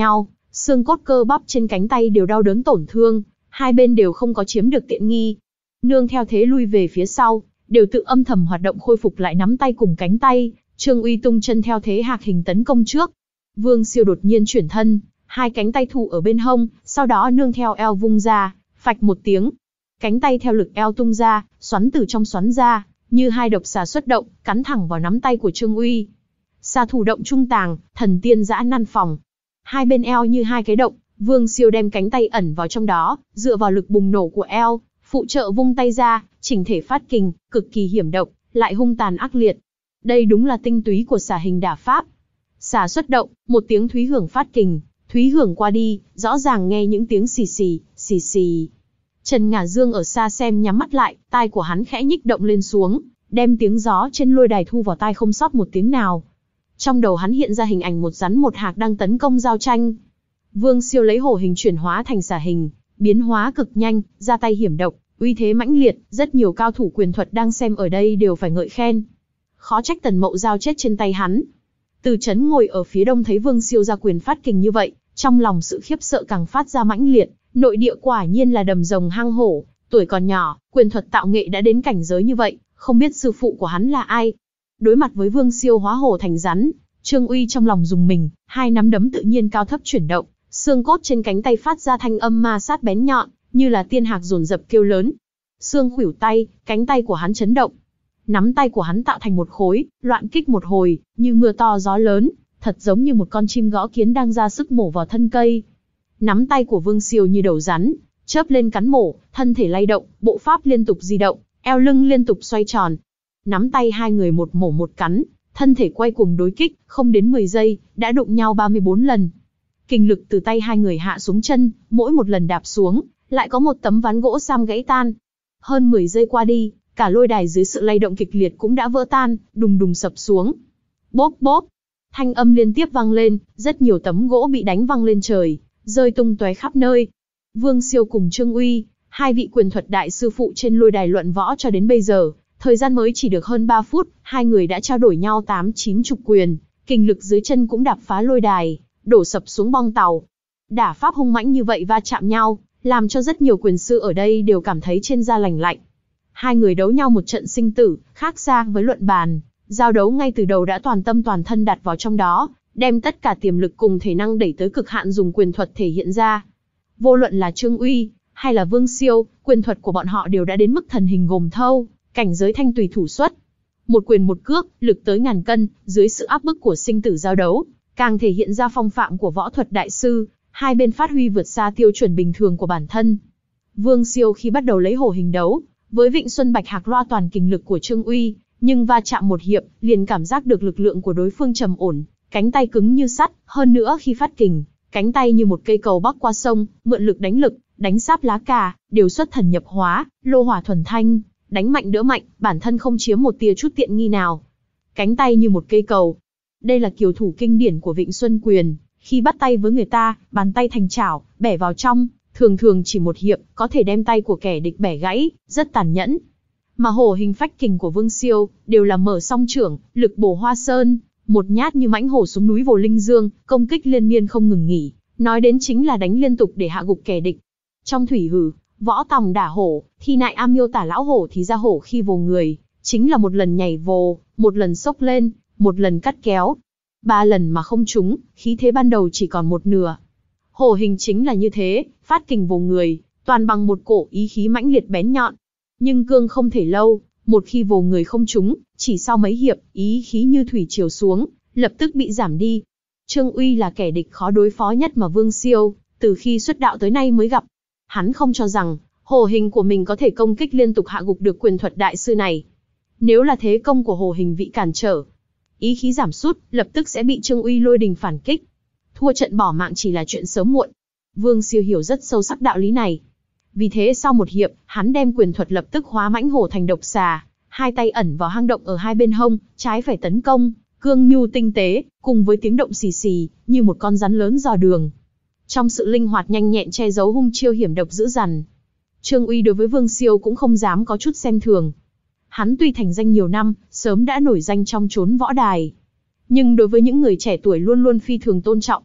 Xương cốt cơ bắp trên cánh tay đều đau đớn tổn thương, hai bên đều không có chiếm được tiện nghi. Nương theo thế lui về phía sau, đều tự âm thầm hoạt động khôi phục lại nắm tay cùng cánh tay. Trương Uy tung chân theo thế hạc hình tấn công trước. Vương Siêu đột nhiên chuyển thân, hai cánh tay thủ ở bên hông, sau đó nương theo eo vung ra, phạch một tiếng. Cánh tay theo lực eo tung ra, xoắn từ trong xoắn ra, như hai độc xà xuất động, cắn thẳng vào nắm tay của Trương Uy. Xà thủ động trung tàng, thần tiên dã nan phòng. Hai bên eo như hai cái động, Vương Siêu đem cánh tay ẩn vào trong đó, dựa vào lực bùng nổ của eo, phụ trợ vung tay ra, chỉnh thể phát kình, cực kỳ hiểm độc, lại hung tàn ác liệt. Đây đúng là tinh túy của xà hình đả pháp. Xà xuất động, một tiếng thúy hưởng phát kình, thúy hưởng qua đi, rõ ràng nghe những tiếng xì xì, xì xì. Trần Ngả Dương ở xa xem nhắm mắt lại, tai của hắn khẽ nhích động lên xuống, đem tiếng gió trên lôi đài thu vào tai không sót một tiếng nào. Trong đầu hắn hiện ra hình ảnh một rắn một hạc đang tấn công giao tranh. Vương Siêu lấy hổ hình chuyển hóa thành xà hình, biến hóa cực nhanh, ra tay hiểm độc, uy thế mãnh liệt, rất nhiều cao thủ quyền thuật đang xem ở đây đều phải ngợi khen. Khó trách Tần Mậu Giao chết trên tay hắn. Từ Chấn ngồi ở phía đông thấy Vương Siêu ra quyền phát kình như vậy, trong lòng sự khiếp sợ càng phát ra mãnh liệt, nội địa quả nhiên là đầm rồng hang hổ, tuổi còn nhỏ, quyền thuật tạo nghệ đã đến cảnh giới như vậy, không biết sư phụ của hắn là ai. Đối mặt với Vương Siêu hóa hổ thành rắn, Trương Uy trong lòng rùng mình, hai nắm đấm tự nhiên cao thấp chuyển động, xương cốt trên cánh tay phát ra thanh âm ma sát bén nhọn, như là tiên hạc dồn dập kêu lớn. Xương khuỷu tay, cánh tay của hắn chấn động. Nắm tay của hắn tạo thành một khối, loạn kích một hồi, như mưa to gió lớn, thật giống như một con chim gõ kiến đang ra sức mổ vào thân cây. Nắm tay của Vương Siêu như đầu rắn, chớp lên cắn mổ, thân thể lay động, bộ pháp liên tục di động, eo lưng liên tục xoay tròn. Nắm tay hai người một mổ một cắn, thân thể quay cuồng đối kích, không đến mười giây, đã đụng nhau ba mươi bốn lần. Kình lực từ tay hai người hạ xuống chân, mỗi một lần đạp xuống, lại có một tấm ván gỗ sam gãy tan. Hơn mười giây qua đi, cả lôi đài dưới sự lay động kịch liệt cũng đã vỡ tan, đùng đùng sập xuống. Bốp bốp, thanh âm liên tiếp vang lên, rất nhiều tấm gỗ bị đánh văng lên trời, rơi tung tóe khắp nơi. Vương Siêu cùng Trương Uy, hai vị quyền thuật đại sư phụ trên lôi đài luận võ cho đến bây giờ, thời gian mới chỉ được hơn ba phút, hai người đã trao đổi nhau tám chín chục quyền, kình lực dưới chân cũng đạp phá lôi đài, đổ sập xuống bong tàu. Đả pháp hung mãnh như vậy va chạm nhau, làm cho rất nhiều quyền sư ở đây đều cảm thấy trên da lành lạnh. Hai người đấu nhau một trận sinh tử, khác xa với luận bàn, giao đấu ngay từ đầu đã toàn tâm toàn thân đặt vào trong đó, đem tất cả tiềm lực cùng thể năng đẩy tới cực hạn dùng quyền thuật thể hiện ra. Vô luận là Trương Uy, hay là Vương Siêu, quyền thuật của bọn họ đều đã đến mức thần hình gồm thâu, cảnh giới thanh tùy thủ xuất. Một quyền một cước, lực tới ngàn cân, dưới sự áp bức của sinh tử giao đấu, càng thể hiện ra phong phạm của võ thuật đại sư, hai bên phát huy vượt xa tiêu chuẩn bình thường của bản thân. Vương Siêu khi bắt đầu lấy hổ hình đấu, với Vịnh Xuân Bạch Hạc loa toàn kình lực của Trương Uy, nhưng va chạm một hiệp, liền cảm giác được lực lượng của đối phương trầm ổn, cánh tay cứng như sắt, hơn nữa khi phát kình, cánh tay như một cây cầu bắc qua sông, mượn lực đánh lực, đánh sáp lá cà, đều xuất thần nhập hóa, lô hỏa thuần thanh, đánh mạnh đỡ mạnh, bản thân không chiếm một tia chút tiện nghi nào. Cánh tay như một cây cầu. Đây là kiều thủ kinh điển của Vịnh Xuân quyền, khi bắt tay với người ta, bàn tay thành chảo, bẻ vào trong, thường thường chỉ một hiệp, có thể đem tay của kẻ địch bẻ gãy, rất tàn nhẫn. Mà hổ hình phách kình của Vương Siêu, đều là mở song trưởng, lực bổ hoa sơn, một nhát như mãnh hổ xuống núi Vồ Linh Dương, công kích liên miên không ngừng nghỉ, nói đến chính là đánh liên tục để hạ gục kẻ địch. Trong thủy hử, võ tòng đả hổ, thì nại am miêu tả lão hổ thì ra hổ khi vồ người, chính là một lần nhảy vồ, một lần xốc lên, một lần cắt kéo. Ba lần mà không trúng, khí thế ban đầu chỉ còn một nửa. Hổ hình chính là như thế, phát kình vồ người, toàn bằng một cổ ý khí mãnh liệt bén nhọn. Nhưng cương không thể lâu, một khi vồ người không trúng, chỉ sau mấy hiệp, ý khí như thủy triều xuống, lập tức bị giảm đi. Trương Uy là kẻ địch khó đối phó nhất mà Vương Siêu, từ khi xuất đạo tới nay mới gặp. Hắn không cho rằng, hổ hình của mình có thể công kích liên tục hạ gục được quyền thuật đại sư này. Nếu là thế công của hổ hình vị cản trở, ý khí giảm sút, lập tức sẽ bị Trương Uy lôi đình phản kích. Thua trận bỏ mạng chỉ là chuyện sớm muộn. Vương Siêu hiểu rất sâu sắc đạo lý này. Vì thế sau một hiệp, hắn đem quyền thuật lập tức hóa mãnh hổ thành độc xà, hai tay ẩn vào hang động ở hai bên hông, trái phải tấn công, cương nhu tinh tế, cùng với tiếng động xì xì, như một con rắn lớn dò đường. Trong sự linh hoạt nhanh nhẹn che giấu hung chiêu hiểm độc dữ dằn. Trương Uy đối với Vương Siêu cũng không dám có chút xem thường. Hắn tuy thành danh nhiều năm, sớm đã nổi danh trong chốn võ đài. Nhưng đối với những người trẻ tuổi luôn luôn phi thường tôn trọng.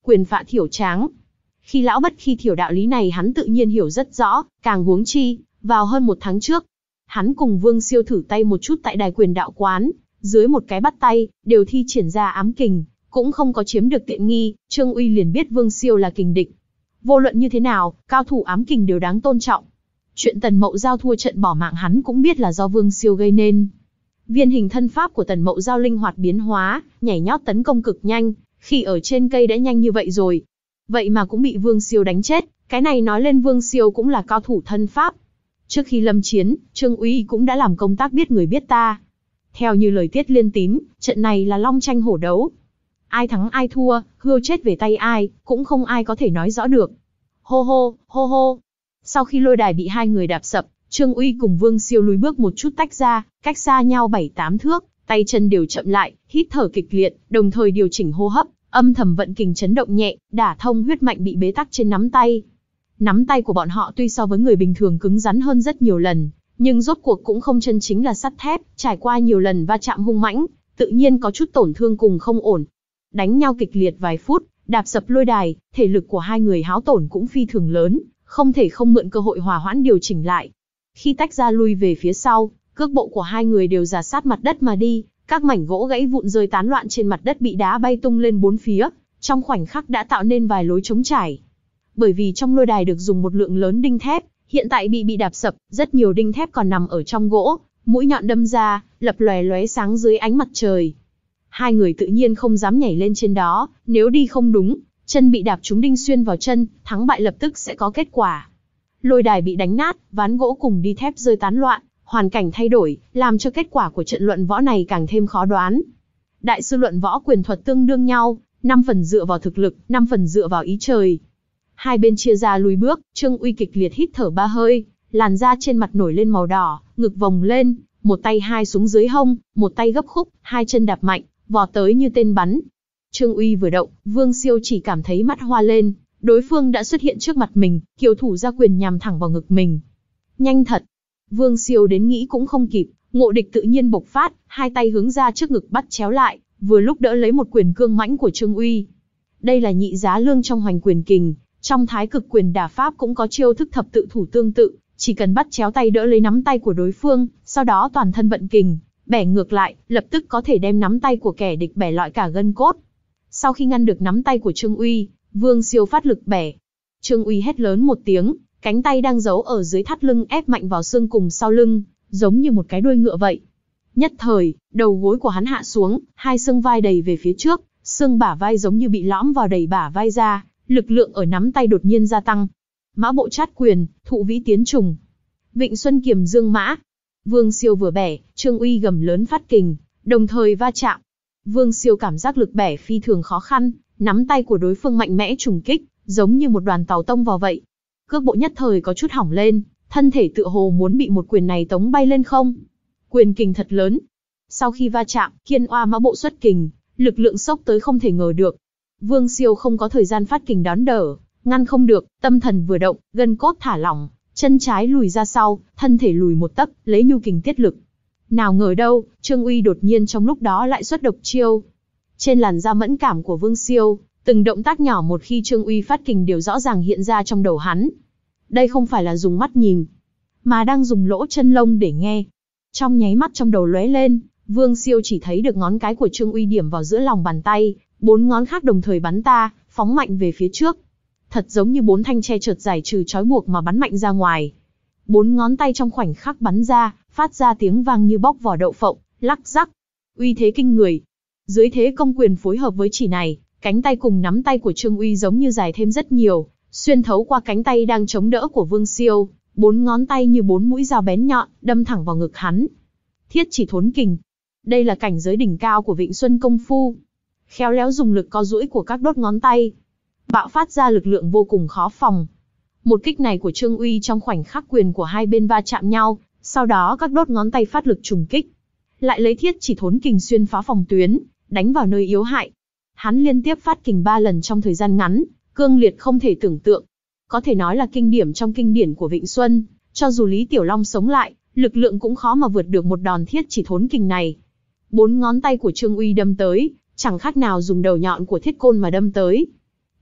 quyền phạ thiểu tráng. Khi lão bất khi thiểu đạo lý này hắn tự nhiên hiểu rất rõ, càng huống chi, vào hơn một tháng trước, hắn cùng Vương Siêu thử tay một chút tại đài quyền đạo quán, dưới một cái bắt tay, đều thi triển ra ám kình, cũng không có chiếm được tiện nghi, Trương Uy liền biết Vương Siêu là kình địch. Vô luận như thế nào, cao thủ ám kình đều đáng tôn trọng. Chuyện Tần Mậu Giao thua trận bỏ mạng hắn cũng biết là do Vương Siêu gây nên. Viên hình thân pháp của Tần Mậu Giao linh hoạt biến hóa, nhảy nhót tấn công cực nhanh, khi ở trên cây đã nhanh như vậy rồi. Vậy mà cũng bị Vương Siêu đánh chết, cái này nói lên Vương Siêu cũng là cao thủ thân pháp. Trước khi lâm chiến, Trương Uy cũng đã làm công tác biết người biết ta. Theo như lời Tiết Liên Tín, trận này là long tranh hổ đấu. Ai thắng ai thua, hươu chết về tay ai, cũng không ai có thể nói rõ được. Hô hô, hô hô. Sau khi lôi đài bị hai người đạp sập, Trương Uy cùng Vương Siêu lùi bước một chút tách ra, cách xa nhau bảy tám thước, tay chân đều chậm lại, hít thở kịch liệt, đồng thời điều chỉnh hô hấp, âm thầm vận kình chấn động nhẹ, đả thông huyết mạch bị bế tắc trên nắm tay. Nắm tay của bọn họ tuy so với người bình thường cứng rắn hơn rất nhiều lần, nhưng rốt cuộc cũng không chân chính là sắt thép, trải qua nhiều lần va chạm hung mãnh, tự nhiên có chút tổn thương cùng không ổn. Đánh nhau kịch liệt vài phút, đạp sập lôi đài, thể lực của hai người hao tổn cũng phi thường lớn, không thể không mượn cơ hội hòa hoãn điều chỉnh lại. Khi tách ra lui về phía sau, cước bộ của hai người đều dà sát mặt đất mà đi, các mảnh gỗ gãy vụn rơi tán loạn trên mặt đất bị đá bay tung lên bốn phía, trong khoảnh khắc đã tạo nên vài lối trống trải. Bởi vì trong lôi đài được dùng một lượng lớn đinh thép, hiện tại bị bị đạp sập, rất nhiều đinh thép còn nằm ở trong gỗ, mũi nhọn đâm ra, lập lòe lóe sáng dưới ánh mặt trời. Hai người tự nhiên không dám nhảy lên trên đó, nếu đi không đúng, chân bị đạp trúng đinh xuyên vào chân, thắng bại lập tức sẽ có kết quả. Lôi đài bị đánh nát, ván gỗ cùng đi thép rơi tán loạn, hoàn cảnh thay đổi, làm cho kết quả của trận luận võ này càng thêm khó đoán. Đại sư luận võ quyền thuật tương đương nhau, năm phần dựa vào thực lực, năm phần dựa vào ý trời. Hai bên chia ra lùi bước, Trương Uy kịch liệt hít thở ba hơi, làn da trên mặt nổi lên màu đỏ, ngực vòng lên, một tay hai xuống dưới hông, một tay gấp khúc, hai chân đạp mạnh, vọt tới như tên bắn. Trương Uy vừa động, Vương Siêu chỉ cảm thấy mắt hoa lên, đối phương đã xuất hiện trước mặt mình, kiều thủ ra quyền nhằm thẳng vào ngực mình. Nhanh thật! Vương Siêu đến nghĩ cũng không kịp, ngộ địch tự nhiên bộc phát, hai tay hướng ra trước ngực bắt chéo lại, vừa lúc đỡ lấy một quyền cương mãnh của Trương Uy. Đây là nhị giá lương trong hoành quyền kình, trong thái cực quyền đả pháp cũng có chiêu thức thập tự thủ tương tự, chỉ cần bắt chéo tay đỡ lấy nắm tay của đối phương, sau đó toàn thân vận kình, bẻ ngược lại, lập tức có thể đem nắm tay của kẻ địch bẻ lọi cả gân cốt. Sau khi ngăn được nắm tay của Trương Uy, Vương Siêu phát lực bẻ. Trương Uy hét lớn một tiếng, cánh tay đang giấu ở dưới thắt lưng ép mạnh vào xương cùng sau lưng, giống như một cái đuôi ngựa vậy. Nhất thời, đầu gối của hắn hạ xuống, hai xương vai đầy về phía trước, xương bả vai giống như bị lõm vào đẩy bả vai ra, lực lượng ở nắm tay đột nhiên gia tăng. Mã bộ chát quyền, thụ vĩ tiến trùng. Vịnh Xuân kiềm dương mã. Vương Siêu vừa bẻ, Trương Uy gầm lớn phát kình, đồng thời va chạm. Vương Siêu cảm giác lực bẻ phi thường khó khăn, nắm tay của đối phương mạnh mẽ trùng kích, giống như một đoàn tàu tông vào vậy. Cước bộ nhất thời có chút hỏng lên, thân thể tựa hồ muốn bị một quyền này tống bay lên không. Quyền kình thật lớn. Sau khi va chạm, Kiên Oa mã bộ xuất kình, lực lượng sốc tới không thể ngờ được. Vương Siêu không có thời gian phát kình đón đỡ, ngăn không được, tâm thần vừa động, gân cốt thả lỏng, chân trái lùi ra sau, thân thể lùi một tấc, lấy nhu kình tiết lực. Nào ngờ đâu, Trương Uy đột nhiên trong lúc đó lại xuất độc chiêu. Trên làn da mẫn cảm của Vương Siêu, từng động tác nhỏ một khi Trương Uy phát kình đều rõ ràng hiện ra trong đầu hắn. Đây không phải là dùng mắt nhìn, mà đang dùng lỗ chân lông để nghe. Trong nháy mắt trong đầu lóe lên, Vương Siêu chỉ thấy được ngón cái của Trương Uy điểm vào giữa lòng bàn tay, bốn ngón khác đồng thời bắn ta, phóng mạnh về phía trước. Thật giống như bốn thanh tre chợt giải trừ trói buộc mà bắn mạnh ra ngoài. Bốn ngón tay trong khoảnh khắc bắn ra, phát ra tiếng vang như bóc vỏ đậu phộng, lắc rắc. Uy thế kinh người. Dưới thế công quyền phối hợp với chỉ này, cánh tay cùng nắm tay của Trương Uy giống như dài thêm rất nhiều, xuyên thấu qua cánh tay đang chống đỡ của Vương Siêu, bốn ngón tay như bốn mũi dao bén nhọn, đâm thẳng vào ngực hắn. Thiết chỉ thốn kình. Đây là cảnh giới đỉnh cao của Vịnh Xuân công phu. Khéo léo dùng lực co duỗi của các đốt ngón tay, bạo phát ra lực lượng vô cùng khó phòng. Một kích này của Trương Uy trong khoảnh khắc quyền của hai bên va chạm nhau, sau đó các đốt ngón tay phát lực trùng kích, lại lấy thiết chỉ thốn kình xuyên phá phòng tuyến, đánh vào nơi yếu hại. Hắn liên tiếp phát kình ba lần trong thời gian ngắn, cương liệt không thể tưởng tượng. Có thể nói là kinh điểm trong kinh điển của Vịnh Xuân, cho dù Lý Tiểu Long sống lại, lực lượng cũng khó mà vượt được một đòn thiết chỉ thốn kình này. Bốn ngón tay của Trương Uy đâm tới, chẳng khác nào dùng đầu nhọn của thiết côn mà đâm tới.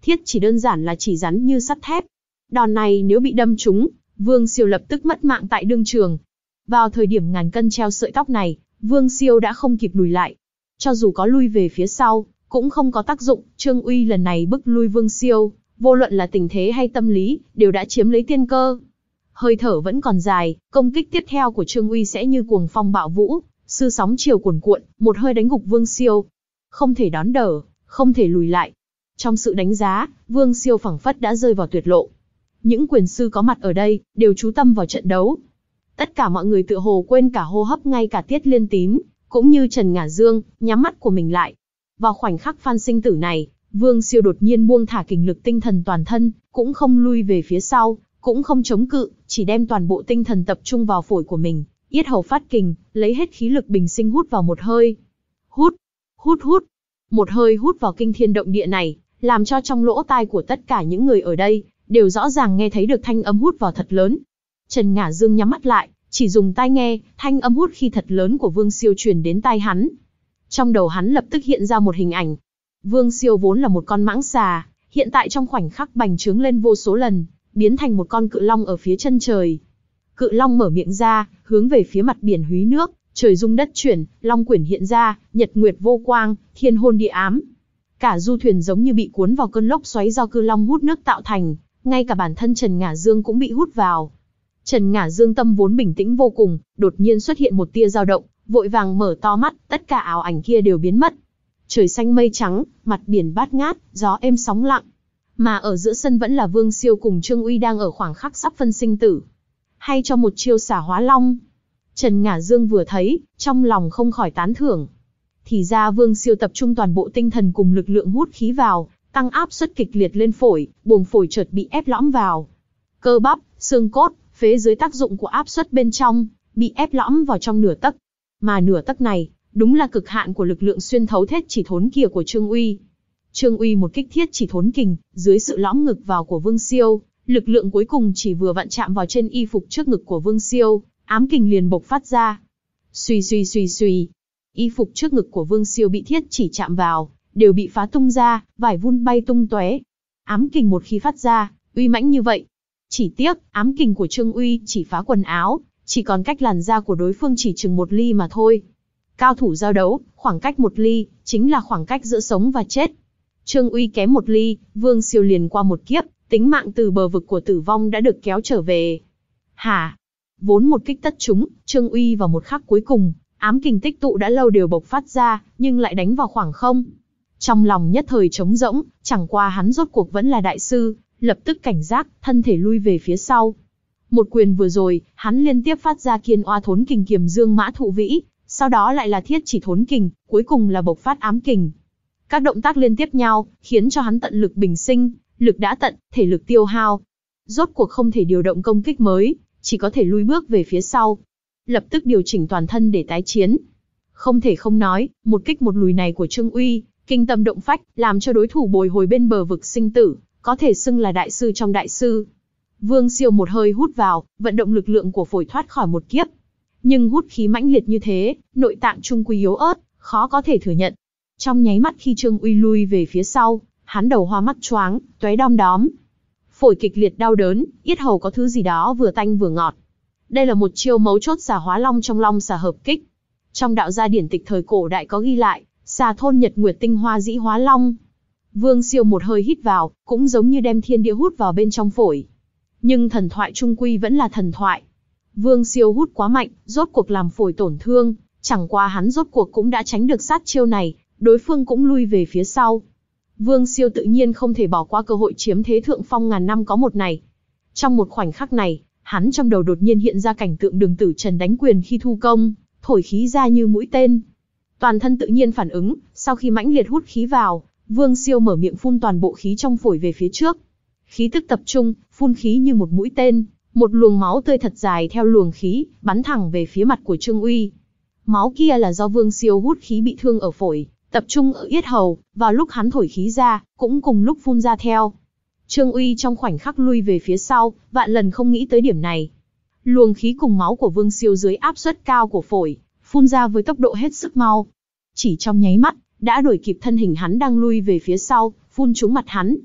thiết chỉ đơn giản là chỉ rắn như sắt thép. Đòn này nếu bị đâm trúng, Vương Siêu lập tức mất mạng tại đương trường. Vào thời điểm ngàn cân treo sợi tóc này, Vương Siêu đã không kịp lùi lại. Cho dù có lui về phía sau, cũng không có tác dụng, Trương Uy lần này bức lui Vương Siêu, vô luận là tình thế hay tâm lý, đều đã chiếm lấy tiên cơ. Hơi thở vẫn còn dài, công kích tiếp theo của Trương Uy sẽ như cuồng phong bạo vũ, sư sóng chiều cuồn cuộn, một hơi đánh gục Vương Siêu. Không thể đón đỡ, không thể lùi lại. Trong sự đánh giá, Vương Siêu phảng phất đã rơi vào tuyệt lộ. Những quyền sư có mặt ở đây, đều chú tâm vào trận đấu. Tất cả mọi người tựa hồ quên cả hô hấp, ngay cả Tiết Liên Tín, cũng như Trần Ngả Dương, nhắm mắt của mình lại. Vào khoảnh khắc phan sinh tử này, Vương Siêu đột nhiên buông thả kình lực tinh thần toàn thân, cũng không lui về phía sau, cũng không chống cự, chỉ đem toàn bộ tinh thần tập trung vào phổi của mình, yết hầu phát kình, lấy hết khí lực bình sinh hút vào một hơi. Hút, hút hút. Một hơi hút vào kinh thiên động địa này, làm cho trong lỗ tai của tất cả những người ở đây, đều rõ ràng nghe thấy được thanh âm hút vào thật lớn. Trần Ngả Dương nhắm mắt lại, chỉ dùng tai nghe, thanh âm hút khi thật lớn của Vương Siêu truyền đến tai hắn. Trong đầu hắn lập tức hiện ra một hình ảnh. Vương Siêu vốn là một con mãng xà, hiện tại trong khoảnh khắc bành trướng lên vô số lần, biến thành một con cự long ở phía chân trời. Cự long mở miệng ra, hướng về phía mặt biển húy nước, trời rung đất chuyển, long quyển hiện ra, nhật nguyệt vô quang, thiên hôn địa ám. Cả du thuyền giống như bị cuốn vào cơn lốc xoáy do cự long hút nước tạo thành, ngay cả bản thân Trần Ngả Dương cũng bị hút vào. Trần Ngả Dương tâm vốn bình tĩnh vô cùng, đột nhiên xuất hiện một tia dao động, vội vàng mở to mắt, tất cả ảo ảnh kia đều biến mất. Trời xanh mây trắng, mặt biển bát ngát, gió êm sóng lặng. Mà ở giữa sân vẫn là Vương Siêu cùng Trương Uy đang ở khoảng khắc sắp phân sinh tử. Hay cho một chiêu xả hóa long. Trần Ngả Dương vừa thấy, trong lòng không khỏi tán thưởng. Thì ra Vương Siêu tập trung toàn bộ tinh thần cùng lực lượng hút khí vào, tăng áp suất kịch liệt lên phổi, buồng phổi chợt bị ép lõm vào. Cơ bắp, xương cốt, phế dưới tác dụng của áp suất bên trong, bị ép lõm vào trong nửa tấc. Mà nửa tấc này, đúng là cực hạn của lực lượng xuyên thấu thiết chỉ thốn kia của Trương Uy. Trương Uy một kích thiết chỉ thốn kình, dưới sự lõm ngực vào của Vương Siêu, lực lượng cuối cùng chỉ vừa vặn chạm vào trên y phục trước ngực của Vương Siêu, ám kình liền bộc phát ra. Suy suy suy suy, y phục trước ngực của Vương Siêu bị thiết chỉ chạm vào, đều bị phá tung ra, vải vun bay tung tóe. Ám kình một khi phát ra, uy mãnh như vậy. Chỉ tiếc, ám kình của Trương Uy chỉ phá quần áo, chỉ còn cách làn da của đối phương chỉ chừng một ly mà thôi. Cao thủ giao đấu, khoảng cách một ly, chính là khoảng cách giữa sống và chết. Trương Uy kém một ly, Vương Siêu liền qua một kiếp, tính mạng từ bờ vực của tử vong đã được kéo trở về. Hả? Vốn một kích tất trúng, Trương Uy vào một khắc cuối cùng, ám kình tích tụ đã lâu đều bộc phát ra, nhưng lại đánh vào khoảng không. Trong lòng nhất thời trống rỗng, chẳng qua hắn rốt cuộc vẫn là đại sư, lập tức cảnh giác, thân thể lui về phía sau. Một quyền vừa rồi, hắn liên tiếp phát ra kiên oa thốn kình kiềm dương mã thụ vĩ, sau đó lại là thiết chỉ thốn kình, cuối cùng là bộc phát ám kình. Các động tác liên tiếp nhau, khiến cho hắn tận lực bình sinh, lực đã tận, thể lực tiêu hao. Rốt cuộc không thể điều động công kích mới, chỉ có thể lui bước về phía sau. Lập tức điều chỉnh toàn thân để tái chiến. Không thể không nói, một kích một lùi này của Trương Uy, kinh tâm động phách, làm cho đối thủ bồi hồi bên bờ vực sinh tử, có thể xưng là đại sư trong đại sư. Vương Siêu một hơi hút vào, vận động lực lượng của phổi thoát khỏi một kiếp. Nhưng hút khí mãnh liệt như thế, nội tạng trung quy yếu ớt, khó có thể thừa nhận. Trong nháy mắt khi Trương Uy lui về phía sau, hắn đầu hoa mắt choáng, tóe đom đóm. Phổi kịch liệt đau đớn, yết hầu có thứ gì đó vừa tanh vừa ngọt. Đây là một chiêu mấu chốt xả hóa long trong long xả hợp kích. Trong đạo gia điển tịch thời cổ đại có ghi lại, xà thôn nhật nguyệt tinh hoa dĩ hóa long. Vương Siêu một hơi hít vào, cũng giống như đem thiên địa hút vào bên trong phổi. Nhưng thần thoại trung quy vẫn là thần thoại. Vương Siêu hút quá mạnh, rốt cuộc làm phổi tổn thương, chẳng qua hắn rốt cuộc cũng đã tránh được sát chiêu này, đối phương cũng lui về phía sau. Vương Siêu tự nhiên không thể bỏ qua cơ hội chiếm thế thượng phong ngàn năm có một này. Trong một khoảnh khắc này, hắn trong đầu đột nhiên hiện ra cảnh tượng Đường Tử Trần đánh quyền khi thu công, thổi khí ra như mũi tên. Toàn thân tự nhiên phản ứng, sau khi mãnh liệt hút khí vào, Vương Siêu mở miệng phun toàn bộ khí trong phổi về phía trước. Khí tức tập trung, phun khí như một mũi tên, một luồng máu tươi thật dài theo luồng khí, bắn thẳng về phía mặt của Trương Uy. Máu kia là do Vương Siêu hút khí bị thương ở phổi, tập trung ở yết hầu, vào lúc hắn thổi khí ra, cũng cùng lúc phun ra theo. Trương Uy trong khoảnh khắc lui về phía sau, vạn lần không nghĩ tới điểm này. Luồng khí cùng máu của Vương Siêu dưới áp suất cao của phổi, phun ra với tốc độ hết sức mau. Chỉ trong nháy mắt, đã đuổi kịp thân hình hắn đang lui về phía sau, phun trúng mặt hắn.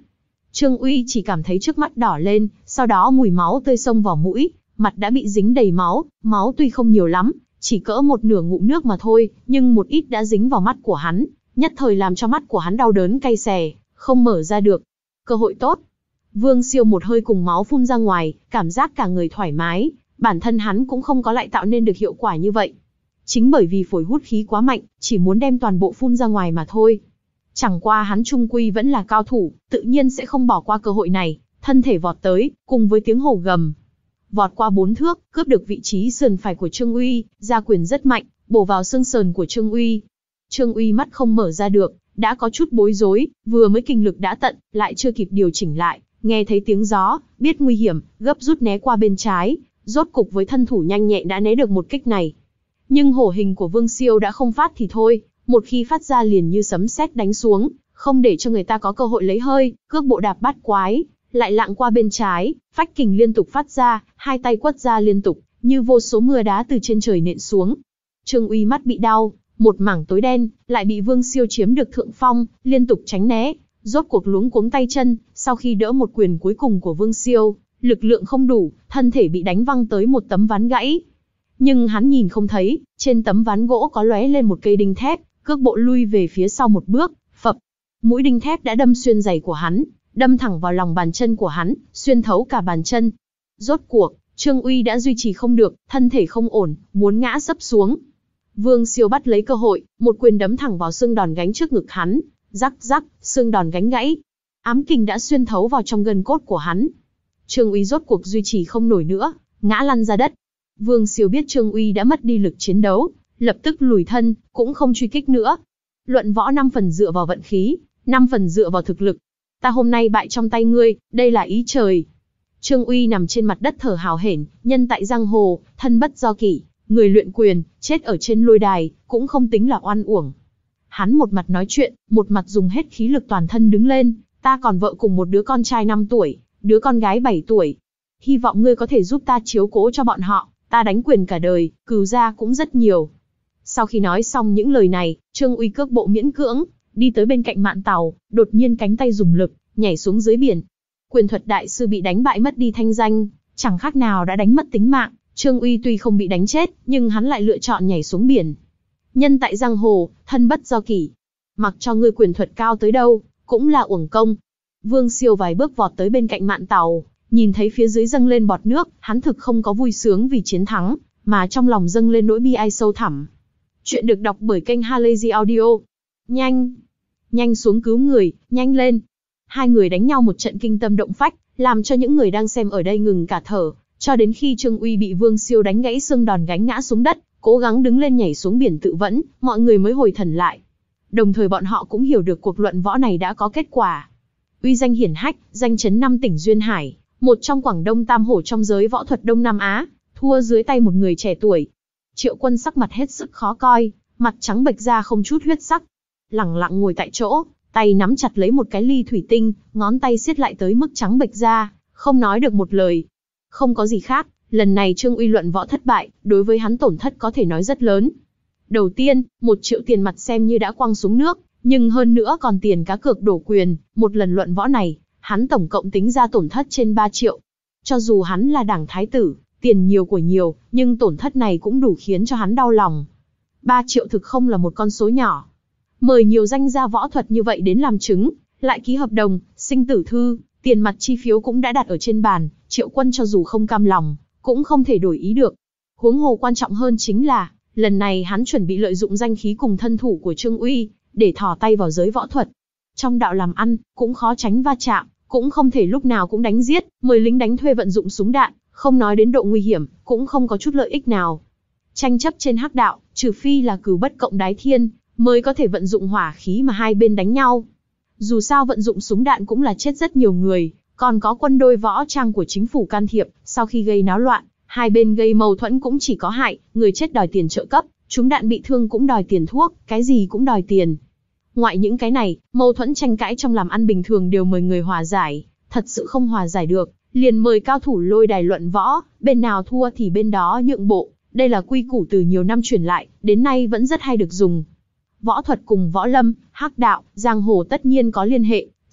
Trương Uy chỉ cảm thấy trước mắt đỏ lên, sau đó mùi máu tươi xông vào mũi, mặt đã bị dính đầy máu, máu tuy không nhiều lắm, chỉ cỡ một nửa ngụm nước mà thôi, nhưng một ít đã dính vào mắt của hắn, nhất thời làm cho mắt của hắn đau đớn cay xè, không mở ra được. Cơ hội tốt. Vương Siêu một hơi cùng máu phun ra ngoài, cảm giác cả người thoải mái, bản thân hắn cũng không có lại tạo nên được hiệu quả như vậy. Chính bởi vì phổi hút khí quá mạnh, chỉ muốn đem toàn bộ phun ra ngoài mà thôi. Chẳng qua hắn trung quy vẫn là cao thủ, tự nhiên sẽ không bỏ qua cơ hội này, thân thể vọt tới, cùng với tiếng hổ gầm. Vọt qua bốn thước, cướp được vị trí sườn phải của Trương Uy, ra quyền rất mạnh, bổ vào xương sườn của Trương Uy. Trương Uy mắt không mở ra được, đã có chút bối rối, vừa mới kinh lực đã tận, lại chưa kịp điều chỉnh lại, nghe thấy tiếng gió, biết nguy hiểm, gấp rút né qua bên trái, rốt cục với thân thủ nhanh nhẹn đã né được một kích này. Nhưng hổ hình của Vương Siêu đã không phát thì thôi, một khi phát ra liền như sấm sét đánh xuống, không để cho người ta có cơ hội lấy hơi, cước bộ đạp bát quái, lại lạng qua bên trái, phách kình liên tục phát ra, hai tay quất ra liên tục, như vô số mưa đá từ trên trời nện xuống. Trương Uy mắt bị đau, một mảng tối đen, lại bị Vương Siêu chiếm được thượng phong, liên tục tránh né, rốt cuộc luống cuống tay chân, sau khi đỡ một quyền cuối cùng của Vương Siêu, lực lượng không đủ, thân thể bị đánh văng tới một tấm ván gãy. Nhưng hắn nhìn không thấy, trên tấm ván gỗ có lóe lên một cây đinh thép, cước bộ lui về phía sau một bước, phập. Mũi đinh thép đã đâm xuyên giày của hắn, đâm thẳng vào lòng bàn chân của hắn, xuyên thấu cả bàn chân. Rốt cuộc, Trương Uy đã duy trì không được, thân thể không ổn, muốn ngã sấp xuống. Vương Siêu bắt lấy cơ hội, một quyền đấm thẳng vào xương đòn gánh trước ngực hắn, rắc rắc, xương đòn gánh gãy. Ám kình đã xuyên thấu vào trong gân cốt của hắn. Trương Uy rốt cuộc duy trì không nổi nữa, ngã lăn ra đất. Vương Siêu biết Trương Uy đã mất đi lực chiến đấu, lập tức lùi thân, cũng không truy kích nữa. Luận võ năm phần dựa vào vận khí, năm phần dựa vào thực lực. Ta hôm nay bại trong tay ngươi, đây là ý trời. Trương Uy nằm trên mặt đất thở hào hển, nhân tại giang hồ, thân bất do kỷ, người luyện quyền, chết ở trên lôi đài, cũng không tính là oan uổng. Hắn một mặt nói chuyện, một mặt dùng hết khí lực toàn thân đứng lên, ta còn vợ cùng một đứa con trai năm tuổi, đứa con gái bảy tuổi. Hy vọng ngươi có thể giúp ta chiếu cố cho bọn họ, ta đánh quyền cả đời, cừu gia cũng rất nhiều. Sau khi nói xong những lời này, Trương Uy cước bộ miễn cưỡng, đi tới bên cạnh mạn tàu, đột nhiên cánh tay dùng lực, nhảy xuống dưới biển. Quyền thuật đại sư bị đánh bại mất đi thanh danh, chẳng khác nào đã đánh mất tính mạng. Trương Uy tuy không bị đánh chết, nhưng hắn lại lựa chọn nhảy xuống biển. Nhân tại giang hồ, thân bất do kỷ. Mặc cho ngươi quyền thuật cao tới đâu, cũng là uổng công. Vương Siêu vài bước vọt tới bên cạnh mạn tàu, nhìn thấy phía dưới dâng lên bọt nước, hắn thực không có vui sướng vì chiến thắng, mà trong lòng dâng lên nỗi bi ai sâu thẳm. Chuyện được đọc bởi kênh Halazy Audio. Nhanh! Nhanh xuống cứu người, nhanh lên! Hai người đánh nhau một trận kinh tâm động phách, làm cho những người đang xem ở đây ngừng cả thở, cho đến khi Trương Uy bị Vương Siêu đánh gãy xương đòn gánh ngã xuống đất, cố gắng đứng lên nhảy xuống biển tự vẫn, mọi người mới hồi thần lại. Đồng thời bọn họ cũng hiểu được cuộc luận võ này đã có kết quả. Uy danh hiển hách, danh chấn năm tỉnh duyên hải, một trong Quảng Đông tam hổ trong giới võ thuật Đông Nam Á, thua dưới tay một người trẻ tuổi. Triệu Quân sắc mặt hết sức khó coi, mặt trắng bệch ra không chút huyết sắc, lẳng lặng ngồi tại chỗ, tay nắm chặt lấy một cái ly thủy tinh, ngón tay siết lại tới mức trắng bệch ra, không nói được một lời. Không có gì khác, lần này Trương Uy luận võ thất bại, đối với hắn tổn thất có thể nói rất lớn. Đầu tiên, một triệu tiền mặt xem như đã quăng xuống nước, nhưng hơn nữa còn tiền cá cược đổ quyền, một lần luận võ này, hắn tổng cộng tính ra tổn thất trên ba triệu. Cho dù hắn là đảng thái tử, tiền nhiều của nhiều, nhưng tổn thất này cũng đủ khiến cho hắn đau lòng. ba triệu thực không là một con số nhỏ. Mời nhiều danh gia võ thuật như vậy đến làm chứng, lại ký hợp đồng, sinh tử thư, tiền mặt chi phiếu cũng đã đặt ở trên bàn, Triệu Quân cho dù không cam lòng, cũng không thể đổi ý được. Huống hồ quan trọng hơn chính là, lần này hắn chuẩn bị lợi dụng danh khí cùng thân thủ của Trương Uy, để thò tay vào giới võ thuật. Trong đạo làm ăn, cũng khó tránh va chạm, cũng không thể lúc nào cũng đánh giết, mời lính đánh thuê vận dụng súng đạn, không nói đến độ nguy hiểm, cũng không có chút lợi ích nào. Tranh chấp trên hắc đạo, trừ phi là cừu bất cộng đái thiên, mới có thể vận dụng hỏa khí mà hai bên đánh nhau. Dù sao vận dụng súng đạn cũng là chết rất nhiều người, còn có quân đôi võ trang của chính phủ can thiệp, sau khi gây náo loạn, hai bên gây mâu thuẫn cũng chỉ có hại, người chết đòi tiền trợ cấp, chúng đạn bị thương cũng đòi tiền thuốc, cái gì cũng đòi tiền. Ngoại những cái này, mâu thuẫn tranh cãi trong làm ăn bình thường đều mời người hòa giải, thật sự không hòa giải được, liền mời cao thủ lôi đài luận võ, bên nào thua thì bên đó nhượng bộ, đây là quy củ từ nhiều năm truyền lại, đến nay vẫn rất hay được dùng. Võ thuật cùng võ lâm, hắc đạo, giang hồ tất nhiên có liên hệ,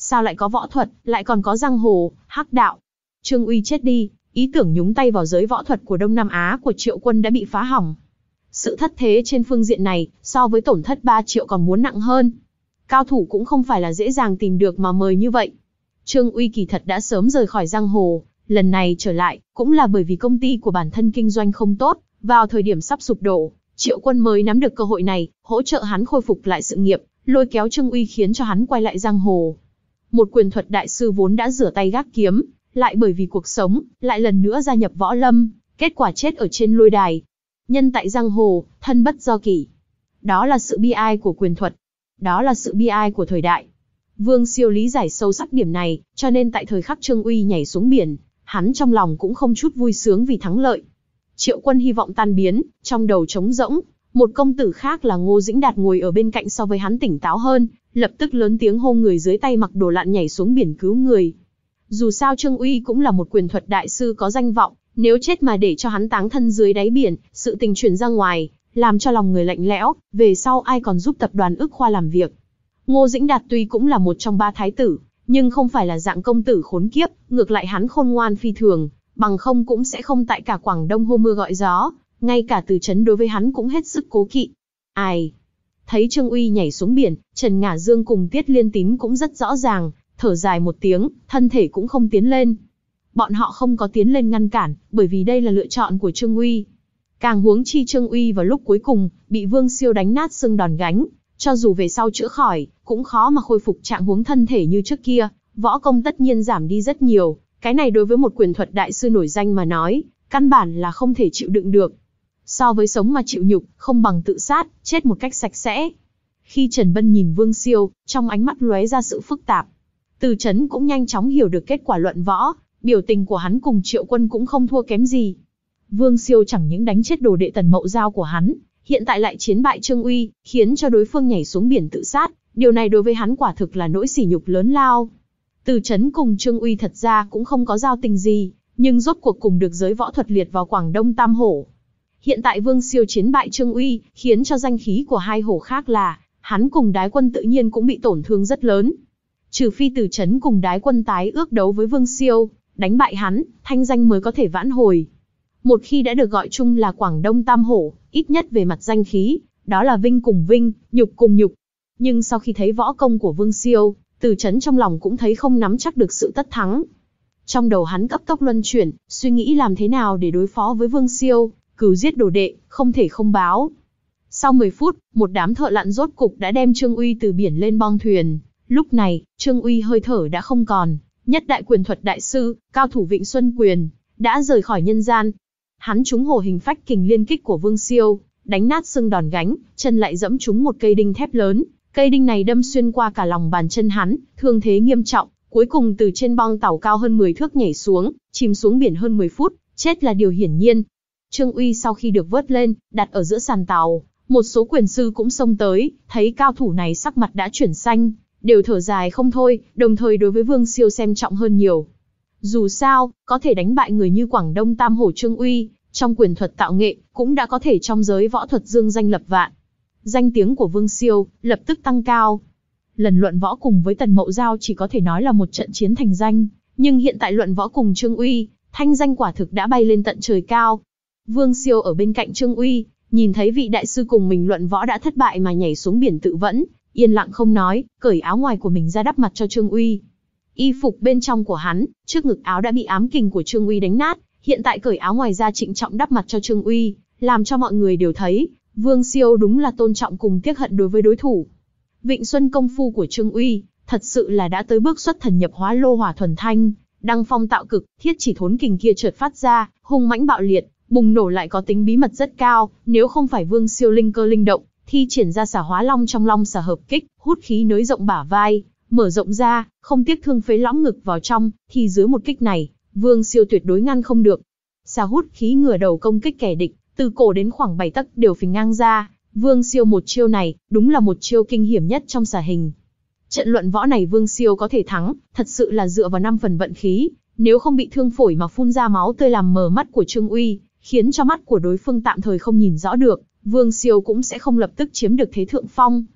Sao lại có võ thuật, lại còn có giang hồ, hắc đạo? Trương Uy chết đi, ý tưởng nhúng tay vào giới võ thuật của Đông Nam Á của Triệu Quân đã bị phá hỏng. Sự thất thế trên phương diện này, so với tổn thất ba triệu còn muốn nặng hơn. Cao thủ cũng không phải là dễ dàng tìm được mà mời như vậy. Trương Uy kỳ thật đã sớm rời khỏi giang hồ, lần này trở lại, cũng là bởi vì công ty của bản thân kinh doanh không tốt, vào thời điểm sắp sụp đổ, Triệu Quân mới nắm được cơ hội này, hỗ trợ hắn khôi phục lại sự nghiệp, lôi kéo Trương Uy khiến cho hắn quay lại giang hồ. Một quyền thuật đại sư vốn đã rửa tay gác kiếm, lại bởi vì cuộc sống, lại lần nữa gia nhập võ lâm, kết quả chết ở trên lôi đài. Nhân tại giang hồ, thân bất do kỷ. Đó là sự bi ai của quyền thuật. Đó là sự bi ai của thời đại. Vương Siêu lý giải sâu sắc điểm này, cho nên tại thời khắc Trương Uy nhảy xuống biển, hắn trong lòng cũng không chút vui sướng vì thắng lợi. Triệu Quân hy vọng tan biến, trong đầu trống rỗng, một công tử khác là Ngô Dĩnh Đạt ngồi ở bên cạnh so với hắn tỉnh táo hơn, lập tức lớn tiếng hô người dưới tay mặc đồ lặn nhảy xuống biển cứu người. Dù sao Trương Uy cũng là một quyền thuật đại sư có danh vọng, nếu chết mà để cho hắn táng thân dưới đáy biển, sự tình truyền ra ngoài, làm cho lòng người lạnh lẽo, về sau ai còn giúp tập đoàn Ức Khoa làm việc. Ngô Dĩnh Đạt tuy cũng là một trong ba thái tử, nhưng không phải là dạng công tử khốn kiếp, ngược lại hắn khôn ngoan phi thường, bằng không cũng sẽ không tại cả Quảng Đông hô mưa gọi gió, ngay cả Từ Chấn đối với hắn cũng hết sức cố kỵ. Ai? Thấy Trương Uy nhảy xuống biển, Trần Ngả Dương cùng Tiết Liên Tín cũng rất rõ ràng, thở dài một tiếng, thân thể cũng không tiến lên. Bọn họ không có tiến lên ngăn cản, bởi vì đây là lựa chọn của Trương Uy. Càng huống chi Trương Uy vào lúc cuối cùng, bị Vương Siêu đánh nát xương đòn gánh, cho dù về sau chữa khỏi, cũng khó mà khôi phục trạng huống thân thể như trước kia, võ công tất nhiên giảm đi rất nhiều, cái này đối với một quyền thuật đại sư nổi danh mà nói, căn bản là không thể chịu đựng được. So với sống mà chịu nhục, không bằng tự sát, chết một cách sạch sẽ. Khi Trần Bân nhìn Vương Siêu, trong ánh mắt lóe ra sự phức tạp. Từ Chấn cũng nhanh chóng hiểu được kết quả luận võ, biểu tình của hắn cùng Triệu Quân cũng không thua kém gì. Vương Siêu chẳng những đánh chết đồ đệ Tần Mậu Giao của hắn, hiện tại lại chiến bại Trương Uy, khiến cho đối phương nhảy xuống biển tự sát, điều này đối với hắn quả thực là nỗi sỉ nhục lớn lao. Từ Chấn cùng Trương Uy thật ra cũng không có giao tình gì, nhưng rốt cuộc cùng được giới võ thuật liệt vào Quảng Đông Tam Hổ. Hiện tại Vương Siêu chiến bại Trương Uy, khiến cho danh khí của hai hổ khác là, hắn cùng Đái Quân tự nhiên cũng bị tổn thương rất lớn. Trừ phi Từ Chấn cùng Đái Quân tái ước đấu với Vương Siêu, đánh bại hắn, thanh danh mới có thể vãn hồi. Một khi đã được gọi chung là Quảng Đông Tam Hổ, ít nhất về mặt danh khí, đó là vinh cùng vinh, nhục cùng nhục. Nhưng sau khi thấy võ công của Vương Siêu, Từ Chấn trong lòng cũng thấy không nắm chắc được sự tất thắng. Trong đầu hắn cấp tốc luân chuyển, suy nghĩ làm thế nào để đối phó với Vương Siêu, cừu giết đồ đệ, không thể không báo. Sau mười phút, một đám thợ lặn rốt cục đã đem Trương Uy từ biển lên bong thuyền. Lúc này, Trương Uy hơi thở đã không còn, nhất đại quyền thuật đại sư, cao thủ Vịnh Xuân Quyền, đã rời khỏi nhân gian. Hắn trúng hổ hình phách kình liên kích của Vương Siêu, đánh nát xương đòn gánh, chân lại dẫm trúng một cây đinh thép lớn, cây đinh này đâm xuyên qua cả lòng bàn chân hắn, thương thế nghiêm trọng, cuối cùng từ trên bong tàu cao hơn mười thước nhảy xuống, chìm xuống biển hơn mười phút, chết là điều hiển nhiên. Trương Uy sau khi được vớt lên, đặt ở giữa sàn tàu, một số quyền sư cũng xông tới, thấy cao thủ này sắc mặt đã chuyển xanh, đều thở dài không thôi, đồng thời đối với Vương Siêu xem trọng hơn nhiều. Dù sao, có thể đánh bại người như Quảng Đông Tam Hổ Trương Uy, trong quyền thuật tạo nghệ, cũng đã có thể trong giới võ thuật dương danh lập vạn. Danh tiếng của Vương Siêu, lập tức tăng cao. Lần luận võ cùng với Tần Mậu Giao chỉ có thể nói là một trận chiến thành danh, nhưng hiện tại luận võ cùng Trương Uy, thanh danh quả thực đã bay lên tận trời cao. Vương Siêu ở bên cạnh Trương Uy, nhìn thấy vị đại sư cùng mình luận võ đã thất bại mà nhảy xuống biển tự vẫn, yên lặng không nói, cởi áo ngoài của mình ra đắp mặt cho Trương Uy. Y phục bên trong của hắn, trước ngực áo đã bị ám kình của Trương Uy đánh nát, hiện tại cởi áo ngoài ra trịnh trọng đắp mặt cho Trương Uy, làm cho mọi người đều thấy, Vương Siêu đúng là tôn trọng cùng tiếc hận đối với đối thủ. Vịnh Xuân công phu của Trương Uy, thật sự là đã tới bước xuất thần nhập hóa lô hỏa thuần thanh, đăng phong tạo cực, thiết chỉ thốn kình kia chợt phát ra, hung mãnh bạo liệt, bùng nổ lại có tính bí mật rất cao, nếu không phải Vương Siêu linh cơ linh động, thi triển ra xả hóa long trong long xả hợp kích, hút khí nới rộng bả vai, mở rộng ra, không tiếc thương phế lõm ngực vào trong, thì dưới một kích này, Vương Siêu tuyệt đối ngăn không được. Xả hút khí ngửa đầu công kích kẻ địch, từ cổ đến khoảng bảy tấc đều phình ngang ra. Vương Siêu một chiêu này, đúng là một chiêu kinh hiểm nhất trong xả hình. Trận luận võ này Vương Siêu có thể thắng, thật sự là dựa vào năm phần vận khí, nếu không bị thương phổi mà phun ra máu tươi làm mờ mắt của Trương Uy, khiến cho mắt của đối phương tạm thời không nhìn rõ được, Vương Siêu cũng sẽ không lập tức chiếm được thế thượng phong.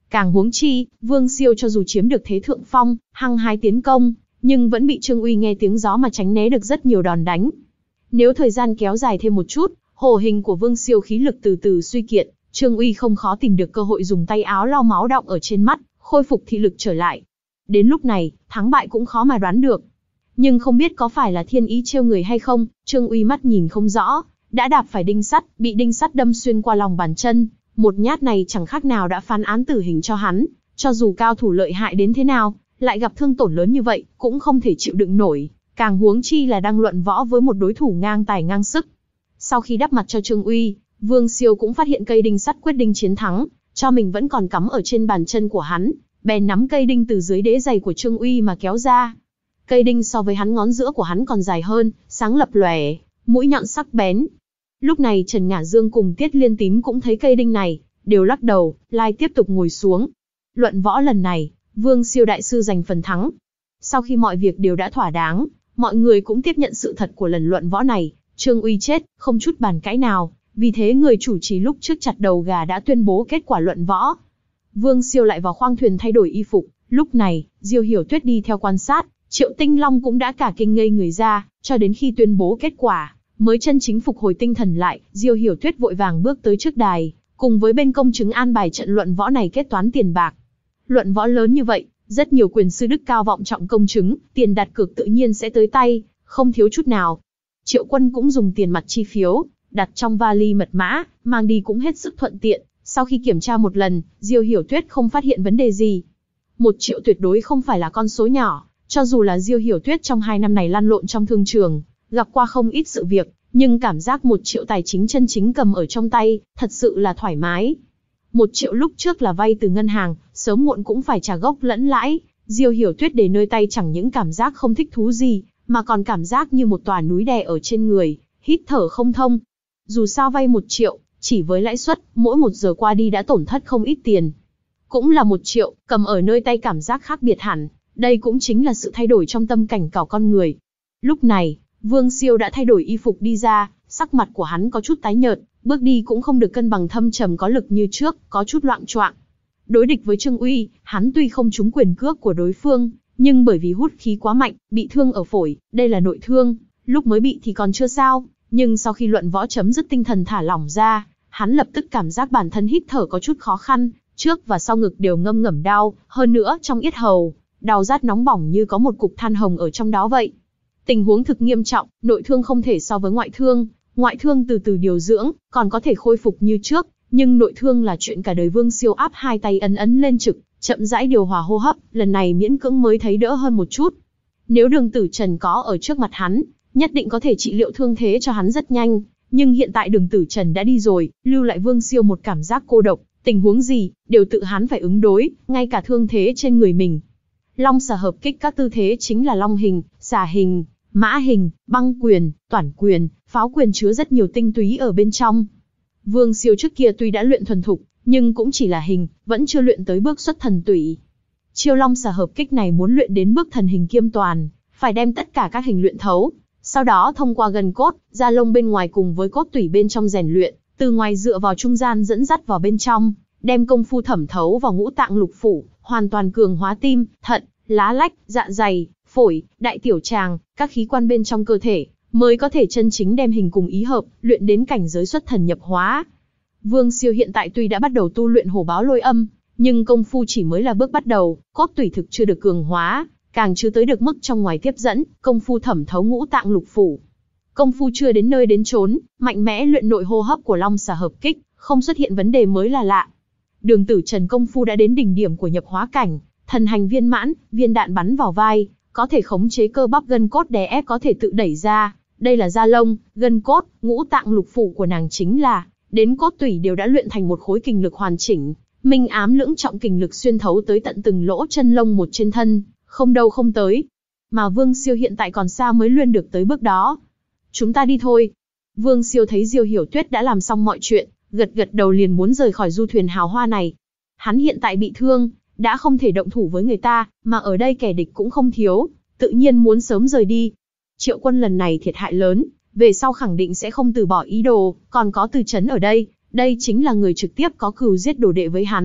Càng huống chi, Vương Siêu cho dù chiếm được thế thượng phong, hăng hái tiến công, nhưng vẫn bị Trương Uy nghe tiếng gió mà tránh né được rất nhiều đòn đánh. Nếu thời gian kéo dài thêm một chút, hổ hình của Vương Siêu khí lực từ từ suy kiệt, Trương Uy không khó tìm được cơ hội dùng tay áo lau máu đọng ở trên mắt, khôi phục thị lực trở lại. Đến lúc này, thắng bại cũng khó mà đoán được. Nhưng không biết có phải là thiên ý trêu người hay không, Trương Uy mắt nhìn không rõ, đã đạp phải đinh sắt, bị đinh sắt đâm xuyên qua lòng bàn chân. Một nhát này chẳng khác nào đã phán án tử hình cho hắn, cho dù cao thủ lợi hại đến thế nào, lại gặp thương tổn lớn như vậy, cũng không thể chịu đựng nổi, càng huống chi là đang luận võ với một đối thủ ngang tài ngang sức. Sau khi đắp mặt cho Trương Uy, Vương Siêu cũng phát hiện cây đinh sắt quyết đinh chiến thắng, cho mình vẫn còn cắm ở trên bàn chân của hắn, bèn nắm cây đinh từ dưới đế giày của Trương Uy mà kéo ra. Cây đinh so với hắn ngón giữa của hắn còn dài hơn, sáng lập lòe, mũi nhọn sắc bén. Lúc này Trần Ngả Dương cùng Tiết Liên Tím cũng thấy cây đinh này, đều lắc đầu, lai tiếp tục ngồi xuống. Luận võ lần này, Vương Siêu đại sư giành phần thắng. Sau khi mọi việc đều đã thỏa đáng, mọi người cũng tiếp nhận sự thật của lần luận võ này, Trương Uy chết, không chút bàn cãi nào, vì thế người chủ trì lúc trước chặt đầu gà đã tuyên bố kết quả luận võ. Vương Siêu lại vào khoang thuyền thay đổi y phục, lúc này, Diêu Hiểu Tuyết đi theo quan sát, Triệu Tinh Long cũng đã cả kinh ngây người ra, cho đến khi tuyên bố kết quả, mới chân chính phục hồi tinh thần lại, Diêu Hiểu Tuyết vội vàng bước tới trước đài, cùng với bên công chứng an bài trận luận võ này kết toán tiền bạc. Luận võ lớn như vậy, rất nhiều quyền sư đức cao vọng trọng công chứng, tiền đặt cược tự nhiên sẽ tới tay, không thiếu chút nào. Triệu Quân cũng dùng tiền mặt chi phiếu, đặt trong vali mật mã, mang đi cũng hết sức thuận tiện. Sau khi kiểm tra một lần, Diêu Hiểu Tuyết không phát hiện vấn đề gì. Một triệu tuyệt đối không phải là con số nhỏ, cho dù là Diêu Hiểu Tuyết trong hai năm này lăn lộn trong thương trường, gặp qua không ít sự việc, nhưng cảm giác một triệu tài chính chân chính cầm ở trong tay, thật sự là thoải mái. Một triệu lúc trước là vay từ ngân hàng, sớm muộn cũng phải trả gốc lẫn lãi. Diêu Hiểu Tuyết để nơi tay chẳng những cảm giác không thích thú gì, mà còn cảm giác như một tòa núi đè ở trên người, hít thở không thông. Dù sao vay một triệu, chỉ với lãi suất, mỗi một giờ qua đi đã tổn thất không ít tiền. Cũng là một triệu, cầm ở nơi tay cảm giác khác biệt hẳn, đây cũng chính là sự thay đổi trong tâm cảnh của con người. Lúc này, Vương Siêu đã thay đổi y phục đi ra, sắc mặt của hắn có chút tái nhợt, bước đi cũng không được cân bằng thâm trầm có lực như trước, có chút loạng choạng. Đối địch với Trương Uy, hắn tuy không trúng quyền cước của đối phương, nhưng bởi vì hút khí quá mạnh, bị thương ở phổi, đây là nội thương, lúc mới bị thì còn chưa sao, nhưng sau khi luận võ chấm dứt tinh thần thả lỏng ra, hắn lập tức cảm giác bản thân hít thở có chút khó khăn, trước và sau ngực đều ngâm ngẩm đau, hơn nữa trong yết hầu, đau rát nóng bỏng như có một cục than hồng ở trong đó vậy. Tình huống thực nghiêm trọng, nội thương không thể so với ngoại thương, ngoại thương từ từ điều dưỡng, còn có thể khôi phục như trước, nhưng nội thương là chuyện cả đời. Vương Siêu áp hai tay ấn ấn lên trực, chậm rãi điều hòa hô hấp, lần này miễn cưỡng mới thấy đỡ hơn một chút. Nếu Đường Tử Trần có ở trước mặt hắn, nhất định có thể trị liệu thương thế cho hắn rất nhanh, nhưng hiện tại Đường Tử Trần đã đi rồi, lưu lại Vương Siêu một cảm giác cô độc, tình huống gì, đều tự hắn phải ứng đối, ngay cả thương thế trên người mình. Long xà hợp kích các tư thế chính là long hình, xà hình, mã hình, băng quyền, toản quyền, pháo quyền chứa rất nhiều tinh túy ở bên trong. Vương Siêu trước kia tuy đã luyện thuần thục, nhưng cũng chỉ là hình, vẫn chưa luyện tới bước xuất thần tủy. Chiêu long xà hợp kích này muốn luyện đến bước thần hình kiêm toàn, phải đem tất cả các hình luyện thấu, sau đó thông qua gân cốt, da lông bên ngoài cùng với cốt tủy bên trong rèn luyện, từ ngoài dựa vào trung gian dẫn dắt vào bên trong, đem công phu thẩm thấu vào ngũ tạng lục phủ, hoàn toàn cường hóa tim, thận, lá lách, dạ dày, phổi, đại tiểu tràng, các khí quan bên trong cơ thể, mới có thể chân chính đem hình cùng ý hợp, luyện đến cảnh giới xuất thần nhập hóa. Vương Siêu hiện tại tuy đã bắt đầu tu luyện hổ báo lôi âm, nhưng công phu chỉ mới là bước bắt đầu, cốt tủy thực chưa được cường hóa, càng chưa tới được mức trong ngoài tiếp dẫn, công phu thẩm thấu ngũ tạng lục phủ. Công phu chưa đến nơi đến chốn, mạnh mẽ luyện nội hô hấp của long xà hợp kích, không xuất hiện vấn đề mới là lạ. Đường Tử Trần công phu đã đến đỉnh điểm của nhập hóa cảnh, thần hành viên mãn, viên đạn bắn vào vai, có thể khống chế cơ bắp gân cốt đè ép có thể tự đẩy ra, đây là da lông, gân cốt, ngũ tạng lục phủ của nàng chính là, đến cốt tủy đều đã luyện thành một khối kình lực hoàn chỉnh, minh ám lưỡng trọng kình lực xuyên thấu tới tận từng lỗ chân lông một trên thân, không đâu không tới. Mà Vương Siêu hiện tại còn xa mới luyện được tới bước đó. Chúng ta đi thôi. Vương Siêu thấy Diêu Hiểu Tuyết đã làm xong mọi chuyện, gật gật đầu liền muốn rời khỏi du thuyền hào hoa này. Hắn hiện tại bị thương, đã không thể động thủ với người ta, mà ở đây kẻ địch cũng không thiếu, tự nhiên muốn sớm rời đi. Triệu Quân lần này thiệt hại lớn, về sau khẳng định sẽ không từ bỏ ý đồ, còn có Từ Chấn ở đây, đây chính là người trực tiếp có cừu giết đồ đệ với hắn,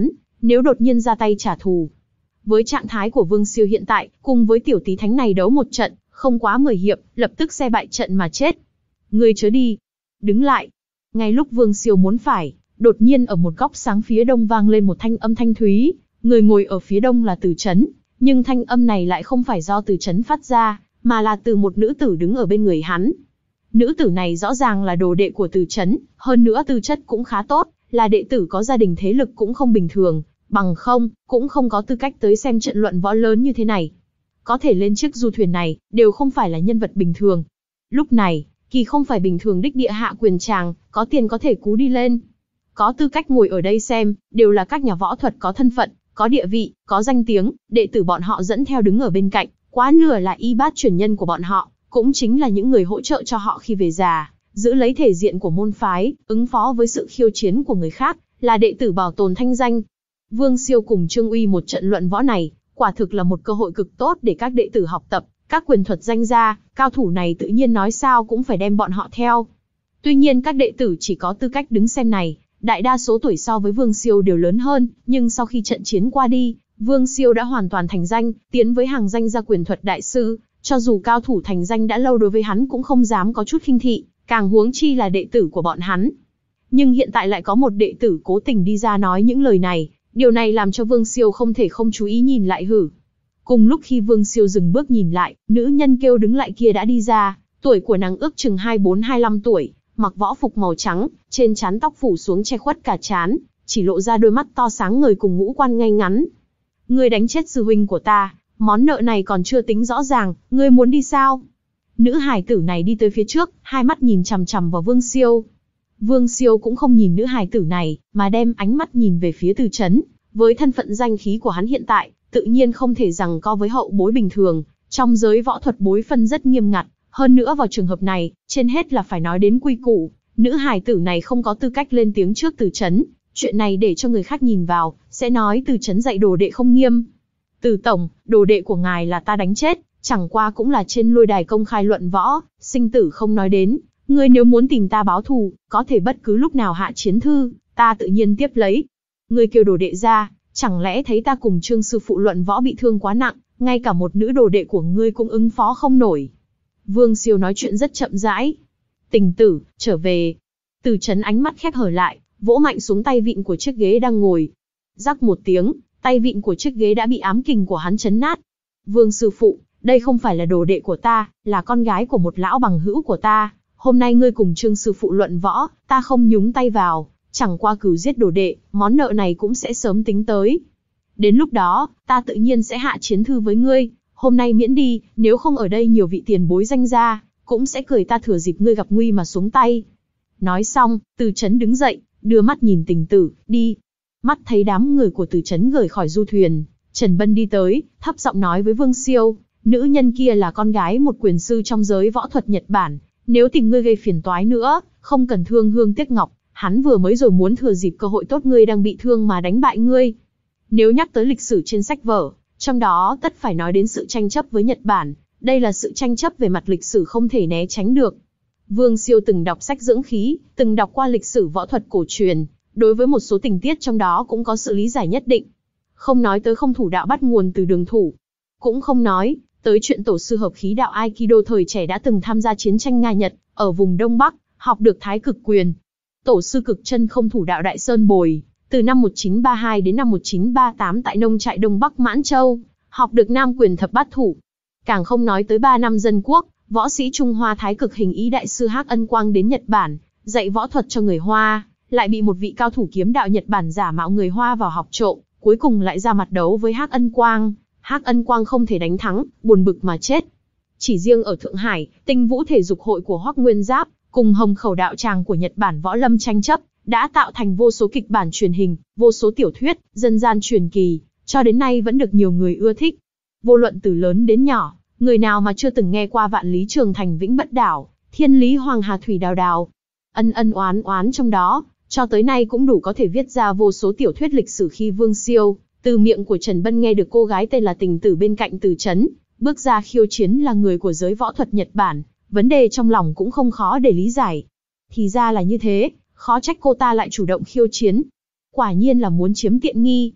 nếu đột nhiên ra tay trả thù. Với trạng thái của Vương Siêu hiện tại, cùng với tiểu tí thánh này đấu một trận, không quá mười hiệp, lập tức xe bại trận mà chết. Ngươi chớ đi. Đứng lại. Ngay lúc Vương Siêu muốn phải, đột nhiên ở một góc sáng phía đông vang lên một thanh âm thanh thúy. Người ngồi ở phía đông là Từ Chấn, nhưng thanh âm này lại không phải do Từ Chấn phát ra, mà là từ một nữ tử đứng ở bên người hắn. Nữ tử này rõ ràng là đồ đệ của Từ Chấn, hơn nữa tư chất cũng khá tốt, là đệ tử có gia đình thế lực cũng không bình thường, bằng không, cũng không có tư cách tới xem trận luận võ lớn như thế này. Có thể lên chiếc du thuyền này, đều không phải là nhân vật bình thường. Lúc này, Kỳ không phải bình thường đích địa hạ quyền tràng, có tiền có thể cú đi lên. Có tư cách ngồi ở đây xem, đều là các nhà võ thuật có thân phận, có địa vị, có danh tiếng, đệ tử bọn họ dẫn theo đứng ở bên cạnh, quá nửa là y bát truyền nhân của bọn họ, cũng chính là những người hỗ trợ cho họ khi về già, giữ lấy thể diện của môn phái, ứng phó với sự khiêu chiến của người khác, là đệ tử bảo tồn thanh danh. Vương Siêu cùng Trương Uy một trận luận võ này, quả thực là một cơ hội cực tốt để các đệ tử học tập, các quyền thuật danh gia, cao thủ này tự nhiên nói sao cũng phải đem bọn họ theo. Tuy nhiên các đệ tử chỉ có tư cách đứng xem này, đại đa số tuổi so với Vương Siêu đều lớn hơn, nhưng sau khi trận chiến qua đi, Vương Siêu đã hoàn toàn thành danh, tiến với hàng danh gia quyền thuật đại sư, cho dù cao thủ thành danh đã lâu đối với hắn cũng không dám có chút khinh thị, càng huống chi là đệ tử của bọn hắn. Nhưng hiện tại lại có một đệ tử cố tình đi ra nói những lời này, điều này làm cho Vương Siêu không thể không chú ý nhìn lại hử. Cùng lúc khi Vương Siêu dừng bước nhìn lại, nữ nhân kêu đứng lại kia đã đi ra, tuổi của nàng ước chừng hai mươi bốn hai mươi lăm tuổi, mặc võ phục màu trắng, trên trán tóc phủ xuống che khuất cả trán, chỉ lộ ra đôi mắt to sáng ngời cùng ngũ quan ngay ngắn. Ngươi đánh chết sư huynh của ta, món nợ này còn chưa tính rõ ràng, ngươi muốn đi sao? Nữ hài tử này đi tới phía trước, hai mắt nhìn chằm chằm vào Vương Siêu. Vương Siêu cũng không nhìn nữ hài tử này, mà đem ánh mắt nhìn về phía Từ Chấn. Với thân phận danh khí của hắn hiện tại, tự nhiên không thể rằng co với hậu bối bình thường. Trong giới võ thuật bối phân rất nghiêm ngặt, hơn nữa vào trường hợp này, trên hết là phải nói đến quy củ. Nữ hài tử này không có tư cách lên tiếng trước Từ Chấn. Chuyện này để cho người khác nhìn vào, sẽ nói Từ Chấn dạy đồ đệ không nghiêm. Từ tổng, đồ đệ của ngài là ta đánh chết, chẳng qua cũng là trên lôi đài công khai luận võ, sinh tử không nói đến. Ngươi nếu muốn tìm ta báo thù, có thể bất cứ lúc nào hạ chiến thư, ta tự nhiên tiếp lấy. Ngươi kêu đồ đệ ra, chẳng lẽ thấy ta cùng Trương sư phụ luận võ bị thương quá nặng, ngay cả một nữ đồ đệ của ngươi cũng ứng phó không nổi. Vương Siêu nói chuyện rất chậm rãi. Tình tử, trở về. Từ Chấn ánh mắt khép hở lại, vỗ mạnh xuống tay vịn của chiếc ghế đang ngồi. Rắc một tiếng, tay vịn của chiếc ghế đã bị ám kình của hắn chấn nát. Vương sư phụ, đây không phải là đồ đệ của ta, là con gái của một lão bằng hữu của ta. Hôm nay ngươi cùng Trương sư phụ luận võ, ta không nhúng tay vào, chẳng qua cừu giết đồ đệ, món nợ này cũng sẽ sớm tính tới. Đến lúc đó, ta tự nhiên sẽ hạ chiến thư với ngươi, hôm nay miễn đi, nếu không ở đây nhiều vị tiền bối danh gia, cũng sẽ cười ta thừa dịp ngươi gặp nguy mà xuống tay. Nói xong, Từ Chấn đứng dậy, đưa mắt nhìn Tình tử, đi. Mắt thấy đám người của Từ Chấn rời khỏi du thuyền, Trần Bân đi tới, thấp giọng nói với Vương Siêu, nữ nhân kia là con gái một quyền sư trong giới võ thuật Nhật Bản. Nếu tìm ngươi gây phiền toái nữa, không cần thương hương tiếc ngọc, hắn vừa mới rồi muốn thừa dịp cơ hội tốt ngươi đang bị thương mà đánh bại ngươi. Nếu nhắc tới lịch sử trên sách vở, trong đó tất phải nói đến sự tranh chấp với Nhật Bản, đây là sự tranh chấp về mặt lịch sử không thể né tránh được. Vương Siêu từng đọc sách dưỡng khí, từng đọc qua lịch sử võ thuật cổ truyền, đối với một số tình tiết trong đó cũng có sự lý giải nhất định. Không nói tới không thủ đạo bắt nguồn từ đường thủ, cũng không nói tới chuyện tổ sư hợp khí đạo Aikido thời trẻ đã từng tham gia chiến tranh Nga-Nhật, ở vùng Đông Bắc, học được thái cực quyền. Tổ sư cực chân không thủ đạo Đại Sơn Bồi, từ năm một nghìn chín trăm ba mươi hai đến năm một nghìn chín trăm ba mươi tám tại nông trại Đông Bắc Mãn Châu, học được Nam quyền thập bát thủ. Càng không nói tới ba năm dân quốc, võ sĩ Trung Hoa thái cực hình ý đại sư Hắc Ân Quang đến Nhật Bản, dạy võ thuật cho người Hoa, lại bị một vị cao thủ kiếm đạo Nhật Bản giả mạo người Hoa vào học trộm, cuối cùng lại ra mặt đấu với Hắc Ân Quang. Hắc Ân Quang không thể đánh thắng, buồn bực mà chết. Chỉ riêng ở Thượng Hải, Tinh Vũ Thể Dục Hội của Hoắc Nguyên Giáp, cùng Hồng Khẩu Đạo Tràng của Nhật Bản võ lâm tranh chấp, đã tạo thành vô số kịch bản truyền hình, vô số tiểu thuyết, dân gian truyền kỳ, cho đến nay vẫn được nhiều người ưa thích. Vô luận từ lớn đến nhỏ, người nào mà chưa từng nghe qua vạn lý trường thành vĩnh bất đảo, thiên lý hoàng hà thủy đào đào, ân ân oán oán trong đó, cho tới nay cũng đủ có thể viết ra vô số tiểu thuyết lịch sử. Khi Vương Siêu từ miệng của Trần Bân nghe được cô gái tên là Tình tử bên cạnh Từ Chấn bước ra khiêu chiến là người của giới võ thuật Nhật Bản, vấn đề trong lòng cũng không khó để lý giải. Thì ra là như thế, khó trách cô ta lại chủ động khiêu chiến. Quả nhiên là muốn chiếm tiện nghi.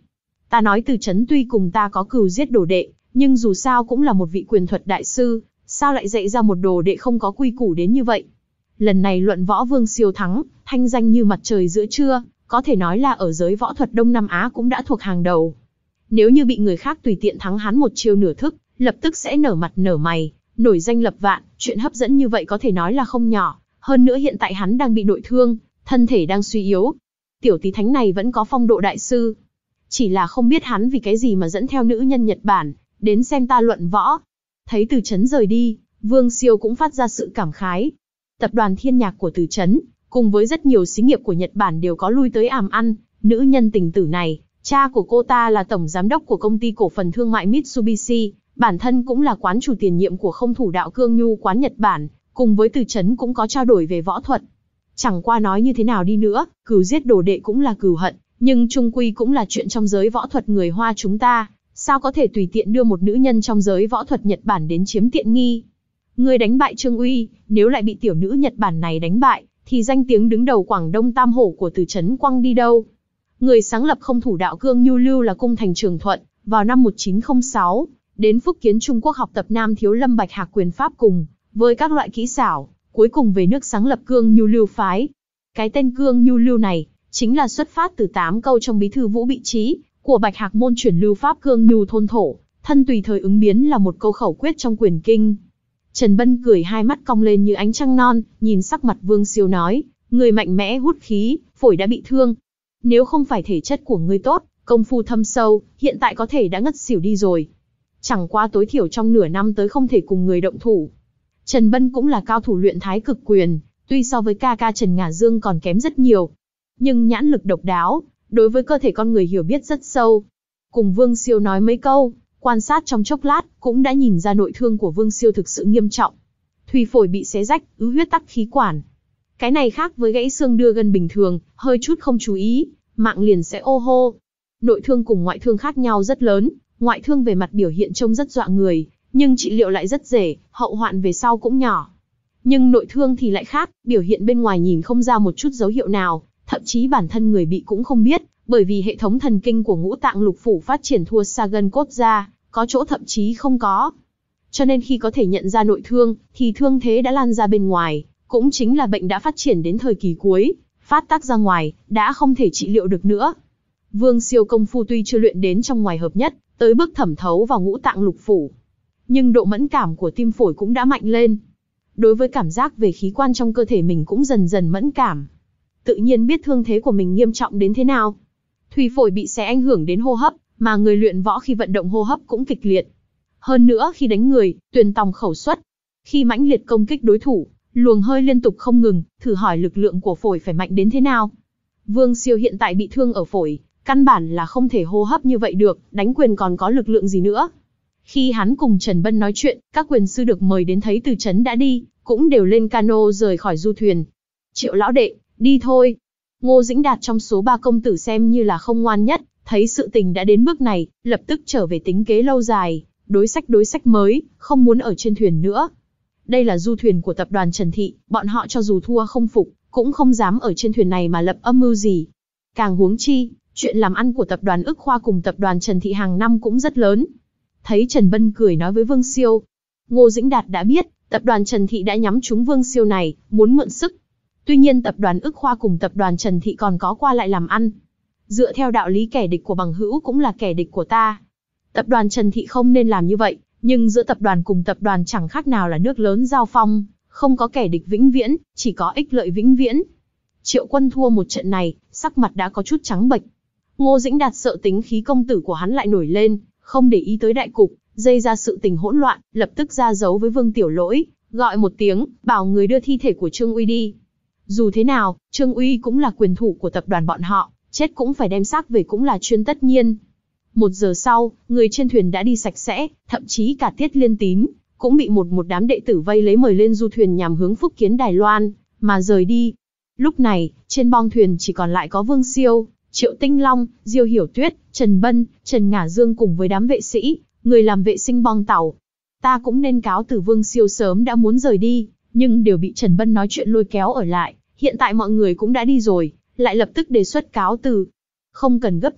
Ta nói Từ Chấn tuy cùng ta có cừu giết đồ đệ, nhưng dù sao cũng là một vị quyền thuật đại sư, sao lại dạy ra một đồ đệ không có quy củ đến như vậy. Lần này luận võ Vương Siêu thắng, thanh danh như mặt trời giữa trưa, có thể nói là ở giới võ thuật Đông Nam Á cũng đã thuộc hàng đầu. Nếu như bị người khác tùy tiện thắng hắn một chiêu nửa thức, lập tức sẽ nở mặt nở mày, nổi danh lập vạn, chuyện hấp dẫn như vậy có thể nói là không nhỏ. Hơn nữa hiện tại hắn đang bị nội thương, thân thể đang suy yếu. Tiểu tí thánh này vẫn có phong độ đại sư. Chỉ là không biết hắn vì cái gì mà dẫn theo nữ nhân Nhật Bản, đến xem ta luận võ. Thấy Từ Chấn rời đi, Vương Siêu cũng phát ra sự cảm khái. Tập đoàn Thiên Nhạc của Từ Chấn, cùng với rất nhiều xí nghiệp của Nhật Bản đều có lui tới àm ăn, nữ nhân tình tử này. Cha của cô ta là tổng giám đốc của công ty cổ phần thương mại Mitsubishi, bản thân cũng là quán chủ tiền nhiệm của Không Thủ Đạo Cương Nhu quán Nhật Bản, cùng với Từ Chấn cũng có trao đổi về võ thuật. Chẳng qua nói như thế nào đi nữa, cừu giết đồ đệ cũng là cừu hận, nhưng chung quy cũng là chuyện trong giới võ thuật người Hoa chúng ta, sao có thể tùy tiện đưa một nữ nhân trong giới võ thuật Nhật Bản đến chiếm tiện nghi. Người đánh bại Trương Uy, nếu lại bị tiểu nữ Nhật Bản này đánh bại, thì danh tiếng đứng đầu Quảng Đông Tam Hổ của Từ Chấn quăng đi đâu. Người sáng lập Không Thủ Đạo Cương Nhu lưu là Cung Thành Trường Thuận, vào năm một nghìn chín trăm không sáu, đến Phúc Kiến Trung Quốc học tập Nam Thiếu Lâm Bạch Hạc quyền pháp cùng với các loại kỹ xảo, cuối cùng về nước sáng lập Cương Nhu lưu phái. Cái tên Cương Nhu lưu này chính là xuất phát từ tám câu trong bí thư Vũ Bị Trí của Bạch Hạc môn chuyển lưu pháp Cương Nhu thôn thổ, thân tùy thời ứng biến là một câu khẩu quyết trong quyền kinh. Trần Bân cười hai mắt cong lên như ánh trăng non, nhìn sắc mặt Vương Siêu nói, người mạnh mẽ hút khí, phổi đã bị thương. Nếu không phải thể chất của ngươi tốt, công phu thâm sâu, hiện tại có thể đã ngất xỉu đi rồi. Chẳng qua tối thiểu trong nửa năm tới không thể cùng người động thủ. Trần Bân cũng là cao thủ luyện thái cực quyền, tuy so với ca ca Trần Ngả Dương còn kém rất nhiều. Nhưng nhãn lực độc đáo, đối với cơ thể con người hiểu biết rất sâu. Cùng Vương Siêu nói mấy câu, quan sát trong chốc lát, cũng đã nhìn ra nội thương của Vương Siêu thực sự nghiêm trọng. Thùy phổi bị xé rách, ứ huyết tắc khí quản. Cái này khác với gãy xương đưa gân bình thường, hơi chút không chú ý, mạng liền sẽ ô hô. Nội thương cùng ngoại thương khác nhau rất lớn, ngoại thương về mặt biểu hiện trông rất dọa người, nhưng trị liệu lại rất dễ, hậu hoạn về sau cũng nhỏ. Nhưng nội thương thì lại khác, biểu hiện bên ngoài nhìn không ra một chút dấu hiệu nào, thậm chí bản thân người bị cũng không biết, bởi vì hệ thống thần kinh của ngũ tạng lục phủ phát triển thua xa gân cốt ra, có chỗ thậm chí không có. Cho nên khi có thể nhận ra nội thương, thì thương thế đã lan ra bên ngoài, cũng chính là bệnh đã phát triển đến thời kỳ cuối, phát tác ra ngoài, đã không thể trị liệu được nữa. Vương Siêu công phu tuy chưa luyện đến trong ngoài hợp nhất, tới bước thẩm thấu vào ngũ tạng lục phủ, nhưng độ mẫn cảm của tim phổi cũng đã mạnh lên. Đối với cảm giác về khí quan trong cơ thể mình cũng dần dần mẫn cảm. Tự nhiên biết thương thế của mình nghiêm trọng đến thế nào. Thùy phổi bị xé ảnh hưởng đến hô hấp, mà người luyện võ khi vận động hô hấp cũng kịch liệt. Hơn nữa khi đánh người, tuyền tòng khẩu xuất. Khi mãnh liệt công kích đối thủ, luồng hơi liên tục không ngừng, thử hỏi lực lượng của phổi phải mạnh đến thế nào. Vương Siêu hiện tại bị thương ở phổi, căn bản là không thể hô hấp như vậy được, đánh quyền còn có lực lượng gì nữa. Khi hắn cùng Trần Bân nói chuyện, các quyền sư được mời đến thấy Từ Chấn đã đi, cũng đều lên cano rời khỏi du thuyền. Triệu lão đệ, đi thôi. Ngô Dĩnh Đạt trong số ba công tử xem như là không ngoan nhất, thấy sự tình đã đến bước này, lập tức trở về tính kế lâu dài, đối sách đối sách mới, không muốn ở trên thuyền nữa. Đây là du thuyền của tập đoàn Trần Thị, bọn họ cho dù thua không phục, cũng không dám ở trên thuyền này mà lập âm mưu gì. Càng huống chi, chuyện làm ăn của tập đoàn Ức Khoa cùng tập đoàn Trần Thị hàng năm cũng rất lớn. Thấy Trần Bân cười nói với Vương Siêu, Ngô Dĩnh Đạt đã biết, tập đoàn Trần Thị đã nhắm trúng Vương Siêu này, muốn mượn sức. Tuy nhiên tập đoàn Ức Khoa cùng tập đoàn Trần Thị còn có qua lại làm ăn. Dựa theo đạo lý kẻ địch của bằng hữu cũng là kẻ địch của ta. Tập đoàn Trần Thị không nên làm như vậy, nhưng giữa tập đoàn cùng tập đoàn chẳng khác nào là nước lớn giao phong, không có kẻ địch vĩnh viễn, chỉ có ích lợi vĩnh viễn. Triệu Quân thua một trận này, sắc mặt đã có chút trắng bệch. Ngô Dĩnh Đạt sợ tính khí công tử của hắn lại nổi lên, không để ý tới đại cục, dây ra sự tình hỗn loạn, lập tức ra dấu với Vương Tiểu Lỗi, gọi một tiếng, bảo người đưa thi thể của Trương Uy đi. Dù thế nào, Trương Uy cũng là quyền thủ của tập đoàn bọn họ, chết cũng phải đem xác về cũng là chuyện tất nhiên. Một giờ sau, người trên thuyền đã đi sạch sẽ, thậm chí cả Tiết Liên Tín cũng bị một một đám đệ tử vây lấy mời lên du thuyền nhằm hướng Phúc Kiến Đài Loan mà rời đi. Lúc này, trên bong thuyền chỉ còn lại có Vương Siêu, Triệu Tinh Long, Diêu Hiểu Tuyết, Trần Bân, Trần Ngả Dương cùng với đám vệ sĩ, người làm vệ sinh bong tàu. Ta cũng nên cáo từ Vương Siêu sớm đã muốn rời đi, nhưng đều bị Trần Bân nói chuyện lôi kéo ở lại. Hiện tại mọi người cũng đã đi rồi, lại lập tức đề xuất cáo từ. Không cần gấp như vậy,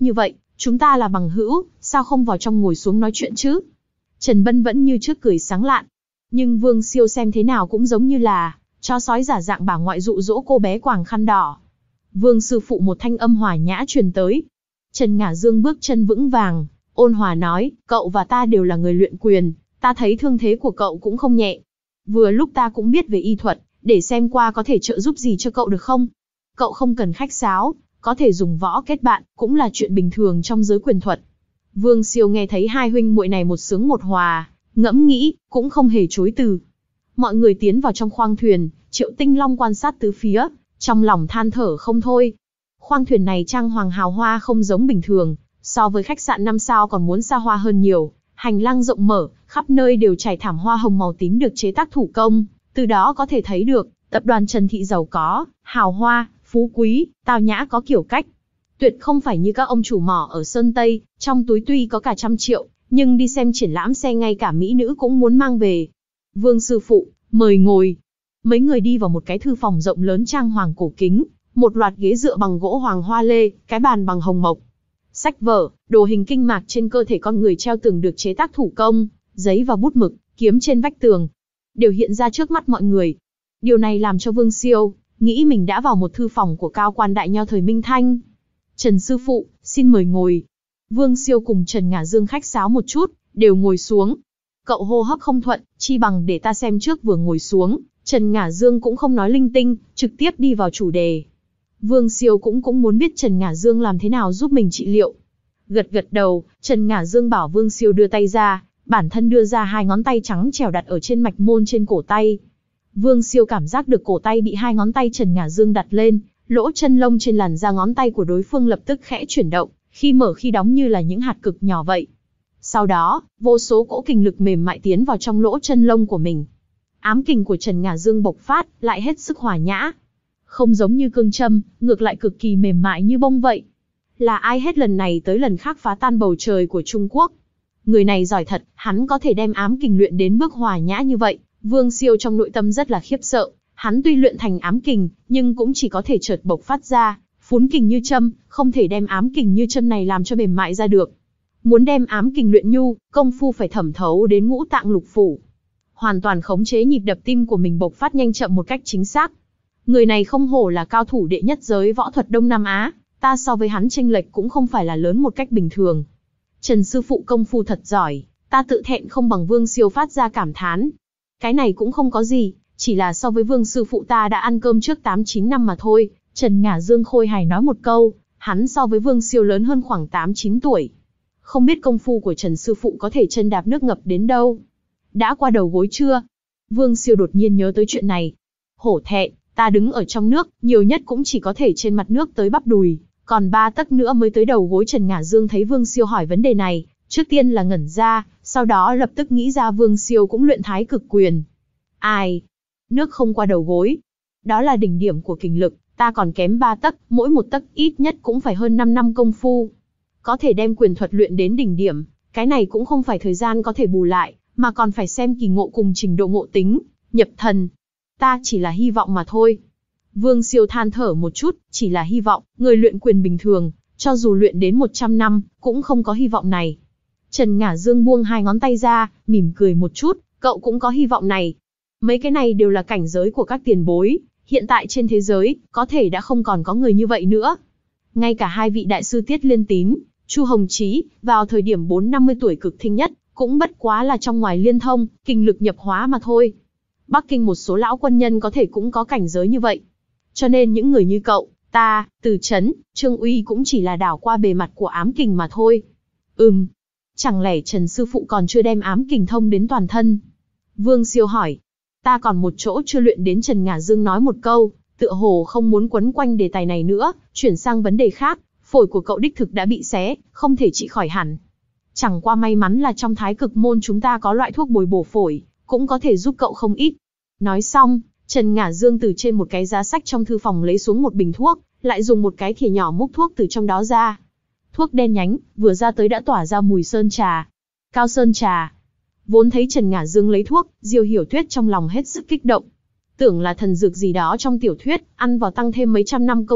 Chúng ta là bằng hữu, sao không vào trong ngồi xuống nói chuyện chứ? Trần Bân vẫn như trước cười sáng lạn. Nhưng Vương Siêu xem thế nào cũng giống như là chó sói giả dạng bà ngoại dụ dỗ cô bé quàng khăn đỏ. Vương sư phụ, một thanh âm hòa nhã truyền tới. Trần Ngả Dương bước chân vững vàng, ôn hòa nói, cậu và ta đều là người luyện quyền, ta thấy thương thế của cậu cũng không nhẹ. Vừa lúc ta cũng biết về y thuật, để xem qua có thể trợ giúp gì cho cậu được không? Cậu không cần khách sáo, có thể dùng võ kết bạn, cũng là chuyện bình thường trong giới quyền thuật. Vương Siêu nghe thấy hai huynh muội này một sướng một hòa, ngẫm nghĩ, cũng không hề chối từ. Mọi người tiến vào trong khoang thuyền, Triệu Tinh Long quan sát tứ phía, trong lòng than thở không thôi. Khoang thuyền này trang hoàng hào hoa không giống bình thường, so với khách sạn năm sao còn muốn xa hoa hơn nhiều. Hành lang rộng mở, khắp nơi đều trải thảm hoa hồng màu tím được chế tác thủ công, từ đó có thể thấy được, tập đoàn Trần Thị giàu có, hào hoa, phú quý, tao nhã có kiểu cách. Tuyệt không phải như các ông chủ mỏ ở Sơn Tây, trong túi tuy có cả trăm triệu, nhưng đi xem triển lãm xe ngay cả mỹ nữ cũng muốn mang về. Vương sư phụ, mời ngồi. Mấy người đi vào một cái thư phòng rộng lớn trang hoàng cổ kính, một loạt ghế dựa bằng gỗ hoàng hoa lê, cái bàn bằng hồng mộc. Sách vở, đồ hình kinh mạc trên cơ thể con người treo tường được chế tác thủ công, giấy và bút mực, kiếm trên vách tường, đều hiện ra trước mắt mọi người. Điều này làm cho Vương Siêu nghĩ mình đã vào một thư phòng của cao quan đại nho thời Minh Thanh. Trần sư phụ, xin mời ngồi. Vương Siêu cùng Trần Ngả Dương khách sáo một chút, đều ngồi xuống. Cậu hô hấp không thuận, chi bằng để ta xem trước. Vừa ngồi xuống, Trần Ngả Dương cũng không nói linh tinh, trực tiếp đi vào chủ đề. Vương Siêu cũng cũng muốn biết Trần Ngả Dương làm thế nào giúp mình trị liệu. Gật gật đầu, Trần Ngả Dương bảo Vương Siêu đưa tay ra, bản thân đưa ra hai ngón tay trắng trẻo đặt ở trên mạch môn trên cổ tay. Vương Siêu cảm giác được cổ tay bị hai ngón tay Trần Ngả Dương đặt lên, lỗ chân lông trên làn da ngón tay của đối phương lập tức khẽ chuyển động, khi mở khi đóng như là những hạt cực nhỏ vậy. Sau đó, vô số cỗ kình lực mềm mại tiến vào trong lỗ chân lông của mình. Ám kình của Trần Ngả Dương bộc phát, lại hết sức hòa nhã. Không giống như cương châm, ngược lại cực kỳ mềm mại như bông vậy. Là ai hết lần này tới lần khác phá tan bầu trời của Trung Quốc? Người này giỏi thật, hắn có thể đem ám kình luyện đến mức hòa nhã như vậy. Vương Siêu trong nội tâm rất là khiếp sợ. Hắn tuy luyện thành ám kình, nhưng cũng chỉ có thể chợt bộc phát ra, phún kình như châm, không thể đem ám kình như châm này làm cho mềm mại ra được. Muốn đem ám kình luyện nhu, công phu phải thẩm thấu đến ngũ tạng lục phủ. Hoàn toàn khống chế nhịp đập tim của mình bộc phát nhanh chậm một cách chính xác. Người này không hổ là cao thủ đệ nhất giới võ thuật Đông Nam Á, ta so với hắn chênh lệch cũng không phải là lớn một cách bình thường. Trần sư phụ công phu thật giỏi, ta tự thẹn không bằng Vương Siêu phát ra cảm thán. Cái này cũng không có gì, chỉ là so với Vương sư phụ ta đã ăn cơm trước tám chín năm mà thôi. Trần Ngả Dương khôi hài nói một câu, hắn so với Vương Siêu lớn hơn khoảng tám chín tuổi. Không biết công phu của Trần sư phụ có thể chân đạp nước ngập đến đâu. Đã qua đầu gối chưa? Vương Siêu đột nhiên nhớ tới chuyện này. Hổ thẹn, ta đứng ở trong nước, nhiều nhất cũng chỉ có thể trên mặt nước tới bắp đùi, còn ba tấc nữa mới tới đầu gối. Trần Ngả Dương thấy Vương Siêu hỏi vấn đề này, trước tiên là ngẩn ra, sau đó lập tức nghĩ ra Vương Siêu cũng luyện thái cực quyền. Ai? Nước không qua đầu gối. Đó là đỉnh điểm của kình lực, ta còn kém ba tấc, mỗi một tấc ít nhất cũng phải hơn năm năm công phu. Có thể đem quyền thuật luyện đến đỉnh điểm, cái này cũng không phải thời gian có thể bù lại, mà còn phải xem kỳ ngộ cùng trình độ ngộ tính, nhập thần. Ta chỉ là hy vọng mà thôi. Vương Siêu than thở một chút, chỉ là hy vọng, người luyện quyền bình thường, cho dù luyện đến một trăm năm, cũng không có hy vọng này. Trần Ngả Dương buông hai ngón tay ra, mỉm cười một chút, cậu cũng có hy vọng này. Mấy cái này đều là cảnh giới của các tiền bối, hiện tại trên thế giới, có thể đã không còn có người như vậy nữa. Ngay cả hai vị đại sư Tiết Liên Tín, Chu Hồng Chí, vào thời điểm bốn năm mươi tuổi cực thịnh nhất, cũng bất quá là trong ngoài liên thông, kinh lực nhập hóa mà thôi. Bắc Kinh một số lão quân nhân có thể cũng có cảnh giới như vậy. Cho nên những người như cậu, ta, Từ Chấn, Trương Uy cũng chỉ là đảo qua bề mặt của ám kình mà thôi. Ừm, chẳng lẽ Trần sư phụ còn chưa đem ám kình thông đến toàn thân? Vương Siêu hỏi. Ta còn một chỗ chưa luyện đến. Trần Ngả Dương nói một câu, tựa hồ không muốn quấn quanh đề tài này nữa, chuyển sang vấn đề khác. Phổi của cậu đích thực đã bị xé, không thể trị khỏi hẳn. Chẳng qua may mắn là trong thái cực môn chúng ta có loại thuốc bồi bổ phổi, cũng có thể giúp cậu không ít. Nói xong, Trần Ngả Dương từ trên một cái giá sách trong thư phòng lấy xuống một bình thuốc, lại dùng một cái thìa nhỏ múc thuốc từ trong đó ra. Thuốc đen nhánh, vừa ra tới đã tỏa ra mùi sơn trà. Cao sơn trà. Vốn thấy Trần Ngả Dương lấy thuốc, Diêu Hiểu Tuyết trong lòng hết sức kích động. Tưởng là thần dược gì đó trong tiểu thuyết, ăn vào tăng thêm mấy trăm năm công lực,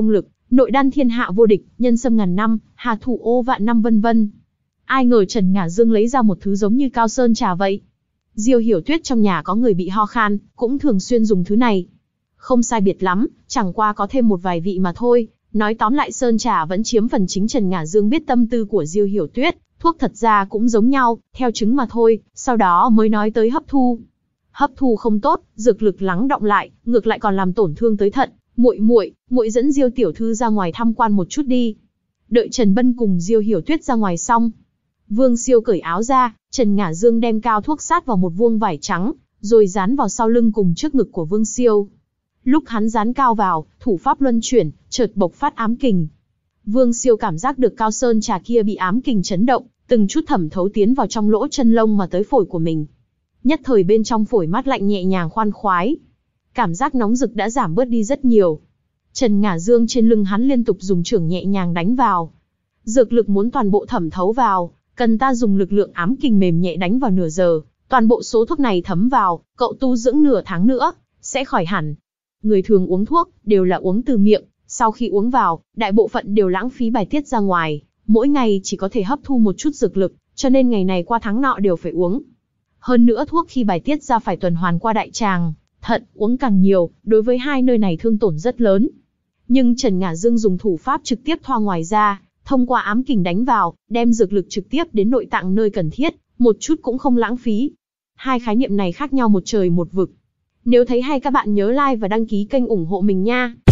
nội đan thiên hạ vô địch, nhân sâm ngàn năm, hà thủ ô vạn năm vân vân. Ai ngờ Trần Ngả Dương lấy ra một thứ giống như cao sơn trà vậy. Diêu Hiểu Tuyết trong nhà có người bị ho khan, cũng thường xuyên dùng thứ này. Không sai biệt lắm, chẳng qua có thêm một vài vị mà thôi. Nói tóm lại sơn trà vẫn chiếm phần chính. Trần Ngả Dương biết tâm tư của Diêu Hiểu Tuyết, thuốc thật ra cũng giống nhau, theo chứng mà thôi, sau đó mới nói tới hấp thu. Hấp thu không tốt, dược lực lắng đọng lại, ngược lại còn làm tổn thương tới thận. Muội muội, muội dẫn Diêu tiểu thư ra ngoài tham quan một chút đi. Đợi Trần Bân cùng Diêu Hiểu Tuyết ra ngoài xong, Vương Siêu cởi áo ra, Trần Ngả Dương đem cao thuốc sát vào một vuông vải trắng, rồi dán vào sau lưng cùng trước ngực của Vương Siêu. Lúc hắn dán cao vào, thủ pháp luân chuyển, chợt bộc phát ám kình. Vương Siêu cảm giác được cao sơn trà kia bị ám kình chấn động, từng chút thẩm thấu tiến vào trong lỗ chân lông mà tới phổi của mình. Nhất thời bên trong phổi mát lạnh nhẹ nhàng khoan khoái. Cảm giác nóng rực đã giảm bớt đi rất nhiều. Trần Ngả Dương trên lưng hắn liên tục dùng chưởng nhẹ nhàng đánh vào. Dược lực muốn toàn bộ thẩm thấu vào, cần ta dùng lực lượng ám kình mềm nhẹ đánh vào nửa giờ, toàn bộ số thuốc này thấm vào, cậu tu dưỡng nửa tháng nữa, sẽ khỏi hẳn. Người thường uống thuốc, đều là uống từ miệng, sau khi uống vào, đại bộ phận đều lãng phí bài tiết ra ngoài, mỗi ngày chỉ có thể hấp thu một chút dược lực, cho nên ngày này qua tháng nọ đều phải uống. Hơn nữa thuốc khi bài tiết ra phải tuần hoàn qua đại tràng, thận, uống càng nhiều, đối với hai nơi này thương tổn rất lớn. Nhưng Trần Ngả Dương dùng thủ pháp trực tiếp thoa ngoài ra, thông qua ám kình đánh vào, đem dược lực trực tiếp đến nội tạng nơi cần thiết, một chút cũng không lãng phí. Hai khái niệm này khác nhau một trời một vực. Nếu thấy hay các bạn nhớ like và đăng ký kênh ủng hộ mình nha.